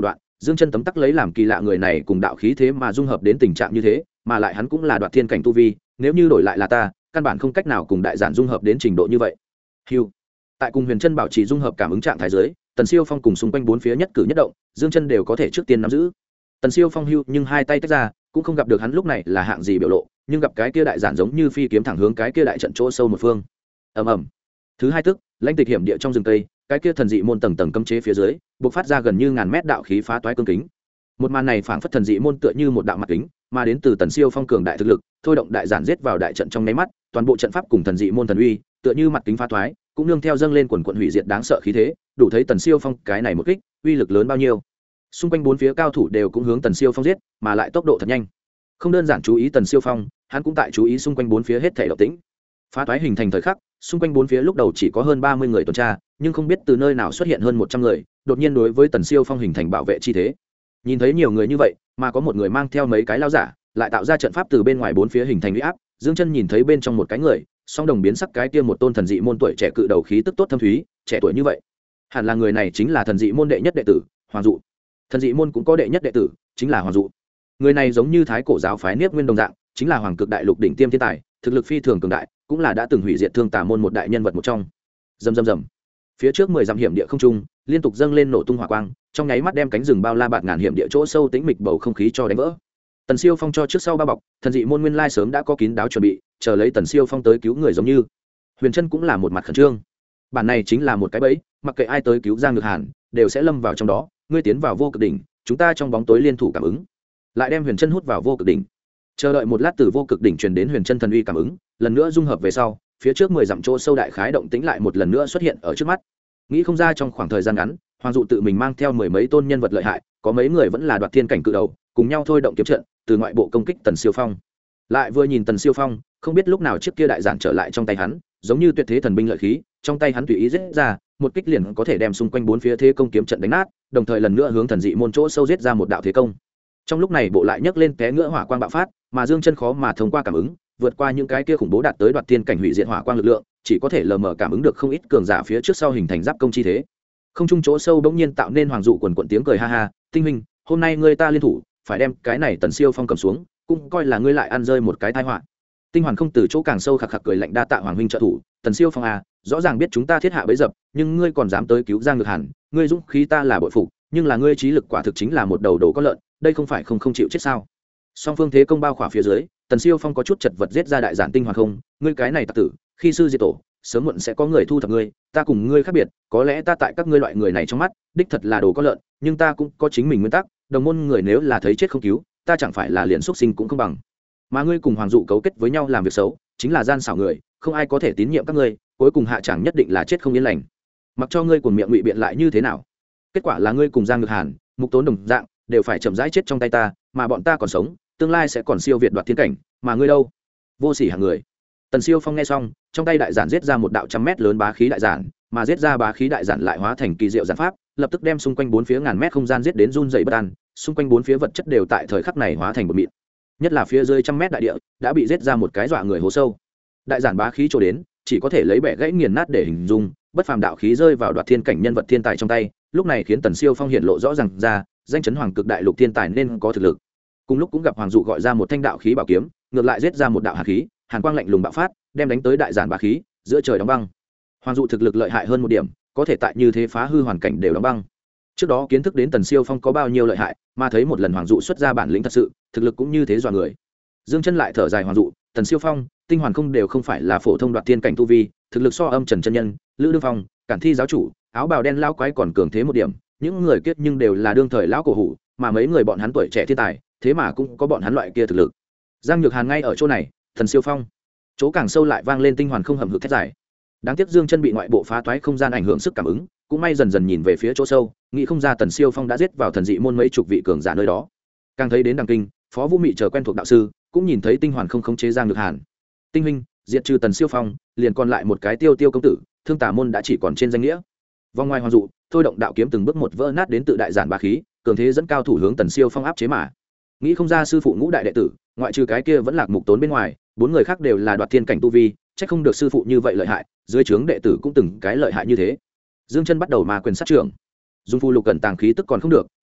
Dương Chân tấm tắc lấy làm kỳ lạ, người này cùng đạo khí thế mà dung hợp đến tình trạng như thế, mà lại hắn cũng là đoạt thiên cảnh tu vi, nếu như đổi lại là ta, căn bản không cách nào cùng đại giản dung hợp đến trình độ như vậy. Hưu. Tại cùng Huyền Chân bảo trì dung hợp cảm ứng trạng thái dưới, Tần Siêu Phong cùng xung quanh bốn phía nhất cử nhất động, Dương Chân đều có thể trước tiên nắm giữ. Tần Siêu Phong hưu nhưng hai tay tách ra, cũng không gặp được hắn lúc này là hạng gì biểu lộ, nhưng gặp cái kia đại giản giống như phi kiếm thẳng hướng cái kia đại trận chỗ sâu một phương. Ầm ầm. Thứ hai tức, lãnh tịch hiểm địa trong rừng tây, cái kia thần dị môn tầng tầng cấm chế phía dưới, bộc phát ra gần như ngàn mét đạo khí phá toái cương kính. Một màn này phảng phất thần dị môn tựa như một đạo mặt kính, mà đến từ Tần Siêu Phong cường đại thực lực, thôi động đại giản giết vào đại trận trong nháy mắt, toàn bộ trận pháp cùng thần dị môn thần uy, tựa như mặt kính phá toái, cũng nương theo dâng lên quần quần hủy diệt đáng sợ khí thế, đủ thấy Tần Siêu Phong cái này một kích, uy lực lớn bao nhiêu. Xung quanh bốn phía cao thủ đều cũng hướng Tần Siêu Phong giết, mà lại tốc độ thật nhanh. Không đơn giản chú ý Tần Siêu Phong, hắn cũng tại chú ý xung quanh bốn phía hết thảy động tĩnh. Phá toái hình thành thời khắc, xung quanh bốn phía lúc đầu chỉ có hơn 30 người tuần tra, nhưng không biết từ nơi nào xuất hiện hơn 100 người, đột nhiên đối với Tần Siêu Phong hình thành bảo vệ chi thế. Nhìn thấy nhiều người như vậy, mà có một người mang theo mấy cái lao giả, lại tạo ra trận pháp từ bên ngoài bốn phía hình thành uy áp. Dương Chân nhìn thấy bên trong một cái người, song đồng biến sắc cái kia một tôn thần dị môn tuổi trẻ cự đầu khí tức tốt thâm thúy, trẻ tuổi như vậy, hẳn là người này chính là thần dị môn đệ nhất đệ tử Hoàng Dụ. Thần dị môn cũng có đệ nhất đệ tử, chính là Hoàng Dụ. Người này giống như thái cổ giáo phái Niết Nguyên đồng dạng, chính là Hoàng Cực Đại Lục đỉnh tiêm thiên tài, thực lực phi thường cường đại, cũng là đã từng hủy diệt Thương Tà môn một đại nhân vật một trong. Rầm rầm rầm. Phía trước 10 dặm hiểm địa không trung, liên tục dâng lên nổ tung hỏa quang, trong nháy mắt đem cánh rừng bao la bạt ngàn hiểm địa chỗ sâu tĩnh mịch bầu không khí cho đánh vỡ. Tần Siêu Phong cho trước sau bao bọc, thần dị môn nguyên lai sớm đã có kín đáo chuẩn bị, chờ lấy Tần Siêu Phong tới cứu người giống như. Huyền Trân cũng là một mặt khẩn trương. Bản này chính là một cái bẫy, mặc kệ ai tới cứu Giang Nhược Hàn, đều sẽ lâm vào trong đó, ngươi tiến vào vô cực đỉnh, chúng ta trong bóng tối liên thủ cảm ứng. Lại đem Huyền Trân hút vào vô cực đỉnh. Chờ đợi một lát từ vô cực đỉnh truyền đến Huyền Trân thần uy cảm ứng, lần nữa dung hợp về sau, phía trước 10 dặm chỗ sâu đại khái động tĩnh lại một lần nữa xuất hiện ở trước mắt. Nghĩ không ra trong khoảng thời gian ngắn, Hoàng Dụ tự mình mang theo mười mấy tôn nhân vật lợi hại, có mấy người vẫn là đoạt thiên cảnh cự đầu, cùng nhau thôi động kiếm trận, từ ngoại bộ công kích Tần Siêu Phong. Lại vừa nhìn Tần Siêu Phong, không biết lúc nào chiếc kia đại giản trở lại trong tay hắn, giống như tuyệt thế thần binh lợi khí, trong tay hắn tùy ý giết ra, một kích liền có thể đem xung quanh bốn phía thế công kiếm trận đánh nát, đồng thời lần nữa hướng thần dị môn chỗ sâu giết ra một đạo thế công. Trong lúc này bộ lại nhấc lên té ngựa hỏa quang bạo phát, mà Dương Chân khó mà thông qua cảm ứng, vượt qua những cái kia khủng bố đạt tới đoạt thiên cảnh hủy diệt hỏa quang lực lượng, chỉ có thể lờ mờ cảm ứng được không ít cường giả phía trước sau hình thành giáp công chi thế. Không trung chỗ sâu bỗng nhiên tạo nên Hoàng Dụ quần quần tiếng cười ha ha, Tinh huynh, hôm nay ngươi ta liên thủ, phải đem cái này Tần Siêu Phong cầm xuống, cũng coi là ngươi lại ăn rơi một cái tai họa. Tinh Hoàn không từ chỗ càng sâu khạc khạc cười lạnh, đa tạ Hoàng huynh trợ thủ, Tần Siêu Phong à, rõ ràng biết chúng ta thiết hạ bẫy dập, nhưng ngươi còn dám tới cứu Giang Nhược Hàn, ngươi dũng khí ta là bội phục, nhưng là ngươi trí lực quả thực chính là một đầu đồ có lợn, đây không phải không chịu chết sao? Song phương thế công bao khỏa phía dưới, Tần Siêu Phong có chút chật vật giết ra đại giản Tinh Hoàn không, ngươi cái này tặc tử, khi sư diệt tổ, sớm muộn sẽ có người thu thập ngươi, ta cùng ngươi khác biệt, có lẽ ta tại các ngươi loại người này trong mắt, đích thật là đồ có lợn, nhưng ta cũng có chính mình nguyên tắc, đồng môn người nếu là thấy chết không cứu, ta chẳng phải là liền xuất sinh cũng không bằng. Mà ngươi cùng Hoàng Dụ cấu kết với nhau làm việc xấu, chính là gian xảo người, không ai có thể tín nhiệm các ngươi, cuối cùng hạ chẳng nhất định là chết không yên lành. Mặc cho ngươi cuồng miệng ngụy biện lại như thế nào, kết quả là ngươi cùng Giang Nhược Hàn, Mục Tốn đồng dạng, đều phải chậm rãi chết trong tay ta, mà bọn ta còn sống, tương lai sẽ còn siêu việt đoạt thiên cảnh, mà ngươi đâu? Vô sỉ hạng người. Tần Siêu Phong nghe xong, trong tay đại giản giết ra một đạo trăm mét lớn bá khí đại giản, mà giết ra bá khí đại giản lại hóa thành kỳ diệu giản pháp, lập tức đem xung quanh bốn phía ngàn mét không gian giết đến run rẩy bất an, xung quanh bốn phía vật chất đều tại thời khắc này hóa thành bột mịn. Nhất là phía dưới trăm mét đại địa, đã bị giết ra một cái dọa người hố sâu. Đại giản bá khí trổ đến, chỉ có thể lấy bẻ gãy nghiền nát để hình dung, bất phàm đạo khí rơi vào đoạt thiên cảnh nhân vật thiên tài trong tay, lúc này khiến Tần Siêu Phong hiện lộ rõ ràng ra, danh chấn Hoàng Cực Đại Lục thiên tài nên có thực lực. Cùng lúc cũng gặp Hoàng Dụ gọi ra một thanh đạo khí bảo kiếm, ngược lại giết ra một đạo hàn khí, hàn quang lạnh lùng bạo phát, đem đánh tới đại giản bá khí, giữa trời đóng băng. Hoàng Dụ thực lực lợi hại hơn một điểm, có thể tại như thế phá hư hoàn cảnh đều đóng băng. Trước đó kiến thức đến Tần Siêu Phong có bao nhiêu lợi hại, mà thấy một lần Hoàng Dụ xuất ra bản lĩnh thật sự, thực lực cũng như thế dọa người. Dương Chân lại thở dài, Hoàng Dụ, Tần Siêu Phong, Tinh Hoàn không đều không phải là phổ thông đoạt thiên cảnh tu vi, thực lực so Âm Trần chân nhân, Lữ Đương Phong, Cản Thi giáo chủ, áo bào đen lão quái còn cường thế một điểm, những người kiết nhưng đều là đương thời lão cổ hủ, mà mấy người bọn hắn tuổi trẻ thiên tài, thế mà cũng có bọn hắn loại kia thực lực. Giang Nhược Hàn ngay ở chỗ này, Tần Siêu Phong, chỗ càng sâu lại vang lên Tinh Hoàn không hầm hực thét dài. Đáng tiếc Dương Chân bị ngoại bộ phá toái không gian ảnh hưởng sức cảm ứng, cũng may dần dần nhìn về phía chỗ sâu, nghĩ không ra Tần Siêu Phong đã giết vào thần dị môn mấy chục vị cường giả nơi đó. Càng thấy đến Đằng Kinh, Phó Vũ Mị chờ quen thuộc đạo sư, cũng nhìn thấy Tinh Hoàn không khống chế Giang Nhược Hàn. Tinh huynh, diệt trừ Tần Siêu Phong, liền còn lại một cái Tiêu Tiêu công tử, Thương Tà môn đã chỉ còn trên danh nghĩa. Vòng ngoài Hoàng Dụ, thôi động đạo kiếm từng bước một vỡ nát đến tự đại giản bá khí, cường thế dẫn cao thủ hướng Tần Siêu Phong áp chế mà. Nghĩ không ra sư phụ ngũ đại đệ tử, ngoại trừ cái kia vẫn Lạc Mục Tốn bên ngoài, bốn người khác đều là đoạt thiên cảnh tu vi, chắc không được sư phụ như vậy lợi hại, dưới trướng đệ tử cũng từng cái lợi hại như thế. Dương Chân bắt đầu mà quyền sát trưởng, dùng phù lục cẩn tàng khí tức còn không được,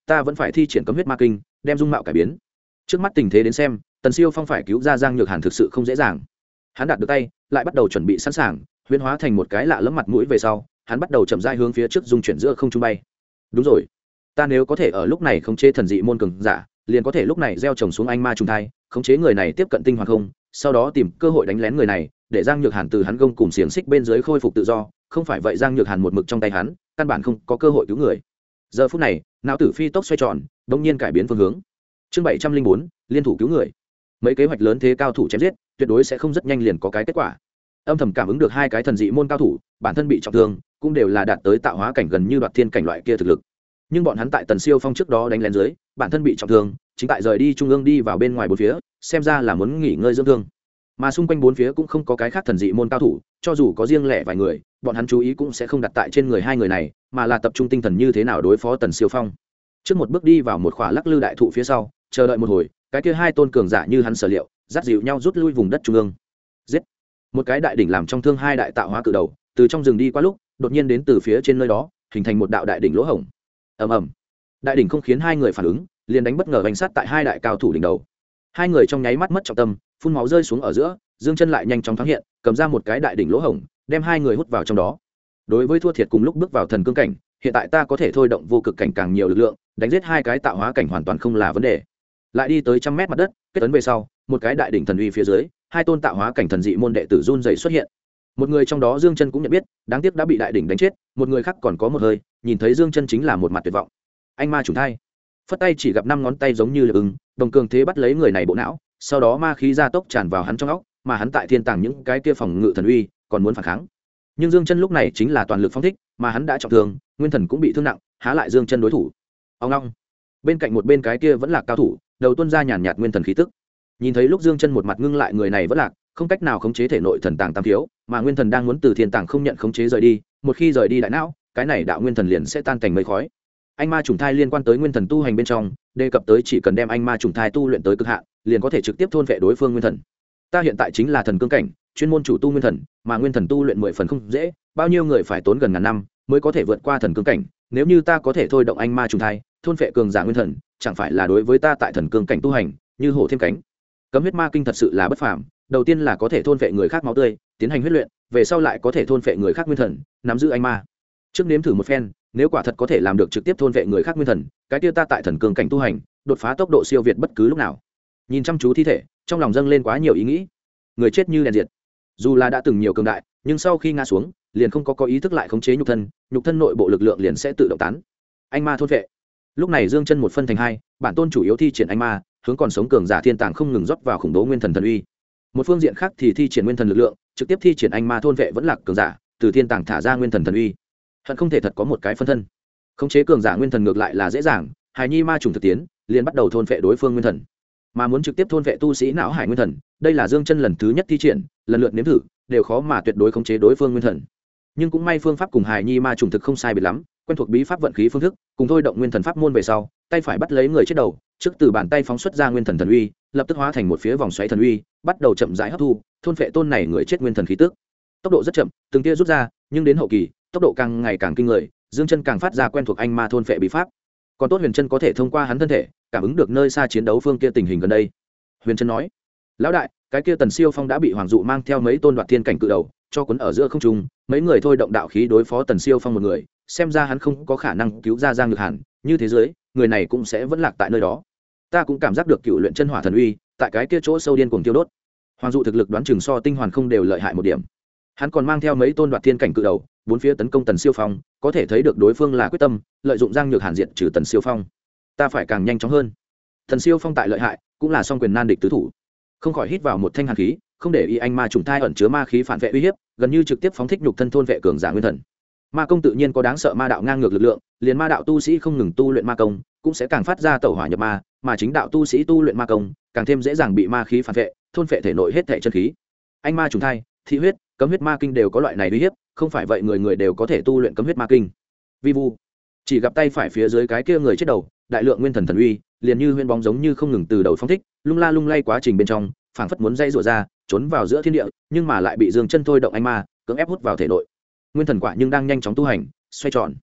ta vẫn phải thi triển cấm huyết ma kinh đem dung mạo cải biến. Trước mắt tình thế đến xem, Tần Siêu Phong phải cứu ra Giang Nhược Hàn thực sự không dễ dàng. Hắn đạt được tay, lại bắt đầu chuẩn bị sẵn sàng, huyễn hóa thành một cái lạ lẫm mặt mũi về sau, hắn bắt đầu chậm rãi hướng phía trước dung chuyển giữa không trung bay. Đúng rồi, ta nếu có thể ở lúc này khống chế thần dị môn cường giả, liền có thể lúc này gieo trồng xuống anh ma trùng thai, khống chế người này tiếp cận tinh hoàng không, sau đó tìm cơ hội đánh lén người này, để Giang Nhược Hàn từ hắn gông cùng xiềng xích bên dưới khôi phục tự do, không phải vậy Giang Nhược Hàn một mực trong tay hắn, căn bản không có cơ hội cứu người. Giờ phút này, não tử phi tốc xoay tròn, đột nhiên cải biến phương hướng. Chương 704, liên thủ cứu người. Mấy kế hoạch lớn thế cao thủ chém giết, tuyệt đối sẽ không rất nhanh liền có cái kết quả. Âm thầm cảm ứng được hai cái thần dị môn cao thủ, bản thân bị trọng thương, cũng đều là đạt tới tạo hóa cảnh gần như đoạt thiên cảnh loại kia thực lực. Nhưng bọn hắn tại Tần Siêu Phong trước đó đánh lén dưới, bản thân bị trọng thương, chính tại rời đi trung ương đi vào bên ngoài bốn phía, xem ra là muốn nghỉ ngơi dưỡng thương. Mà xung quanh bốn phía cũng không có cái khác thần dị môn cao thủ, cho dù có riêng lẻ vài người, bọn hắn chú ý cũng sẽ không đặt tại trên người hai người này, mà là tập trung tinh thần như thế nào đối phó Tần Siêu Phong. Trước một bước đi vào một khỏa lắc lư đại thụ phía sau, chờ đợi một hồi, cái kia hai tôn cường giả như hắn sở liệu, dắt dịu nhau rút lui vùng đất trung ương. Giết! Một cái đại đỉnh làm trong thương hai đại tạo hóa cự đầu, từ trong rừng đi qua lúc, đột nhiên đến từ phía trên nơi đó, hình thành một đạo đại đỉnh lỗ hổng. Ầm ầm. Đại đỉnh không khiến hai người phản ứng, liền đánh bất ngờ bánh sát tại hai đại cao thủ đỉnh đầu. Hai người trong nháy mắt mất trọng tâm, phun máu rơi xuống ở giữa, Dương Chân lại nhanh chóng thoáng hiện, cầm ra một cái đại đỉnh lỗ hổng, đem hai người hút vào trong đó. Đối với thua thiệt cùng lúc bước vào thần cương cảnh, hiện tại ta có thể thôi động vô cực cảnh càng nhiều lực lượng, đánh giết hai cái tạo hóa cảnh hoàn toàn không là vấn đề. Lại đi tới 100 mét mặt đất, kết ấn về sau, một cái đại đỉnh thần uy phía dưới, hai tôn tạo hóa cảnh thần dị môn đệ tử run rẩy xuất hiện. Một người trong đó Dương Chân cũng nhận biết, đáng tiếc đã bị đại đỉnh đánh chết, một người khác còn có một hơi, nhìn thấy Dương Chân chính là một mặt tuyệt vọng. Anh ma trùng thai, phất tay chỉ gặp 5 ngón tay giống như là ưng, đồng cường thế bắt lấy người này bộ não, sau đó ma khí gia tốc tràn vào hắn trong óc, mà hắn tại thiên tàng những cái kia phòng ngự thần uy, còn muốn phản kháng. Nhưng Dương Chân lúc này chính là toàn lực phóng thích, mà hắn đã trọng thương, nguyên thần cũng bị thương nặng, há lại Dương Chân đối thủ. Ông long. Bên cạnh một bên cái kia vẫn là cao thủ, đầu tuôn ra nhàn nhạt nguyên thần khí tức. Nhìn thấy lúc Dương Chân một mặt ngưng lại, người này vẫn lạc, không cách nào khống chế thể nội thần tàng tam thiếu, mà nguyên thần đang muốn từ thiên tàng không nhận khống chế rời đi, một khi rời đi đại não, cái này đạo nguyên thần liền sẽ tan thành mây khói. Anh ma trùng thai liên quan tới nguyên thần tu hành bên trong, đề cập tới chỉ cần đem anh ma trùng thai tu luyện tới cực hạn, liền có thể trực tiếp thôn phệ đối phương nguyên thần. Ta hiện tại chính là thần cương cảnh, chuyên môn chủ tu nguyên thần, mà nguyên thần tu luyện 10 phần không dễ, bao nhiêu người phải tốn gần ngàn năm mới có thể vượt qua thần cương cảnh, nếu như ta có thể thôi động anh ma trùng thai, thôn phệ cường giả nguyên thần, chẳng phải là đối với ta tại thần cương cảnh tu hành, như hổ thêm cánh. Cấm huyết ma kinh thật sự là bất phàm, đầu tiên là có thể thôn phệ người khác máu tươi, tiến hành huyết luyện, về sau lại có thể thôn phệ người khác nguyên thần, nắm giữ anh ma. Trước nếm thử một phen, nếu quả thật có thể làm được trực tiếp thôn phệ người khác nguyên thần, cái kia ta tại thần cương cảnh tu hành, đột phá tốc độ siêu việt bất cứ lúc nào. Nhìn chăm chú thi thể, trong lòng dâng lên quá nhiều ý nghĩ. Người chết như đèn diệt, dù là đã từng nhiều cường đại, nhưng sau khi ngã xuống, liền không có ý thức lại khống chế nhục thân nội bộ lực lượng liền sẽ tự động tán. Anh ma thôn phệ. Lúc này Dương Chân một phân thành hai, bản tôn chủ yếu thi triển anh ma, hướng còn sống cường giả thiên tàng không ngừng rót vào khủng bố nguyên thần thần uy. Một phương diện khác thì thi triển nguyên thần lực lượng, trực tiếp thi triển anh ma thôn vệ vẫn lạc cường giả, từ thiên tàng thả ra nguyên thần thần uy. Hận không thể thật có một cái phân thân. Khống chế cường giả nguyên thần ngược lại là dễ dàng, hài nhi ma trùng thực tiến, liền bắt đầu thôn vệ đối phương nguyên thần. Mà muốn trực tiếp thôn vệ tu sĩ não hải nguyên thần, đây là Dương Chân lần thứ nhất thi triển, lần lượt nếm thử, đều khó mà tuyệt đối khống chế đối phương nguyên thần. Nhưng cũng may phương pháp cùng hài nhi ma trùng thực không sai biệt lắm, quen thuộc bí pháp vận khí phương thức, cùng thôi động nguyên thần pháp môn về sau, tay phải bắt lấy người chết đầu, trước từ bàn tay phóng xuất ra nguyên thần thần uy, lập tức hóa thành một phía vòng xoáy thần uy, bắt đầu chậm rãi hấp thu, thôn phệ tôn này người chết nguyên thần khí tức. Tốc độ rất chậm, từng tia rút ra, nhưng đến hậu kỳ, tốc độ càng ngày càng kinh người, Dương Chân càng phát ra quen thuộc anh ma thôn phệ bí pháp. Còn tốt Huyền Chân có thể thông qua hắn thân thể, cảm ứng được nơi xa chiến đấu phương kia tình hình gần đây. Huyền Chân nói: "Lão đại, cái kia Tần Siêu Phong đã bị Hoàng dụ mang theo mấy tôn đoạt thiên cảnh cự đầu cho cuốn ở giữa không trung, mấy người thôi động đạo khí đối phó Tần Siêu Phong một người, xem ra hắn không có khả năng cứu ra Giang Nhược Hàn, như thế giới, người này cũng sẽ vẫn lạc tại nơi đó." Ta cũng cảm giác được cựu luyện chân hỏa thần uy tại cái kia chỗ sâu điên cuồng tiêu đốt. Hoàng dụ thực lực đoán chừng so tinh hoàn không đều lợi hại một điểm, hắn còn mang theo mấy tôn đoạt thiên cảnh cự đầu bốn phía tấn công Tần Siêu Phong, có thể thấy được đối phương là quyết tâm lợi dụng Giang Nhược Hàn diện trừ Tần Siêu Phong. Ta phải càng nhanh chóng hơn. Tần Siêu Phong tại lợi hại, cũng là song quyền nan địch tứ thủ, không khỏi hít vào một thanh hàn khí, không để ý anh ma trùng thai ẩn chứa ma khí phản vệ uy hiếp, gần như trực tiếp phóng thích nhục thân thôn vệ cường giả nguyên thần. Ma công tự nhiên có đáng sợ ma đạo ngang ngược lực lượng, liền ma đạo tu sĩ không ngừng tu luyện ma công, cũng sẽ càng phát ra tẩu hỏa nhập ma, mà chính đạo tu sĩ tu luyện ma công, càng thêm dễ dàng bị ma khí phản vệ, thôn phệ thể nội hết thảy chân khí. Anh ma trùng thai, thị huyết, cấm huyết ma kinh đều có loại này uy hiếp, không phải vậy người người đều có thể tu luyện cấm huyết ma kinh. Vi vu, chỉ gặp tay phải phía dưới cái kia người chết đầu, đại lượng nguyên thần thần uy, liền như huyễn bóng giống như không ngừng từ đầu phóng thích, lung la lung lay quá trình bên trong, phảng phất muốn dây rủa ra, trốn vào giữa thiên địa, nhưng mà lại bị Dương Chân thôi động anh ma cưỡng ép hút vào thể nội. Nguyên thần quả nhưng đang nhanh chóng tu hành, xoay tròn.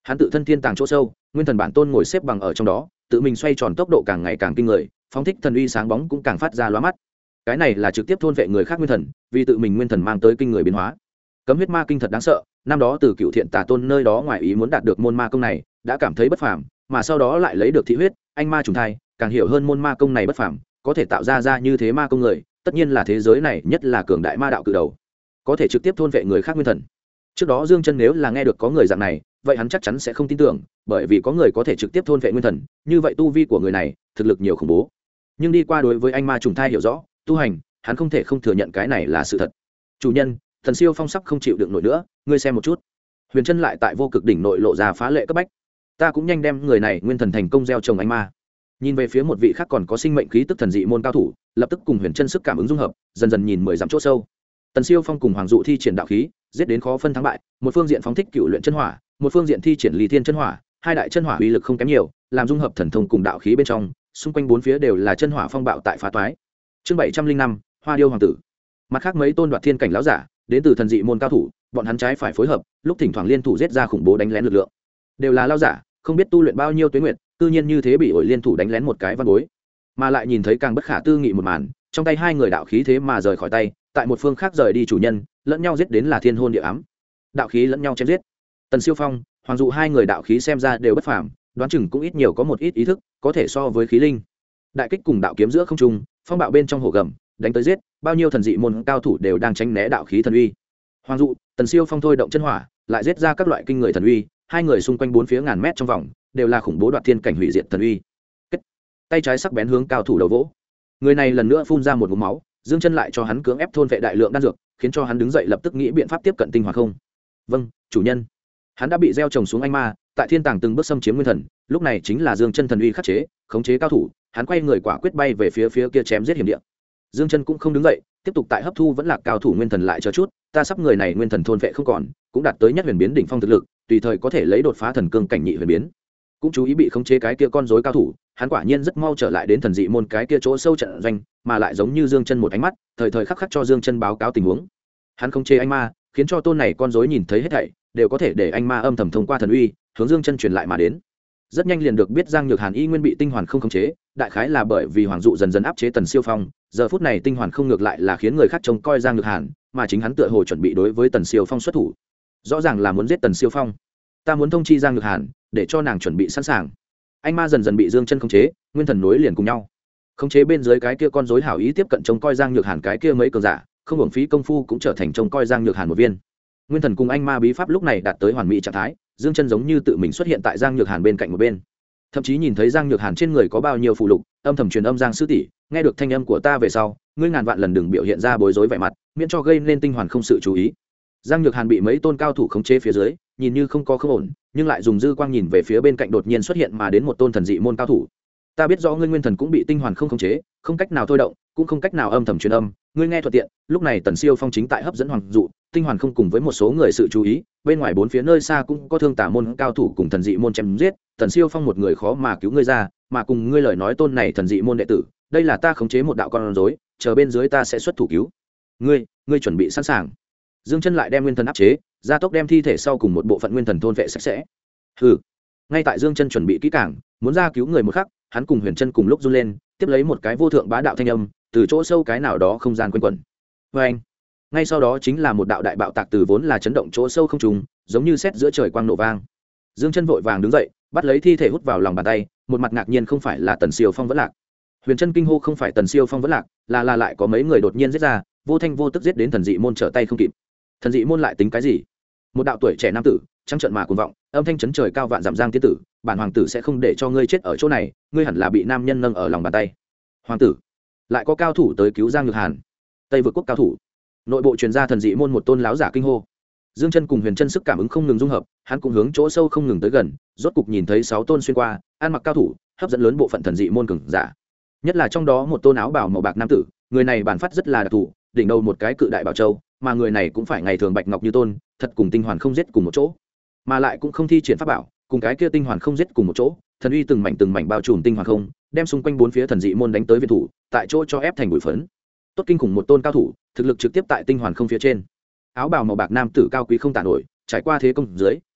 hắn tự thân thiên tàng chỗ sâu, nguyên thần bản tôn ngồi xếp bằng ở trong đó, tự mình xoay tròn tốc độ càng ngày càng kinh người, phóng thích thần uy sáng bóng cũng càng phát ra lóa mắt. Cái này là trực tiếp thôn vệ người khác nguyên thần, vì tự mình nguyên thần mang tới kinh người biến hóa. Cấm huyết ma kinh thật đáng sợ, năm đó từ Cựu Thiện Tà Tôn nơi đó ngoài ý muốn đạt được môn ma công này, đã cảm thấy bất phàm, mà sau đó lại lấy được thị huyết, anh ma trùng thai, càng hiểu hơn môn ma công này bất phàm, có thể tạo ra như thế ma công người, tất nhiên là thế giới này nhất là cường đại ma đạo cự đầu, có thể trực tiếp thôn vệ người khác nguyên thần. Trước đó Dương Chân nếu là nghe được có người dạng này, vậy hắn chắc chắn sẽ không tin tưởng, bởi vì có người có thể trực tiếp thôn vệ nguyên thần, như vậy tu vi của người này, thực lực nhiều khủng bố. Nhưng đi qua đối với anh ma trùng thai hiểu rõ, tu hành, hắn không thể không thừa nhận cái này là sự thật. Chủ nhân, Thần Siêu Phong sắc không chịu đựng nổi nữa, ngươi xem một chút. Huyền Chân lại tại vô cực đỉnh nội lộ ra phá lệ cấp bách. Ta cũng nhanh đem người này nguyên thần thành công gieo trồng anh ma. Nhìn về phía một vị khác còn có sinh mệnh khí tức thần dị môn cao thủ, lập tức cùng Huyền Chân sức cảm ứng dung hợp, dần dần nhìn 10 dặm chỗ sâu. Tần Siêu Phong cùng Hoàng Dụ thi triển đạo khí, giết đến khó phân thắng bại, một phương diện phóng thích cựu luyện chân hỏa, một phương diện thi triển Ly Thiên chân hỏa, hai đại chân hỏa uy lực không kém nhiều, làm dung hợp thần thông cùng đạo khí bên trong, xung quanh bốn phía đều là chân hỏa phong bạo tại phá toái. Chương 705, Hoa Điêu hoàng tử. Mặt khác mấy tôn đoạt thiên cảnh lão giả, đến từ thần dị môn cao thủ, bọn hắn trái phải phối hợp, lúc thỉnh thoảng liên thủ giết ra khủng bố đánh lén lực lượng. Đều là lão giả, không biết tu luyện bao nhiêu tuế nguyệt, tự nhiên như thế bị ổi liên thủ đánh lén một cái văn bối, mà lại nhìn thấy càng bất khả tư nghị một màn, trong tay hai người đạo khí thế mà rời khỏi tay, tại một phương khác rời đi chủ nhân, lẫn nhau giết đến là thiên hôn địa ám, đạo khí lẫn nhau chém giết. Tần Siêu Phong, Hoàng Dụ hai người đạo khí xem ra đều bất phàm, đoán chừng cũng ít nhiều có một ít ý thức, có thể so với khí linh. Đại kích cùng đạo kiếm giữa không trung, phong bạo bên trong hổ gầm, đánh tới giết, bao nhiêu thần dị môn cao thủ đều đang tránh né đạo khí thần uy. Hoàng Dụ, Tần Siêu Phong thôi động chân hỏa, lại giết ra các loại kinh người thần uy, hai người xung quanh bốn phía ngàn mét trong vòng, đều là khủng bố đoạt thiên cảnh hủy diệt thần uy. Kết. Tay trái sắc bén hướng cao thủ đầu vỗ. Người này lần nữa phun ra một ngụm máu, Dương Chân lại cho hắn cưỡng ép thôn vệ đại lượng đan dược, khiến cho hắn đứng dậy lập tức nghĩ biện pháp tiếp cận tinh hoa không. Vâng, chủ nhân. Hắn đã bị gieo trồng xuống anh ma, tại thiên tàng từng bước xâm chiếm nguyên thần, lúc này chính là Dương Chân thần uy khắc chế, khống chế cao thủ, hắn quay người quả quyết bay về phía kia chém giết hiểm địa. Dương Chân cũng không đứng dậy, tiếp tục tại hấp thu vẫn là cao thủ nguyên thần lại chờ chút, ta sắp người này nguyên thần thôn vệ không còn, cũng đạt tới nhất huyền biến đỉnh phong thực lực, tùy thời có thể lấy đột phá thần cương cảnh nhị huyền biến. Cũng chú ý bị khống chế cái kia con rối cao thủ, hắn quả nhiên rất mau trở lại đến thần dị môn cái kia chỗ sâu trận doanh, mà lại giống như Dương Chân một ánh mắt, thời thời khắc khắc cho Dương Chân báo cáo tình huống. Hắn khống chế anh ma, khiến cho tôn này con rối nhìn thấy hết thảy, đều có thể để anh ma âm thầm thông qua thần uy, hướng Dương Chân truyền lại mà đến. Rất nhanh liền được biết Giang Nhược Hàn y nguyên bị tinh hoàn không khống chế, đại khái là bởi vì Hoàng Dụ dần dần áp chế Tần Siêu Phong, giờ phút này tinh hoàn không ngược lại là khiến người khác trông coi Giang Nhược Hàn, mà chính hắn tựa hồ chuẩn bị đối với Tần Siêu Phong xuất thủ. Rõ ràng là muốn giết Tần Siêu Phong. Ta muốn thông chi Giang Nhược Hàn, để cho nàng chuẩn bị sẵn sàng. Anh ma dần dần bị Dương Chân khống chế, nguyên thần nối liền cùng nhau. Khống chế bên dưới cái kia con rối hảo ý tiếp cận trông coi Giang Nhược Hàn cái kia mấy cường giả, không hưởng phí công phu cũng trở thành trông coi Giang Nhược Hàn một viên. Nguyên thần cùng anh ma bí pháp lúc này đạt tới hoàn mỹ trạng thái, Dương Chân giống như tự mình xuất hiện tại Giang Nhược Hàn bên cạnh một bên. Thậm chí nhìn thấy Giang Nhược Hàn trên người có bao nhiêu phụ lục, âm thầm truyền âm Giang sư tỷ, nghe được thanh âm của ta về sau, ngươi ngàn vạn lần đừng biểu hiện ra bối rối vẻ mặt, miễn cho gây nên tinh hoàn không sự chú ý. Giang Nhược Hàn bị mấy tôn cao thủ khống chế phía dưới, nhìn như không có không ổn, nhưng lại dùng dư quang nhìn về phía bên cạnh đột nhiên xuất hiện mà đến một tôn thần dị môn cao thủ. Ta biết rõ ngươi nguyên thần cũng bị tinh hoàn không khống chế, không cách nào thôi động, cũng không cách nào âm thầm truyền âm, ngươi nghe thuận tiện. Lúc này Tần Siêu Phong chính tại hấp dẫn Hoàng Dụ, tinh hoàn không cùng với một số người sự chú ý, bên ngoài bốn phía nơi xa cũng có thương tả môn cao thủ cùng thần dị môn chém giết, Tần Siêu Phong một người khó mà cứu ngươi ra, mà cùng ngươi lời nói tôn này thần dị môn đệ tử, đây là ta khống chế một đạo con rối, chờ bên dưới ta sẽ xuất thủ cứu. Ngươi chuẩn bị sẵn sàng. Dương Chân lại đem nguyên thần áp chế, gia tốc đem thi thể sau cùng một bộ phận nguyên thần thôn vệ sạch sẽ. Hừ. Ngay tại Dương Chân chuẩn bị kỹ càng, muốn ra cứu người một khắc, hắn cùng Huyền Chân cùng lúc run lên, tiếp lấy một cái vô thượng bá đạo thanh âm, từ chỗ sâu cái nào đó không gian quanh quẩn. Oeng. Ngay sau đó chính là một đạo đại bạo tạc từ vốn là chấn động chỗ sâu không trùng, giống như sét giữa trời quang nổ vang. Dương Chân vội vàng đứng dậy, bắt lấy thi thể hút vào lòng bàn tay, một mặt ngạc nhiên không phải là Tần Siêu Phong vẫn lạc. Huyền Chân kinh hô không phải Tần Siêu Phong vẫn lạc, là lại có mấy người đột nhiên giết ra, vô thanh vô tức giết đến thần dị môn trở tay không kịp. Thần dị môn lại tính cái gì? Một đạo tuổi trẻ nam tử, trắng trợn mà cuồng vọng, âm thanh chấn trời cao vạn dặm Giang tiên tử, bản hoàng tử sẽ không để cho ngươi chết ở chỗ này, ngươi hẳn là bị nam nhân nâng ở lòng bàn tay. Hoàng tử, lại có cao thủ tới cứu Giang Nhược Hàn. Tây vực quốc cao thủ. Nội bộ truyền ra thần dị môn một tôn láo giả kinh hô. Dương Chân cùng Huyền Chân sức cảm ứng không ngừng dung hợp, hắn cũng hướng chỗ sâu không ngừng tới gần, rốt cục nhìn thấy 6 tôn xuyên qua, ăn mặc cao thủ, hấp dẫn lớn bộ phận thần dị môn cường giả. Nhất là trong đó một tôn áo bào màu bạc nam tử, người này bản phát rất là đặc thù, đỉnh đầu một cái cự đại bảo châu, mà người này cũng phải ngày thường bạch ngọc như tôn, thật cùng tinh hoàn không giết cùng một chỗ, mà lại cũng không thi triển pháp bảo, cùng cái kia tinh hoàn không giết cùng một chỗ, thần uy từng mảnh bao trùm tinh hoàn không, đem xung quanh bốn phía thần dị môn đánh tới viện thủ, tại chỗ cho ép thành bụi phấn. Tốt kinh khủng một tôn cao thủ, thực lực trực tiếp tại tinh hoàn không phía trên. Áo bào màu bạc nam tử cao quý không tả nổi, trải qua thế công dưới,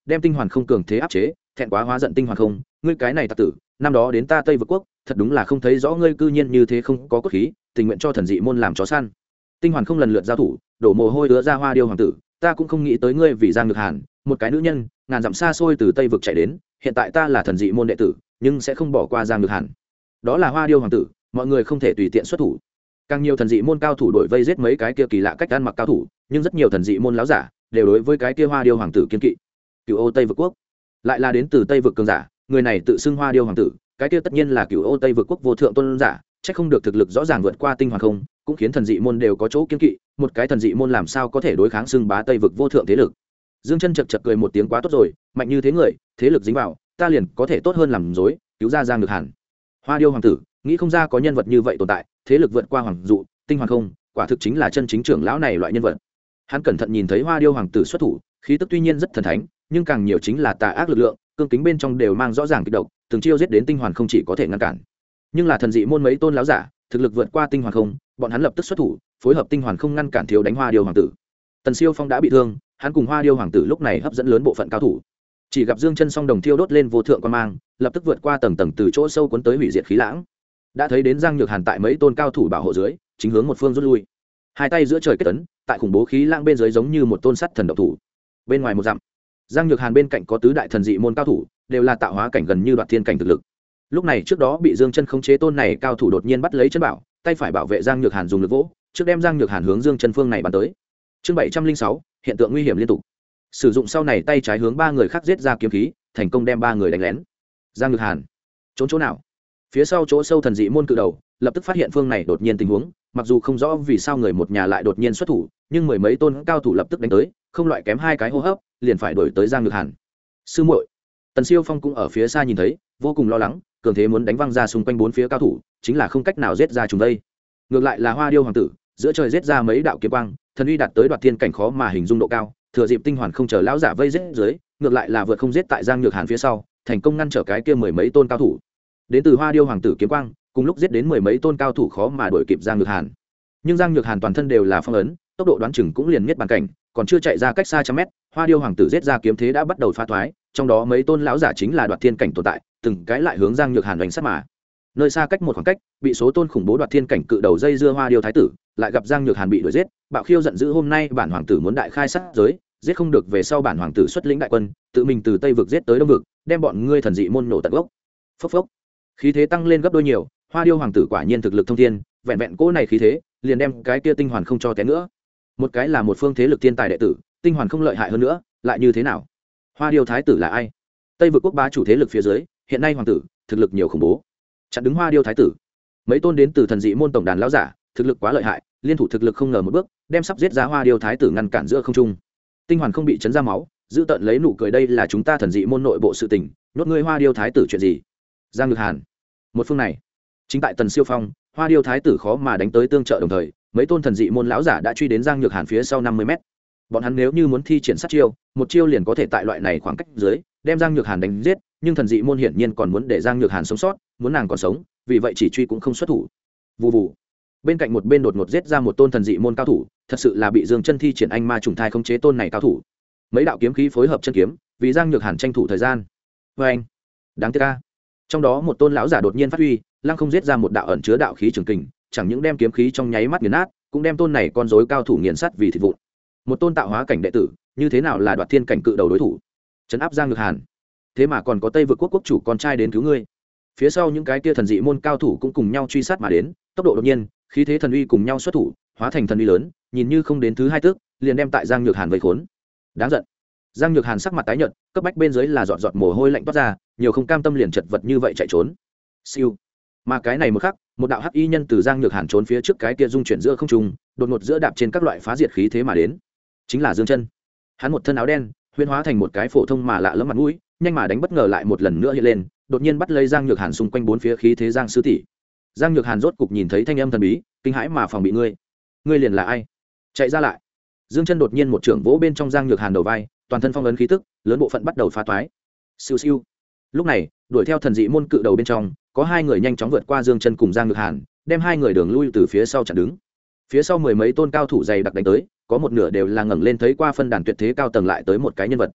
đem tinh hoàn không cường thế áp chế, thẹn quá hóa giận tinh hoàn không, ngươi cái này tặc tử, năm đó đến ta Tây Vực quốc, thật đúng là không thấy rõ ngươi cư nhiên như thế không có cốt khí, tình nguyện cho thần dị môn làm chó săn. Tinh hoàn không lần lượt giao thủ, đổ mồ hôi ứa ra Hoa Điêu hoàng tử, ta cũng không nghĩ tới ngươi vì Giang Nhược Hàn, một cái nữ nhân, ngàn dặm xa xôi từ Tây Vực chạy đến, hiện tại ta là thần dị môn đệ tử, nhưng sẽ không bỏ qua Giang Nhược Hàn. Đó là Hoa Điêu hoàng tử, mọi người không thể tùy tiện xuất thủ. Càng nhiều thần dị môn cao thủ đội vây giết mấy cái kia kỳ lạ cách ăn mặc cao thủ, nhưng rất nhiều thần dị môn láo giả đều đối với cái kia Hoa Điêu hoàng tử kiên kỵ. Cửu Ô Tây Vực quốc lại là đến từ Tây Vực cường giả, người này tự xưng Hoa Điêu hoàng tử, cái kia tất nhiên là Cửu Ô Tây Vực quốc vô thượng tôn giả, chắc không được thực lực rõ ràng vượt qua tinh hoàng không, cũng khiến thần dị môn đều có chỗ kiên kỵ, một cái thần dị môn làm sao có thể đối kháng xưng bá Tây Vực vô thượng thế lực. Dương Chân chật chật cười một tiếng, quá tốt rồi, mạnh như thế người, thế lực dính vào, ta liền có thể tốt hơn làm dối, cứu ra Giang Nhược Hàn. Hoa Điêu hoàng tử, nghĩ không ra có nhân vật như vậy tồn tại, thế lực vượt qua hoàng dụ, tinh hoàng không, quả thực chính là chân chính trưởng lão này loại nhân vật. Hắn cẩn thận nhìn thấy Hoa Điêu hoàng tử xuất thủ, khí tức tuy nhiên rất thần thánh, nhưng càng nhiều chính là tà ác lực lượng, cương kính bên trong đều mang rõ ràng kịch độc, từng chiêu giết đến tinh hoàn không chỉ có thể ngăn cản. Nhưng là thần dị môn mấy tôn lão giả, thực lực vượt qua tinh hoàn không, bọn hắn lập tức xuất thủ, phối hợp tinh hoàn không ngăn cản thiếu đánh Hoa Điêu hoàng tử. Tần Siêu Phong đã bị thương, hắn cùng Hoa Điêu hoàng tử lúc này hấp dẫn lớn bộ phận cao thủ. Chỉ gặp Dương Chân song đồng thiêu đốt lên vô thượng quan mang, lập tức vượt qua tầng tầng từ chỗ sâu cuốn tới hủy diệt khí lãng. Đã thấy đến Giang Nhược Hàn tại mấy tôn cao thủ bảo hộ dưới, chính hướng một phương rút lui. Hai tay giữa trời kết tấn, tại khủng bố khí lãng bên dưới giống như một tôn sắt thần độc thủ. Bên ngoài một dặm, Giang Nhược Hàn bên cạnh có tứ đại thần dị môn cao thủ, đều là tạo hóa cảnh gần như đoạt thiên cảnh thực lực. Lúc này trước đó bị Dương Chân khống chế tôn này cao thủ đột nhiên bắt lấy chân bảo, tay phải bảo vệ Giang Nhược Hàn dùng lực vỗ, trước đem Giang Nhược Hàn hướng Dương Chân phương này bắn tới. Chương 706, hiện tượng nguy hiểm liên tục. Sử dụng sau này tay trái hướng ba người khác giết ra kiếm khí, thành công đem ba người đánh lén. Giang Nhược Hàn, trốn chỗ nào? Phía sau chỗ sâu thần dị môn cự đầu, lập tức phát hiện phương này đột nhiên tình huống, mặc dù không rõ vì sao người một nhà lại đột nhiên xuất thủ, nhưng mười mấy tôn cao thủ lập tức đánh tới, không loại kém hai cái hô hấp, liền phải đuổi tới Giang Nhược Hàn. Sư muội, Tần Siêu Phong cũng ở phía xa nhìn thấy, vô cùng lo lắng, cường thế muốn đánh văng ra xung quanh bốn phía cao thủ, chính là không cách nào giết ra chúng đây. Ngược lại là Hoa Điêu hoàng tử, giữa trời giết ra mấy đạo kiếm quang, thần uy đạt tới đoạt thiên cảnh khó mà hình dung độ cao, thừa dịp tinh hoàn không chờ lão giả vây giết dưới, ngược lại là vượt không giết tại Giang Nhược Hàn phía sau, thành công ngăn trở cái kia mười mấy tôn cao thủ. Đến từ Hoa Điêu hoàng tử kiếm quang, cùng lúc giết đến mười mấy tôn cao thủ khó mà đuổi kịp Giang Nhược Hàn. Nhưng Giang Nhược Hàn toàn thân đều là phong ấn, tốc độ đoán chừng cũng liền miết bàn cảnh, còn chưa chạy ra cách xa trăm mét, Hoa Điêu hoàng tử giết ra kiếm thế đã bắt đầu phá thoái, trong đó mấy tôn lão giả chính là đoạt thiên cảnh tồn tại, từng cái lại hướng Giang Nhược Hàn đánh sát mà. Nơi xa cách một khoảng cách, bị số tôn khủng bố đoạt thiên cảnh cự đầu dây dưa Hoa Điêu thái tử, lại gặp Giang Nhược Hàn bị đuổi giết, bạo khiêu giận dữ, hôm nay bản hoàng tử muốn đại khai sát giới, giết không được về sau bản hoàng tử xuất lĩnh đại quân, tự mình từ Tây vực giết tới Đông vực, đem bọn ngươi thần dị môn nổ tận gốc. Phốc phốc. Khí thế tăng lên gấp đôi nhiều, Hoa Điêu hoàng tử quả nhiên thực lực thông thiên, vẹn vẹn cỗ này khí thế, liền đem cái kia tinh hoàn không cho té nữa. Một cái là một phương thế lực thiên tài đệ tử, tinh hoàn không lợi hại hơn nữa, lại như thế nào? Hoa Điêu thái tử là ai? Tây vực quốc bá chủ thế lực phía dưới, hiện nay hoàng tử, thực lực nhiều khủng bố. Chặn đứng Hoa Điêu thái tử. Mấy tôn đến từ thần dị môn tổng đàn lão giả, thực lực quá lợi hại, liên thủ thực lực không ngờ một bước, đem sắp giết ra Hoa Điêu thái tử ngăn cản giữa không trung. Tinh hoàn không bị chấn ra máu, giữ tận lấy nụ cười, đây là chúng ta thần dị môn nội bộ sự tình, nhốt ngươi Hoa Điêu thái tử chuyện gì? Giang Nhược Hàn. Một phương này, chính tại Tần Siêu Phong, Hoa Điêu thái tử khó mà đánh tới tương trợ, đồng thời, mấy tôn thần dị môn lão giả đã truy đến Giang Nhược Hàn phía sau 50 mét. Bọn hắn nếu như muốn thi triển sát chiêu, một chiêu liền có thể tại loại này khoảng cách dưới, đem Giang Nhược Hàn đánh giết, nhưng thần dị môn hiển nhiên còn muốn để Giang Nhược Hàn sống sót, muốn nàng còn sống, vì vậy chỉ truy cũng không xuất thủ. Vù vù. Bên cạnh một bên đột ngột giết ra một tôn thần dị môn cao thủ, thật sự là bị Dương Chân thi triển anh ma trùng thai khống chế tôn này cao thủ. Mấy đạo kiếm khí phối hợp chân kiếm, vì Giang Nhược Hàn tranh thủ thời gian. Oeng. Đáng tiếc a. Trong đó một tôn lão giả đột nhiên phát huy, lăng không giết ra một đạo ẩn chứa đạo khí trường kình, chẳng những đem kiếm khí trong nháy mắt nghiền nát, cũng đem tôn này con rối cao thủ nghiền sắt vì thịt vụn. Một tôn tạo hóa cảnh đệ tử, như thế nào là đoạt thiên cảnh cự đầu đối thủ? Trấn áp Giang Nhược Hàn. Thế mà còn có Tây vực quốc quốc chủ con trai đến cứu ngươi. Phía sau những cái kia thần dị môn cao thủ cũng cùng nhau truy sát mà đến, tốc độ đột nhiên, khí thế thần uy cùng nhau xuất thủ, hóa thành thần uy lớn, nhìn như không đến thứ hai tức, liền đem tại Giang Nhược Hàn vây khốn. Đáng giận. Giang Nhược Hàn sắc mặt tái nhợt, cấp bách bên dưới là giọt giọt mồ hôi lạnh toát ra, nhiều không cam tâm liền chật vật như vậy chạy trốn. Siêu. Mà cái này một khắc, một đạo hắc y nhân từ Giang Nhược Hàn trốn phía trước cái kia dung chuyển giữa không trung, đột ngột giữa đạp trên các loại phá diệt khí thế mà đến. Chính là Dương Chân. Hắn một thân áo đen, huyễn hóa thành một cái phổ thông mà lạ lẫm mặt mũi, nhanh mà đánh bất ngờ lại một lần nữa hiện lên, đột nhiên bắt lấy Giang Nhược Hàn xung quanh bốn phía khí thế Giang sư tỷ. Giang Nhược Hàn rốt cục nhìn thấy thanh âm thần bí, kinh hãi mà phòng bị ngươi. Ngươi liền là ai? Chạy ra lại. Dương Chân đột nhiên một trưởng vỗ bên trong Giang Nhược Hàn đầu vai, toàn thân phong ấn khí tức, lớn bộ phận bắt đầu phá toái. Siêu siêu. Lúc này, đuổi theo thần dị môn cự đầu bên trong, có hai người nhanh chóng vượt qua Dương Chân cùng Giang Nhược Hàn, đem hai người đường lui từ phía sau chặn đứng. Phía sau mười mấy tôn cao thủ dày đặc đánh tới, có một nửa đều là ngẩng lên thấy qua phân đàn tuyệt thế cao tầng lại tới một cái nhân vật.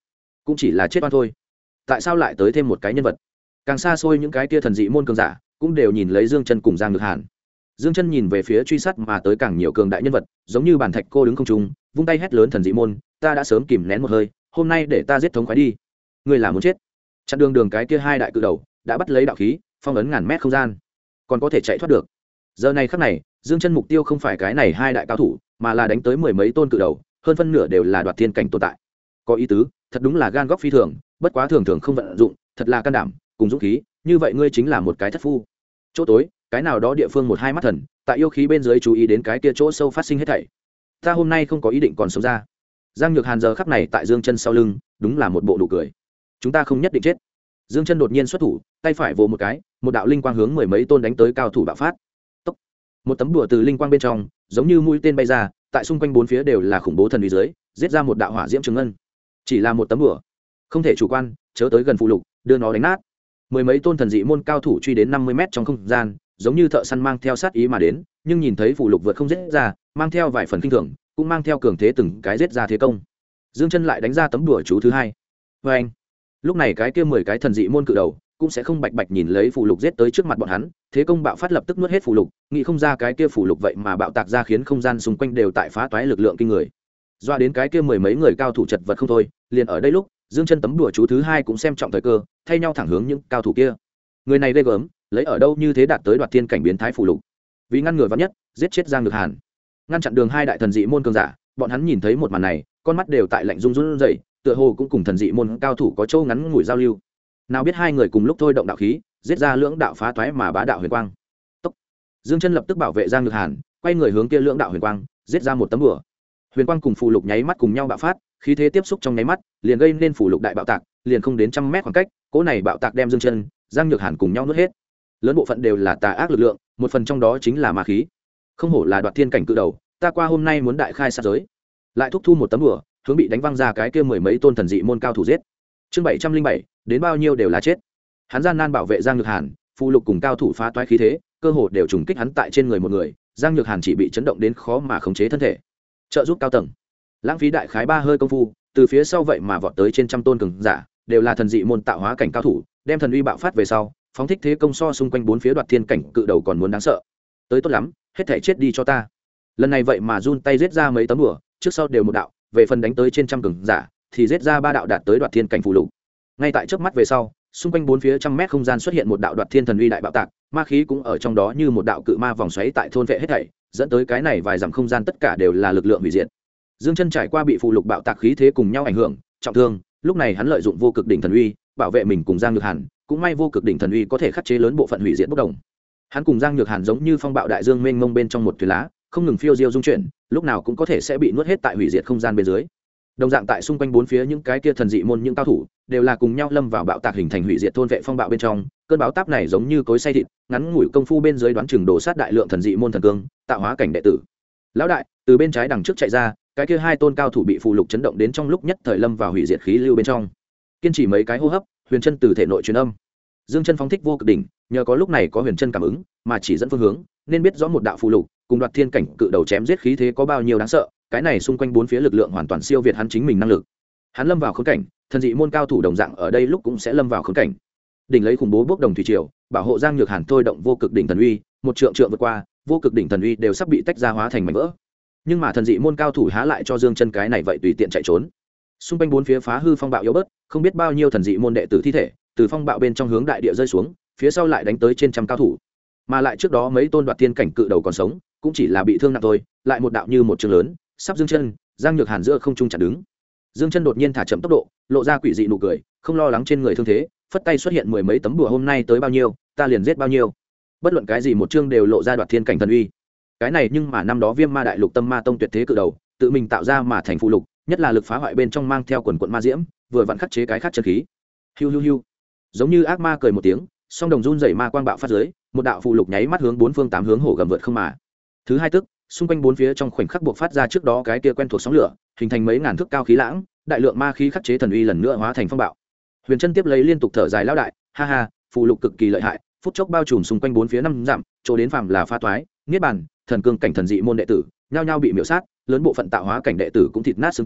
cũng chỉ là chết oan thôi. Tại sao lại tới thêm một cái nhân vật? Càng xa xôi những cái kia thần dị môn cường giả cũng đều nhìn lấy Dương Chân cùng Giang Nhược Hàn. Dương Chân nhìn về phía truy sát mà tới càng nhiều cường đại nhân vật, giống như bản thạch cô đứng không trung, vung tay hét lớn thần dị môn, ta đã sớm kìm nén một hơi, hôm nay để ta giết thống khoái đi. Ngươi là muốn chết? Chặn đường cái kia hai đại cự đầu đã bắt lấy đạo khí, phong ấn ngàn mét không gian, còn có thể chạy thoát được. Giờ này khắc này, Dương Chân mục tiêu không phải cái này hai đại cao thủ, mà là đánh tới mười mấy tôn cự đầu, hơn phân nửa đều là đoạt thiên cảnh tồn tại. Có ý tứ, thật đúng là gan góc phi thường, bất quá thường thường không vận dụng, thật là can đảm, cùng dũng khí, như vậy ngươi chính là một cái thất phu. Chỗ tối, cái nào đó địa phương một hai mắt thần, tại yêu khí bên dưới chú ý đến cái kia chỗ sâu phát sinh hết thảy. Ta hôm nay không có ý định còn sống ra. Giang Nhược Hàn giờ khắc này tại Dương Chân sau lưng, đúng là một bộ nụ cười. Chúng ta không nhất định chết. Dương Chân đột nhiên xuất thủ, tay phải vồ một cái, một đạo linh quang hướng mười mấy tôn đánh tới cao thủ bạo phát. Tốc. Một tấm đùa từ linh quang bên trong, giống như mũi tên bay ra, tại xung quanh bốn phía đều là khủng bố thần uy dưới, giết ra một đạo hỏa diễm trường ngân. Chỉ là một tấm đùa, không thể chủ quan, chớ tới gần phụ lục, đưa nó đánh nát. Mười mấy tôn thần dị môn cao thủ truy đến 50 mét trong không gian, giống như thợ săn mang theo sát ý mà đến, nhưng nhìn thấy phụ lục vượt không giết ra, mang theo vài phần kinh thường, cũng mang theo cường thế từng cái giết ra thế công. Dương Chân lại đánh ra tấm đùa chú thứ hai. Oeng! Lúc này cái kia 10 cái thần dị môn cự đầu cũng sẽ không bạch bạch nhìn lấy phụ lục giết tới trước mặt bọn hắn, thế công bạo phát lập tức nuốt hết phụ lục, nghĩ không ra cái kia phụ lục vậy mà bạo tạc ra khiến không gian xung quanh đều tại phá toái lực lượng kinh người. Doa đến cái kia mười mấy người cao thủ chật vật không thôi, liền ở đây lúc, Dương Chân tấm đùa chú thứ hai cũng xem trọng thời cơ, thay nhau thẳng hướng những cao thủ kia. Người này ghê gớm, lấy ở đâu như thế đạt tới đoạt thiên cảnh biến thái phụ lục. Vì ngăn ngừa vạn nhất, giết chết Giang Nhược Hàn, ngăn chặn đường hai đại thần dị môn cường giả, bọn hắn nhìn thấy một màn này, con mắt đều tại lạnh run run rẩy, tựa hồ cũng cùng thần dị môn cao thủ có châu ngắn ngủi giao lưu. Nào biết hai người cùng lúc thôi động đạo khí, giết ra lưỡng đạo phá toái mà bá đạo huyền quang. Tốc. Dương Chân lập tức bảo vệ Giang Nhược Hàn, quay người hướng kia lưỡng đạo huyền quang, giết ra một tấm bùa. Huyền quang cùng phù lục nháy mắt cùng nhau bạo phát, khí thế tiếp xúc trong nháy mắt, liền gây nên phù lục đại bạo tạc, liền không đến trăm mét khoảng cách, cỗ này bạo tạc đem Dương Chân, Giang Nhược Hàn cùng nhau nuốt hết. Lớn bộ phận đều là tà ác lực lượng, một phần trong đó chính là ma khí. Không hổ là đoạt thiên cảnh cự đầu, ta qua hôm nay muốn đại khai sát giới. Lại thúc thu một tấm bùa, hướng bị đánh văng ra cái kia mười mấy tôn thần dị môn cao thủ giết. Chương 707, đến bao nhiêu đều là chết. Hắn gian nan bảo vệ Giang Nhược Hàn, phù lục cùng cao thủ phá toái khí thế, cơ hồ đều trùng kích hắn tại trên người một người, Giang Nhược Hàn chỉ bị chấn động đến khó mà khống chế thân thể. Trợ giúp cao tầng, lãng phí đại khái ba hơi công phu, từ phía sau vậy mà vọt tới trên trăm tôn cường giả, đều là thần dị môn tạo hóa cảnh cao thủ, đem thần uy bạo phát về sau, phóng thích thế công so xung quanh bốn phía đoạt thiên cảnh cự đầu còn muốn đáng sợ. Tới tốt lắm, hết thảy chết đi cho ta. Lần này vậy mà run tay giết ra mấy tấm bùa, trước sau đều một đạo, về phần đánh tới trên trăm cường giả, thì giết ra ba đạo đạt tới đoạt thiên cảnh phù lục. Ngay tại chớp mắt về sau, xung quanh bốn phía trăm mét không gian xuất hiện một đạo đoạt thiên thần uy đại bạo tạc, ma khí cũng ở trong đó như một đạo cự ma vòng xoáy tại thôn vệ hết thảy, dẫn tới cái này vài dặm không gian tất cả đều là lực lượng hủy diệt. Dương Chân trải qua bị phù lục bạo tạc khí thế cùng nhau ảnh hưởng, trọng thương, lúc này hắn lợi dụng vô cực đỉnh thần uy, bảo vệ mình cùng Giang Nhược Hàn, cũng may vô cực đỉnh thần uy có thể khắc chế lớn bộ phận hủy diệt bất động. Hắn cùng Giang Nhược Hàn giống như phong bạo đại dương mênh mông bên trong một thuyền lá, không ngừng phiêu diêu dung chuyển, lúc nào cũng có thể sẽ bị nuốt hết tại hủy diệt không gian bên dưới. Đồng dạng tại xung quanh bốn phía những cái kia thần dị môn những cao thủ đều là cùng nhau lâm vào bạo tạc hình thành hủy diệt thôn vệ phong bạo bên trong, cơn bão táp này giống như cối xay thịt, ngắn ngủi công phu bên dưới đoán chừng đổ sát đại lượng thần dị môn thần cương, tạo hóa cảnh đệ tử. Lão đại, từ bên trái đằng trước chạy ra, cái kia hai tôn cao thủ bị phù lục chấn động đến trong lúc nhất thời lâm vào hủy diệt khí lưu bên trong. Kiên trì mấy cái hô hấp, Huyền Chân từ thể nội truyền âm. Dương Chân phóng thích vô cực đỉnh, nhờ có lúc này có Huyền Chân cảm ứng, mà chỉ dẫn phương hướng, nên biết rõ một đạo phù lục cùng đoạt thiên cảnh cự đầu chém giết khí thế có bao nhiêu đáng sợ, cái này xung quanh bốn phía lực lượng hoàn toàn siêu việt hắn chính mình năng lực. Hắn lâm vào khốn cảnh, thần dị môn cao thủ đồng dạng ở đây lúc cũng sẽ lâm vào khốn cảnh. Đỉnh lấy khủng bố bốc đồng thủy triều, bảo hộ Giang Nhược Hàn thôi động vô cực đỉnh thần uy, một trượng vượt qua, vô cực đỉnh thần uy đều sắp bị tách ra hóa thành mảnh vỡ. Nhưng mà thần dị môn cao thủ há lại cho Dương Chân cái này vậy tùy tiện chạy trốn. Xung quanh bốn phía phá hư phong bạo yếu bớt, không biết bao nhiêu thần dị môn đệ tử thi thể từ phong bạo bên trong hướng đại địa rơi xuống, phía sau lại đánh tới trên trăm cao thủ. Mà lại trước đó mấy tôn đoạt thiên cảnh cự đầu còn sống, cũng chỉ là bị thương nặng thôi, lại một đạo như một trường lớn, sắp Dương Chân, Giang Nhược Hàn giữa không trung chặn đứng. Dương Chân đột nhiên thả chậm tốc độ, lộ ra quỷ dị nụ cười, không lo lắng trên người thương thế, phất tay xuất hiện mười mấy tấm bùa, hôm nay tới bao nhiêu, ta liền giết bao nhiêu. Bất luận cái gì một chương đều lộ ra đoạt thiên cảnh thần uy. Cái này nhưng mà năm đó Viêm Ma Đại Lục Tâm Ma Tông tuyệt thế cự đầu, tự mình tạo ra mà thành phụ lục, nhất là lực phá hoại bên trong mang theo quần quần ma diễm, vừa vặn khắc chế cái khác chân khí. Hiu hiu hiu. Giống như ác ma cười một tiếng, song đồng run rẩy ma quang bạo phát dưới, một đạo phụ lục nháy mắt hướng bốn phương tám hướng hổ gầm vượt không mà. Thứ hai tức, xung quanh bốn phía trong khoảnh khắc buộc phát ra trước đó cái kia quen thuộc sóng lửa, hình thành mấy ngàn thước cao khí lãng, đại lượng ma khí khắc chế thần uy lần nữa hóa thành phong bạo. Huyền Chân tiếp lấy liên tục thở dài lão đại, ha ha, phụ lục cực kỳ lợi hại, phút chốc bao trùm xung quanh bốn phía năm dặm, chỗ đến phàm là pha toái, niết bàn, thần cương cảnh thần dị môn đệ tử, nhao nhao bị miểu sát, lớn bộ phận tạo hóa cảnh đệ tử cũng thịt nát xương tan,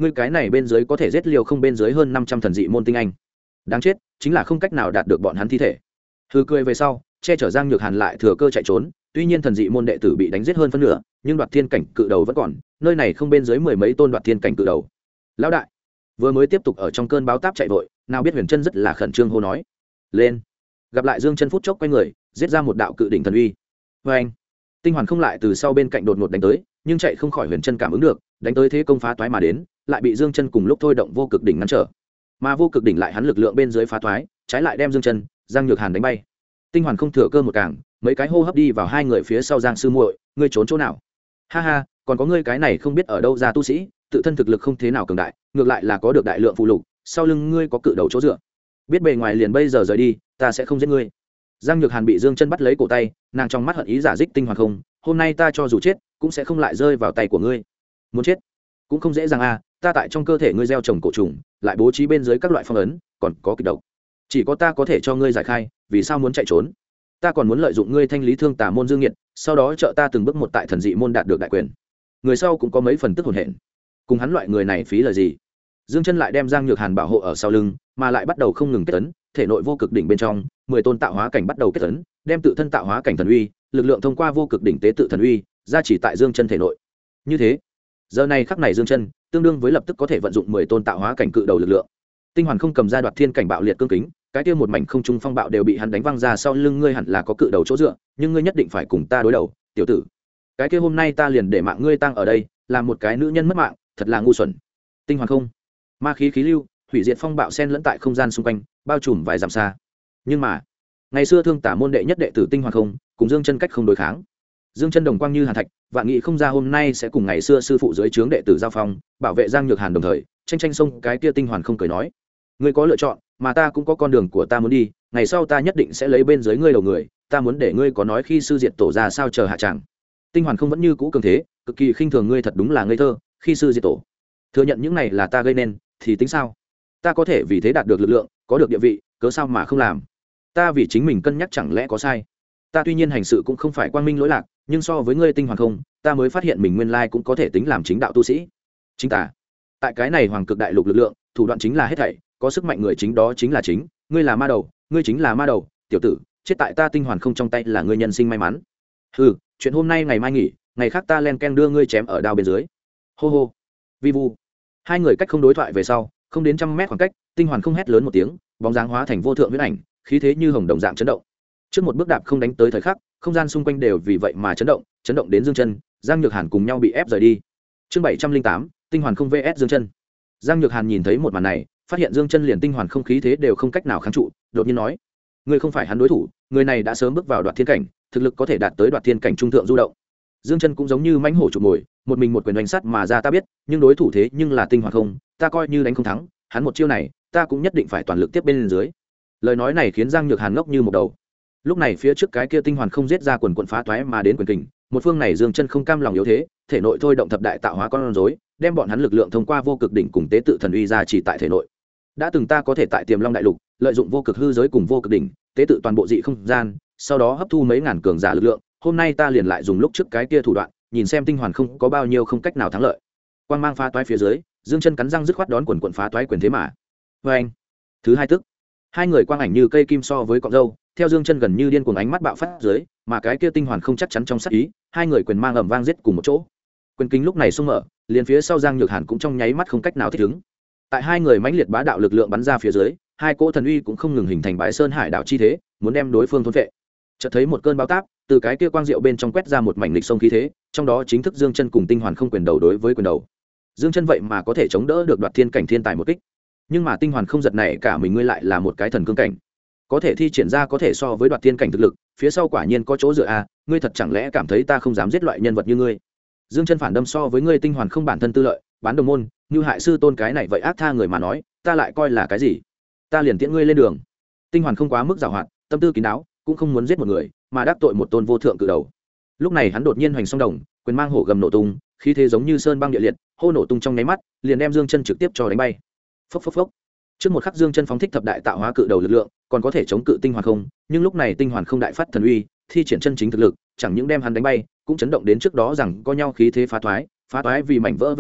ngươi cái này bên dưới có thể giết liều không bên dưới hơn 500 thần dị môn tinh anh. Đáng chết, chính là không cách nào đạt được bọn hắn thi thể. Hừ cười về sau, che chở Giang Nhược Hàn lại thừa cơ chạy trốn, tuy nhiên thần dị môn đệ tử bị đánh giết hơn phân nửa, nhưng đoạt thiên cảnh cự đầu vẫn còn, nơi này không bên dưới mười mấy tôn đoạt thiên cảnh cự đầu. Lão đại, vừa mới tiếp tục ở trong cơn báo táp chạy vội, nào biết Huyền Trân rất là khẩn trương hô nói: "Lên!" Gặp lại Dương Chân phút chốc quay người, giết ra một đạo cự đỉnh thần uy. Và anh, tinh hoàn không lại từ sau bên cạnh đột ngột đánh tới, nhưng chạy không khỏi Huyền Trân cảm ứng được, đánh tới thế công phá toái mà đến, lại bị Dương Chân cùng lúc thôi động vô cực đỉnh ngăn trở. Mà vô cực đỉnh lại hắn lực lượng bên dưới phá toái, trái lại đem Dương Chân, Giang Nhược Hàn đánh bay. Tinh hoàn không thừa cơ một cảng, mấy cái hô hấp đi vào hai người phía sau Giang sư muội, ngươi trốn chỗ nào? Ha ha, còn có ngươi cái này không biết ở đâu ra tu sĩ, tự thân thực lực không thế nào cường đại, ngược lại là có được đại lượng phụ lục, sau lưng ngươi có cự đầu chỗ dựa. Biết bề ngoài liền bây giờ rời đi, ta sẽ không giết ngươi. Giang Nhược Hàn bị Dương Chân bắt lấy cổ tay, nàng trong mắt hận ý giả dích tinh hoàn không, hôm nay ta cho dù chết, cũng sẽ không lại rơi vào tay của ngươi. Muốn chết cũng không dễ dàng a, ta tại trong cơ thể ngươi gieo trồng cổ trùng, lại bố trí bên dưới các loại phong ấn, còn có kịch độc. Chỉ có ta có thể cho ngươi giải khai, vì sao muốn chạy trốn? Ta còn muốn lợi dụng ngươi thanh lý thương tà môn dương nghiệt, sau đó trợ ta từng bước một tại thần dị môn đạt được đại quyền. Người sau cũng có mấy phần tức hồn hện. Cùng hắn loại người này phí lời gì? Dương Chân lại đem Giang Nhược Hàn bảo hộ ở sau lưng, mà lại bắt đầu không ngừng kết ấn, thể nội vô cực đỉnh bên trong, 10 tôn tạo hóa cảnh bắt đầu kết ấn, đem tự thân tạo hóa cảnh thần uy, lực lượng thông qua vô cực đỉnh tế tự thần uy, gia chỉ tại Dương Chân thể nội. Như thế, giờ này khắc này Dương Chân, tương đương với lập tức có thể vận dụng 10 tôn tạo hóa cảnh cự đầu lực lượng. Tinh hoàn không cầm ra đoạt thiên cảnh bạo liệt cương kính, cái kia một mảnh không trung phong bạo đều bị hắn đánh văng ra sau lưng ngươi hẳn là có cự đầu chỗ dựa, nhưng ngươi nhất định phải cùng ta đối đầu, tiểu tử. Cái kia hôm nay ta liền để mạng ngươi tang ở đây, làm một cái nữ nhân mất mạng, thật là ngu xuẩn. Tinh hoàn không, ma khí khí lưu, hủy diệt phong bạo xen lẫn tại không gian xung quanh, bao trùm vài dặm xa. Nhưng mà, ngày xưa thương tả môn đệ nhất đệ tử Tinh hoàn không, cùng Dương Chân cách không đối kháng. Dương Chân đồng quang như hàn thạch, vạn nghị không ra hôm nay sẽ cùng ngày xưa sư phụ dưới trướng đệ tử giao phong, bảo vệ Giang Nhược Hàn đồng thời, tranh xông cái kia Tinh hoàn không cười nói: ngươi có lựa chọn, mà ta cũng có con đường của ta muốn đi, ngày sau ta nhất định sẽ lấy bên dưới ngươi đầu người, ta muốn để ngươi có nói khi sư diệt tổ ra sao chờ hạ tràng. Tinh hoàn không vẫn như cũ cường thế, cực kỳ khinh thường ngươi thật đúng là ngây thơ, khi sư diệt tổ. Thừa nhận những này là ta gây nên, thì tính sao? Ta có thể vì thế đạt được lực lượng, có được địa vị, cớ sao mà không làm? Ta vì chính mình cân nhắc chẳng lẽ có sai? Ta tuy nhiên hành sự cũng không phải quang minh lỗi lạc, nhưng so với ngươi Tinh hoàn không, ta mới phát hiện mình nguyên lai cũng có thể tính làm chính đạo tu sĩ. Chính ta, tại cái này hoàng cực đại lục lực lượng, thủ đoạn chính là hết thảy, có sức mạnh người chính đó chính là chính, ngươi là ma đầu, ngươi chính là ma đầu, tiểu tử, chết tại ta Tinh hoàn không trong tay là ngươi nhân sinh may mắn. Hừ, chuyện hôm nay ngày mai nghỉ, ngày khác ta len ken đưa ngươi chém ở đao bên dưới. Hô hô. Vi vu. Hai người cách không đối thoại về sau, không đến 100 mét khoảng cách, Tinh hoàn không hét lớn một tiếng, bóng dáng hóa thành vô thượng huyễn ảnh, khí thế như hồng đồng dạng chấn động. Trước một bước đạp không đánh tới thời khắc, không gian xung quanh đều vì vậy mà chấn động đến Dương Chân, Giang Nhược Hàn cùng nhau bị ép rời đi. Chương 708, Tinh hoàn không vs Dương Chân. Giang Nhược Hàn nhìn thấy một màn này, phát hiện Dương Chân liền tinh hoàn không khí thế đều không cách nào kháng trụ, đột nhiên nói: ngươi không phải hắn đối thủ, người này đã sớm bước vào đoạt thiên cảnh, thực lực có thể đạt tới đoạt thiên cảnh trung thượng du động. Dương Chân cũng giống như mãnh hổ chụp mồi, một mình một quyền đánh sát mà ra ta biết, nhưng đối thủ thế nhưng là tinh hoàn không, ta coi như đánh không thắng, hắn một chiêu này, ta cũng nhất định phải toàn lực tiếp bên dưới. Lời nói này khiến Giang Nhược Hàn ngốc như một đầu. Lúc này phía trước cái kia tinh hoàn không giết ra quần quần phá toái mà đến quyền kình, một phương này Dương Chân không cam lòng yếu thế, thể nội thôi động thập đại tạo hóa con rối, đem bọn hắn lực lượng thông qua vô cực đỉnh cùng tế tự thần uy ra chỉ tại thể nội. Đã từng ta có thể tại Tiềm Long đại lục lợi dụng vô cực hư giới cùng vô cực đỉnh tế tự toàn bộ dị không gian, sau đó hấp thu mấy ngàn cường giả lực lượng, hôm nay ta liền lại dùng lúc trước cái kia thủ đoạn, nhìn xem tinh hoàn không có bao nhiêu không cách nào thắng lợi. Quang mang phá toái phía dưới, Dương Chân cắn răng dứt khoát đón quần phá toái quyền thế mà. Và anh, thứ hai tức, hai người quang ảnh như cây kim so với cọng râu, theo Dương Chân gần như điên cuồng ánh mắt bạo phát dưới, mà cái kia tinh hoàn không chắc chắn trong sát ý, hai người quyền mang ầm vang giết cùng một chỗ. Quyền kính lúc này xung mở, liền phía sau Giang Nhược Hàn cũng trong nháy mắt không cách nào thích ứng. Tại hai người mãnh liệt bá đạo lực lượng bắn ra phía dưới, hai cỗ thần uy cũng không ngừng hình thành bãi sơn hải đảo chi thế, muốn đem đối phương thôn phệ. Chợt thấy một cơn bão táp từ cái kia quang diệu bên trong quét ra một mảnh lịch sông khí thế, trong đó chính thức Dương Chân cùng tinh hoàn không quyền đầu đối với quyền đầu. Dương Chân vậy mà có thể chống đỡ được đoạt thiên cảnh thiên tài một kích, nhưng mà tinh hoàn không giật này cả mình ngươi lại là một cái thần cương cảnh, có thể thi triển ra có thể so với đoạt thiên cảnh thực lực, phía sau quả nhiên có chỗ dựa a, ngươi thật chẳng lẽ cảm thấy ta không dám giết loại nhân vật như ngươi? Dương Chân phản đâm so với ngươi tinh hoàn không bản thân tư lợi, bán đồng môn, như hại sư tôn cái này vậy ác tha người mà nói, ta lại coi là cái gì? Ta liền tiễn ngươi lên đường. Tinh hoàn không quá mức giàu hoạt, tâm tư kín đáo, cũng không muốn giết một người, mà đắc tội một tôn vô thượng cự đầu. Lúc này hắn đột nhiên hoành song đồng, quyền mang hổ gầm nổ tung, khí thế giống như sơn băng địa liệt, hô nổ tung trong nháy mắt, liền đem Dương Chân trực tiếp cho đánh bay. Phốc phốc phốc. Trước một khắc Dương Chân phóng thích thập đại tạo hóa cự đầu lực lượng, còn có thể chống cự tinh hoàn không, nhưng lúc này tinh hoàn không đại phát thần uy, thi triển chân chính thực lực, chẳng những đem hắn đánh bay, cũng chấn động đến trước đó rằng có nhau khí thế phá toái vì mảnh vỡ về sau,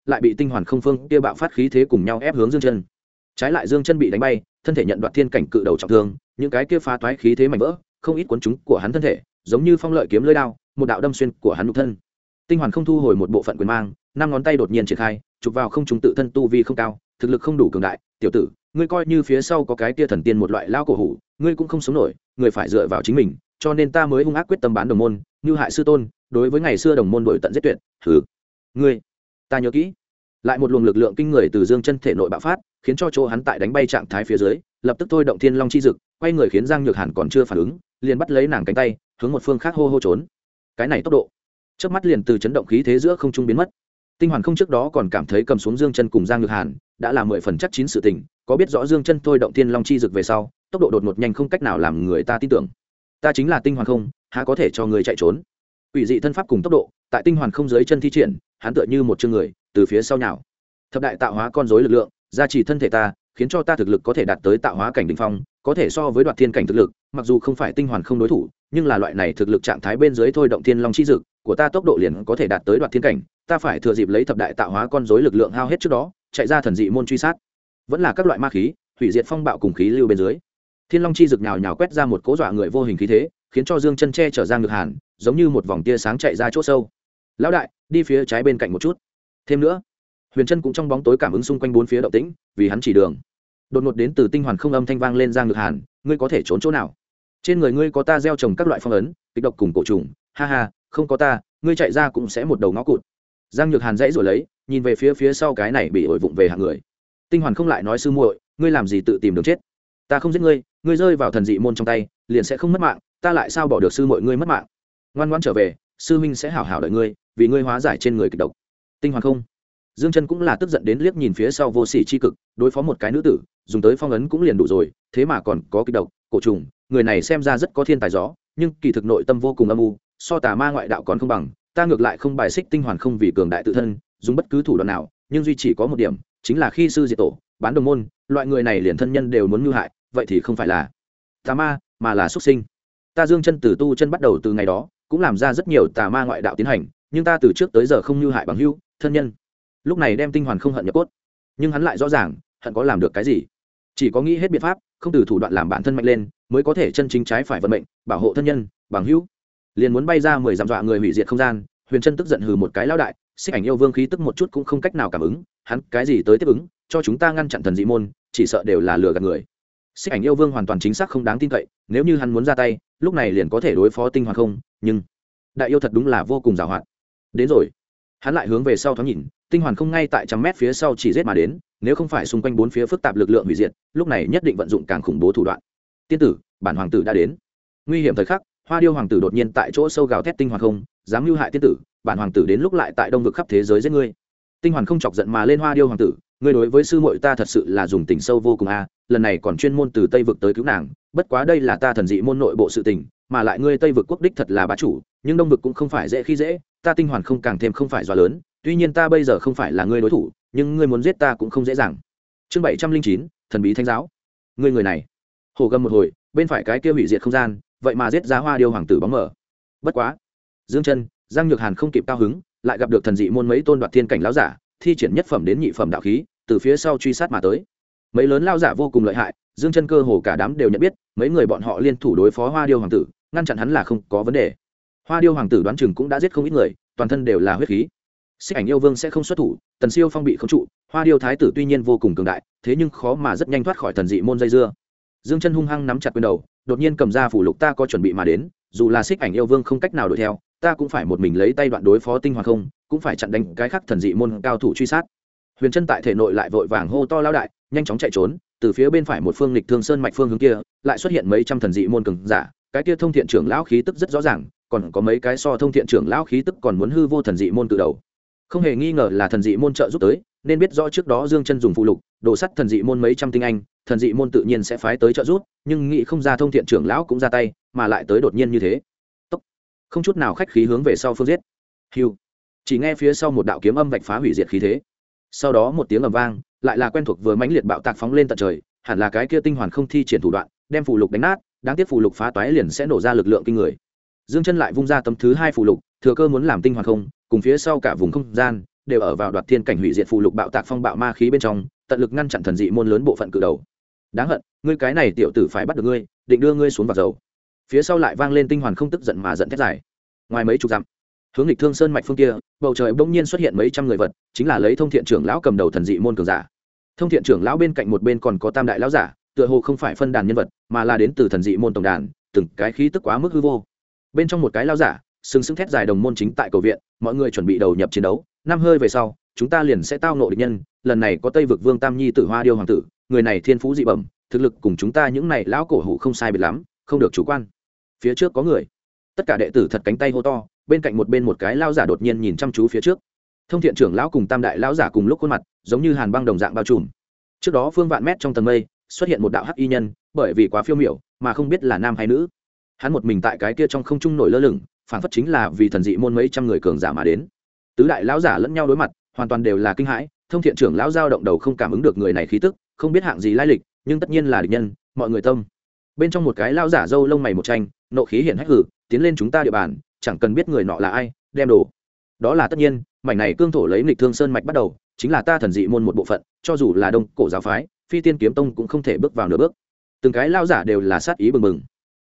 lại bị tinh hoàn không phương kia bạo phát khí thế cùng nhau ép hướng Dương Chân. Trái lại Dương Chân bị đánh bay, thân thể nhận đoạt thiên cảnh cự đầu trọng thương, những cái kia phá toái khí thế mảnh vỡ không ít cuốn chúng của hắn thân thể, giống như phong lợi kiếm lưỡi đao, một đạo đâm xuyên của hắn nhục thân. Tinh hoàn không thu hồi một bộ phận quyền mang, năm ngón tay đột nhiên triển khai, chụp vào không trung, tự thân tu vi không cao, thực lực không đủ cường đại, tiểu tử, ngươi coi như phía sau có cái kia thần tiên một loại lao cổ hủ, ngươi cũng không sống nổi, ngươi phải dựa vào chính mình, cho nên ta mới hung ác quyết tâm bán đồng môn, như hại sư tôn, đối với ngày xưa đồng môn đổi tận giết tuyệt. Hừ, ngươi, ta nhớ kỹ. Lại một luồng lực lượng kinh người từ Dương Chân thể nội bạo phát, khiến cho chỗ hắn tại đánh bay trạng thái phía dưới, lập tức thôi động Thiên Long chi dực, quay người khiến Giang Nhược Hàn còn chưa phản ứng, liền bắt lấy nàng cánh tay, hướng một phương khác hô hô trốn. Cái này tốc độ, chớp mắt liền từ chấn động khí thế giữa không trung biến mất. Tinh hoàn không trước đó còn cảm thấy cầm xuống Dương Chân cùng Giang Nhược Hàn đã là 10 phần chắc chín sự tình, có biết rõ Dương Chân thôi động Thiên Long chi dực về sau, tốc độ đột ngột nhanh không cách nào làm người ta tin tưởng. Ta chính là Tinh hoàn không, há có thể cho người chạy trốn. Quỷ dị thân pháp cùng tốc độ, tại Tinh hoàn không dưới chân thi triển, hắn tựa như một chương người, từ phía sau nhào. Thập đại tạo hóa con rối lực lượng, gia trì thân thể ta, khiến cho ta thực lực có thể đạt tới tạo hóa cảnh đỉnh phong, có thể so với đoạt thiên cảnh thực lực, mặc dù không phải tinh hoàn không đối thủ, nhưng là loại này thực lực trạng thái bên dưới thôi động thiên long chi dực, của ta tốc độ liền có thể đạt tới đoạt thiên cảnh, ta phải thừa dịp lấy thập đại tạo hóa con rối lực lượng hao hết trước đó, chạy ra thần dị môn truy sát. Vẫn là các loại ma khí, hủy diệt phong bạo cùng khí lưu bên dưới. Thiên long chi dực nhào nhào quét ra một cỗ dọa người vô hình khí thế, khiến cho Dương Chân che chở Giang Nhược Hàn, giống như một vòng tia sáng chạy ra chỗ sâu. Lão đại, đi phía trái bên cạnh một chút. Thêm nữa, Huyền Trân cũng trong bóng tối cảm ứng xung quanh bốn phía động tĩnh, vì hắn chỉ đường. Đột ngột đến từ tinh hoàn không âm thanh vang lên, Giang Nhược Hàn, ngươi có thể trốn chỗ nào? Trên người ngươi có ta gieo trồng các loại phong ấn, kịch độc cùng cổ trùng, ha ha, không có ta, ngươi chạy ra cũng sẽ một đầu ngõ cụt. Giang Nhược Hàn dãy rồi lấy, nhìn về phía sau cái này bị ổi vụng về hạng người. Tinh hoàn không lại nói, sư muội, ngươi làm gì tự tìm đường chết? Ta không giết ngươi, ngươi rơi vào thần dị môn trong tay, liền sẽ không mất mạng, ta lại sao bỏ được sư muội ngươi mất mạng? Ngoan ngoãn trở về, sư huynh sẽ hảo hảo đợi ngươi, vì ngươi hóa giải trên người kịch độc. Tinh hoàn không. Dương Chân cũng là tức giận đến liếc nhìn phía sau vô sỉ chi cực, đối phó một cái nữ tử, dùng tới phong ấn cũng liền đủ rồi, thế mà còn có kịch độc, cổ trùng, người này xem ra rất có thiên tài gió, nhưng kỳ thực nội tâm vô cùng âm u, so tà ma ngoại đạo còn không bằng, ta ngược lại không bài xích tinh hoàn không vì cường đại tự thân, dùng bất cứ thủ đoạn nào, nhưng duy chỉ có một điểm, chính là khi sư diệt tổ, bán đồng môn, loại người này liền thân nhân đều muốn mưu hại, vậy thì không phải là tà ma, mà là xuất sinh. Ta Dương Chân từ tu chân bắt đầu từ ngày đó, cũng làm ra rất nhiều tà ma ngoại đạo tiến hành, nhưng ta từ trước tới giờ không mưu hại bằng hữu, thân nhân. Lúc này đem tinh hoàn không hận nhập cốt, nhưng hắn lại rõ ràng hận có làm được cái gì, chỉ có nghĩ hết biện pháp không từ thủ đoạn làm bản thân mạnh lên, mới có thể chân chính trái phải vận mệnh, bảo hộ thân nhân bằng hữu. Liền muốn bay ra 10 dặm dọa người hủy diệt không gian. Huyền Trân tức giận hừ một cái, lão đại, Xích Ảnh yêu vương khí tức một chút cũng không cách nào cảm ứng, hắn cái gì tới tiếp ứng, cho chúng ta ngăn chặn thần dị môn, chỉ sợ đều là lừa gạt người. Xích Ảnh yêu vương hoàn toàn chính xác không đáng tin cậy, nếu như hắn muốn ra tay, lúc này liền có thể đối phó tinh hoàn không, nhưng đại yêu thật đúng là vô cùng giàu hoạt. Đến rồi. Hắn lại hướng về sau thoáng nhìn, tinh hoàn không ngay tại trăm mét phía sau chỉ giết mà đến, nếu không phải xung quanh bốn phía phức tạp lực lượng hủy diệt, lúc này nhất định vận dụng càng khủng bố thủ đoạn. Tiên tử, bản hoàng tử đã đến. Nguy hiểm thời khắc, Hoa Điêu hoàng tử đột nhiên tại chỗ sâu gào thét, tinh hoàn không dám mưu hại tiên tử, bản hoàng tử đến lúc lại tại đông vực khắp thế giới giết ngươi. Tinh hoàn không chọc giận mà lên, Hoa Điêu hoàng tử, ngươi đối với sư muội ta thật sự là dùng tình sâu vô cùng a, lần này còn chuyên môn từ Tây vực tới cứu nàng, bất quá đây là ta thần dị môn nội bộ sự tình, mà lại ngươi Tây vực quốc đích thật là bá chủ, nhưng đông vực cũng không phải dễ khi dễ, ta tinh hoàn không càng thêm không phải dọa lớn, tuy nhiên ta bây giờ không phải là ngươi đối thủ, nhưng ngươi muốn giết ta cũng không dễ dàng. Chương 709, thần bí thánh giáo. Ngươi người này, hồ gầm một hồi, bên phải cái kia hủy diệt không gian, vậy mà giết ra Hoa Điêu hoàng tử bóng mờ. Bất quá, Dương Chân, Giang Nhược Hàn không kịp cao hứng, lại gặp được thần dị môn mấy tôn đoạt thiên cảnh lão giả, thi triển nhất phẩm đến nhị phẩm đạo khí, từ phía sau truy sát mà tới. Mấy lớn lão giả vô cùng lợi hại, Dương Chân cơ hồ cả đám đều nhận biết, mấy người bọn họ liên thủ đối phó Hoa Điêu hoàng tử, ngăn chặn hắn là không có vấn đề. Hoa Điêu hoàng tử đoán chừng cũng đã giết không ít người, toàn thân đều là huyết khí. Xích Ảnh yêu vương sẽ không xuất thủ, Tần Siêu Phong bị khống trụ, Hoa Điêu thái tử tuy nhiên vô cùng cường đại, thế nhưng khó mà rất nhanh thoát khỏi thần dị môn dây dưa. Dương Chân hung hăng nắm chặt quyền đầu, đột nhiên cầm ra phủ lục, ta có chuẩn bị mà đến, dù là Xích Ảnh yêu vương không cách nào đuổi theo, ta cũng phải một mình lấy tay đoạn đối phó tinh hoàn không, cũng phải chặn đánh cái khác thần dị môn cao thủ truy sát. Huyền Trân tại thể nội lại vội vàng hô to, lão đại, nhanh chóng chạy trốn, từ phía bên phải một phương nghịch thương sơn mạch phương hướng kia, lại xuất hiện mấy trăm thần dị môn cường giả, cái kia thông thiện trưởng lão khí tức rất rõ ràng, còn có mấy cái so thông thiện trưởng lão khí tức còn muốn hư vô thần dị môn từ đầu. Không hề nghi ngờ là thần dị môn trợ giúp tới, nên biết rõ trước đó Dương Chân dùng phụ lục đồ sắt thần dị môn mấy trăm tinh anh, thần dị môn tự nhiên sẽ phái tới trợ giúp, nhưng nghĩ không ra thông thiện trưởng lão cũng ra tay, mà lại tới đột nhiên như thế. Tốc, không chút nào khách khí hướng về sau phương giết. Hưu. Chỉ nghe phía sau một đạo kiếm âm vạch phá hủy diệt khí thế. Sau đó một tiếng ầm vang, lại là quen thuộc vừa mãnh liệt bạo tạc phóng lên tận trời, hẳn là cái kia tinh hoàn không thi triển thủ đoạn, đem phụ lục đánh nát, đáng tiếc phụ lục phá toái liền sẽ nổ ra lực lượng kinh người. Dương Chân lại vung ra tấm thứ hai phụ lục, thừa cơ muốn làm tinh hoàn không cùng phía sau cả vùng không gian đều ở vào đoạt thiên cảnh hủy diệt phù lục bạo tạc phong bạo ma khí bên trong, tận lực ngăn chặn thần dị môn lớn bộ phận cự đầu. Đáng hận, ngươi cái này tiểu tử phải bắt được ngươi, định đưa ngươi xuống vào dầu. Phía sau lại vang lên tinh hoàn không tức giận mà giận thét dài. Ngoài mấy chục dặm, hướng Lịch Thương Sơn mạch phương kia, bầu trời bỗng nhiên xuất hiện mấy trăm người vật, chính là lấy Thông Thiện trưởng lão cầm đầu thần dị môn cường giả. Thông Thiện trưởng lão bên cạnh một bên còn có Tam đại lão giả, tựa hồ không phải phân đàn nhân vật, mà là đến từ thần dị môn tổng đàn, từng cái khí tức quá mức hư vô. Bên trong một cái lão giả, sừng sững thét dài đồng môn chính tại cầu viện, mọi người chuẩn bị đầu nhập chiến đấu, năm hơi về sau, chúng ta liền sẽ tao ngộ địch nhân, lần này có Tây vực Vương Tam Nhi Tử Hoa Điêu hoàng tử, người này thiên phú dị bẩm, thực lực cùng chúng ta những này lão cổ hủ không sai biệt lắm, không được chủ quan. Phía trước có người. Tất cả đệ tử thật cánh tay hô to, bên cạnh một cái lão giả đột nhiên nhìn chăm chú phía trước. Thông Thiện trưởng lão cùng Tam đại lão giả cùng lúc khuôn mặt, giống như hàn băng đồng dạng bao trùm. Trước đó phương vạn mét trong tầng mây, xuất hiện một đạo hắc y nhân, bởi vì quá phiêu miểu, mà không biết là nam hay nữ. Hắn một mình tại cái kia trong không trung nổi lơ lửng, phản phất chính là vì thần dị môn mấy trăm người cường giả mà đến. Tứ đại lão giả lẫn nhau đối mặt, hoàn toàn đều là kinh hãi. Thông Thiện trưởng lão dao động đầu không cảm ứng được người này khí tức, không biết hạng gì lai lịch, nhưng tất nhiên là địch nhân, mọi người tâm. Bên trong một cái lão giả râu lông mày một tranh, nộ khí hiện hách hử, tiến lên chúng ta địa bàn, chẳng cần biết người nọ là ai, đem đồ. Đó là tất nhiên, mảnh này cương thổ lấy Nghịch Thương Sơn mạch bắt đầu, chính là ta thần dị môn một bộ phận, cho dù là đông cổ giáo phái, Phi Tiên kiếm tông cũng không thể bước vào nửa bước. Từng cái lão giả đều là sát ý bừng bừng.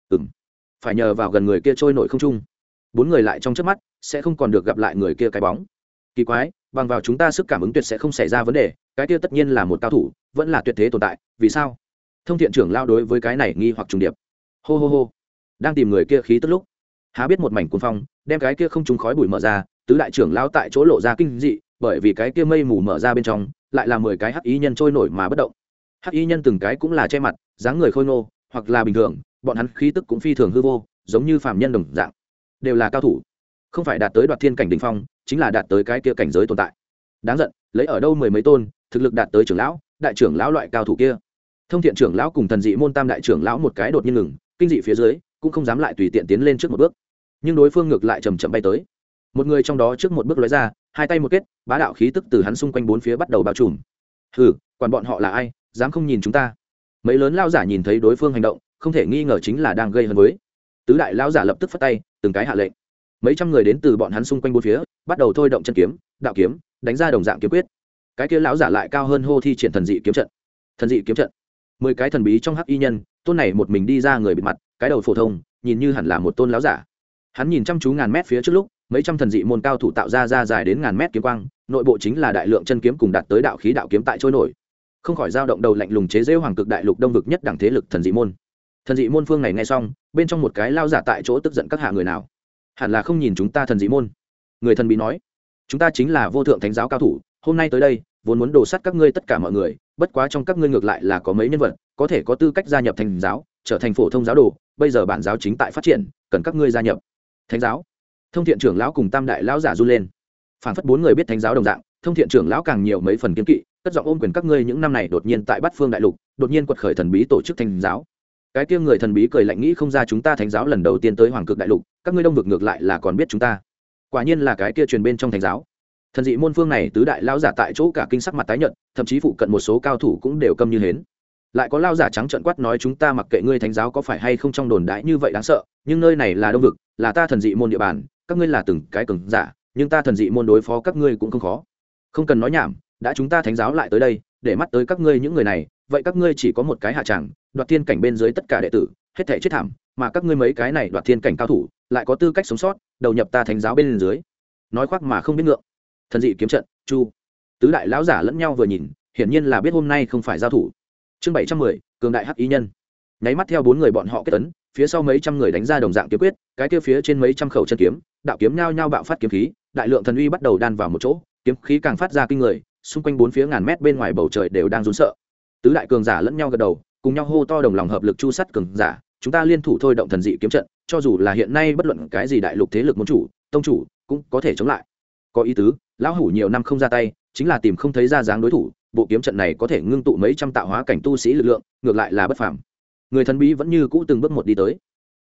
Phải nhờ vào gần người kia trôi nổi không trung. Bốn người lại trong chớp mắt, sẽ không còn được gặp lại người kia cái bóng. Kỳ quái, bằng vào chúng ta sức cảm ứng tuyệt sẽ không xảy ra vấn đề, cái kia tất nhiên là một cao thủ, vẫn là tuyệt thế tồn tại, vì sao? Thông Thiện trưởng lao đối với cái này nghi hoặc trùng điệp. Hô hô hô, đang tìm người kia khí tức lúc, há biết một mảnh cuồng phong, đem cái kia không trung khói bụi mở ra, tứ đại trưởng lao tại chỗ lộ ra kinh dị, bởi vì cái kia mây mù mở ra bên trong, lại là 10 cái hắc y nhân trôi nổi mà bất động. Hắc y nhân từng cái cũng là che mặt, dáng người khôi ngô, hoặc là bình thường, bọn hắn khí tức cũng phi thường hư vô, giống như phàm nhân đồng dạng, đều là cao thủ, không phải đạt tới đoạt thiên cảnh đỉnh phong, chính là đạt tới cái kia cảnh giới tồn tại. Đáng giận, lấy ở đâu mười mấy tôn, thực lực đạt tới trưởng lão, đại trưởng lão loại cao thủ kia. Thông Thiện trưởng lão cùng thần dị môn Tam đại trưởng lão một cái đột nhiên ngừng, kinh dị phía dưới, cũng không dám lại tùy tiện tiến lên trước một bước. Nhưng đối phương ngược lại chậm chậm bay tới. Một người trong đó trước một bước lóe ra, hai tay một kết, bá đạo khí tức từ hắn xung quanh bốn phía bắt đầu bao trùm. Hừ, quản bọn họ là ai, dám không nhìn chúng ta. Mấy lớn lão giả nhìn thấy đối phương hành động, không thể nghi ngờ chính là đang gây hấn với. Tứ đại lão giả lập tức phất tay, từng cái hạ lệnh. Mấy trăm người đến từ bọn hắn xung quanh bốn phía, bắt đầu thôi động chân kiếm, đạo kiếm, đánh ra đồng dạng kiếm quyết. Cái kia lão giả lại cao hơn hô thi triển thần dị kiếm trận. Thần dị kiếm trận. 10 cái thần bí trong hắc y nhân, tôn này một mình đi ra người bịt mặt, cái đầu phổ thông, nhìn như hẳn là một tôn lão giả. Hắn nhìn chăm chú ngàn mét phía trước lúc, mấy trăm thần dị môn cao thủ tạo ra dài đến ngàn mét kiếm quang, nội bộ chính là đại lượng chân kiếm cùng đạt tới đạo khí đạo kiếm tại trôi nổi. Không khỏi dao động đầu lạnh lùng chế giễu hoàng cực đại lục đông vực nhất đẳng thế lực thần dị môn. Thần dị môn phương này nghe xong, bên trong một cái lao giả tại chỗ tức giận các hạ người nào, hẳn là không nhìn chúng ta thần dị môn. Người thần bí nói, chúng ta chính là vô thượng thánh giáo cao thủ, hôm nay tới đây vốn muốn đổ sát các ngươi tất cả mọi người, bất quá trong các ngươi ngược lại là có mấy nhân vật có thể có tư cách gia nhập thành giáo, trở thành phổ thông giáo đồ, bây giờ bản giáo chính tại phát triển, cần các ngươi gia nhập thánh giáo. Thông Thiện trưởng lão cùng Tam đại lão giả run lên, phảng phất bốn người biết thánh giáo đồng dạng. Thông Thiện trưởng lão càng nhiều mấy phần kiên kỵ, cất giọng ôm quyền, các ngươi những năm này đột nhiên tại Bát Phương đại lục đột nhiên quật khởi thần bí tổ chức thánh giáo. Cái kia người thần bí cười lạnh, nghĩ không ra chúng ta thánh giáo lần đầu tiên tới hoàng cực đại lục, các ngươi đông vực ngược lại là còn biết chúng ta. Quả nhiên là cái kia truyền bên trong thánh giáo. Thần dị môn phương này tứ đại lão giả tại chỗ cả kinh sắc mặt tái nhợt, thậm chí phụ cận một số cao thủ cũng đều câm như hến. Lại có lão giả trắng trợn quát nói, chúng ta mặc kệ ngươi thánh giáo có phải hay không trong đồn đại như vậy đáng sợ, nhưng nơi này là đông vực, là ta thần dị môn địa bàn, các ngươi là từng cái cường giả, nhưng ta thần dị môn đối phó các ngươi cũng không khó. Không cần nói nhảm, đã chúng ta thánh giáo lại tới đây, để mắt tới các ngươi những người này, vậy các ngươi chỉ có một cái hạ tràng, đoạt thiên cảnh bên dưới tất cả đệ tử hết thảy chết thảm, mà các ngươi mấy cái này đoạt thiên cảnh cao thủ lại có tư cách sống sót, đầu nhập ta thánh giáo bên dưới. Nói khoác mà không biết ngượng. Thần dị kiếm trận, chu. Tứ đại lão giả lẫn nhau vừa nhìn, hiển nhiên là biết hôm nay không phải giao thủ. Chương 710, cường đại hắc ý nhân. Nháy mắt theo bốn người bọn họ kết tấn, phía sau mấy trăm người đánh ra đồng dạng kiếm quyết, cái kia phía trên mấy trăm khẩu chân kiếm, đạo kiếm nhao nhao bạo phát kiếm khí, đại lượng thần uy bắt đầu đan vào một chỗ, kiếm khí càng phát ra kinh người, xung quanh bốn phía ngàn mét bên ngoài bầu trời đều đang run sợ. Tứ đại cường giả lẫn nhau gật đầu, cùng nhau hô to đồng lòng hợp lực chu sắt cường giả, chúng ta liên thủ thôi động thần dị kiếm trận, cho dù là hiện nay bất luận cái gì đại lục thế lực môn chủ, tông chủ cũng có thể chống lại. Có ý tứ, lão hủ nhiều năm không ra tay, chính là tìm không thấy ra dáng đối thủ, bộ kiếm trận này có thể ngưng tụ mấy trăm tạo hóa cảnh tu sĩ lực lượng, ngược lại là bất phàm. Người thần bí vẫn như cũ từng bước một đi tới.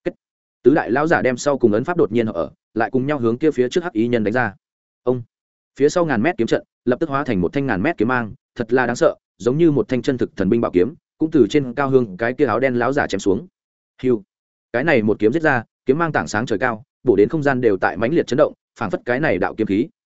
Tứ đại lão giả đem sau cùng ấn pháp đột nhiên ở, lại cùng nhau hướng kia phía trước hắc ý nhân đánh ra. Ông, phía sau ngàn mét kiếm trận lập tức hóa thành một thanh ngàn mét kiếm mang, thật là đáng sợ, giống như một thanh chân thực thần binh bảo kiếm, cũng từ trên cao hương cái kia áo đen lão giả chém xuống. Hưu, cái này một kiếm giết ra, kiếm mang tảng sáng trời cao, bổ đến không gian đều tại mãnh liệt chấn động, phảng phất cái này đạo kiếm khí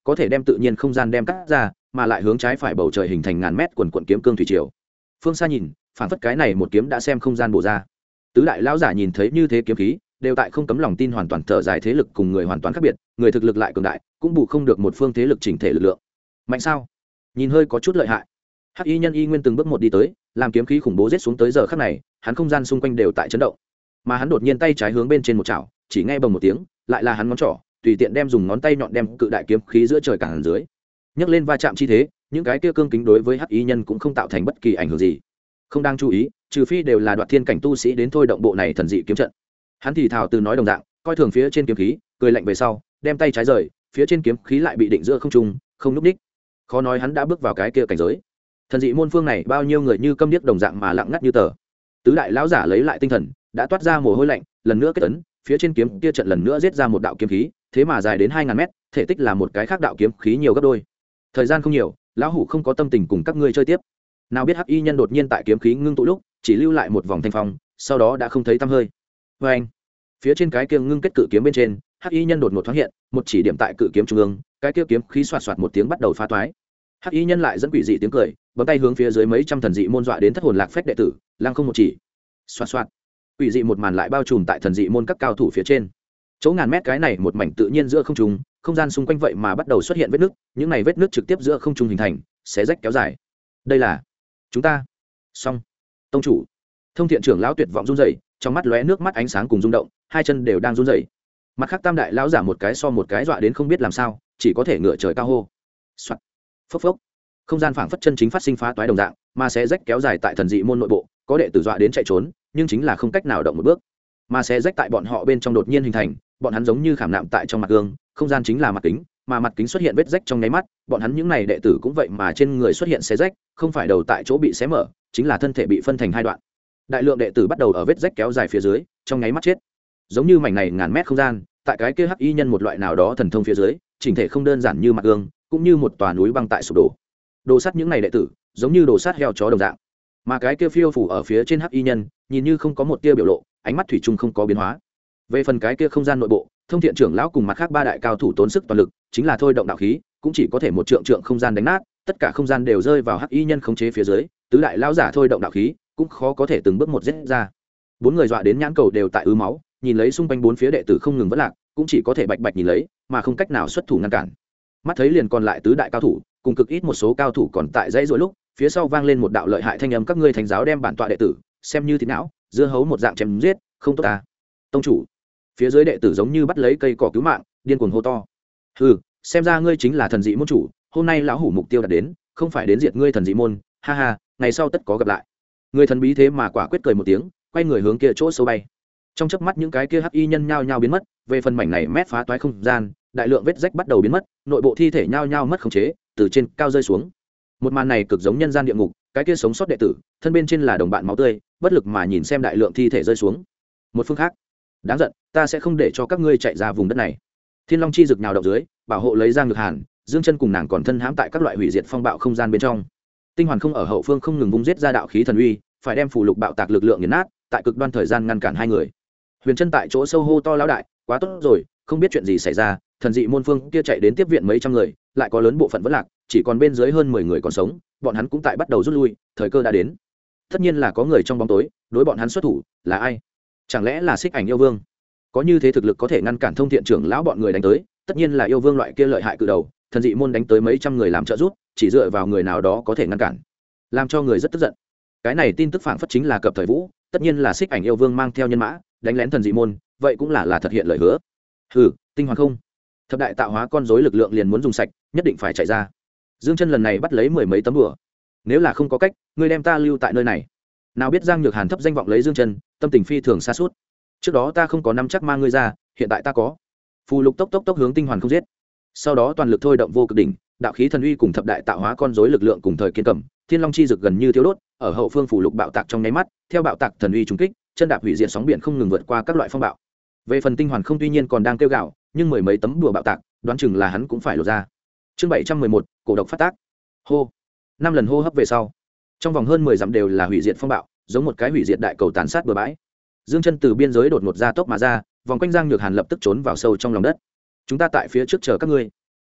có thể đem tự nhiên không gian đem cắt ra, mà lại hướng trái phải bầu trời hình thành ngàn mét quần quận kiếm cương thủy triều. Phương xa nhìn, phản phất cái này một kiếm đã xem không gian bổ ra. Tứ đại lão giả nhìn thấy như thế kiếm khí, đều tại không cấm lòng tin hoàn toàn thở dài, thế lực cùng người hoàn toàn khác biệt, người thực lực lại cường đại, cũng bù không được một phương thế lực chỉnh thể lực lượng. Mạnh sao? Nhìn hơi có chút lợi hại. Hắc y nhân y nguyên từng bước một đi tới, làm kiếm khí khủng bố giết xuống tới giờ khắc này, hắn không gian xung quanh đều tại chấn động. Mà hắn đột nhiên tay trái hướng bên trên một chảo, chỉ nghe bầm một tiếng, lại là hắn ngón trỏ, tùy tiện đem dùng ngón tay nhọn đem cự đại kiếm khí giữa trời cản dưới. Nhấc lên va chạm chi thế, những cái kia cương kính đối với Hắc y nhân cũng không tạo thành bất kỳ ảnh hưởng gì. Không đang chú ý, trừ phi đều là đoạt thiên cảnh tu sĩ đến thôi động bộ này thần dị kiếm trận. Hắn thì thào từ nói đồng dạng, coi thường phía trên kiếm khí, cười lạnh về sau, đem tay trái rời, phía trên kiếm khí lại bị định giữa không trung, không lúc đích. Khó nói hắn đã bước vào cái kia cảnh giới. Thần dị môn phương này bao nhiêu người như câm điếc đồng dạng mà lặng ngắt như tờ. Tứ đại lão giả lấy lại tinh thần, đã toát ra mồ hôi lạnh, lần nữa kết ấn, phía trên kiếm kia trận lần nữa giết ra một đạo kiếm khí, thế mà dài đến 2000 mét, thể tích là một cái khác đạo kiếm khí nhiều gấp đôi. Thời gian không nhiều, lão hủ không có tâm tình cùng các ngươi chơi tiếp. Nào biết Hắc y nhân đột nhiên tại kiếm khí ngưng tụ lúc, chỉ lưu lại một vòng thanh phong, sau đó đã không thấy tăm hơi. Và anh, phía trên cái kia ngưng kết cự kiếm bên trên, Hắc y nhân đột ngột thoáng hiện, một chỉ điểm tại cự kiếm trung ương, cái kia kiếm khí xoạt xoạt một tiếng bắt đầu phá toái. Hắc y nhân lại dẫn quỷ dị tiếng cười, bấm tay hướng phía dưới mấy trăm thần dị môn dọa đến thất hồn lạc phách đệ tử, lăng không một chỉ. Xoạt xoạt. Quỷ dị một màn lại bao trùm tại thần dị môn các cao thủ phía trên. Chỗ ngàn mét cái này một mảnh tự nhiên giữa không trung, không gian xung quanh vậy mà bắt đầu xuất hiện vết nứt, những này vết nứt trực tiếp giữa không trung hình thành, xé rách kéo dài. Đây là chúng ta. Xong. Tông chủ. Thông Thiện trưởng lão tuyệt vọng run rẩy, trong mắt lóe nước mắt ánh sáng cùng rung động, hai chân đều đang run rẩy. Mặt khác tam đại lão giả một cái so một cái dọa đến không biết làm sao, chỉ có thể ngửa trời cao hô. Soạt. Phốc phốc. Không gian phảng phất chân chính phát sinh phá toái đồng dạng, mà xé rách kéo dài tại thần dị môn nội bộ, có đệ tử dọa đến chạy trốn, nhưng chính là không cách nào động một bước. Mà xé rách tại bọn họ bên trong đột nhiên hình thành, bọn hắn giống như khảm nạm tại trong mặt gương, không gian chính là mặt kính, mà mặt kính xuất hiện vết rách trong nháy mắt, bọn hắn những này đệ tử cũng vậy mà trên người xuất hiện xé rách, không phải đầu tại chỗ bị xé mở, chính là thân thể bị phân thành hai đoạn. Đại lượng đệ tử bắt đầu ở vết rách kéo dài phía dưới, trong nháy mắt chết. Giống như mảnh này ngàn mét không gian, tại cái kia Hắc y nhân một loại nào đó thần thông phía dưới, chỉnh thể không đơn giản như mặt gương, cũng như một tòa núi băng tại sụp đổ. Đồ sắt những này đệ tử, giống như đồ sắt heo chó đồng dạng. Mà cái kia phiêu phủ ở phía trên Hắc y nhân, nhìn như không có một tia biểu lộ, ánh mắt thủy chung không có biến hóa. Về phần cái kia không gian nội bộ, Thông Thiện trưởng lão cùng mặt khác ba đại cao thủ tốn sức toàn lực, chính là thôi động đạo khí, cũng chỉ có thể một trượng không gian đánh nát, tất cả không gian đều rơi vào Hắc y nhân khống chế phía dưới, tứ đại lão giả thôi động đạo khí, cũng khó có thể từng bước một giết ra. Bốn người dọa đến nhãn cầu đều tại ứ máu, nhìn lấy xung quanh bốn phía đệ tử không ngừng vỡ lạc, cũng chỉ có thể bạch bạch nhìn lấy, mà không cách nào xuất thủ ngăn cản. Mắt thấy liền còn lại tứ đại cao thủ, cùng cực ít một số cao thủ còn tại dãy rối lúc, phía sau vang lên một đạo lợi hại thanh âm, các ngươi thánh giáo đem bản tọa đệ tử xem như thịt não, dưa hấu một dạng chém giết, không tốt ta. Tông chủ. Phía dưới đệ tử giống như bắt lấy cây cỏ cứu mạng, điên cuồng hô to. Hừ, xem ra ngươi chính là thần dị môn chủ, hôm nay lão hủ mục tiêu đạt đến, không phải đến diệt ngươi thần dị môn, ha ha, ngày sau tất có gặp lại. Người thần bí thế mà quả quyết cười một tiếng, quay người hướng kia chỗ sâu bay. Trong chớp mắt những cái kia Hắc y nhân nhao nhao biến mất, về phần mảnh này mét phá toái không gian, đại lượng vết rách bắt đầu biến mất, nội bộ thi thể nhao nhao mất khống chế, từ trên cao rơi xuống. Một màn này cực giống nhân gian địa ngục, cái kia sống sót đệ tử, thân bên trên là đồng bạn máu tươi, bất lực mà nhìn xem đại lượng thi thể rơi xuống. Một phương khác, đáng giận, ta sẽ không để cho các ngươi chạy ra vùng đất này. Thiên Long chi rực nhào động dưới, bảo hộ lấy Giang Nhược Hàn, Dương Chân cùng nàng còn thân hãm tại các loại hủy diệt phong bạo không gian bên trong. Tinh hoàn không ở hậu phương không ngừng vung giết ra đạo khí thần uy, phải đem phù lục bạo tạc lực lượng nghiền nát, tại cực đoan thời gian ngăn cản hai người. Huyền Chân tại chỗ sâu hô to lão đại, quá tốt rồi, không biết chuyện gì xảy ra, thần dị môn phương kia chạy đến tiếp viện mấy trăm người, lại có lớn bộ phận vẫn lạc, chỉ còn bên dưới hơn 10 người còn sống, bọn hắn cũng tại bắt đầu rút lui, thời cơ đã đến. Tất nhiên là có người trong bóng tối, đối bọn hắn xuất thủ, là ai? Chẳng lẽ là Xích Ảnh yêu vương? Có như thế thực lực có thể ngăn cản Thông Thiện trưởng lão bọn người đánh tới, tất nhiên là yêu vương loại kia lợi hại cự đầu, thần dị môn đánh tới mấy trăm người làm trợ giúp, chỉ dựa vào người nào đó có thể ngăn cản, làm cho người rất tức giận. Cái này tin tức phảng phất chính là cập thời vũ, tất nhiên là Xích Ảnh yêu vương mang theo nhân mã đánh lén thần dị môn, vậy cũng là thực hiện lời hứa. Hừ, tinh hoàn không, thập đại tạo hóa con rối lực lượng liền muốn dùng sạch, nhất định phải chạy ra. Dương Chân lần này bắt lấy mười mấy tấm bùa, nếu là không có cách, ngươi đem ta lưu tại nơi này. Nào biết Giang Nhược Hàn thấp danh vọng lấy Dương Chân, tâm tình phi thường xa suốt. Trước đó ta không có nắm chắc mang ngươi ra, hiện tại ta có. Phù lục tốc tốc hướng tinh hoàn không giết. Sau đó toàn lực thôi động vô cực đỉnh, đạo khí thần uy cùng thập đại tạo hóa con rối lực lượng cùng thời kiên cầm, Thiên Long chi rực gần như thiếu đốt, ở hậu phương phù lục bạo tạc trong nháy mắt, theo bạo tạc thần uy trùng kích, chân đạp hủy diệt sóng biển không ngừng vượt qua các loại phong bạo. Về phần tinh hoàn không tuy nhiên còn đang kêu gào, nhưng mười mấy tấm đùa bạo tạc, đoán chừng là hắn cũng phải lột ra. Chương 711, cổ độc phát tác. Hô. 5 lần hô hấp về sau, trong vòng hơn 10 dặm đều là hủy diệt phong bạo, giống một cái hủy diệt đại cầu tàn sát bừa bãi. Dương Chân từ biên giới đột ngột ra tốc mà ra, vòng quanh Giang Nhược Hàn lập tức trốn vào sâu trong lòng đất. Chúng ta tại phía trước chờ các ngươi.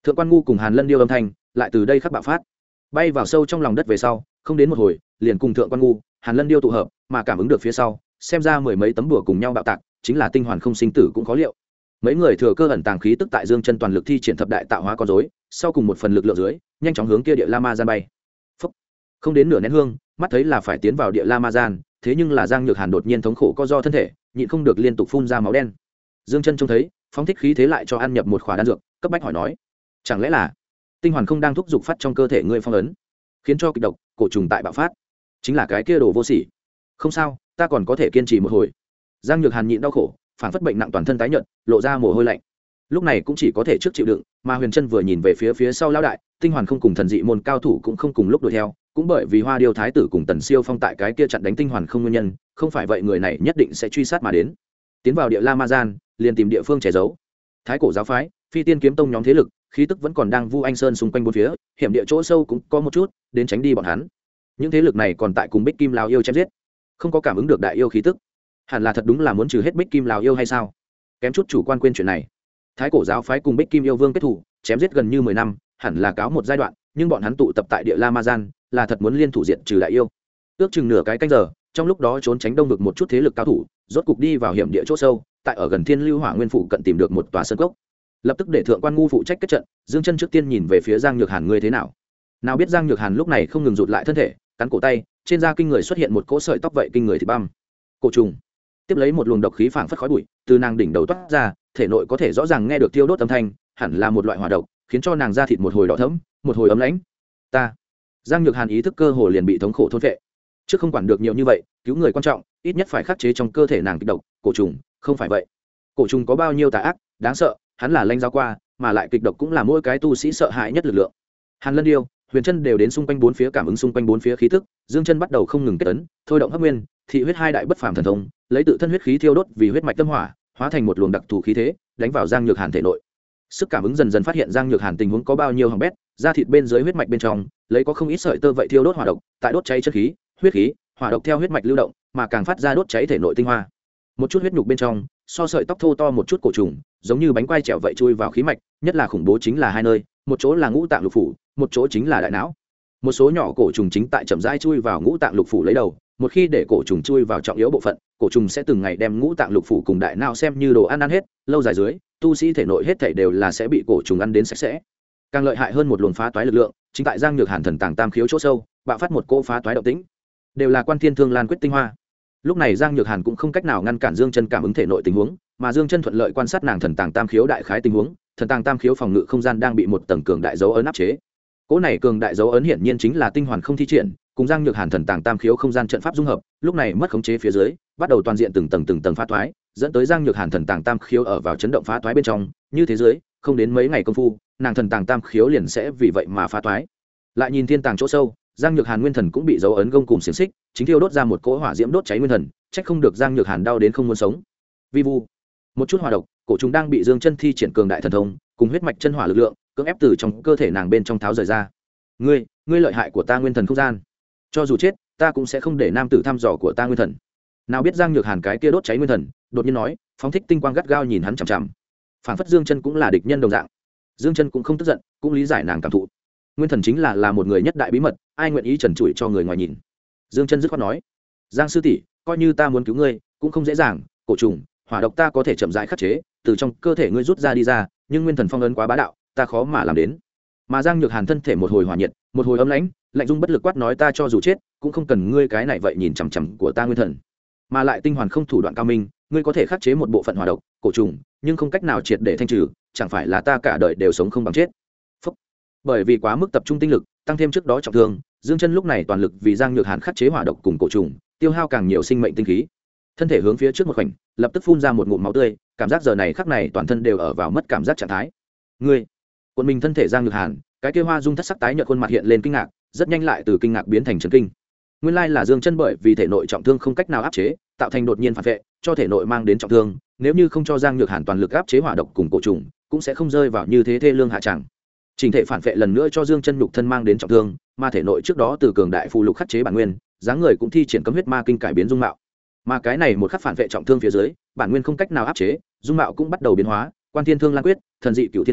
Thượng Quan Ngu cùng Hàn Lân Điêu âm thanh lại từ đây khắc bạo phát, bay vào sâu trong lòng đất về sau, không đến một hồi, liền cùng Thượng Quan Ngu, Hàn Lân Điêu tụ hợp, mà cảm ứng được phía sau, xem ra mười mấy tấm bùa cùng nhau bạo tạc, chính là tinh hoàn không sinh tử cũng khó liệu. Mấy người thừa cơ ẩn tàng khí tức tại Dương Chân toàn lực thi triển thập đại tạo hóa con rối, sau cùng một phần lực lượng dưới, nhanh chóng hướng kia địa La Ma Gian bay. Phúc. Không đến nửa nén hương, mắt thấy là phải tiến vào địa La Ma Gian, thế nhưng là Giang Nhược Hàn đột nhiên thống khổ co do thân thể, nhịn không được liên tục phun ra máu đen. Dương Chân trông thấy, phóng thích khí thế lại cho ăn nhập một khỏa đan dược, cấp bách hỏi nói: "Chẳng lẽ là tinh hoàn không đang thúc giục phát trong cơ thể ngươi phong ấn, khiến cho kịch độc cổ trùng tại bạo phát, chính là cái kia đồ vô sỉ." "Không sao, ta còn có thể kiên trì một hồi." Giang Nhược Hàn nhịn đau khổ, phản phất bệnh nặng toàn thân tái nhợt, lộ ra mồ hôi lạnh. Lúc này cũng chỉ có thể trước chịu đựng, mà Huyền Trân vừa nhìn về phía sau lão đại, tinh hoàn không cùng thần dị môn cao thủ cũng không cùng lúc đuổi theo, cũng bởi vì Hoa Điêu thái tử cùng Tần Siêu Phong tại cái kia chặn đánh tinh hoàn không nguyên nhân, không phải vậy người này nhất định sẽ truy sát mà đến. Tiến vào địa La Ma Gian, liền tìm địa phương che giấu. Thái cổ giáo phái, Phi Tiên kiếm tông nhóm thế lực, khí tức vẫn còn đang Vu Anh Sơn xung quanh bốn phía, hiểm địa chỗ sâu cũng có một chút, đến tránh đi bọn hắn. Những thế lực này còn tại cùng Bích Kim lão yêu chém giết, không có cảm ứng được đại yêu khí tức. Hẳn là thật đúng là muốn trừ hết Bích Kim lão yêu hay sao? Kém chút chủ quan quên chuyện này. Thái cổ giáo phái cùng Bích Kim yêu vương kết thủ, chém giết gần như 10 năm, hẳn là cáo một giai đoạn, nhưng bọn hắn tụ tập tại địa La Ma Gian, là thật muốn liên thủ diệt trừ đại yêu. Ước chừng nửa cái canh giờ, trong lúc đó trốn tránh đông vực một chút thế lực cao thủ, rốt cục đi vào hiểm địa chỗ sâu, tại ở gần Thiên Lưu Hỏa Nguyên phủ cận tìm được một tòa sơn cốc. Lập tức để Thượng Quan Ngu phụ trách kết trận, Dương Chân trước tiên nhìn về phía Giang Nhược Hàn ngươi thế nào. Nào biết Giang Nhược Hàn lúc này không ngừng rụt lại thân thể, cắn cổ tay, trên da kinh người xuất hiện một cỗ sợi tóc vậy kinh người thì băm. Cổ trùng. Tiếp lấy một luồng độc khí phảng phất khói bụi, từ nàng đỉnh đầu toát ra, thể nội có thể rõ ràng nghe được tiêu đốt âm thanh, hẳn là một loại hỏa độc, khiến cho nàng da thịt một hồi đỏ thẫm, một hồi ấm lãnh. Ta. Giang Nhược Hàn ý thức cơ hồ liền bị thống khổ thôn phệ. Trước không quản được nhiều như vậy, cứu người quan trọng, ít nhất phải khắc chế trong cơ thể nàng kịch độc, cổ trùng, không phải vậy. Cổ trùng có bao nhiêu tà ác, đáng sợ, hắn là lãnh giáo qua, mà lại kịch độc cũng là mỗi cái tu sĩ sợ hãi nhất lực lượng. Hàn Lân Điêu, Huyền Trân đều đến xung quanh bốn phía cảm ứng xung quanh bốn phía khí tức, Dương Chân bắt đầu không ngừng kết ấn, thôi động hấp nguyên, thị huyết hai đại bất phàm thần thông, lấy tự thân huyết khí thiêu đốt vì huyết mạch tâm hỏa, hóa thành một luồng đặc thù khí thế, đánh vào Giang Nhược Hàn thể nội. Sức cảm ứng dần dần phát hiện Giang Nhược Hàn tình huống có bao nhiêu hỏng bét, da thịt bên dưới huyết mạch bên trong, lấy có không ít sợi tơ vậy thiêu đốt hỏa độc, tại đốt cháy chất khí, huyết khí, hỏa độc theo huyết mạch lưu động, mà càng phát ra đốt cháy thể nội tinh hoa. Một chút huyết nhục bên trong, so sợi tóc thô to một chút cổ trùng, giống như bánh quai trèo vậy chui vào khí mạch, nhất là khủng bố chính là hai nơi, một chỗ là ngũ tạng lục phủ, một chỗ chính là đại não. Một số nhỏ cổ trùng chính tại chậm rãi chui vào ngũ tạng lục phủ lấy đầu, một khi để cổ trùng chui vào trọng yếu bộ phận, cổ trùng sẽ từng ngày đem ngũ tạng lục phủ cùng đại não xem như đồ ăn hết, lâu dài dưới, tu sĩ thể nội hết thảy đều là sẽ bị cổ trùng ăn đến sạch sẽ. Càng lợi hại hơn một luồng phá toái lực lượng, chính tại Giang Nhược Hàn thần tàng tam khiếu chỗ sâu, bạo phát một cỗ phá toái động tĩnh, đều là Quan Thiên Thương Lan quyết tinh hoa. Lúc này Giang Nhược Hàn cũng không cách nào ngăn cản Dương Chân cảm ứng thể nội tình huống, mà Dương Chân thuận lợi quan sát nàng thần tàng tam khiếu đại khái tình huống, thần tàng tam khiếu phòng ngự không gian đang bị một tầng cường đại dấu ấn áp chế. Cỗ này cường đại dấu ấn hiển nhiên chính là tinh hoàn không thi triển, cùng Giang Nhược Hàn thần tàng tam khiếu không gian trận pháp dung hợp, lúc này mất khống chế phía dưới, bắt đầu toàn diện từng tầng phá toái, dẫn tới Giang Nhược Hàn thần tàng tam khiếu ở vào chấn động phá toái bên trong, như thế dưới, không đến mấy ngày công phu, nàng thần tàng tam khiếu liền sẽ vì vậy mà phá toái. Lại nhìn thiên tàng chỗ sâu, Giang Nhược Hàn nguyên thần cũng bị dấu ấn gông cùng xiềng xích, chính thiêu đốt ra một cỗ hỏa diễm đốt cháy nguyên thần, trách không được Giang Nhược Hàn đau đến không muốn sống. Vi vu, một chút hỏa độc, cổ trùng đang bị Dương Chân thi triển cường đại thần thông, cùng huyết mạch chân hỏa lực lượng, cưỡng ép từ trong cơ thể nàng bên trong tháo rời ra. Ngươi lợi hại của ta nguyên thần không gian, cho dù chết, ta cũng sẽ không để nam tử thăm dò của ta nguyên thần. Nào biết Giang Nhược Hàn cái kia đốt cháy nguyên thần, đột nhiên nói, phóng thích tinh quang gắt gao nhìn hắn chằm chằm. Phản phất Dương Chân cũng là địch nhân đồng dạng. Dương Chân cũng không tức giận, cũng lý giải nàng cảm thụ. Nguyên thần chính là một người nhất đại bí mật, ai nguyện ý trần trụi cho người ngoài nhìn. Dương Chân dứt khoát nói, Giang sư tỷ, coi như ta muốn cứu ngươi, cũng không dễ dàng, cổ trùng, hỏa độc ta có thể chậm rãi khắc chế, từ trong cơ thể ngươi rút ra đi ra, nhưng nguyên thần phong ấn quá bá đạo, ta khó mà làm đến. Mà Giang Nhược Hàn thân thể một hồi hỏa nhiệt, một hồi ấm lãnh, lạnh dung bất lực quát nói ta cho dù chết, cũng không cần ngươi cái này vậy nhìn chằm chằm của ta nguyên thần. Mà lại tinh hoàn không thủ đoạn cao minh, ngươi có thể khắc chế một bộ phận hỏa độc, cổ trùng, nhưng không cách nào triệt để thanh trừ, chẳng phải là ta cả đời đều sống không bằng chết. Phúc. Bởi vì quá mức tập trung tinh lực, tăng thêm trước đó trọng thương, Dương Chân lúc này toàn lực vì Giang Nhược Hàn khắc chế hỏa độc cùng cổ trùng, tiêu hao càng nhiều sinh mệnh tinh khí. Thân thể hướng phía trước một khoảnh, lập tức phun ra một ngụm máu tươi, cảm giác giờ này khắc này toàn thân đều ở vào mất cảm giác trạng thái. Ngươi, cuộn mình thân thể Giang Nhược Hàn, cái kia hoa dung thất sắc tái nhợt khuôn mặt hiện lên kinh ngạc, rất nhanh lại từ kinh ngạc biến thành chấn kinh. Nguyên lai là Dương Chân bởi vì thể nội trọng thương không cách nào áp chế, tạo thành đột nhiên phản vệ, cho thể nội mang đến trọng thương, nếu như không cho Giang Nhược Hàn toàn lực áp chế hỏa độc cùng cổ trùng, cũng sẽ không rơi vào như thế thê lương hạ trạng. Trình thể phản vệ lần nữa cho Dương Chân nhục thân mang đến trọng thương, mà thể nội trước đó từ cường đại phù lục khắc chế bản nguyên, dáng người cũng thi triển cấm huyết ma kinh cải biến dung mạo. Mà cái này một khắc phản vệ trọng thương phía dưới, bản nguyên không cách nào áp chế, dung mạo cũng bắt đầu biến hóa, Quan Thiên Thương Lan quyết, thần dị cửu thiên kinh,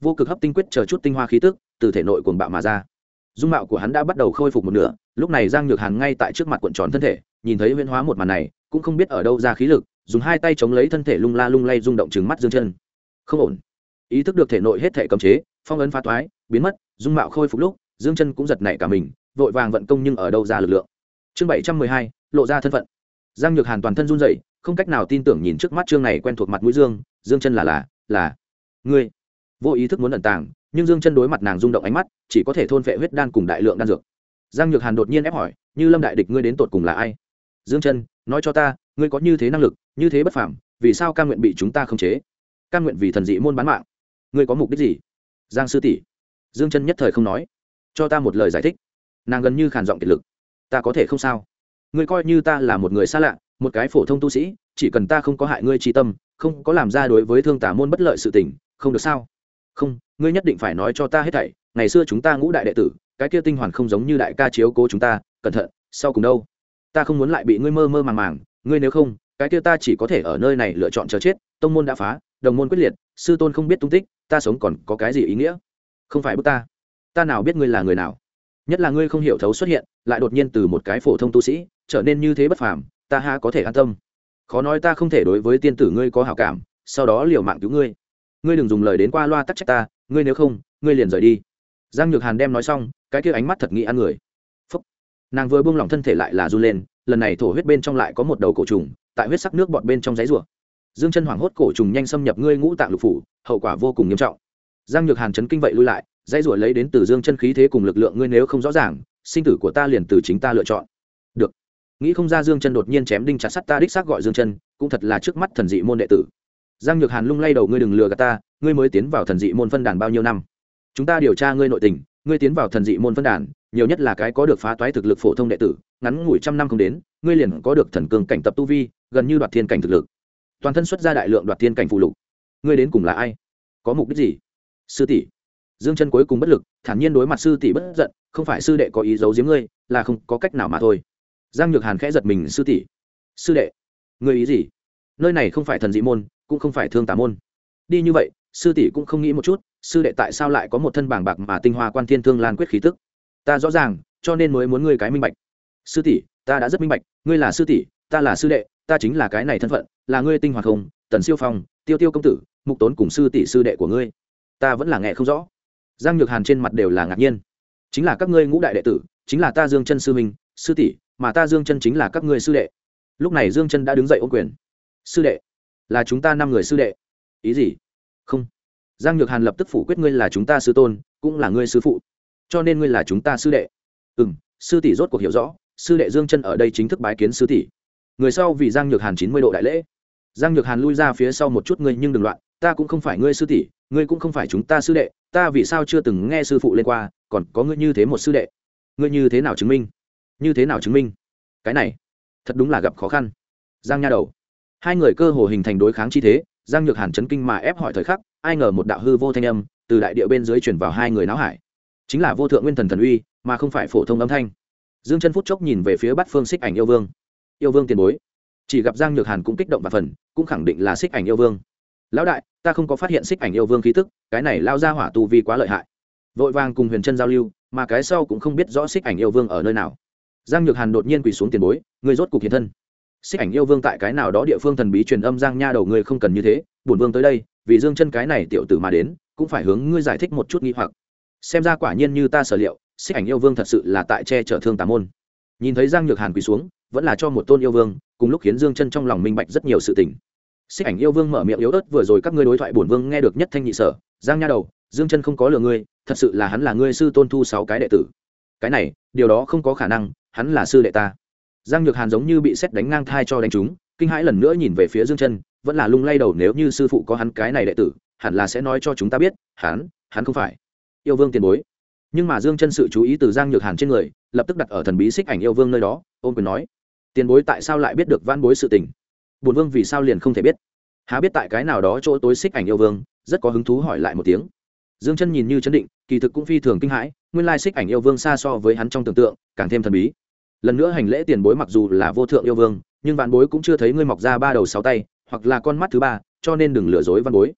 vô cực hấp tinh quyết chờ chút tinh hoa khí tức từ thể nội cuồng bạo mà ra. Dung mạo của hắn đã bắt đầu khôi phục một nửa, lúc này Giang Nhược Hàn ngay tại trước mặt cuộn tròn thân thể, nhìn thấy huyễn hóa một màn này, cũng không biết ở đâu ra khí lực, dùng hai tay chống lấy thân thể lung la lung lay rung động trừng mắt Dương Chân. Không ổn. Ý thức được thể nội hết thể cấm chế, phong ấn phá toái, biến mất, dung mạo khôi phục lúc, Dương Chân cũng giật nảy cả mình, vội vàng vận công nhưng ở đâu ra lực lượng. Chương 712, lộ ra thân phận. Giang Nhược Hàn toàn thân run rẩy, không cách nào tin tưởng nhìn trước mắt chương này quen thuộc mặt mũi Dương Chân là ngươi. Vô ý thức muốn ẩn tàng, nhưng Dương Chân đối mặt nàng rung động ánh mắt, chỉ có thể thôn phệ huyết đan cùng đại lượng đan dược. Giang Nhược Hàn đột nhiên ép hỏi, Như Lâm đại địch ngươi đến tột cùng là ai? Dương Chân, nói cho ta, ngươi có như thế năng lực, như thế bất phàm, vì sao cam nguyện bị chúng ta khống chế? Cam nguyện vì thần dị môn bán mạng, ngươi có mục đích gì? Giang sư tỷ. Dương Chân nhất thời không nói, cho ta một lời giải thích. Nàng gần như khàn giọng kiệt lực, ta có thể không sao? Ngươi coi như ta là một người xa lạ, một cái phổ thông tu sĩ, chỉ cần ta không có hại ngươi chi tâm, không có làm ra đối với thương tà môn bất lợi sự tình, không được sao? Không, ngươi nhất định phải nói cho ta hết thảy. Ngày xưa chúng ta ngũ đại đệ tử, cái kia tinh hoàn không giống như đại ca chiếu cố chúng ta, cẩn thận, sau cùng đâu? Ta không muốn lại bị ngươi mơ mơ màng màng, ngươi nếu không, cái kia ta chỉ có thể ở nơi này lựa chọn chờ chết. Tông môn đã phá, đồng môn quyết liệt, sư tôn không biết tung tích, ta sống còn có cái gì ý nghĩa? Không phải bức ta nào biết ngươi là người nào? Nhất là ngươi không hiểu thấu xuất hiện, lại đột nhiên từ một cái phổ thông tu sĩ trở nên như thế bất phàm, ta ha có thể an tâm? Khó nói ta không thể đối với tiên tử ngươi có hảo cảm, sau đó liều mạng cứu ngươi. Ngươi đừng dùng lời đến qua loa tắc trách ta, ngươi nếu không, ngươi liền rời đi. Giang Nhược Hàn đem nói xong, cái kia ánh mắt thật nghĩ ăn người. Phúc. Nàng vừa buông lỏng thân thể lại là run lên, lần này thổ huyết bên trong lại có một đầu cổ trùng, tại huyết sắc nước bọt bên trong giấy rủa. Dương Chân hoảng hốt, cổ trùng nhanh xâm nhập ngươi ngũ tạng lục phủ, hậu quả vô cùng nghiêm trọng. Giang Nhược Hàn chấn kinh vậy lui lại, giấy rủa lấy đến từ Dương Chân khí thế cùng lực lượng, ngươi nếu không rõ ràng, sinh tử của ta liền từ chính ta lựa chọn. Được. Nghĩ không ra Dương Chân đột nhiên chém đinh chặt sắt, ta đích xác gọi Dương Chân, cũng thật là trước mắt thần dị môn đệ tử. Giang Nhược Hàn lung lay đầu, ngươi đừng lừa gạt ta, ngươi mới tiến vào thần dị môn phân đàn bao nhiêu năm? Chúng ta điều tra ngươi nội tình, ngươi tiến vào thần dị môn phân đàn, nhiều nhất là cái có được phá toái thực lực phổ thông đệ tử, ngắn ngủi trăm năm không đến, ngươi liền có được thần cương cảnh tập tu vi, gần như đoạt thiên cảnh thực lực. Toàn thân xuất ra đại lượng đoạt thiên cảnh phụ lục. Ngươi đến cùng là ai? Có mục đích gì? Sư tỷ. Dương Chân cuối cùng bất lực, thản nhiên đối mặt sư tỷ bất giận, không phải sư đệ có ý giấu giếm ngươi, là không có cách nào mà thôi. Giang Nhược Hàn khẽ giật mình, sư tỷ, sư đệ, ngươi ý gì? Nơi này không phải thần dị môn, cũng không phải thương tà môn. Đi như vậy, sư tỷ cũng không nghĩ một chút, sư đệ tại sao lại có một thân bàng bạc mà tinh hoa quan thiên thương lan quyết khí tức? Ta rõ ràng, cho nên mới muốn ngươi cái minh bạch. Sư tỷ, ta đã rất minh bạch, ngươi là sư tỷ, ta là sư đệ, ta chính là cái này thân phận, là ngươi tinh hoa không, Tần Siêu Phong, Tiêu Tiêu công tử, Mục Tốn cùng sư tỷ sư đệ của ngươi. Ta vẫn là nghe không rõ. Giang Nhược Hàn trên mặt đều là ngạc nhiên. Chính là các ngươi ngũ đại đệ tử, chính là ta Dương Chân sư huynh, sư tỷ, mà ta Dương Chân chính là các ngươi sư đệ. Lúc này Dương Chân đã đứng dậy ôm quyền. Sư đệ, là chúng ta 5 người sư đệ. Ý gì? Không. Giang Nhược Hàn lập tức phủ quyết, ngươi là chúng ta sư tôn, cũng là ngươi sư phụ, cho nên ngươi là chúng ta sư đệ. Sư tỷ rốt cuộc hiểu rõ, sư đệ Dương Chân ở đây chính thức bái kiến sư tỷ. Người sau vì Giang Nhược Hàn 90 độ đại lễ. Giang Nhược Hàn lui ra phía sau một chút, ngươi nhưng đừng loạn, ta cũng không phải ngươi sư tỷ, ngươi cũng không phải chúng ta sư đệ, ta vì sao chưa từng nghe sư phụ lên qua, còn có ngươi như thế một sư đệ, ngươi như thế nào chứng minh? Như thế nào chứng minh? Cái này thật đúng là gặp khó khăn. Giang nha đầu. Hai người cơ hồ hình thành đối kháng chi thế, Giang Nhược Hàn chấn kinh mà ép hỏi thời khắc, ai ngờ một đạo hư vô thanh âm từ đại địa bên dưới truyền vào hai người não hải, chính là vô thượng nguyên thần thần uy, mà không phải phổ thông âm thanh. Dương Chân phút chốc nhìn về phía Bát Phương Xích Ảnh yêu vương. Yêu vương tiền bối. Chỉ gặp Giang Nhược Hàn cũng kích động và phần, cũng khẳng định là Xích Ảnh yêu vương. Lão đại, ta không có phát hiện Xích Ảnh yêu vương khí tức, cái này lao ra hỏa tu vi quá lợi hại. Vội vàng cùng Huyền Chân giao lưu, mà cái sau cũng không biết rõ Xích Ảnh yêu vương ở nơi nào. Giang Nhược Hàn đột nhiên quỳ xuống, tiền bối, ngươi rốt cục hiện thân. Xích Ảnh yêu vương tại cái nào đó địa phương thần bí truyền âm, Giang nha đầu ngươi không cần như thế, bổn vương tới đây, vì Dương Chân cái này tiểu tử mà đến, cũng phải hướng ngươi giải thích một chút nghi hoặc. Xem ra quả nhiên như ta sở liệu, Xích Ảnh yêu vương thật sự là tại che chở thương tà môn. Nhìn thấy Giang Nhược Hàn quỳ xuống, vẫn là cho một tôn yêu vương, cùng lúc khiến Dương Chân trong lòng minh bạch rất nhiều sự tình. Xích Ảnh yêu vương mở miệng yếu ớt, vừa rồi các ngươi đối thoại bổn vương nghe được nhất thanh nhị sở, Giang nha đầu, Dương Chân không có lừa ngươi, thật sự là hắn là ngươi sư tôn thu 6 cái đệ tử. Cái này, điều đó không có khả năng, hắn là sư đệ ta. Giang Nhược Hàn giống như bị sét đánh ngang thai cho đánh trúng, kinh hãi lần nữa nhìn về phía Dương Chân, vẫn là lung lay đầu, nếu như sư phụ có hắn cái này đệ tử, hẳn là sẽ nói cho chúng ta biết, hắn không phải yêu vương tiền bối. Nhưng mà Dương Chân sự chú ý từ Giang Nhược Hàn trên người, lập tức đặt ở thần bí Xích Ảnh yêu vương nơi đó, ôm quyền nói: "Tiền bối tại sao lại biết được vãn bối sự tình? Bổn vương vì sao liền không thể biết?" Há biết tại cái nào đó chỗ tối Xích Ảnh yêu vương rất có hứng thú hỏi lại một tiếng. Dương Chân nhìn như chấn định, kỳ thực cũng phi thường kinh hãi, nguyên lai Xích Ảnh yêu vương xa so với hắn trong tưởng tượng, càng thêm thần bí. Lần nữa hành lễ, tiền bối, mặc dù là vô thượng yêu vương, nhưng vạn bối cũng chưa thấy ngươi mọc ra 3 đầu 6 tay, hoặc là con mắt thứ ba, cho nên đừng lừa dối văn bối.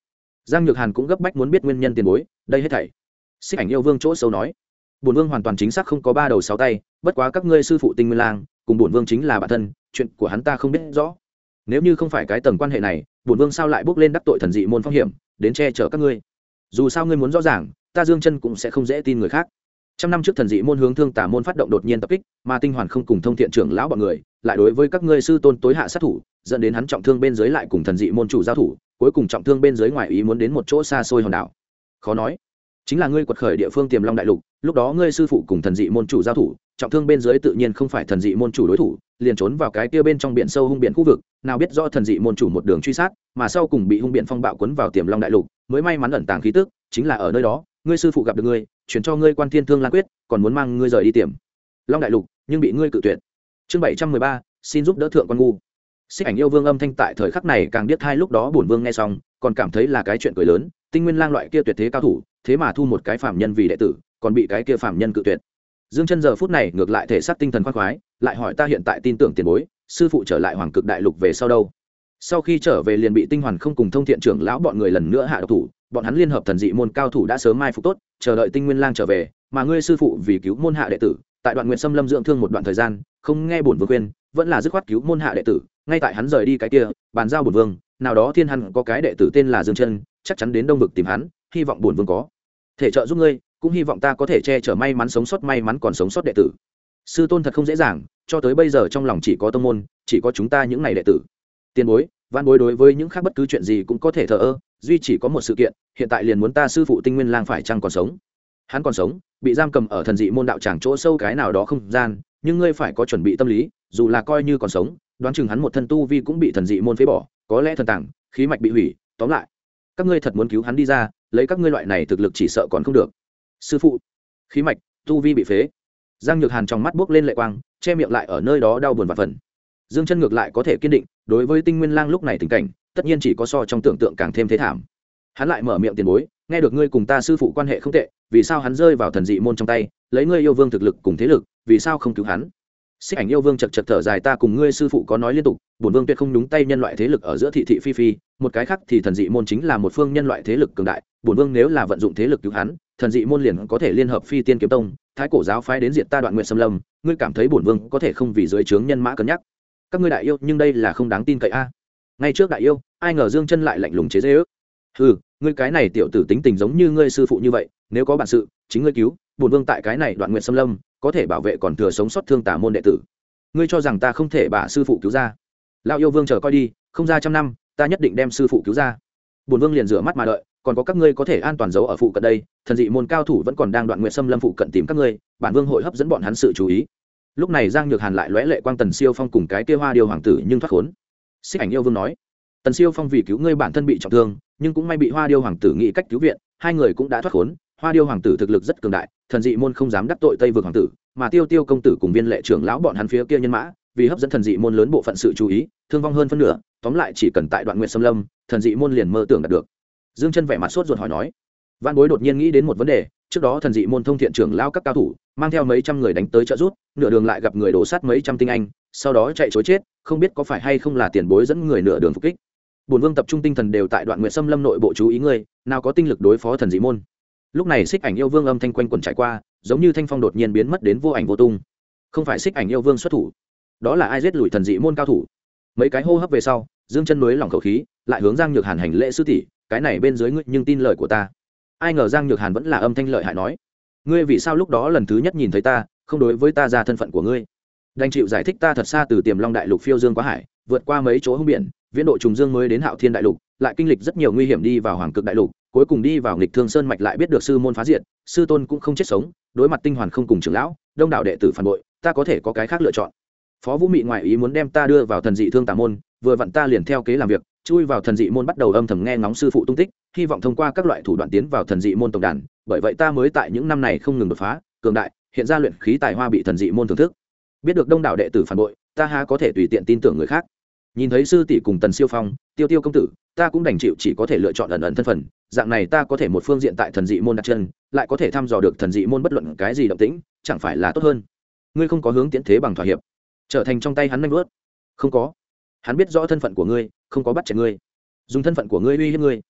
Giang Nhược Hàn cũng gấp bách muốn biết nguyên nhân tiền bối, đây hết thảy. Xích Ảnh yêu vương chỗ sâu nói, bổn vương hoàn toàn chính xác không có ba đầu sáu tay, bất quá các ngươi sư phụ Tinh Nguyên Lang cùng bổn vương chính là bạn thân, chuyện của hắn ta không biết rõ. Nếu như không phải cái tầng quan hệ này, bổn vương sao lại bước lên đắc tội thần dị môn phong hiểm, đến che chở các ngươi. Dù sao ngươi muốn rõ ràng, ta Dương Chân cũng sẽ không dễ tin người khác. Trăm năm trước thần dị môn hướng Thương Tà môn phát động đột nhiên tập kích, mà Tinh Hoàn không cùng Thông Thiện trưởng lão bọn người, lại đối với các ngươi sư tôn tối hạ sát thủ, dẫn đến hắn trọng thương bên dưới lại cùng thần dị môn chủ giao thủ, cuối cùng trọng thương bên dưới ngoài ý muốn đến một chỗ xa xôi hòn đảo. Khó nói, chính là ngươi quật khởi địa phương Tiềm Long đại lục, lúc đó ngươi sư phụ cùng thần dị môn chủ giao thủ, trọng thương bên dưới tự nhiên không phải thần dị môn chủ đối thủ, liền trốn vào cái kia bên trong biển sâu hung biển khu vực, nào biết rõ thần dị môn chủ một đường truy sát, mà sau cùng bị hung biển phong bạo cuốn vào Tiềm Long đại lục, mới may mắn ẩn tàng khí tức, chính là ở nơi đó, ngươi sư phụ gặp được ngươi, chuyển cho ngươi Quan Thiên Thương Lan quyết, còn muốn mang ngươi rời đi Tiềm Long đại lục, nhưng bị ngươi cự tuyệt. Chương 713, xin giúp đỡ thượng quan ngu. Xích Ảnh yêu vương âm thanh tại thời khắc này càng biết hai, lúc đó bổn vương nghe xong, còn cảm thấy là cái chuyện cười lớn, Tinh Nguyên Lang loại kia tuyệt thế cao thủ, thế mà thu một cái phàm nhân vì đệ tử, còn bị cái kia phàm nhân cự tuyệt. Dương Chân giờ phút này ngược lại thể xác tinh thần khoan khoái, lại hỏi ta hiện tại tin tưởng tiền bối, sư phụ trở lại Hoàng Cực đại lục về sau đâu? Sau khi trở về liền bị Tinh Hoàn không cùng Thông Thiện trưởng lão bọn người lần nữa hạ độc thủ, bọn hắn liên hợp thần dị môn cao thủ đã sớm mai phục tốt, chờ đợi Tinh Nguyên Lang trở về, mà ngươi sư phụ vì cứu môn hạ đệ tử, tại Đoạn Nguyệt Sâm Lâm dưỡng thương một đoạn thời gian, không nghe bổn vương khuyên, vẫn là dứt khoát cứu môn hạ đệ tử, ngay tại hắn rời đi cái kia, bàn giao bổn vương, nào đó thiên hắn có cái đệ tử tên là Dương Chân, chắc chắn đến Đông vực tìm hắn, hy vọng bổn vương có thể trợ giúp ngươi, cũng hy vọng ta có thể che chở may mắn sống sót, may mắn còn sống sót đệ tử. Sư tôn thật không dễ dàng, cho tới bây giờ trong lòng chỉ có tông môn, chỉ có chúng ta những này đệ tử. Tiền bối, văn bối đối với những khác bất cứ chuyện gì cũng có thể thờ ơ, duy chỉ có một sự kiện, hiện tại liền muốn ta sư phụ Tinh Nguyên Lang phải chăng còn sống. Hắn còn sống, bị giam cầm ở thần dị môn đạo tràng chỗ sâu cái nào đó không gian, nhưng ngươi phải có chuẩn bị tâm lý, dù là coi như còn sống, đoán chừng hắn một thân tu vi cũng bị thần dị môn phế bỏ, có lẽ thần tàng, khí mạch bị hủy, tóm lại, các ngươi thật muốn cứu hắn đi ra, lấy các ngươi loại này thực lực chỉ sợ còn không được. Sư phụ, khí mạch, tu vi bị phế. Giang Nhược Hàn trong mắt buốc lên lệ quang, che miệng lại ở nơi đó đau buồn và phần. Dương Chân ngược lại có thể kiên định, đối với Tinh Nguyên Lang lúc này tình cảnh, tất nhiên chỉ có so trong tưởng tượng càng thêm thế thảm. Hắn lại mở miệng tiền bối, nghe được ngươi cùng ta sư phụ quan hệ không tệ, vì sao hắn rơi vào thần dị môn trong tay, lấy ngươi yêu vương thực lực cùng thế lực, vì sao không cứu hắn? Xích Ảnh yêu vương chật chật thở dài, ta cùng ngươi sư phụ có nói liên tục, bổn vương tuyệt không nhúng tay nhân loại thế lực ở giữa thị thị phi phi, một cái khác thì thần dị môn chính là một phương nhân loại thế lực cường đại, bổn vương nếu là vận dụng thế lực cứu hắn, thần dị môn liền có thể liên hợp Phi Tiên kiếm tông, Thái cổ giáo phái đến diệt ta Đoạn Nguyệt Sâm Lâm, ngươi cảm thấy bổn vương có thể không vì dưới trướng nhân mã cân nhắc? Các ngươi đại yêu, nhưng đây là không đáng tin cậy a. Ngay trước đại yêu, ai ngờ Dương Chân lại lạnh lùng chế giễu. Hừ, ngươi cái này tiểu tử tính tình giống như ngươi sư phụ như vậy, nếu có bản sự, chính ngươi cứu, bổn vương tại cái này Đoạn Nguyệt Sâm Lâm, có thể bảo vệ còn thừa sống sót Thương Tà môn đệ tử. Ngươi cho rằng ta không thể把sư phụ cứu ra? Lão yêu vương chờ coi đi, không ra trăm năm, ta nhất định đem sư phụ cứu ra. Bổn vương liền rửa mắt mà đợi, còn có các ngươi có thể an toàn giấu ở phụ cận đây, thần dị môn cao thủ vẫn còn đang Đoạn Nguyệt Sâm Lâm phụ cận tìm các ngươi, bản vương hội hấp dẫn bọn hắn sự chú ý. Lúc này Giang Nhược Hàn lại lóe lệ quang Tần Siêu Phong cùng cái kia Hoa Điêu hoàng tử nhưng thoát khốn. Xích Ảnh yêu vương nói, Tần Siêu Phong vì cứu ngươi bản thân bị trọng thương, nhưng cũng may bị Hoa Điêu hoàng tử nghĩ cách cứu viện, hai người cũng đã thoát khốn. Hoa Điêu hoàng tử thực lực rất cường đại, thần dị môn không dám đắc tội Tây vực hoàng tử, mà Tiêu Tiêu công tử cùng Viên Lệ trưởng lão bọn hắn phía kia nhân mã, vì hấp dẫn thần dị môn lớn bộ phận sự chú ý, thương vong hơn phân nửa, tóm lại chỉ cần tại Đoạn Nguyệt Sâm Lâm, thần dị môn liền mơ tưởng đạt được. Dương Chân vẻ mặt sốt ruột hỏi nói, Vạn Bối đột nhiên nghĩ đến một vấn đề, trước đó thần dị môn Thông Thiện trưởng lão các cao thủ, mang theo mấy trăm người đánh tới trợ giúp, nửa đường lại gặp người đổ sát mấy trăm tinh anh, sau đó chạy trối chết, không biết có phải hay không là tiền bối dẫn người nửa đường phục kích. Bổn vương tập trung tinh thần đều tại Đoạn Nguyệt Sâm Lâm nội bộ chú ý ngươi, nào có tinh lực đối phó thần dị môn. Lúc này Xích Ảnh yêu vương âm thanh quanh quẩn trải qua, giống như thanh phong đột nhiên biến mất đến vô ảnh vô tung. Không phải Xích Ảnh yêu vương xuất thủ, đó là ai giết lùi thần dị môn cao thủ? Mấy cái hô hấp về sau, Dương Chân núi lỏng khẩu khí, lại hướng Giang Nhược Hàn hành lễ sư tỷ, cái này bên dưới ngươi nhưng tin lời của ta. Ai ngờ Giang Nhược Hàn vẫn là âm thanh lợi hại nói, ngươi vì sao lúc đó lần thứ nhất nhìn thấy ta, không đối với ta ra thân phận của ngươi? Đành chịu giải thích ta thật xa từ Tiềm Long đại lục phiêu dương quá hải, vượt qua mấy chỗ hung biển, viễn độ trùng dương mới đến Hạo Thiên đại lục, lại kinh lịch rất nhiều nguy hiểm đi vào Hoàng Cực đại lục, cuối cùng đi vào Nghịch Thương Sơn mạch lại biết được sư môn phá diệt, sư tôn cũng không chết sống, đối mặt Tinh Hoàn không cùng trưởng lão, đông đảo đệ tử phản bội, ta có thể có cái khác lựa chọn. Phó Vũ Mị ngoại ý muốn đem ta đưa vào thần dị Thương Tà môn, vừa vặn ta liền theo kế làm việc, chui vào thần dị môn bắt đầu âm thầm nghe ngóng sư phụ tung tích, hy vọng thông qua các loại thủ đoạn tiến vào thần dị môn tổng đàn, bởi vậy ta mới tại những năm này không ngừng đột phá, cường đại, hiện ra luyện khí tài hoa bị thần dị môn thưởng thức. Biết được đông đảo đệ tử phản bội, ta há có thể tùy tiện tin tưởng người khác. Nhìn thấy sư tỷ cùng Tần Siêu Phong, Tiêu Tiêu công tử, ta cũng đành chịu chỉ có thể lựa chọn ẩn ẩn thân phận, dạng này ta có thể một phương diện tại thần dị môn đặt chân, lại có thể thăm dò được thần dị môn bất luận cái gì động tĩnh, chẳng phải là tốt hơn? Ngươi không có hướng tiến thế bằng thỏa hiệp, trở thành trong tay hắn nhanh nuốt. Không có. Hắn biết rõ thân phận của ngươi, không có bắt chẹt ngươi, dùng thân phận của ngươi uy hiếp ngươi.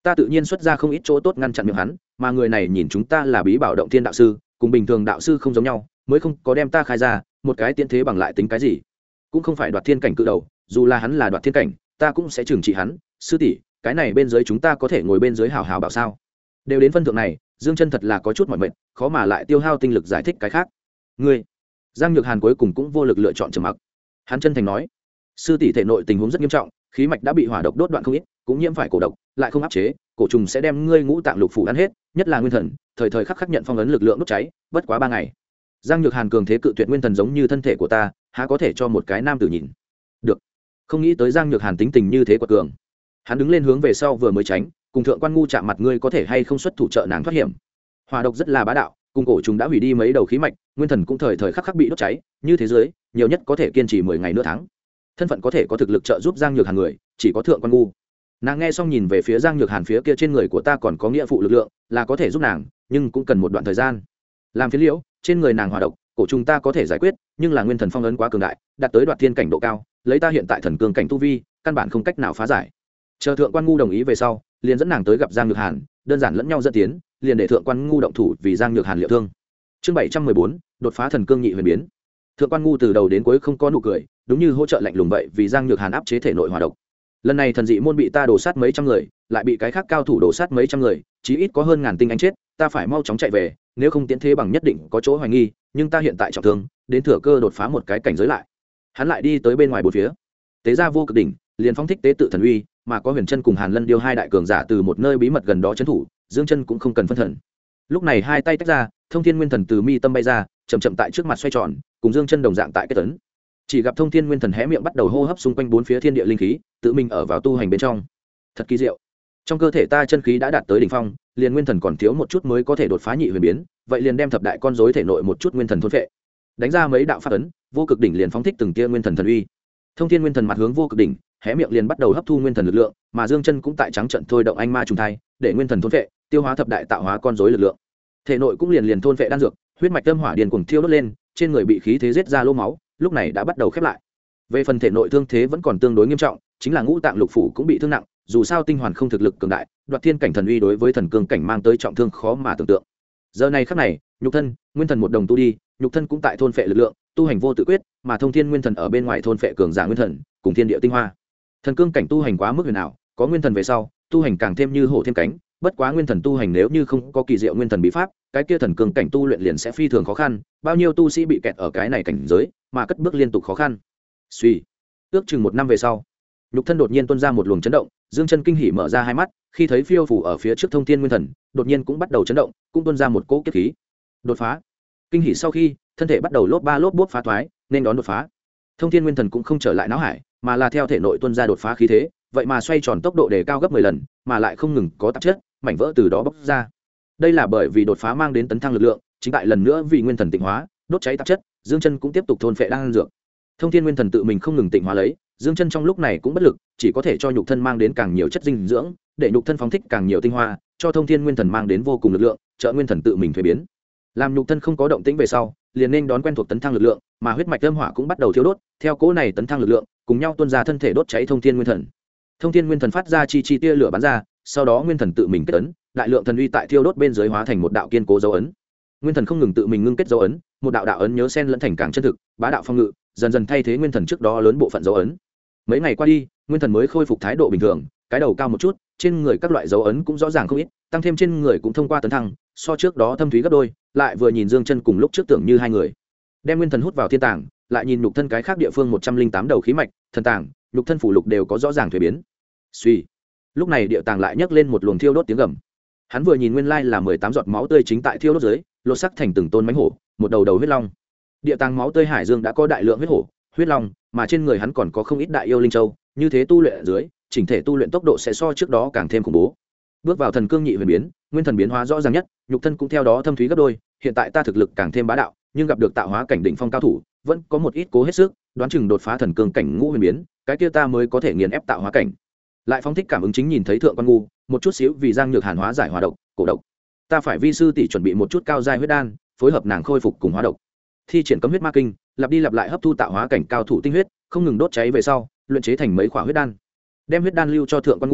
ta tự nhiên xuất ra không ít chỗ tốt ngăn chặn miệng hắn, mà người này nhìn chúng ta là bí bảo động thiên đạo sư, cùng bình thường đạo sư không giống nhau, mới không có đem ta khai ra. Một cái tiễn thế bằng lại tính cái gì? Cũng không phải đoạt thiên cảnh cự đầu, dù là hắn là đoạt thiên cảnh, ta cũng sẽ trừng trị hắn. Sư tỷ, cái này bên dưới chúng ta có thể ngồi bên dưới hào hào bảo sao? Đều đến phân thượng này, Dương Chân thật là có chút mỏi mệt, khó mà lại tiêu hao tinh lực giải thích cái khác. Ngươi, Giang Nhược Hàn cuối cùng cũng vô lực lựa chọn trầm mặc. Hắn chân thành nói, sư tỷ thể nội tình huống rất nghiêm trọng, khí mạch đã bị hỏa độc đốt đoạn không ít, cũng nhiễm phải cổ độc, lại không áp chế, cổ trùng sẽ đem ngươi ngũ tạng lục phủ ăn hết, nhất là nguyên thần, thời thời khắc khắc nhận phong ấn lực lượng đốt cháy, bất quá 3 ngày. Giang Nhược Hàn cường thế cự tuyệt nguyên thần giống như thân thể của ta, há có thể cho một cái nam tử nhìn. Được. Không nghĩ tới Giang Nhược Hàn tính tình như thế quật cường. Hắn đứng lên hướng về sau vừa mới tránh, cùng thượng quan ngu chạm mặt, ngươi có thể hay không xuất thủ trợ nàng thoát hiểm. Hỏa độc rất là bá đạo, cùng cổ trùng đã hủy đi mấy đầu khí mạch, nguyên thần cũng thời thời khắc khắc bị đốt cháy, như thế giới, nhiều nhất có thể kiên trì 10 ngày nửa tháng. Thân phận có thể có thực lực trợ giúp Giang Nhược Hàn người, chỉ có thượng quan ngu. Nàng nghe xong nhìn về phía Giang Nhược Hàn, phía kia trên người của ta còn có nghĩa phụ lực lượng, là có thể giúp nàng, nhưng cũng cần một đoạn thời gian. Làm phiến liễu, trên người nàng hỏa độc, cổ trùng ta có thể giải quyết, nhưng là nguyên thần phong ấn quá cường đại, đạt tới đoạt thiên cảnh độ cao, lấy ta hiện tại thần cương cảnh tu vi, căn bản không cách nào phá giải. Chờ thượng quan ngu đồng ý về sau, liền dẫn nàng tới gặp Giang Nhược Hàn, đơn giản lẫn nhau dẫn tiến, liền để thượng quan ngu động thủ vì Giang Nhược Hàn liệu thương. Chương 714, đột phá thần cương nhị huyền biến. Thượng quan ngu từ đầu đến cuối không có nụ cười, đúng như hỗ trợ lạnh lùng vậy, vì Giang Nhược Hàn áp chế thể nội hỏa độc. Lần này thần dị môn bị ta đổ sát mấy trăm người, lại bị cái khác cao thủ đổ sát mấy trăm người, chí ít có hơn ngàn tinh anh chết, ta phải mau chóng chạy về, nếu không tiến thế bằng nhất định có chỗ hoài nghi, nhưng ta hiện tại trọng thương, đến thừa cơ đột phá một cái cảnh giới lại. Hắn lại đi tới bên ngoài bốn phía, tế ra vô cực đỉnh, liền phóng thích tế tự thần uy, mà có Huyền Chân cùng Hàn Lân Điêu hai đại cường giả từ một nơi bí mật gần đó trấn thủ, Dương Chân cũng không cần phân thần. Lúc này hai tay tách ra, Thông Thiên Nguyên Thần từ mi tâm bay ra, chậm chậm tại trước mặt xoay tròn, cùng Dương Chân đồng dạng tại kết tấn. Chỉ gặp Thông Thiên Nguyên Thần hé miệng bắt đầu hô hấp xung quanh bốn phía thiên địa linh khí, tự mình ở vào tu hành bên trong. Thật kỳ diệu. Trong cơ thể ta chân khí đã đạt tới đỉnh phong, liền nguyên thần còn thiếu một chút mới có thể đột phá nhị huyền biến, vậy liền đem thập đại con rối thể nội một chút nguyên thần thôn phệ. Đánh ra mấy đạo pháp ấn, vô cực đỉnh liền phóng thích từng tia nguyên thần thần uy. Thông Thiên Nguyên Thần mặt hướng vô cực đỉnh, hé miệng liền bắt đầu hấp thu nguyên thần lực lượng, mà Dương Chân cũng tại trắng trận thôi động anh ma trùng thai, để nguyên thần thôn phệ, tiêu hóa thập đại tạo hóa con rối lực lượng. Thể nội cũng liền thôn phệ đan dược, huyết mạch âm hỏa điền cuồng thiêu đốt lên, trên người bị khí thế giết ra lỗ máu, lúc này đã bắt đầu khép lại. Về phần thể nội thương thế vẫn còn tương đối nghiêm trọng, chính là ngũ tạng lục phủ cũng bị thương nặng, dù sao tinh hoàn không thực lực cường đại, đoạt thiên cảnh thần uy đối với thần cương cảnh mang tới trọng thương khó mà tưởng tượng. Giờ này khắc này, nhục thân, nguyên thần một đồng tu đi, nhục thân cũng tại thôn phệ lực lượng, tu hành vô tự quyết, mà Thông Thiên Nguyên Thần ở bên ngoài thôn phệ cường giả nguyên thần, cùng thiên địa tinh hoa. Thần cương cảnh tu hành quá mức huyền ảo, có nguyên thần về sau, tu hành càng thêm như hổ thêm cánh, bất quá nguyên thần tu hành nếu như không có kỳ diệu nguyên thần bí pháp, cái kia thần cương cảnh tu luyện liền sẽ phi thường khó khăn, bao nhiêu tu sĩ bị kẹt ở cái này cảnh giới, mà cất bước liên tục khó khăn. Suy, ước chừng 1 năm về sau, nhục thân đột nhiên tuôn ra một luồng chấn động, Dương Chân kinh hỉ mở ra hai mắt, khi thấy phiêu phù ở phía trước Thông Thiên Nguyên Thần, đột nhiên cũng bắt đầu chấn động, cũng tuôn ra một cỗ kiếp khí. Đột phá. Kinh hỉ sau khi, thân thể bắt đầu lốp ba lốp bốp phá thoái, nên đón đột phá. Thông Thiên Nguyên Thần cũng không trở lại não hải, mà là theo thể nội tuôn ra đột phá khí thế, vậy mà xoay tròn tốc độ đề cao gấp 10 lần, mà lại không ngừng có tạp chất, mảnh vỡ từ đó bốc ra. Đây là bởi vì đột phá mang đến tấn thăng lực lượng, chính tại lần nữa vì nguyên thần tịnh hóa, đốt cháy tạp chất, Dương Chân cũng tiếp tục thôn phệ đan dược. Thông Thiên Nguyên Thần tự mình không ngừng tịnh hóa lấy, Dương Chân trong lúc này cũng bất lực, chỉ có thể cho nhục thân mang đến càng nhiều chất dinh dưỡng, để nhục thân phóng thích càng nhiều tinh hoa, cho Thông Thiên Nguyên Thần mang đến vô cùng lực lượng, trợ nguyên thần tự mình thuế biến. Làm nhục thân không có động tĩnh về sau, liền nên đón quen thuộc tấn thăng lực lượng, mà huyết mạch âm hỏa cũng bắt đầu thiêu đốt, theo cỗ này tấn thăng lực lượng, cùng nhau tuôn ra thân thể đốt cháy Thông Thiên Nguyên Thần. Thông Thiên Nguyên Thần phát ra chi tia lửa bắn ra, sau đó nguyên thần tự mình kết ấn, đại lượng thần uy tại thiêu đốt bên dưới hóa thành một đạo kiên cố dấu ấn. Nguyên thần không ngừng tự mình ngưng kết dấu ấn, một đạo đạo ấn nhớ xen lẫn thành càng chân thực, bá đạo phong ngự, dần dần thay thế nguyên thần trước đó lớn bộ phận dấu ấn. Mấy ngày qua đi, nguyên thần mới khôi phục thái độ bình thường, cái đầu cao một chút, trên người các loại dấu ấn cũng rõ ràng không ít, tăng thêm trên người cũng thông qua tấn thăng, so trước đó thâm thúy gấp đôi, lại vừa nhìn Dương Chân cùng lúc trước tưởng như hai người. Đem nguyên thần hút vào thiên tàng, lại nhìn nhục thân cái khác địa phương 108 đầu khí mạch, thần tàng, nhục thân phủ lục đều có rõ ràng thay biến. Suy. Lúc này địa tàng lại nhấc lên một luồng thiêu đốt tiếng gầm. Hắn vừa nhìn nguyên lai là 18 giọt máu tươi chính tại thiêu đốt dưới, lột sắc thành từng tôn mãnh hổ, một đầu đầu huyết long. Địa tàng máu tươi hải dương đã có đại lượng huyết hổ, huyết long, mà trên người hắn còn có không ít đại yêu linh châu, như thế tu luyện ở dưới, chỉnh thể tu luyện tốc độ sẽ so trước đó càng thêm khủng bố. Bước vào thần cương nhị huyền biến, nguyên thần biến hóa rõ ràng nhất, nhục thân cũng theo đó thâm thúy gấp đôi, hiện tại ta thực lực càng thêm bá đạo, nhưng gặp được tạo hóa cảnh đỉnh phong cao thủ, vẫn có một ít cố hết sức, đoán chừng đột phá thần cương cảnh ngũ huyền biến, cái kia ta mới có thể nghiền ép tạo hóa cảnh. Lại phóng thích cảm ứng chính nhìn thấy thượng quan ngu, một chút xíu vì Giang Nhược Hàn hóa giải hỏa độc, cổ độc. Ta phải vi sư tỷ chuẩn bị một chút cao giai huyết đan, phối hợp nàng khôi phục cùng hóa độc. Thi triển cấm huyết ma kinh, lặp đi lặp lại hấp thu tạo hóa cảnh cao thủ tinh huyết, không ngừng đốt cháy về sau, luyện chế thành mấy khỏa huyết đan. Đem huyết đan lưu cho thượng quan ngu,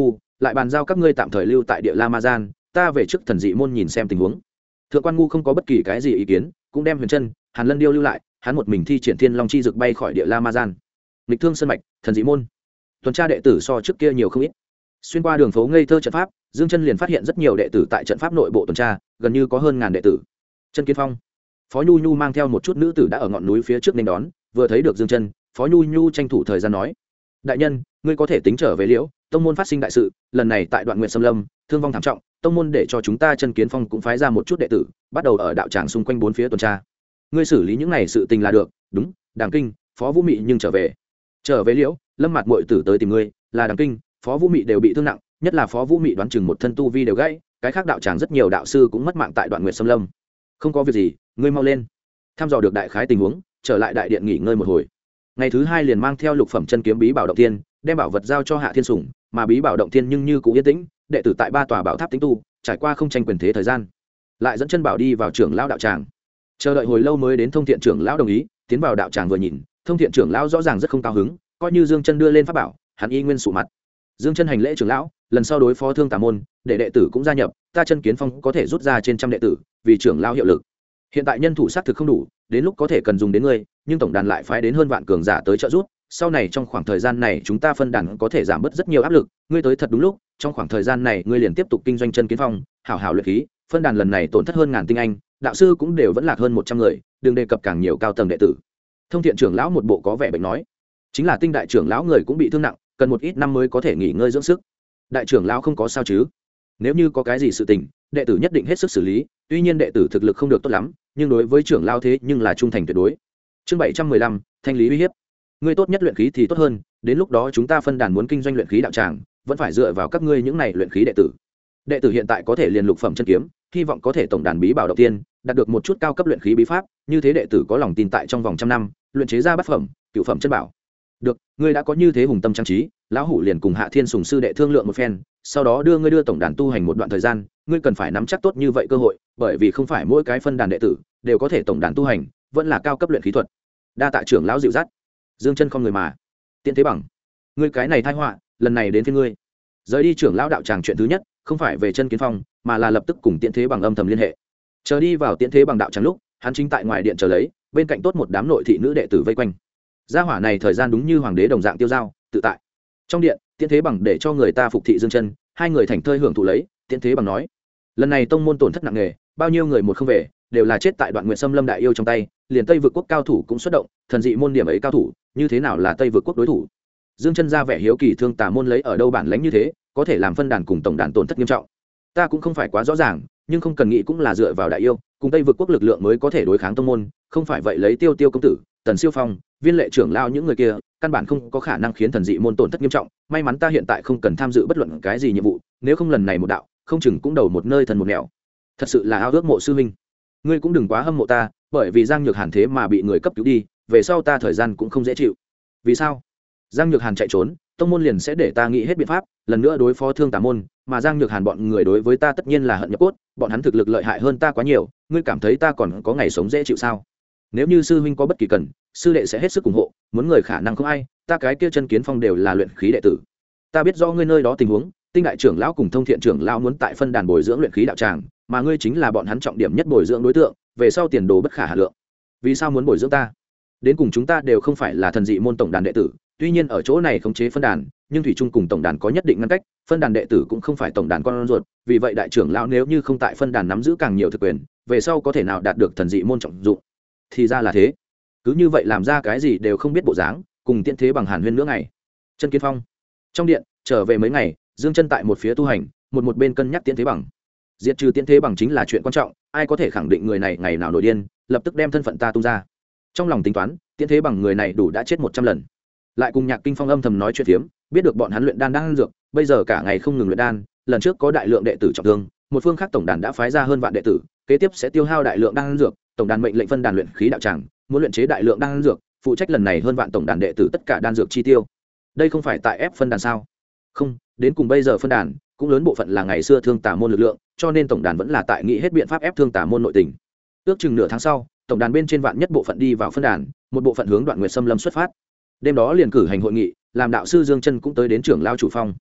lại bàn giao các ngươi tạm thời lưu tại địa la ma gian, ta về trước thần dị môn nhìn xem tình huống. Thượng quan ngu không có bất kỳ cái gì ý kiến, cũng đem Huyền Trân, Hàn Lân Điêu lưu lại, hắn một mình thi triển Thiên Long chi dực bay khỏi địa la ma gian. Lịch Thương Sơn mạch, thần dị môn, tuần tra đệ tử so trước kia nhiều không ít. Xuyên qua đường phố ngây thơ trận pháp, Dương Chân liền phát hiện rất nhiều đệ tử tại trận pháp nội bộ tuần tra, gần như có hơn ngàn đệ tử. Chân Kiến Phong, Phó Nhu Nhu mang theo một chút nữ tử đã ở ngọn núi phía trước nên đón, vừa thấy được Dương Chân, Phó Nhu Nhu tranh thủ thời gian nói: đại nhân, ngươi có thể tính trở về liễu, tông môn phát sinh đại sự, lần này tại Đoạn Nguyệt Sâm Lâm thương vong thảm trọng, tông môn để cho chúng ta Chân Kiến Phong cũng phái ra một chút đệ tử, bắt đầu ở đạo tràng xung quanh bốn phía tuần tra. Ngươi xử lý những này sự tình là được. Đúng, Đàng Kinh, Phó Vũ Mị nhưng trở về liễu, Lâm Mạt muội tử tới tìm ngươi, là Đàng Kinh, Phó Vũ Mị đều bị thương nặng, nhất là Phó Vũ Mị đoán chừng một thân tu vi đều gãy, cái khác đạo tràng rất nhiều đạo sư cũng mất mạng tại Đoạn Nguyệt Sâm Lâm. Không có việc gì, ngươi mau lên. Thăm dò được đại khái tình huống, trở lại đại điện nghỉ ngơi một hồi. Ngày thứ hai liền mang theo lục phẩm chân kiếm bí bảo động thiên, đem bảo vật giao cho Hạ Thiên Sủng, mà bí bảo động thiên nhưng như cũng yên tĩnh, đệ tử tại ba tòa bảo tháp tĩnh tu, trải qua không tranh quyền thế thời gian, lại dẫn chân bảo đi vào trưởng lão đạo tràng. Chờ đợi hồi lâu mới đến Thông Thiện trưởng lão đồng ý, tiến vào đạo tràng vừa nhìn, Thông Thiện trưởng lão rõ ràng rất không cao hứng, coi như Dương Chân đưa lên pháp bảo, hắn y nguyên sụ mặt. Dương Chân hành lễ trưởng lão, lần sau đối phó Thương Tà môn, để đệ tử cũng gia nhập, ta Chân Kiến Phong có thể rút ra trên trăm đệ tử, vì trưởng lão hiệu lực. Hiện tại nhân thủ xác thực không đủ, đến lúc có thể cần dùng đến ngươi, nhưng tổng đàn lại phái đến hơn vạn cường giả tới trợ giúp, sau này trong khoảng thời gian này chúng ta phân đàn có thể giảm bớt rất nhiều áp lực, ngươi tới thật đúng lúc, trong khoảng thời gian này ngươi liền tiếp tục kinh doanh Chân Kiến Phong, hảo hảo luyện khí, phân đàn lần này tổn thất hơn ngàn tinh anh, đạo sư cũng đều vẫn lạc hơn 100 người, đừng đề cập càng nhiều cao tầng đệ tử. Thông Thiện trưởng lão một bộ có vẻ bệnh nói, chính là Tinh đại trưởng lão người cũng bị thương nặng, cần một ít năm mới có thể nghỉ ngơi dưỡng sức. Đại trưởng lão không có sao chứ? Nếu như có cái gì sự tình, đệ tử nhất định hết sức xử lý, tuy nhiên đệ tử thực lực không được tốt lắm, nhưng đối với trưởng lão thế nhưng là trung thành tuyệt đối. Chương 715, thanh lý uy hiếp. Ngươi tốt nhất luyện khí thì tốt hơn, đến lúc đó chúng ta phân đàn muốn kinh doanh luyện khí đạo tràng, vẫn phải dựa vào các ngươi những này luyện khí đệ tử. Đệ tử hiện tại có thể liền lục phẩm chân kiếm, hy vọng có thể tổng đàn bí bảo đầu tiên, đạt được một chút cao cấp luyện khí bí pháp, như thế đệ tử có lòng tin tại trong vòng trăm năm, luyện chế ra bát phẩm, cửu phẩm chân bảo. Được, ngươi đã có như thế hùng tâm trang trí, lão hủ liền cùng Hạ Thiên Sùng sư đệ thương lượng một phen, sau đó đưa tổng đàn tu hành một đoạn thời gian, ngươi cần phải nắm chắc tốt như vậy cơ hội, bởi vì không phải mỗi cái phân đàn đệ tử đều có thể tổng đàn tu hành, vẫn là cao cấp luyện khí thuật. Đa tạ trưởng lão dịu dắt. Dương Chân không người mà. Tiện thế bằng, ngươi cái này tai họa, lần này đến phía ngươi. Rời đi trưởng lão đạo tràng chuyện thứ nhất, không phải về Chân Kiến Phong, mà là lập tức cùng Tiện thế bằng âm thầm liên hệ. Chờ đi vào Tiện thế bằng đạo tràng lúc, hắn chính tại ngoài điện chờ lấy, bên cạnh tốt một đám nội thị nữ đệ tử vây quanh. Gia hỏa này thời gian đúng như hoàng đế đồng dạng tiêu dao, tự tại. Trong điện, Tiễn Thế Bằng để cho người ta phục thị Dương Chân, hai người thành thơi hưởng thụ lấy. Tiễn Thế Bằng nói, lần này tông môn tổn thất nặng nề, bao nhiêu người một không về, đều là chết tại Đoạn Nguyệt Sâm Lâm đại yêu trong tay, liền Tây vực quốc cao thủ cũng xuất động, thần dị môn điểm ấy cao thủ, như thế nào là Tây vực quốc đối thủ? Dương Chân ra vẻ hiếu kỳ, Thương Tà môn lấy ở đâu bản lãnh như thế, có thể làm phân đàn cùng tổng đàn tổn thất nghiêm trọng. Ta cũng không phải quá rõ ràng, nhưng không cần nghĩ cũng là dựa vào đại yêu, cùng Tây vực quốc lực lượng mới có thể đối kháng tông môn, không phải vậy lấy Tiêu Tiêu công tử, Tần Siêu Phong, Viên Lệ trưởng lao những người kia, căn bản không có khả năng khiến thần dị môn tổn thất nghiêm trọng. May mắn ta hiện tại không cần tham dự bất luận cái gì nhiệm vụ, nếu không lần này một đạo, không chừng cũng đầu một nơi thần một nẻo. Thật sự là ao ước mộ sư huynh. Ngươi cũng đừng quá hâm mộ ta, bởi vì Giang Nhược Hàn thế mà bị người cấp cứu đi, về sau ta thời gian cũng không dễ chịu. Vì sao? Giang Nhược Hàn chạy trốn, tông môn liền sẽ để ta nghĩ hết biện pháp, lần nữa đối phó Thương Tà môn, mà Giang Nhược Hàn bọn người đối với ta tất nhiên là hận nhập cốt, bọn hắn thực lực lợi hại hơn ta quá nhiều, ngươi cảm thấy ta còn có ngày sống dễ chịu sao? Nếu như sư huynh có bất kỳ cần, sư đệ sẽ hết sức ủng hộ, muốn người khả năng không ai, ta cái kia Chân Kiến Phong đều là luyện khí đệ tử. Ta biết rõ ngươi nơi đó tình huống, Tinh đại trưởng lão cùng Thông Thiện trưởng lão muốn tại phân đàn bồi dưỡng luyện khí đạo tràng, mà ngươi chính là bọn hắn trọng điểm nhất bồi dưỡng đối tượng, về sau tiền đồ bất khả hà lượng. Vì sao muốn bồi dưỡng ta? Đến cùng chúng ta đều không phải là thần dị môn tổng đàn đệ tử, tuy nhiên ở chỗ này khống chế phân đàn, nhưng thủy chung cùng tổng đàn có nhất định ngăn cách, phân đàn đệ tử cũng không phải tổng đàn con ruột, vì vậy đại trưởng lão nếu như không tại phân đàn nắm giữ càng nhiều thực quyền, về sau có thể nào đạt được thần dị môn trọng dụng. Thì ra là thế. Cứ như vậy làm ra cái gì đều không biết bộ dáng, cùng Tiễn Thế Bằng hàn huyên nữa ngày. Chân Kiến Phong trong điện, trở về mấy ngày, Dương Chân tại một phía tu hành, một bên cân nhắc Tiễn Thế Bằng. Diệt trừ Tiễn Thế Bằng chính là chuyện quan trọng, ai có thể khẳng định người này ngày nào nổi điên, lập tức đem thân phận ta tung ra. Trong lòng tính toán, Tiễn Thế Bằng người này đủ đã chết 100 lần. Lại cùng Nhạc Kinh Phong âm thầm nói chuyện phiếm, biết được bọn hắn luyện đan đang dược, bây giờ cả ngày không ngừng luyện đan, lần trước có đại lượng đệ tử trọng thương, một phương khác tổng đàn đã phái ra hơn vạn đệ tử, kế tiếp sẽ tiêu hao đại lượng đan dược, tổng đàn mệnh lệnh phân đàn luyện khí đạo tràng, muốn luyện chế đại lượng đan dược, phụ trách lần này hơn vạn tổng đàn đệ tử tất cả đan dược chi tiêu. Đây không phải tại ép phân đàn sao? Không, đến cùng bây giờ phân đàn cũng lớn bộ phận là ngày xưa Thương Tà môn lực lượng, cho nên tổng đàn vẫn là tại nghĩ hết biện pháp ép Thương Tà môn nội tình. Ước chừng nửa tháng sau, tổng đàn bên trên vạn nhất bộ phận đi vào phân đàn, một bộ phận hướng Đoạn Nguyệt Sâm Lâm xuất phát. Đêm đó liền cử hành hội nghị, làm đạo sư Dương Chân cũng tới đến trưởng lao chủ phong.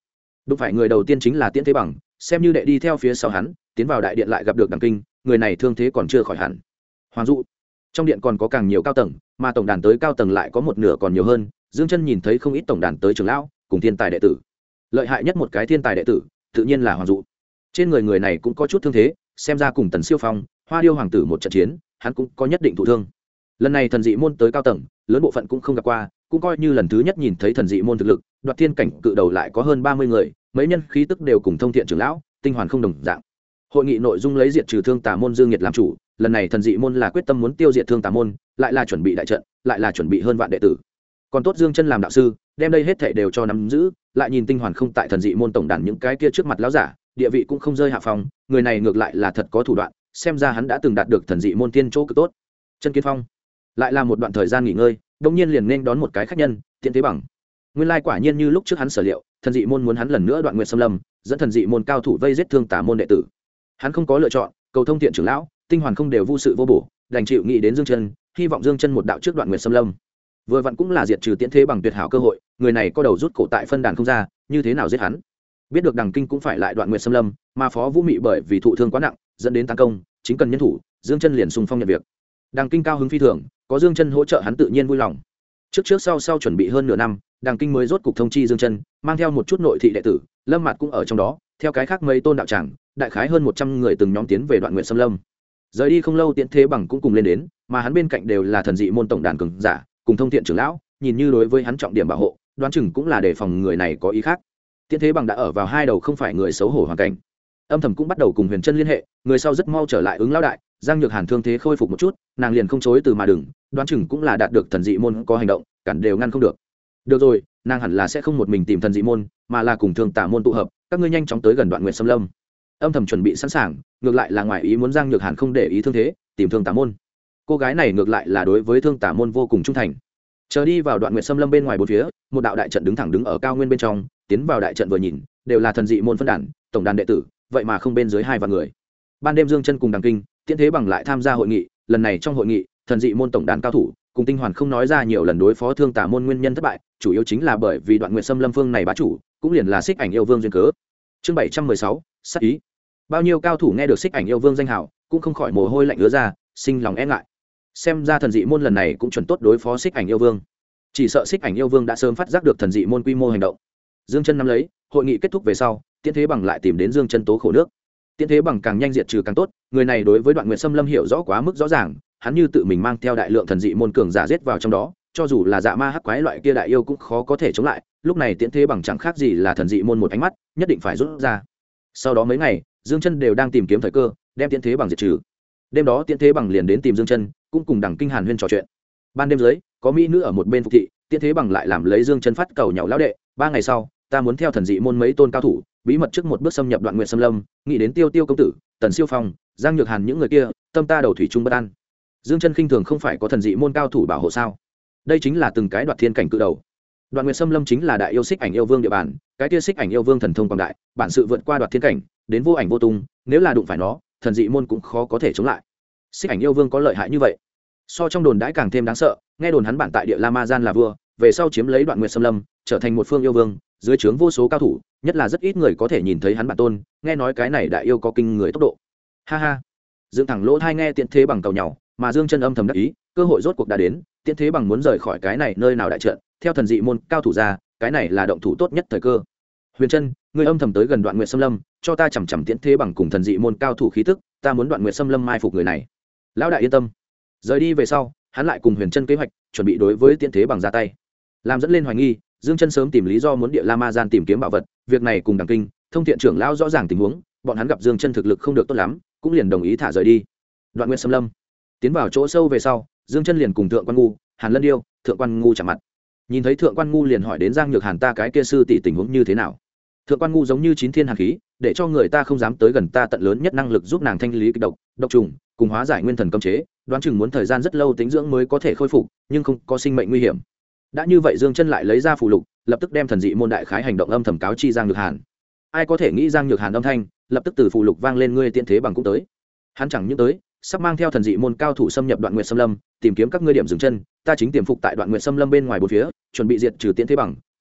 đụng phải người đầu tiên chính là tiễn thế bằng, xem như đệ đi theo phía sau hắn tiến vào đại điện lại gặp được Đằng Kinh, người này thương thế còn chưa khỏi hẳn. Hoàng dụ, trong điện còn có càng nhiều cao tầng, mà tổng đàn tới cao tầng lại có một nửa còn nhiều hơn. Dương Chân nhìn thấy không ít tổng đàn tới trưởng lão cùng thiên tài đệ tử, lợi hại nhất một cái thiên tài đệ tử tự nhiên là Hoàng dụ. Trên người này cũng có chút thương thế, xem ra cùng Tần Siêu Phong, Hoa Điêu hoàng tử một trận chiến, hắn cũng có nhất định thụ thương. Lần này thần dị môn tới cao tầng, lớn bộ phận cũng không gặp qua, cũng coi như lần thứ nhất nhìn thấy thần dị môn thực lực. Đoạt thiên cảnh cự đầu lại có hơn 30 người, mấy nhân khí tức đều cùng thông thiện trưởng lão, tinh hoàn không đồng dạng. Hội nghị nội dung lấy diệt trừ thương tà môn Dương Nghiệt làm chủ, lần này thần dị môn là quyết tâm muốn tiêu diệt thương tà môn, lại là chuẩn bị đại trận, lại là chuẩn bị hơn vạn đệ tử. Còn tốt Dương Chân làm đạo sư, đem đây hết thảy đều cho nắm giữ, lại nhìn tinh hoàn không tại thần dị môn tổng đàn những cái kia trước mặt lão giả, địa vị cũng không rơi hạ phòng, người này ngược lại là thật có thủ đoạn, xem ra hắn đã từng đạt được thần dị môn tiên chỗ cực tốt. Chân Kiến Phong lại là một đoạn thời gian nghỉ ngơi, đột nhiên liền nên đón một cái khách nhân, Tiễn Thế Bằng. Nguyên lai quả nhiên như lúc trước hắn sở liệu, thần dị môn muốn hắn lần nữa đoạn nguyệt xâm lâm, dẫn thần dị môn cao thủ vây giết thương tà môn đệ tử. Hắn không có lựa chọn, cầu thông thiện trưởng lão, tinh hoàn không đều vô sự vô bổ, đành chịu nghĩ đến Dương Chân, hy vọng Dương Chân một đạo trước đoạn nguyệt xâm lâm. Vừa vặn cũng là diệt trừ Tiễn Thế Bằng tuyệt hảo cơ hội, người này có đầu rút cổ tại phân đàn không ra, như thế nào giết hắn? Biết được Đằng Kinh cũng phải lại đoạn nguyệt xâm lâm, mà Phó Vũ Mị bởi vì thụ thương quá nặng, dẫn đến tăng công, chính cần nhân thủ, Dương Chân liền xung phong nhận việc. Đằng Kinh cao hứng phi thường, có Dương Chân hỗ trợ hắn tự nhiên vui lòng. Trước sau chuẩn bị hơn nửa năm, Đằng Kinh mới rốt cục thông chi Dương Chân, mang theo một chút nội thị đệ tử, Lâm Mạt cũng ở trong đó, theo cái khác mấy tôn đạo tràng, đại khái hơn 100 người từng nhóm tiến về đoạn nguyệt xâm lâm. Rời đi không lâu Tiễn Thế Bằng cũng cùng lên đến, mà hắn bên cạnh đều là thần dị môn tổng đàn cường giả, cùng thông thiện trưởng lão, nhìn như đối với hắn trọng điểm bảo hộ, đoán chừng cũng là đề phòng người này có ý khác. Tiễn Thế Bằng đã ở vào hai đầu không phải người xấu hổ hoàn cảnh, âm thầm cũng bắt đầu cùng Huyền Trân liên hệ, người sau rất mau trở lại ứng lão đại, Giang Nhược Hàn thương thế khôi phục một chút, nàng liền không chối từ mà đừng, đoán chừng cũng là đạt được thần dị môn có hành động, cản đều ngăn không được. Được rồi, nàng hẳn là sẽ không một mình tìm thần dị môn, mà là cùng thương tà môn tụ hợp, các ngươi nhanh chóng tới gần đoạn nguyệt xâm lâm. Âm thầm chuẩn bị sẵn sàng, ngược lại là ngoài ý muốn Giang Nhược Hàn không để ý thương thế, tìm thương tà môn. Cô gái này ngược lại là đối với thương tà môn vô cùng trung thành. Chờ đi vào đoạn nguyệt xâm lâm bên ngoài bốn phía, một đạo đại trận đứng thẳng đứng ở cao nguyên bên trong, tiến vào đại trận vừa nhìn, đều là thần dị môn phân đàn, tổng đàn đệ tử, vậy mà không bên dưới 2 vạn người. Ban đêm Dương Chân cùng Đằng Kinh, Tiễn Thế Bằng lại tham gia hội nghị, lần này trong hội nghị, thần dị môn tổng đàn cao thủ, cùng tinh hoàn không nói ra nhiều lần đối phó thương tà môn nguyên nhân thất bại, chủ yếu chính là bởi vì đoạn nguyệt xâm lâm phương này bá chủ, cũng liền là Xích Ảnh Yêu Vương duyên cớ. Chương 716, sát ý. Bao nhiêu cao thủ nghe được Xích Ảnh Yêu Vương danh hào, cũng không khỏi mồ hôi lạnh ứa ra, sinh lòng e ngại. Xem ra thần dị môn lần này cũng chuẩn tốt đối phó Xích Ảnh Yêu Vương. Chỉ sợ Xích Ảnh Yêu Vương đã sớm phát giác được thần dị môn quy mô hành động. Dương Chân nắm lấy, hội nghị kết thúc về sau, Tiễn Thế Bằng lại tìm đến Dương Chân tố khổ nước. Tiễn Thế Bằng càng nhanh diệt trừ càng tốt, người này đối với đoạn nguyệt xâm lâm hiểu rõ quá mức rõ ràng, hắn như tự mình mang theo đại lượng thần dị môn cường giả giết vào trong đó, cho dù là dạ ma hắc quái loại kia đại yêu cũng khó có thể chống lại. Lúc này Tiễn Thế Bằng chẳng khác gì là thần dị môn một ánh mắt, nhất định phải rút ra. Sau đó mấy ngày, Dương Chân đều đang tìm kiếm thời cơ, đem Tiễn Thế Bằng diệt trừ. Đêm đó Tiễn Thế Bằng liền đến tìm Dương Chân, cũng cùng Đằng Kinh Hàn huyên trò chuyện. Ban đêm dưới, có mỹ nữ ở một bên phục thị, Tiễn Thế Bằng lại làm lấy Dương Chân phát cầu nhậu lão đệ, 3 ngày sau, ta muốn theo thần dị môn mấy tôn cao thủ, bí mật trước một bước xâm nhập đoạn nguyệt xâm lâm, nghĩ đến Tiêu Tiêu công tử, Tần Siêu Phong, Giang Nhược Hàn những người kia, tâm ta đầu thủy chung bất an. Dương Chân khinh thường không phải có thần dị môn cao thủ bảo hộ sao? Đây chính là từng cái đoạt thiên cảnh cự đầu. Đoạn nguyệt xâm lâm chính là đại yêu Xích Ảnh Yêu Vương địa bàn, cái kia Xích Ảnh Yêu Vương thần thông quảng đại, bản sự vượt qua đoạt thiên cảnh, đến vô ảnh vô tung, nếu là đụng phải nó, thần dị môn cũng khó có thể chống lại. Xích Ảnh Yêu Vương có lợi hại như vậy? So trong đồn đãi càng thêm đáng sợ, nghe đồn hắn bản tại địa La Ma Gian là vua, về sau chiếm lấy đoạn nguyệt xâm lâm, trở thành một phương yêu vương, dưới trướng vô số cao thủ, nhất là rất ít người có thể nhìn thấy hắn bản tôn, nghe nói cái này đại yêu có kinh người tốc độ. Ha ha. Dương thẳng lỗ tai nghe Tiễn Thế Bằng cầu nhau, mà Dương Chân âm thầm đắc ý, cơ hội rốt cuộc đã đến, Tiễn Thế Bằng muốn rời khỏi cái này nơi nào đại trận, theo thần dị môn cao thủ ra, cái này là động thủ tốt nhất thời cơ. Huyền Trân, ngươi âm thầm tới gần đoạn nguyệt xâm lâm, cho ta chằm chằm Tiễn Thế Bằng cùng thần dị môn cao thủ khí tức, ta muốn đoạn nguyệt xâm lâm mai phục người này. Lão đại yên tâm. Rời đi về sau, hắn lại cùng Huyền Trân kế hoạch, chuẩn bị đối với Tiễn Thế Bằng ra tay. Làm dẫn lên hoài nghi, Dương Chân sớm tìm lý do muốn địa La Ma Gian tìm kiếm bảo vật, việc này cùng Đằng Kinh, thông thiện trưởng lão rõ ràng tình huống, bọn hắn gặp Dương Chân thực lực không được tốt lắm, cũng liền đồng ý thả rời đi. Đoạn nguyệt xâm lâm, tiến vào chỗ sâu về sau, Dương Chân liền cùng Thượng Quan Ngu, Hàn Lân Điêu, Thượng Quan Ngu chạm mặt. Nhìn thấy Thượng Quan Ngu liền hỏi đến Giang Nhược Hàn ta cái kia sư tỷ tình huống như thế nào. Thượng Quan Ngu giống như chín thiên hàn khí, để cho người ta không dám tới gần, ta tận lớn nhất năng lực giúp nàng thanh lý kịch độc, độc trùng, cùng hóa giải nguyên thần cấm chế, đoán chừng muốn thời gian rất lâu tính dưỡng mới có thể khôi phục, nhưng không có sinh mệnh nguy hiểm. Đã như vậy Dương Chân lại lấy ra phù lục, lập tức đem thần dị môn đại khái hành động âm thầm cáo chi Giang Nhược Hàn. Ai có thể nghĩ Giang Nhược Hàn âm thanh, lập tức từ phù lục vang lên, ngươi Tiễn Thế Bằng cũng tới. Hắn chẳng những tới, sắp mang theo thần dị môn cao thủ xâm nhập đoạn nguyệt xâm lâm, tìm kiếm các ngươi điểm dừng chân, ta chính tiềm phục tại đoạn nguyệt xâm lâm bên ngoài bốn phía, chuẩn bị diệt trừ Tiễn Thế Bằng,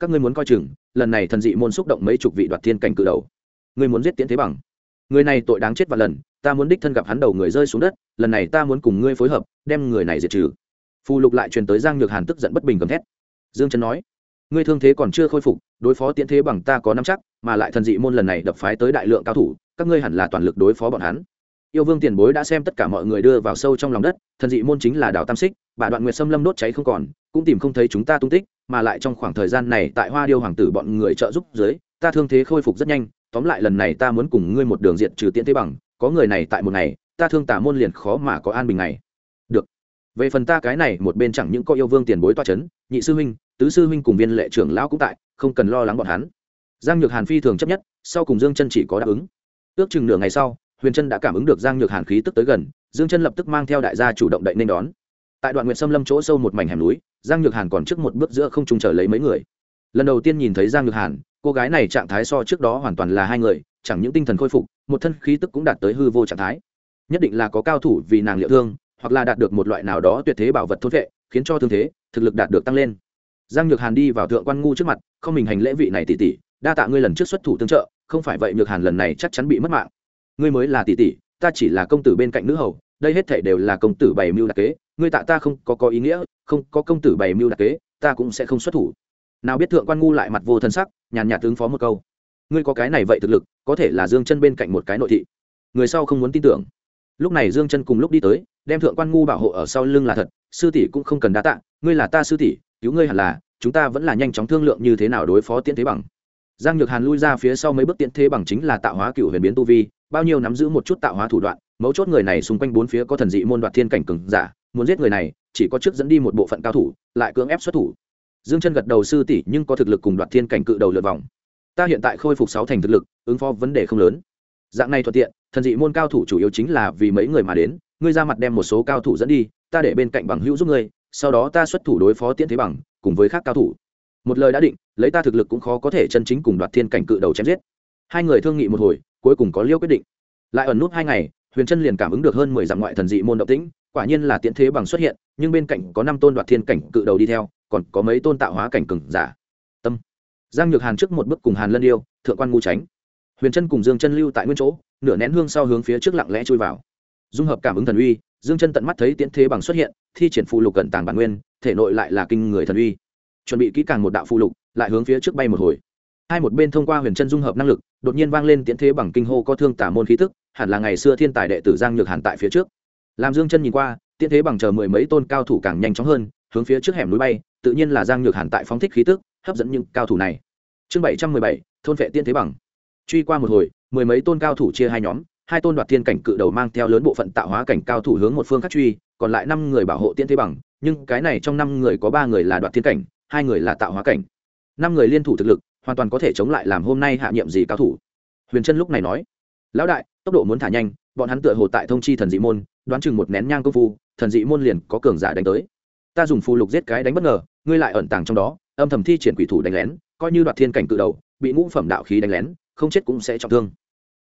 các ngươi muốn coi chừng, lần này thần dị môn xúc động mấy chục vị đoạt thiên cảnh cự đầu, ngươi muốn giết Tiễn Thế Bằng, người này tội đáng chết vạn lần, ta muốn đích thân gặp hắn đầu người rơi xuống đất, lần này ta muốn cùng ngươi phối hợp đem người này diệt trừ. Phù lục lại truyền tới Giang Nhược Hàn tức giận bất bình gầm thét. Dương Chân nói, ngươi thương thế còn chưa khôi phục, đối phó Tiễn Thế Bằng ta có nắm chắc, mà lại thần dị môn lần này đập phái tới đại lượng cao thủ, các ngươi hẳn là toàn lực đối phó bọn hắn. Yêu Vương tiền bối đã xem tất cả mọi người đưa vào sâu trong lòng đất, thần dị môn chính là đảo Tam Xích, bà Đoạn Nguyệt Sâm Lâm đốt cháy không còn, cũng tìm không thấy chúng ta tung tích, mà lại trong khoảng thời gian này tại Hoa Điêu hoàng tử bọn người trợ giúp dưới, ta thương thế khôi phục rất nhanh, tóm lại lần này ta muốn cùng ngươi một đường diệt trừ Tiễn Thế Bằng, có người này tại một ngày, ta Thương Tà môn liền khó mà có an bình ngày. Được. Về phần ta cái này một bên chẳng những có Yêu Vương tiền bối toa chấn, nhị sư huynh, tứ sư huynh cùng Viên Lệ trưởng lão cũng tại, không cần lo lắng bọn hắn. Giang Nhược Hàn phi thường chấp nhất, sau cùng Dương Chân chỉ có đáp ứng. Ước chừng nửa ngày sau, Huyền Chân đã cảm ứng được Giang Nhược Hàn khí tức tới gần, Dương Chân lập tức mang theo đại gia chủ động đậy nên đón. Tại Đoạn Nguyệt Sâm Lâm chỗ sâu một mảnh hẻm núi, Giang Nhược Hàn còn trước một bước giữa không trung chờ lấy mấy người. Lần đầu tiên nhìn thấy Giang Nhược Hàn, cô gái này trạng thái so trước đó hoàn toàn là hai người, chẳng những tinh thần khôi phục, một thân khí tức cũng đạt tới hư vô trạng thái. Nhất định là có cao thủ vì nàng liệu thương, hoặc là đạt được một loại nào đó tuyệt thế bảo vật thôn vệ, khiến cho thương thế, thực lực đạt được tăng lên. Giang Nhược Hàn đi vào Thượng Quan Ngu trước mặt, không mình hành lễ vị này tỷ tỷ, đa tạ ngươi lần trước xuất thủ tương trợ, không phải vậy Nhược Hàn lần này chắc chắn bị mất mạng. Ngươi mới là tỷ tỷ, ta chỉ là công tử bên cạnh nữ hầu, đây hết thảy đều là công tử bày mưu đặc kế, ngươi tạ ta không có ý nghĩa, không có công tử bày mưu đặc kế, ta cũng sẽ không xuất thủ. Nào biết Thượng Quan Ngu lại mặt vô thân sắc, nhàn nhạt ứng phó một câu, ngươi có cái này vậy thực lực, có thể là Dương Chân bên cạnh một cái nội thị. Người sau không muốn tin tưởng. Lúc này Dương Chân cùng lúc đi tới, đem Thượng Quan Ngu bảo hộ ở sau lưng là thật, sư tỷ cũng không cần đa tạ, ngươi là ta sư tỷ, cứu ngươi hẳn là, chúng ta vẫn là nhanh chóng thương lượng như thế nào đối phó Tiễn Thế Bằng. Giang Nhược Hàn lui ra phía sau mấy bước. Tiễn Thế Bằng chính là tạo hóa cửu huyền biến tu vi, bao nhiêu nắm giữ một chút tạo hóa thủ đoạn, mấu chốt người này xung quanh bốn phía có thần dị môn đoạt thiên cảnh cường giả, muốn giết người này, chỉ có trước dẫn đi một bộ phận cao thủ, lại cưỡng ép xuất thủ. Dương Chân gật đầu, sư tỷ nhưng có thực lực cùng đoạt thiên cảnh cự đầu lượt vòng. Ta hiện tại khôi phục 6 thành thực lực, ứng phó vấn đề không lớn. Dạng này thuận tiện, thần dị môn cao thủ chủ yếu chính là vì mấy người mà đến, ngươi ra mặt đem một số cao thủ dẫn đi, ta để bên cạnh bằng hữu giúp ngươi, sau đó ta xuất thủ đối phó Tiễn Thế Bằng, cùng với các cao thủ. Một lời đã định, lấy ta thực lực cũng khó có thể chân chính cùng đoạt thiên cảnh cự đầu chém giết. Hai người thương nghị một hồi, cuối cùng có liêu quyết định. Lại ẩn nút 2 ngày, Huyền Chân liền cảm ứng được hơn 10 dặm ngoại thần dị môn động tĩnh, quả nhiên là Tiễn Thế Bằng xuất hiện, nhưng bên cạnh có 5 tôn đoạt thiên cảnh cự đầu đi theo, còn có mấy tôn tạo hóa cảnh cường giả. Tâm. Giang Nhược Hàn trước một bước cùng Hàn Lân yêu, Thượng Quan Ngu tránh. Huyền Chân cùng Dương Chân lưu tại nguyên chỗ, nửa nén hương sau hướng phía trước lặng lẽ chui vào. Dung hợp cảm ứng thần uy, Dương Chân tận mắt thấy Tiễn Thế Bằng xuất hiện, thi triển phù lục cẩn tàng bản nguyên, thể nội lại là kinh người thần uy. Chuẩn bị kỹ càng một đạo phù lục, lại hướng phía trước bay một hồi. Hai một bên thông qua Huyền Chân dung hợp năng lực, đột nhiên vang lên Tiễn Thế Bằng kinh hô có Thương Tà môn khí tức, hẳn là ngày xưa thiên tài đệ tử Giang Nhược Hàn tại phía trước. Làm Dương Chân nhìn qua, Tiễn Thế Bằng chờ 10 mấy tôn cao thủ càng nhanh chóng hơn, hướng phía trước hẻm núi bay, tự nhiên là Giang Nhược Hàn tại phóng thích khí tức, hấp dẫn những cao thủ này. Chương 717, thôn vệ Tiễn Thế Bằng. Truy qua một hồi, 10 mấy tôn cao thủ chia hai nhóm, 2 tôn đoạt thiên cảnh cự đầu mang theo lớn bộ phận tạo hóa cảnh cao thủ hướng một phương khác truy, còn lại 5 người bảo hộ Tiễn Thế Bằng, nhưng cái này trong 5 người có 3 người là đoạt thiên cảnh, 2 người là tạo hóa cảnh. 5 người liên thủ thực lực, hoàn toàn có thể chống lại làm hôm nay hạ nhiệm gì cao thủ. Huyền Chân lúc này nói: "Lão đại, tốc độ muốn thả nhanh, bọn hắn tựa hồ tại thông chi thần dị môn, đoán chừng một nén nhang công phu, thần dị môn liền có cường giả đánh tới. Ta dùng phù lục giết cái đánh bất ngờ, ngươi lại ẩn tàng trong đó, âm thầm thi triển quỷ thủ đánh lén, coi như đoạt thiên cảnh cự đầu, bị ngũ phẩm đạo khí đánh lén, không chết cũng sẽ trọng thương."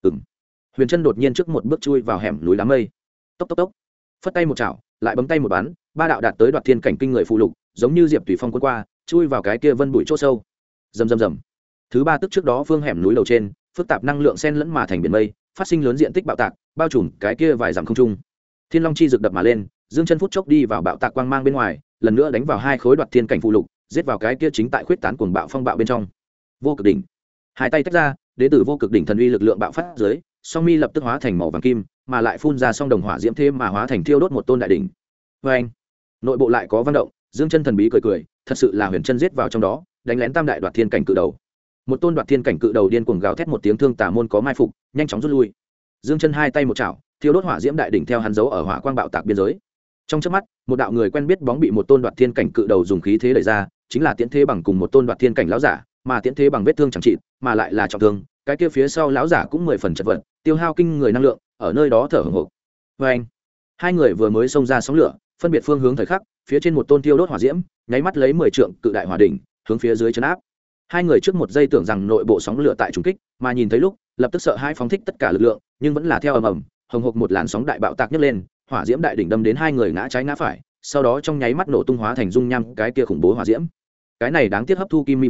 Huyền Chân đột nhiên trước một bước chui vào hẻm núi đám mây. Tốc tốc tốc. Phất tay một chảo, lại bấm tay một bắn, 3 đạo đạt tới đoạt thiên cảnh kinh người phù lục, giống như diệp tùy phong cuốn qua, chui vào cái kia vân bụi chỗ sâu. Rầm rầm rầm. Thứ 3 tức trước đó phương hẻm núi đầu trên, phức tạp năng lượng xen lẫn mà thành biển mây, phát sinh lớn diện tích bạo tạc, bao trùm cái kia vài dặm không trung. Thiên Long chi rực đập mà lên, Dương Chân phút chốc đi vào bạo tạc quang mang bên ngoài, lần nữa đánh vào 2 khối đoạt thiên cảnh phù lục, giết vào cái kia chính tại khuyết tán cuồng bạo phong bạo bên trong. Vô cực đỉnh. Hai tay tách ra, đến từ vô cực đỉnh thần uy lực lượng bạo phát dưới, song mi lập tức hóa thành màu vàng kim, mà lại phun ra song đồng hỏa diễm thế mà hóa thành thiêu đốt một tôn đại đỉnh. Anh, nội bộ lại có văn động, Dương Chân thần bí cười cười, thật sự là Huyền Chân giết vào trong đó, đánh lén tam đại đoạt thiên cảnh cự đầu. Một tôn đoạt thiên cảnh cự đầu điên cuồng gào thét một tiếng, Thương Tà môn có mai phục, nhanh chóng rút lui. Dương Chân hai tay một chảo, thiêu đốt hỏa diễm đại đỉnh theo hắn giấu ở hỏa quang bạo tạc biên giới. Trong chớp mắt, một đạo người quen biết bóng bị một tôn đoạt thiên cảnh cự đầu dùng khí thế đẩy ra, chính là Tiễn Thế Bằng cùng một tôn đoạt thiên cảnh lão giả, mà Tiễn Thế Bằng vết thương chẳng trị, mà lại là trọng thương, cái kia phía sau lão giả cũng 10 phần chật vật, tiêu hao kinh người năng lượng, ở nơi đó thở hổn hộc. Oeng! Hai người vừa mới xông ra sóng lửa, phân biệt phương hướng thời khắc, phía trên một tôn thiêu đốt hỏa diễm, nháy mắt lấy 10 trượng cự đại hỏa đỉnh, hướng phía dưới trấn áp. Hai người trước một giây tưởng rằng nội bộ sóng lửa tại trùng kích, mà nhìn thấy lúc, lập tức sợ hai phóng thích tất cả lực lượng, nhưng vẫn là theo ầm ầm, hồng hộc một làn sóng đại bạo tạc nhấc lên, hỏa diễm đại đỉnh đâm đến hai người ngã trái ngã phải, sau đó trong nháy mắt nổ tung hóa thành dung nham cái kia khủng bố hỏa diễm. Cái này đáng tiếc hấp thu kim mi vương,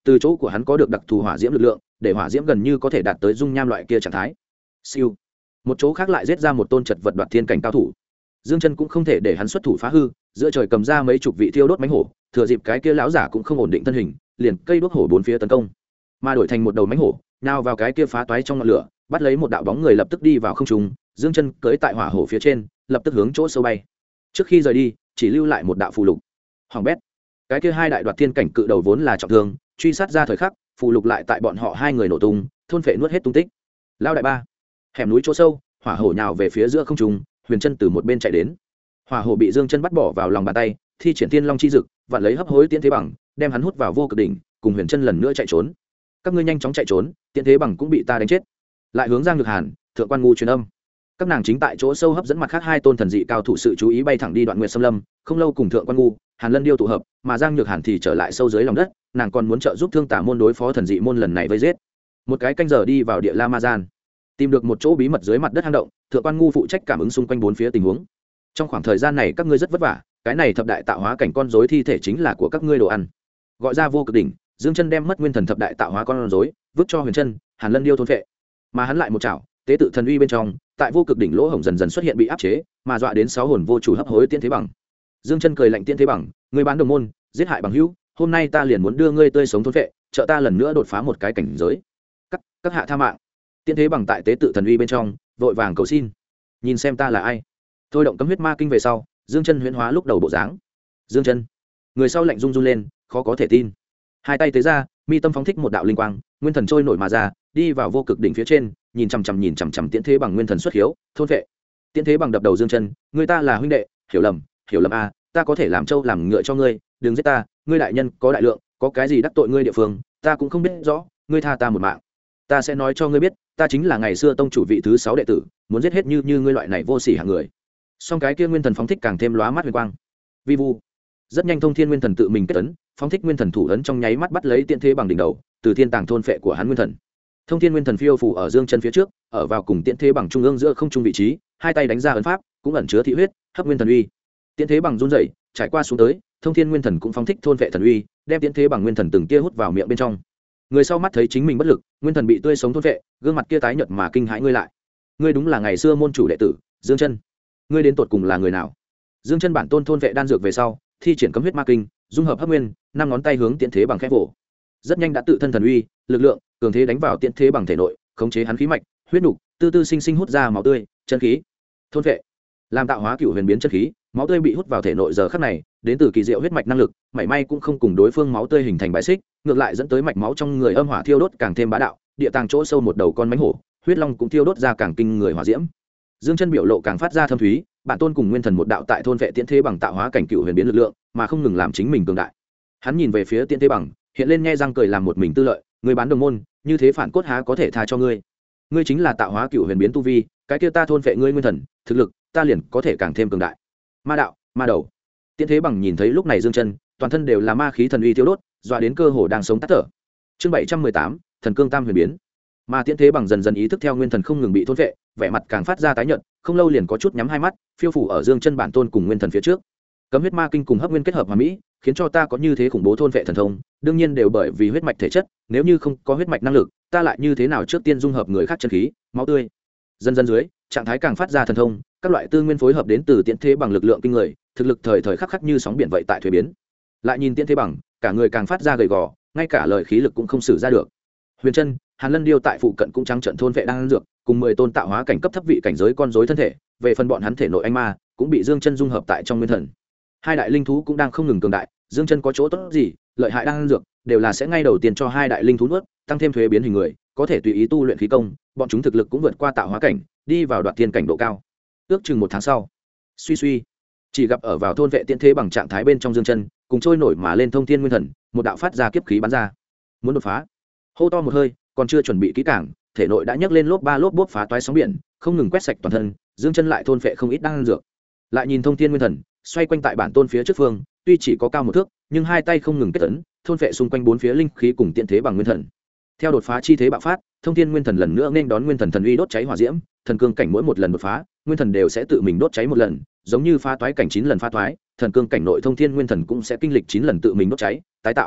từ chỗ của hắn có được đặc thù hỏa diễm lực lượng, để hỏa diễm gần như có thể đạt tới dung nham loại kia trạng thái. Siêu. Một chỗ khác lại giết ra một tôn chật vật đoạt thiên cảnh cao thủ. Dương Chân cũng không thể để hắn xuất thủ phá hư, giữa trời cầm ra mấy chục vị thiêu đốt mãnh hổ, thừa dịp cái kia lão giả cũng không ổn định thân hình, liền cây đuốc hổ bốn phía tấn công, mà đổi thành một đầu mãnh hổ, nào vào cái kia phá toái trong ngọn lửa, bắt lấy một đạo bóng người lập tức đi vào không trung. Dương Chân cưỡi tại hỏa hổ phía trên, lập tức hướng chỗ sâu bay. Trước khi rời đi, chỉ lưu lại một đạo phù lục. Hoàng bét. Cái kia hai đại đoạt thiên cảnh cự đầu vốn là trọng thương, truy sát ra thời khắc, phù lục lại tại bọn họ hai người nổ tung, thôn phệ nuốt hết tung tích. Lao đại ba. Hẻm núi chỗ sâu, hỏa hổ nhào về phía giữa không trung, Huyền Chân từ một bên chạy đến. Hỏa hổ bị Dương Chân bắt bỏ vào lòng bàn tay, thi triển Tiên Long chi dực, vặn lấy hấp hối Tiễn Thế Bằng, đem hắn hút vào vô cực đỉnh, cùng Huyền Chân lần nữa chạy trốn. Các ngươi nhanh chóng chạy trốn, Tiễn Thế Bằng cũng bị ta đánh chết. Lại hướng Giang Nhược Hàn, Thượng Quan Ngu truyền âm. Các nàng chính tại chỗ sâu hấp dẫn mặt khác hai tôn thần dị cao thủ sự chú ý, bay thẳng đi Đoạn Nguyệt Sâm Lâm, không lâu cùng Thượng Quan Ngu, Hàn Lân Điêu tụ hợp, mà Giang Nhược Hàn thì trở lại sâu dưới lòng đất, nàng còn muốn trợ giúp Thương Tả môn đối phó thần dị môn lần này với giết. Một cái canh giờ đi vào địa La Ma Gian, tìm được một chỗ bí mật dưới mặt đất hang động, Thượng Quan Ngu phụ trách cảm ứng xung quanh bốn phía tình huống. Trong khoảng thời gian này các ngươi rất vất vả, cái này thập đại tạo hóa cảnh con rối thi thể chính là của các ngươi đồ ăn. Gọi ra vô cực đỉnh, Dương Chân đem mất nguyên thần thập đại tạo hóa con rối vứt cho Huyền Chân, Hàn Lân Điêu thôn phệ, mà hắn lại một chảo, tế tự thần uy bên trong, tại vô cực đỉnh lỗ hổng dần dần xuất hiện bị áp chế, mà dọa đến sáu hồn vô chủ hấp hối Tiễn Thế Bằng. Dương Chân cười lạnh Tiễn Thế Bằng, ngươi bán đồng môn, giết hại bằng hữu, hôm nay ta liền muốn đưa ngươi tươi sống thôn phệ, trợ ta lần nữa đột phá một cái cảnh giới. Các hạ tha mạng. Tiễn Thế Bằng tại tế tự thần uy bên trong, vội vàng cầu xin. Nhìn xem ta là ai. Thôi động cấm huyết ma kinh về sau, Dương Chân huyễn hóa lúc đầu bộ dáng. Dương Chân. Người sau lạnh run run lên, khó có thể tin. Hai tay tế ra, mi tâm phóng thích một đạo linh quang, nguyên thần trôi nổi mà ra, đi vào vô cực đỉnh phía trên, nhìn chằm chằm Tiễn Thế Bằng nguyên thần xuất hiếu, thôn vệ. Tiễn Thế Bằng đập đầu Dương Chân, người ta là huynh đệ, hiểu lầm a, ta có thể làm trâu làm ngựa cho ngươi, đừng giết ta, ngươi đại nhân có đại lượng, có cái gì đắc tội ngươi địa phương, ta cũng không biết rõ, ngươi tha ta một mạng. Ta sẽ nói cho ngươi biết, ta chính là ngày xưa tông chủ vị thứ 6 đệ tử, muốn giết hết như ngươi loại này vô sỉ hạng người. Song cái kia nguyên thần phóng thích càng thêm lóa mắt huyền quang. Vi vu. Rất nhanh Thông Thiên Nguyên Thần tự mình kết ấn, phóng thích nguyên thần thủ ấn trong nháy mắt bắt lấy Tiễn Thế Bằng đỉnh đầu, từ thiên tàng thôn phệ của hắn nguyên thần. Thông Thiên Nguyên Thần phiêu phù ở Dương Chân phía trước, ở vào cùng Tiễn Thế Bằng trung ương giữa không trung vị trí, hai tay đánh ra ấn pháp, cũng ẩn chứa thị huyết, hấp nguyên thần uy. Tiễn Thế Bằng run rẩy, trải qua xuống tới, Thông Thiên Nguyên Thần cũng phóng thích thôn phệ thần uy, đem Tiễn Thế Bằng nguyên thần từng tia hút vào miệng bên trong. Người sau mắt thấy chính mình bất lực, nguyên thần bị tươi sống thôn phệ, gương mặt kia tái nhợt mà kinh hãi, ngươi lại, ngươi đúng là ngày xưa môn chủ đệ tử Dương Chân, ngươi đến tột cùng là người nào? Dương Chân bản tôn thôn vệ đan dược về sau, thi triển cấm huyết ma kinh, dung hợp hấp nguyên, năm ngón tay hướng Tiễn Thế Bằng khép vỗ. Rất nhanh đã tự thân thần uy, lực lượng, cường thế đánh vào Tiễn Thế Bằng thể nội, khống chế hắn khí mạch, huyết nục, tư tư sinh sinh hút ra máu tươi, chân khí. Thôn vệ, làm tạo hóa cựu huyền biến chân khí, máu tươi bị hút vào thể nội giờ khắc này, đến từ kỳ diệu huyết mạch năng lực, mảy may cũng không cùng đối phương máu tươi hình thành bãi xích, ngược lại dẫn tới mạch máu trong người âm hỏa thiêu đốt càng thêm bá đạo, địa tàng chỗ sâu một đầu con mãnh hổ, huyết long cũng thiêu đốt ra càng kinh người hỏa diễm. Dương Chân biểu lộ càng phát ra thâm thúy, bản tôn cùng nguyên thần một đạo tại thôn vệ Tiễn Thế Bằng tạo hóa cảnh cựu huyền biến lực lượng, mà không ngừng làm chính mình cường đại. Hắn nhìn về phía Tiễn Thế Bằng, hiện lên nhe răng cười làm một mình tư lợi, người bán đồng môn, như thế phản cốt há có thể tha cho ngươi. Ngươi chính là tạo hóa cựu huyền biến tu vi, cái kia ta thôn vệ ngươi nguyên thần, thực lực, ta liền có thể càng thêm cường đại. Ma đạo, ma đầu. Tiễn Thế Bằng nhìn thấy lúc này Dương Chân, toàn thân đều là ma khí thần uy thiêu đốt, dọa đến cơ hồ đang sống tắt thở. Chương 718, thần cương tam huyền biến. Mà Tiễn Thế Bằng dần dần ý thức theo nguyên thần không ngừng bị thôn vệ, vẻ mặt càng phát ra tái nhợt, không lâu liền có chút nhắm hai mắt, phiêu phủ ở Dương Chân bản tôn cùng nguyên thần phía trước. Cấm huyết ma kinh cùng hấp nguyên kết hợp hòa mỹ, khiến cho ta có như thế khủng bố thôn vệ thần thông, đương nhiên đều bởi vì huyết mạch thể chất, nếu như không có huyết mạch năng lực, ta lại như thế nào trước tiên dung hợp người khác chân khí, máu tươi. Dần dần dưới, trạng thái càng phát ra thần thông, các loại tư nguyên phối hợp đến từ Tiễn Thế Bằng lực lượng kinh người, thực lực thời thời khắc khắc như sóng biển vậy tại thuế biến. Lại nhìn Tiễn Thế Bằng, cả người càng phát ra gầy gò, ngay cả lời khí lực cũng không sử ra được. Huyền Chân, Hàn Lân Điêu tại phụ cận cũng trắng trận thôn vệ đang dược, cùng 10 tôn tạo hóa cảnh cấp thấp vị cảnh giới con rối thân thể, về phần bọn hắn thể nội anh ma, cũng bị Dương Chân dung hợp tại trong nguyên thần. Hai đại linh thú cũng đang không ngừng cường đại, Dương Chân có chỗ tốt gì, lợi hại đang dược, đều là sẽ ngay đầu tiên cho hai đại linh thú nuốt, tăng thêm thuế biến hình người, có thể tùy ý tu luyện khí công, bọn chúng thực lực cũng vượt qua tạo hóa cảnh, đi vào đoạt thiên cảnh độ cao. Ước chừng 1 tháng sau, suy chỉ gặp ở vào thôn vệ Tiễn Thế Bằng trạng thái bên trong Dương Chân, cùng trôi nổi mà lên thông thiên nguyên thần, một đạo phát ra kiếp khí bắn ra, muốn đột phá. Hô to một hơi, còn chưa chuẩn bị kỹ càng, thể nội đã nhấc lên lốp bốp phá toái sóng biển, không ngừng quét sạch toàn thân. Dương Chân lại thôn phệ không ít đan dược. Lại nhìn thông thiên nguyên thần, xoay quanh tại bản tôn phía trước phương, tuy chỉ có cao 1 thước, nhưng hai tay không ngừng kết ấn, thôn phệ xung quanh 4 phía linh khí cùng Tiễn Thế Bằng nguyên thần. Theo đột phá chi thế bạo phát, thông thiên nguyên thần lần nữa nên đón nguyên thần thần uy đốt cháy hỏa diễm, thần cương cảnh mỗi một lần đột phá, nguyên thần đều sẽ tự mình đốt cháy một lần, giống như phá toái cảnh 9 lần phá toái, thần cương cảnh nội thông thiên nguyên thần cũng sẽ kinh lịch 9 lần tự mình đốt cháy, tái tạo.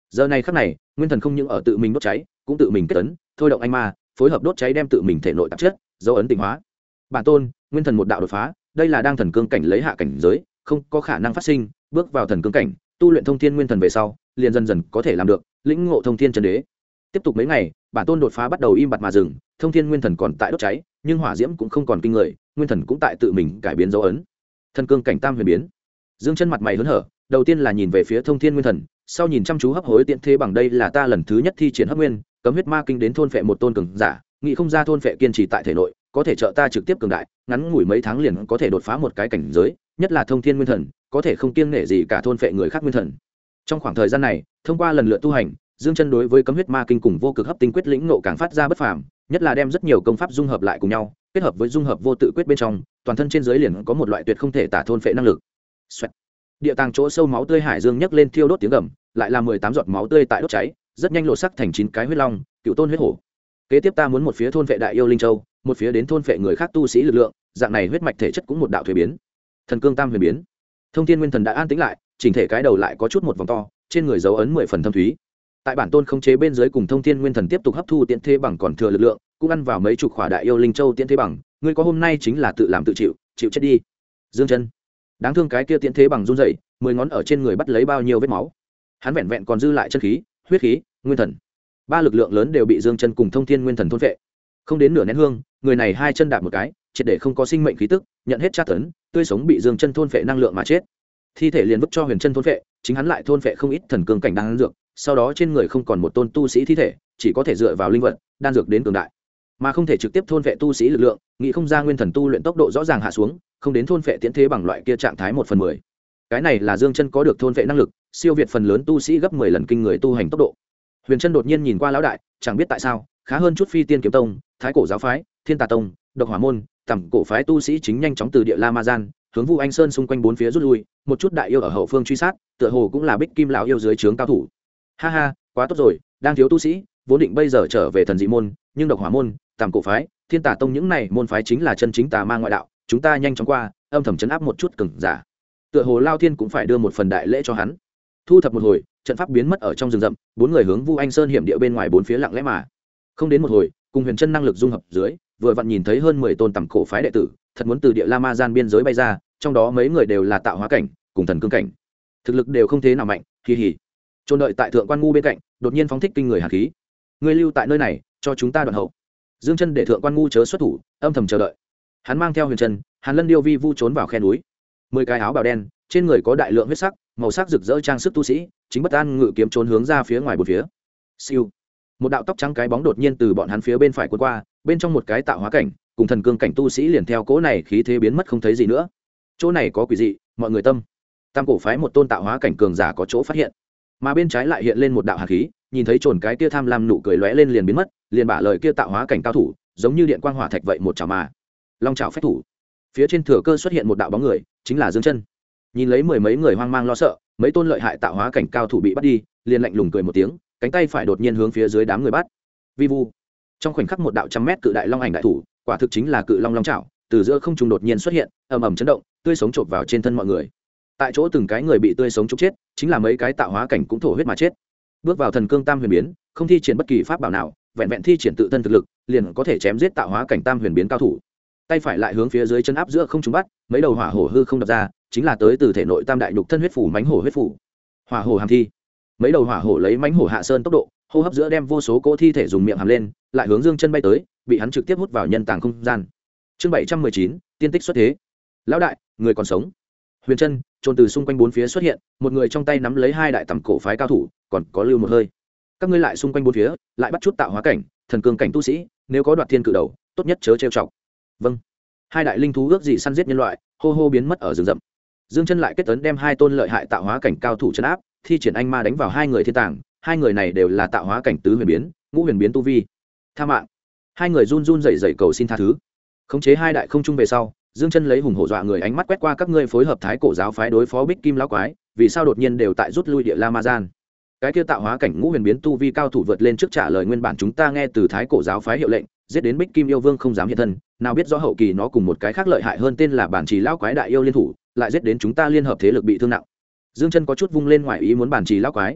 Giờ này khắc này nguyên thần không những ở tự mình đốt cháy cũng tự mình kết ấn thôi động anh ma phối hợp đốt cháy đem tự mình thể nội tạp chất dấu ấn tịnh hóa. Bản tôn nguyên thần một đạo đột phá, đây là đang thần cương cảnh lấy hạ cảnh giới không có khả năng phát sinh, bước vào thần cương cảnh tu luyện thông thiên nguyên thần về sau liền dần dần có thể làm được lĩnh ngộ thông thiên chân đế. Tiếp tục mấy ngày bản tôn đột phá bắt đầu im bặt mà dừng, thông thiên nguyên thần còn tại đốt cháy nhưng hỏa diễm cũng không còn kinh người, nguyên thần cũng tại tự mình cải biến dấu ấn. Thần cương cảnh tam huyền biến. Dương Chân mặt mày hớn hở, đầu tiên là nhìn về phía thông thiên nguyên thần, sau nhìn chăm chú hấp hối tiện thế bằng đây là ta lần thứ nhất thi triển hấp nguyên cấm huyết ma kinh đến thôn phệ một tôn cường giả, nghĩ không ra thôn phệ kiên trì tại thể nội có thể trợ ta trực tiếp cường đại, ngắn ngủi mấy tháng liền có thể đột phá một cái cảnh giới, nhất là thông thiên nguyên thần có thể không kiêng nể gì cả thôn phệ người khác nguyên thần. Trong khoảng thời gian này thông qua lần lượt tu hành, Dương Chân đối với cấm huyết ma kinh cùng vô cực hấp tinh quyết lĩnh ngộ càng phát ra bất phàm, nhất là đem rất nhiều công pháp dung hợp lại cùng nhau, kết hợp với dung hợp vô tự quyết bên trong, toàn thân trên dưới liền có một loại tuyệt không thể tả thôn phệ năng lực. Xoẹt. Địa tàng chỗ sâu máu tươi hải dương nhấc lên thiêu đốt tiếng gầm, lại là 18 giọt máu tươi tại đốt cháy, rất nhanh lộ sắc thành 9 cái huyết long, cựu tôn huyết hổ. Kế tiếp ta muốn một phía thôn phệ đại yêu linh châu, một phía đến thôn phệ người khác tu sĩ lực lượng, dạng này huyết mạch thể chất cũng một đạo thuế biến. Thần cương tam huyền biến. Thông thiên nguyên thần đã an tĩnh lại, chỉnh thể cái đầu lại có chút một vòng to, trên người dấu ấn 10 phần thâm thúy. Tại bản tôn khống chế bên dưới cùng thông thiên nguyên thần tiếp tục hấp thu tiễn thế bằng còn thừa lực lượng, cũng ăn vào mấy chục khỏa đại yêu linh châu tiễn thế bằng, ngươi có hôm nay chính là tự làm tự chịu, chịu chết đi. Dương Chân. Đáng thương cái kia tiễn thế bằng run rẩy, 10 ngón ở trên người bắt lấy bao nhiêu vết máu. Hắn vẹn vẹn còn dư lại chân khí, huyết khí, nguyên thần. Ba lực lượng lớn đều bị Dương Chân cùng thông thiên nguyên thần thôn phệ. Không đến nửa nén hương, người này hai chân đạp một cái, triệt để không có sinh mệnh khí tức, nhận hết tra tấn, tươi sống bị Dương Chân thôn phệ năng lượng mà chết. Thi thể liền vứt cho Huyền Chân thôn phệ, chính hắn lại thôn phệ không ít thần cương cảnh đan dược, sau đó trên người không còn một tôn tu sĩ thi thể, chỉ có thể dựa vào linh vật, đan dược đến cường đại, mà không thể trực tiếp thôn phệ tu sĩ lực lượng, nghĩ không ra nguyên thần tu luyện tốc độ rõ ràng hạ xuống, không đến thôn phệ tiễn thế bằng loại kia trạng thái 1/10. Cái này là Dương Chân có được thôn phệ năng lực, siêu việt phần lớn tu sĩ gấp 10 lần kinh người tu hành tốc độ. Huyền Chân đột nhiên nhìn qua lão đại, chẳng biết tại sao, khá hơn chút Phi Tiên kiếm tông, Thái cổ giáo phái, Thiên Tà tông, Độc Hỏa môn, Tầm cổ phái tu sĩ chính nhanh chóng từ địa La Ma Gian hướng Vu Anh Sơn xung quanh bốn phía rút lui, một chút đại yêu ở hậu phương truy sát, tựa hồ cũng là Bích Kim lão yêu dưới trướng cao thủ. Ha ha, quá tốt rồi, đang thiếu tu sĩ, vốn định bây giờ trở về thần dị môn, nhưng Độc Hỏa môn, Tầm cổ phái, Thiên Tà tông những này môn phái chính là chân chính tà ma ngoại đạo, chúng ta nhanh chóng qua, âm thầm trấn áp một chút cường giả. Tựa hồ Lao Thiên cũng phải đưa một phần đại lễ cho hắn. Thu thập một hồi, trận pháp biến mất ở trong rừng rậm, bốn người hướng Vu Anh Sơn hiểm địa bên ngoài bốn phía lặng lẽ mà. Không đến một hồi, cùng Huyền Chân năng lực dung hợp dưới, vừa vặn nhìn thấy hơn 10 tôn Tầm cổ phái đệ tử, thật muốn từ địa La Ma Gian biên giới bay ra, trong đó mấy người đều là tạo hóa cảnh, cùng thần cương cảnh. Thực lực đều không thế nào mạnh, kỳ hỉ. Trôn đợi tại thượng quan ngu bên cạnh, đột nhiên phóng thích kinh người hàn khí. Ngươi lưu tại nơi này, cho chúng ta đoạn hậu. Dương Chân để thượng quan ngu chớ xuất thủ, âm thầm chờ đợi. Hắn mang theo Huyền Chân, Hàn Lân Điêu Vi Vu trốn vào khe núi. 10 cái áo bào đen, trên người có đại lượng huyết sắc, màu sắc rực rỡ trang sức tu sĩ, chính bất an ngự kiếm trốn hướng ra phía ngoài bốn phía. Siêu. Một đạo tóc trắng cái bóng đột nhiên từ bọn hắn phía bên phải cuốn qua, bên trong một cái tạo hóa cảnh, cùng thần cương cảnh tu sĩ liền theo cỗ này khí thế biến mất không thấy gì nữa. Chỗ này có quỷ dị, mọi người tâm. Tam cổ phái một tôn tạo hóa cảnh cường giả có chỗ phát hiện, mà bên trái lại hiện lên một đạo hàn khí, nhìn thấy trồn cái kia tham lam nụ cười lóe lên liền biến mất, liền bả lời kia tạo hóa cảnh cao thủ, giống như điện quang hỏa thạch vậy một chảo mà. Long chảo phách thủ. Phía trên thừa cơ xuất hiện một đạo bóng người, chính là Dương Chân. Nhìn lấy mười mấy người hoang mang lo sợ, mấy tôn lợi hại tạo hóa cảnh cao thủ bị bắt đi, liền lạnh lùng cười một tiếng, cánh tay phải đột nhiên hướng phía dưới đám người bắt. Vi vu. Trong khoảnh khắc một đạo trăm mét cự đại long ảnh đại thủ, quả thực chính là cự long long chảo, từ giữa không trung đột nhiên xuất hiện, ầm ầm chấn động, tươi sống chộp vào trên thân mọi người. Tại chỗ từng cái người bị tươi sống chụp chết, chính là mấy cái tạo hóa cảnh cũng thổ huyết mà chết. Bước vào thần cương tam huyền biến, không thi triển bất kỳ pháp bảo nào, vẹn vẹn thi triển tự thân thực lực, liền có thể chém giết tạo hóa cảnh tam huyền biến cao thủ. Tay phải lại hướng phía dưới chân áp giữa không trung bắt, mấy đầu hỏa hổ hư không đập ra, chính là tới từ thể nội tam đại nhục thân huyết phủ mãnh hổ huyết phủ. Hỏa hổ hàm thi. Mấy đầu hỏa hổ lấy mãnh hổ hạ sơn tốc độ, hô hấp giữa đem vô số cỗ thi thể dùng miệng hàm lên, lại hướng Dương Chân bay tới, bị hắn trực tiếp hút vào nhân tàng không gian. Chương 719, tiên tích xuất thế. Lão đại, người còn sống. Huyền Chân trốn từ xung quanh bốn phía xuất hiện, một người trong tay nắm lấy hai đại tầm cổ phái cao thủ, còn có lưu một hơi. Các ngươi lại xung quanh bốn phía, lại bắt chút tạo hóa cảnh, thần cương cảnh tu sĩ, nếu có đoạt thiên cự đầu, tốt nhất chớ trêu chọc. Vâng. Hai đại linh thú ước gì săn giết nhân loại, hô hô biến mất ở rừng rậm. Dương Chân lại kết tấn đem hai tôn lợi hại tạo hóa cảnh cao thủ trấn áp, thi triển anh ma đánh vào hai người thiên tàng, hai người này đều là tạo hóa cảnh tứ huyền biến, ngũ huyền biến tu vi. Tha mạng. Hai người run run rẩy rẩy cầu xin tha thứ. Khống chế hai đại không trung về sau, Dương Chân lấy hùng hổ dọa người ánh mắt quét qua các ngươi phối hợp thái cổ giáo phái đối phó Bích Kim lão quái, vì sao đột nhiên đều tại rút lui địa La Ma Gian? Cái kia tạo hóa cảnh ngũ huyền biến tu vi cao thủ vượt lên trước trả lời nguyên bản chúng ta nghe từ thái cổ giáo phái hiệu lệnh, giết đến Bích Kim yêu vương không dám hiện thân, nào biết rõ hậu kỳ nó cùng một cái khác lợi hại hơn tên là Bản Trì lão quái đại yêu liên thủ, lại giết đến chúng ta liên hợp thế lực bị thương nặng. Dương Chân có chút vung lên ngoài ý muốn Bản Trì lão quái.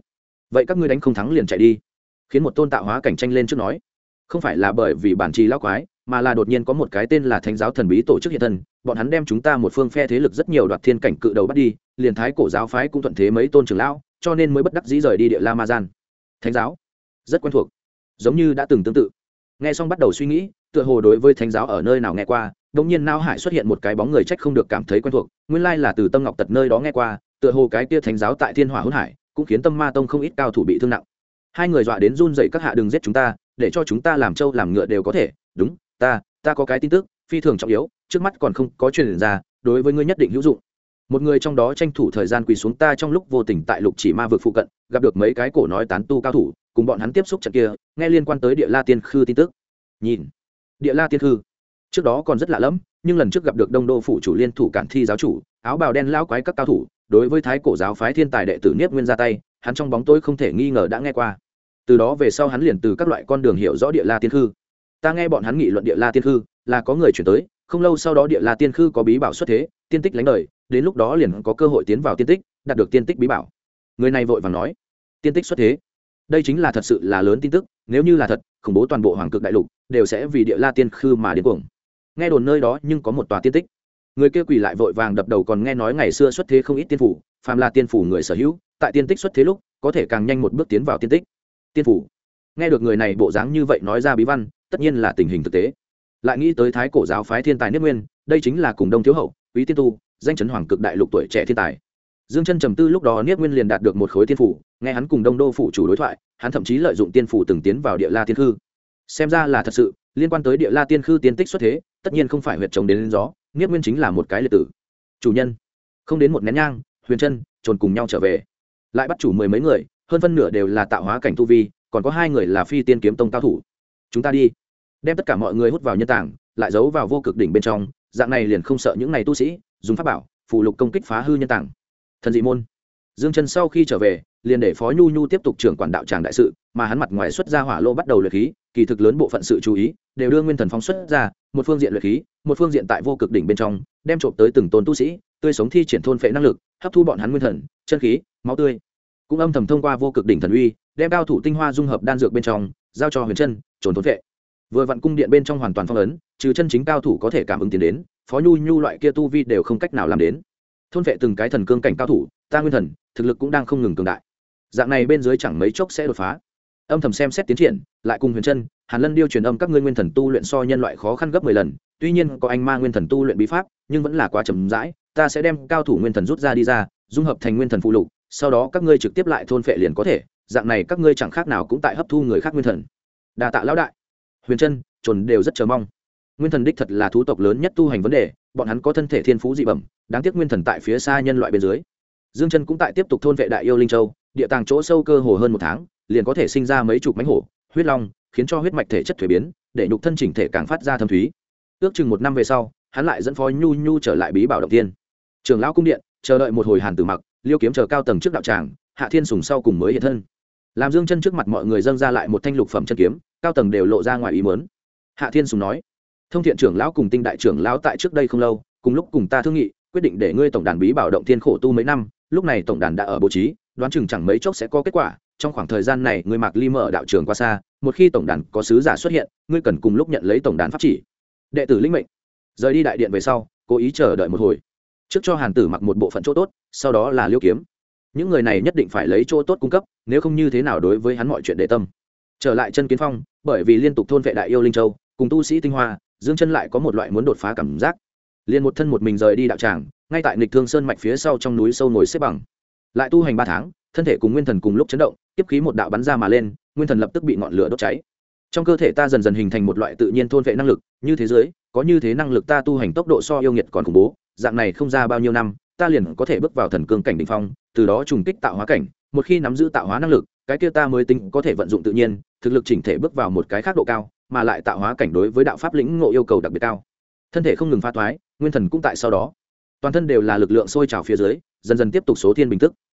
vậy các ngươi đánh không thắng liền chạy đi, khiến một tôn tạo hóa cảnh tranh lên trước nói. Không phải là bởi vì bản trì lão quái, mà là đột nhiên có một cái tên là thánh giáo thần bí tổ chức hiện thân, bọn hắn đem chúng ta một phương phe thế lực rất nhiều đoạt thiên cảnh cự đầu bắt đi, liền thái cổ giáo phái cũng thuận thế mấy tôn trưởng lão, cho nên mới bất đắc dĩ rời đi địa la ma gian. Thánh giáo rất quen thuộc, giống như đã từng tương tự. Nghe xong bắt đầu suy nghĩ, tựa hồ đối với thánh giáo ở nơi nào nghe qua, đột nhiên não hải xuất hiện một cái bóng người, trách không được cảm thấy quen thuộc, nguyên lai là từ Tâm Ngọc Tật nơi đó nghe qua, tựa hồ cái kia thánh giáo tại Thiên Hỏa Hỗn Hải cũng khiến Tâm Ma tông không ít cao thủ bị thương nặng. Hai người dọa đến run rẩy, các hạ đừng giết chúng ta, để cho chúng ta làm trâu làm ngựa đều có thể. Đúng, ta có cái tin tức phi thường trọng yếu, trước mắt còn không có truyền ra, đối với ngươi nhất định hữu dụng. Một người trong đó tranh thủ thời gian quỳ xuống, ta trong lúc vô tình tại Lục Chỉ Ma vực phụ cận gặp được mấy cái cổ nói tán tu cao thủ, cùng bọn hắn tiếp xúc trận kia, nghe liên quan tới Địa La Tiên Khư tin tức. Nhìn Địa La Tiên Khư trước đó còn rất lạ lẫm, nhưng lần trước gặp được Đông Đô phủ chủ liên thủ cản thi giáo chủ, áo bào đen lão quái các cao thủ, đối với thái cổ giáo phái thiên tài đệ tử Niết Nguyên ra tay, hắn trong bóng tối không thể nghi ngờ đã nghe qua. Từ đó về sau hắn liền từ các loại con đường hiểu rõ Địa La Tiên Khư. Ta nghe bọn hắn nghị luận Địa La Tiên Khư là có người chuyển tới, không lâu sau đó Địa La Tiên Khư có bí bảo xuất thế, tiên tích lánh đời, đến lúc đó liền có cơ hội tiến vào tiên tích, đạt được tiên tích bí bảo. Người này vội vàng nói, tiên tích xuất thế, đây chính là thật sự là lớn tin tức, nếu như là thật, khủng bố toàn bộ Hoàng Cực đại lục đều sẽ vì Địa La Tiên Khư mà điên cuồng. Nghe đồn nơi đó nhưng có một tòa tiên tích. Người kia quỳ lại vội vàng đập đầu, còn nghe nói ngày xưa xuất thế không ít tiên phủ, phàm là tiên phủ người sở hữu, tại tiên tích xuất thế lúc, có thể càng nhanh một bước tiến vào tiên tích. Tiên phủ. Nghe được người này bộ dáng như vậy nói ra bí văn, tất nhiên là tình hình thực tế. Lại nghĩ tới thái cổ giáo phái thiên tài Niết Nguyên, đây chính là cùng Đông Thiếu Hậu, Úy Tiên Tu, danh chấn Hoàng Cực đại lục tuổi trẻ thiên tài. Dương Chân trầm tư, lúc đó Niết Nguyên liền đạt được một khối tiên phủ, nghe hắn cùng Đông Đô phủ chủ đối thoại, hắn thậm chí lợi dụng tiên phủ từng tiến vào Địa La Tiên Khư. Xem ra là thật sự, liên quan tới Địa La Tiên Khư tiên tích xuất thế, tất nhiên không phải huyệt trồng đến gió, Niết Nguyên chính là một cái liệt tử. Chủ nhân, không đến một nén nhang, Huyền Trân, Trồn cùng nhau trở về, lại bắt chủ 10 mấy người, hơn phân nửa đều là tạo hóa cảnh tu vi, còn có 2 người là Phi Tiên kiếm tông cao thủ. Chúng ta đi, đem tất cả mọi người hút vào nhân tảng, lại giấu vào vô cực đỉnh bên trong, dạng này liền không sợ những này tu sĩ dùng pháp bảo phù lục công kích phá hư nhân tảng. Thần dị môn. Dương Chân sau khi trở về, liền để Phó Nhu Nhu tiếp tục trưởng quản đạo tràng đại sự, mà hắn mặt ngoài xuất ra hỏa lô bắt đầu luyện khí, kỳ thực lớn bộ phận sự chú ý đều đưa Nguyên Thần phóng xuất ra, một phương diện luyện khí, một phương diện tại vô cực đỉnh bên trong đem trộm tới từng tôn tu sĩ, tươi sống thi triển thôn phệ năng lực, hấp thu bọn hắn nguyên thần, chân khí, máu tươi, cũng âm thầm thông qua vô cực đỉnh thần uy, đem cao thủ tinh hoa dung hợp đan dược bên trong, giao cho Huyền Trân, Trồn thôn phệ. Vừa vặn cung điện bên trong hoàn toàn phong ấn, trừ chân chính cao thủ có thể cảm ứng tiến đến, Phó Nhu Nhu loại kia tu vi đều không cách nào làm đến. Thôn phệ từng cái thần cương cảnh cao thủ, ta nguyên thần thực lực cũng đang không ngừng cường đại, dạng này bên dưới chẳng mấy chốc sẽ đột phá. Âm thầm xem xét tiến triển, lại cùng Huyền Trân, Hàn Lân điêu truyền âm, các ngươi nguyên thần tu luyện so nhân loại khó khăn gấp 10 lần, tuy nhiên có anh ma nguyên thần tu luyện bí pháp, nhưng vẫn là quá chậm rãi, ta sẽ đem cao thủ nguyên thần rút ra đi ra, dung hợp thành nguyên thần phụ lục, sau đó các ngươi trực tiếp lại thôn phệ liền có thể, dạng này các ngươi chẳng khác nào cũng tại hấp thu người khác nguyên thần. Đa tạ lão đại. Huyền Trân, Trồn đều rất chờ mong. Nguyên thần đích thật là thú tộc lớn nhất tu hành vấn đề, bọn hắn có thân thể thiên phú dị bẩm, đáng tiếc nguyên thần tại phía xa nhân loại bên dưới. Dương Chân cũng tại tiếp tục thôn vệ đại yêu linh châu, địa tàng chỗ sâu cơ hồ hơn 1 tháng, liền có thể sinh ra mấy chục mãnh hổ, huyết long, khiến cho huyết mạch thể chất thuế biến, để nhục thân chỉnh thể càng phát ra thâm thúy. Ước chừng 1 năm về sau, hắn lại dẫn Phó Nhu Nhu trở lại bí bảo động tiên. Trường lão cung điện, chờ đợi một hồi Hàn Tử Mặc, Liêu Kiếm chờ cao tầng trước đạo tràng, Hạ Thiên Sùng sau cùng mới hiện thân. Làm Dương Chân trước mặt mọi người dâng ra lại một thanh lục phẩm chân kiếm, cao tầng đều lộ ra ngoài ý muốn. Hạ Thiên Sùng nói: "Thông Thiện trưởng lão cùng Tinh đại trưởng lão tại trước đây không lâu, cùng lúc cùng ta thương nghị, quyết định để ngươi tổng đàn bí bảo động thiên khổ tu mấy năm, lúc này tổng đàn đã ở bố trí, đoán chừng chẳng mấy chốc sẽ có kết quả. Trong khoảng thời gian này, ngươi Mạc Ly mở đạo trường qua xa, một khi tổng đàn có sứ giả xuất hiện, ngươi cần cùng lúc nhận lấy tổng đàn pháp chỉ." Đệ tử lĩnh mệnh, rời đi đại điện về sau, cố ý chờ đợi một hồi, trước cho Hàn Tử Mặc một bộ phận chỗ tốt, sau đó là Liêu Kiếm. Những người này nhất định phải lấy chỗ tốt cung cấp, nếu không như thế nào đối với hắn mọi chuyện để tâm. Trở lại Chân Kiến Phong, bởi vì liên tục thôn vệ đại yêu linh châu, cùng tu sĩ tinh hoa, Dương Chân lại có một loại muốn đột phá cảm giác, liền một thân một mình rời đi đạo tràng, ngay tại Nghịch Thương Sơn mạch phía sau trong núi sâu ngồi xếp bằng, lại tu hành 3 tháng, thân thể cùng nguyên thần cùng lúc chấn động, tiếp khí một đạo bắn ra mà lên, nguyên thần lập tức bị ngọn lửa đốt cháy. Trong cơ thể ta dần dần hình thành một loại tự nhiên thôn vệ năng lực, như thế giới có như thế năng lực, ta tu hành tốc độ so yêu nghiệt còn khủng bố, dạng này không ra bao nhiêu năm, ta liền có thể bước vào thần cương cảnh đỉnh phong, từ đó trùng kích tạo hóa cảnh, một khi nắm giữ tạo hóa năng lực, cái kia ta mới tính có thể vận dụng tự nhiên, thực lực chỉnh thể bước vào một cái khác độ cao, mà lại tạo hóa cảnh đối với đạo pháp lĩnh ngộ yêu cầu đặc biệt cao. Thân thể không ngừng phá thoái, nguyên thần cũng tại sau đó, toàn thân đều là lực lượng sôi trào phía dưới, dần dần tiếp tục số thiên bình tức.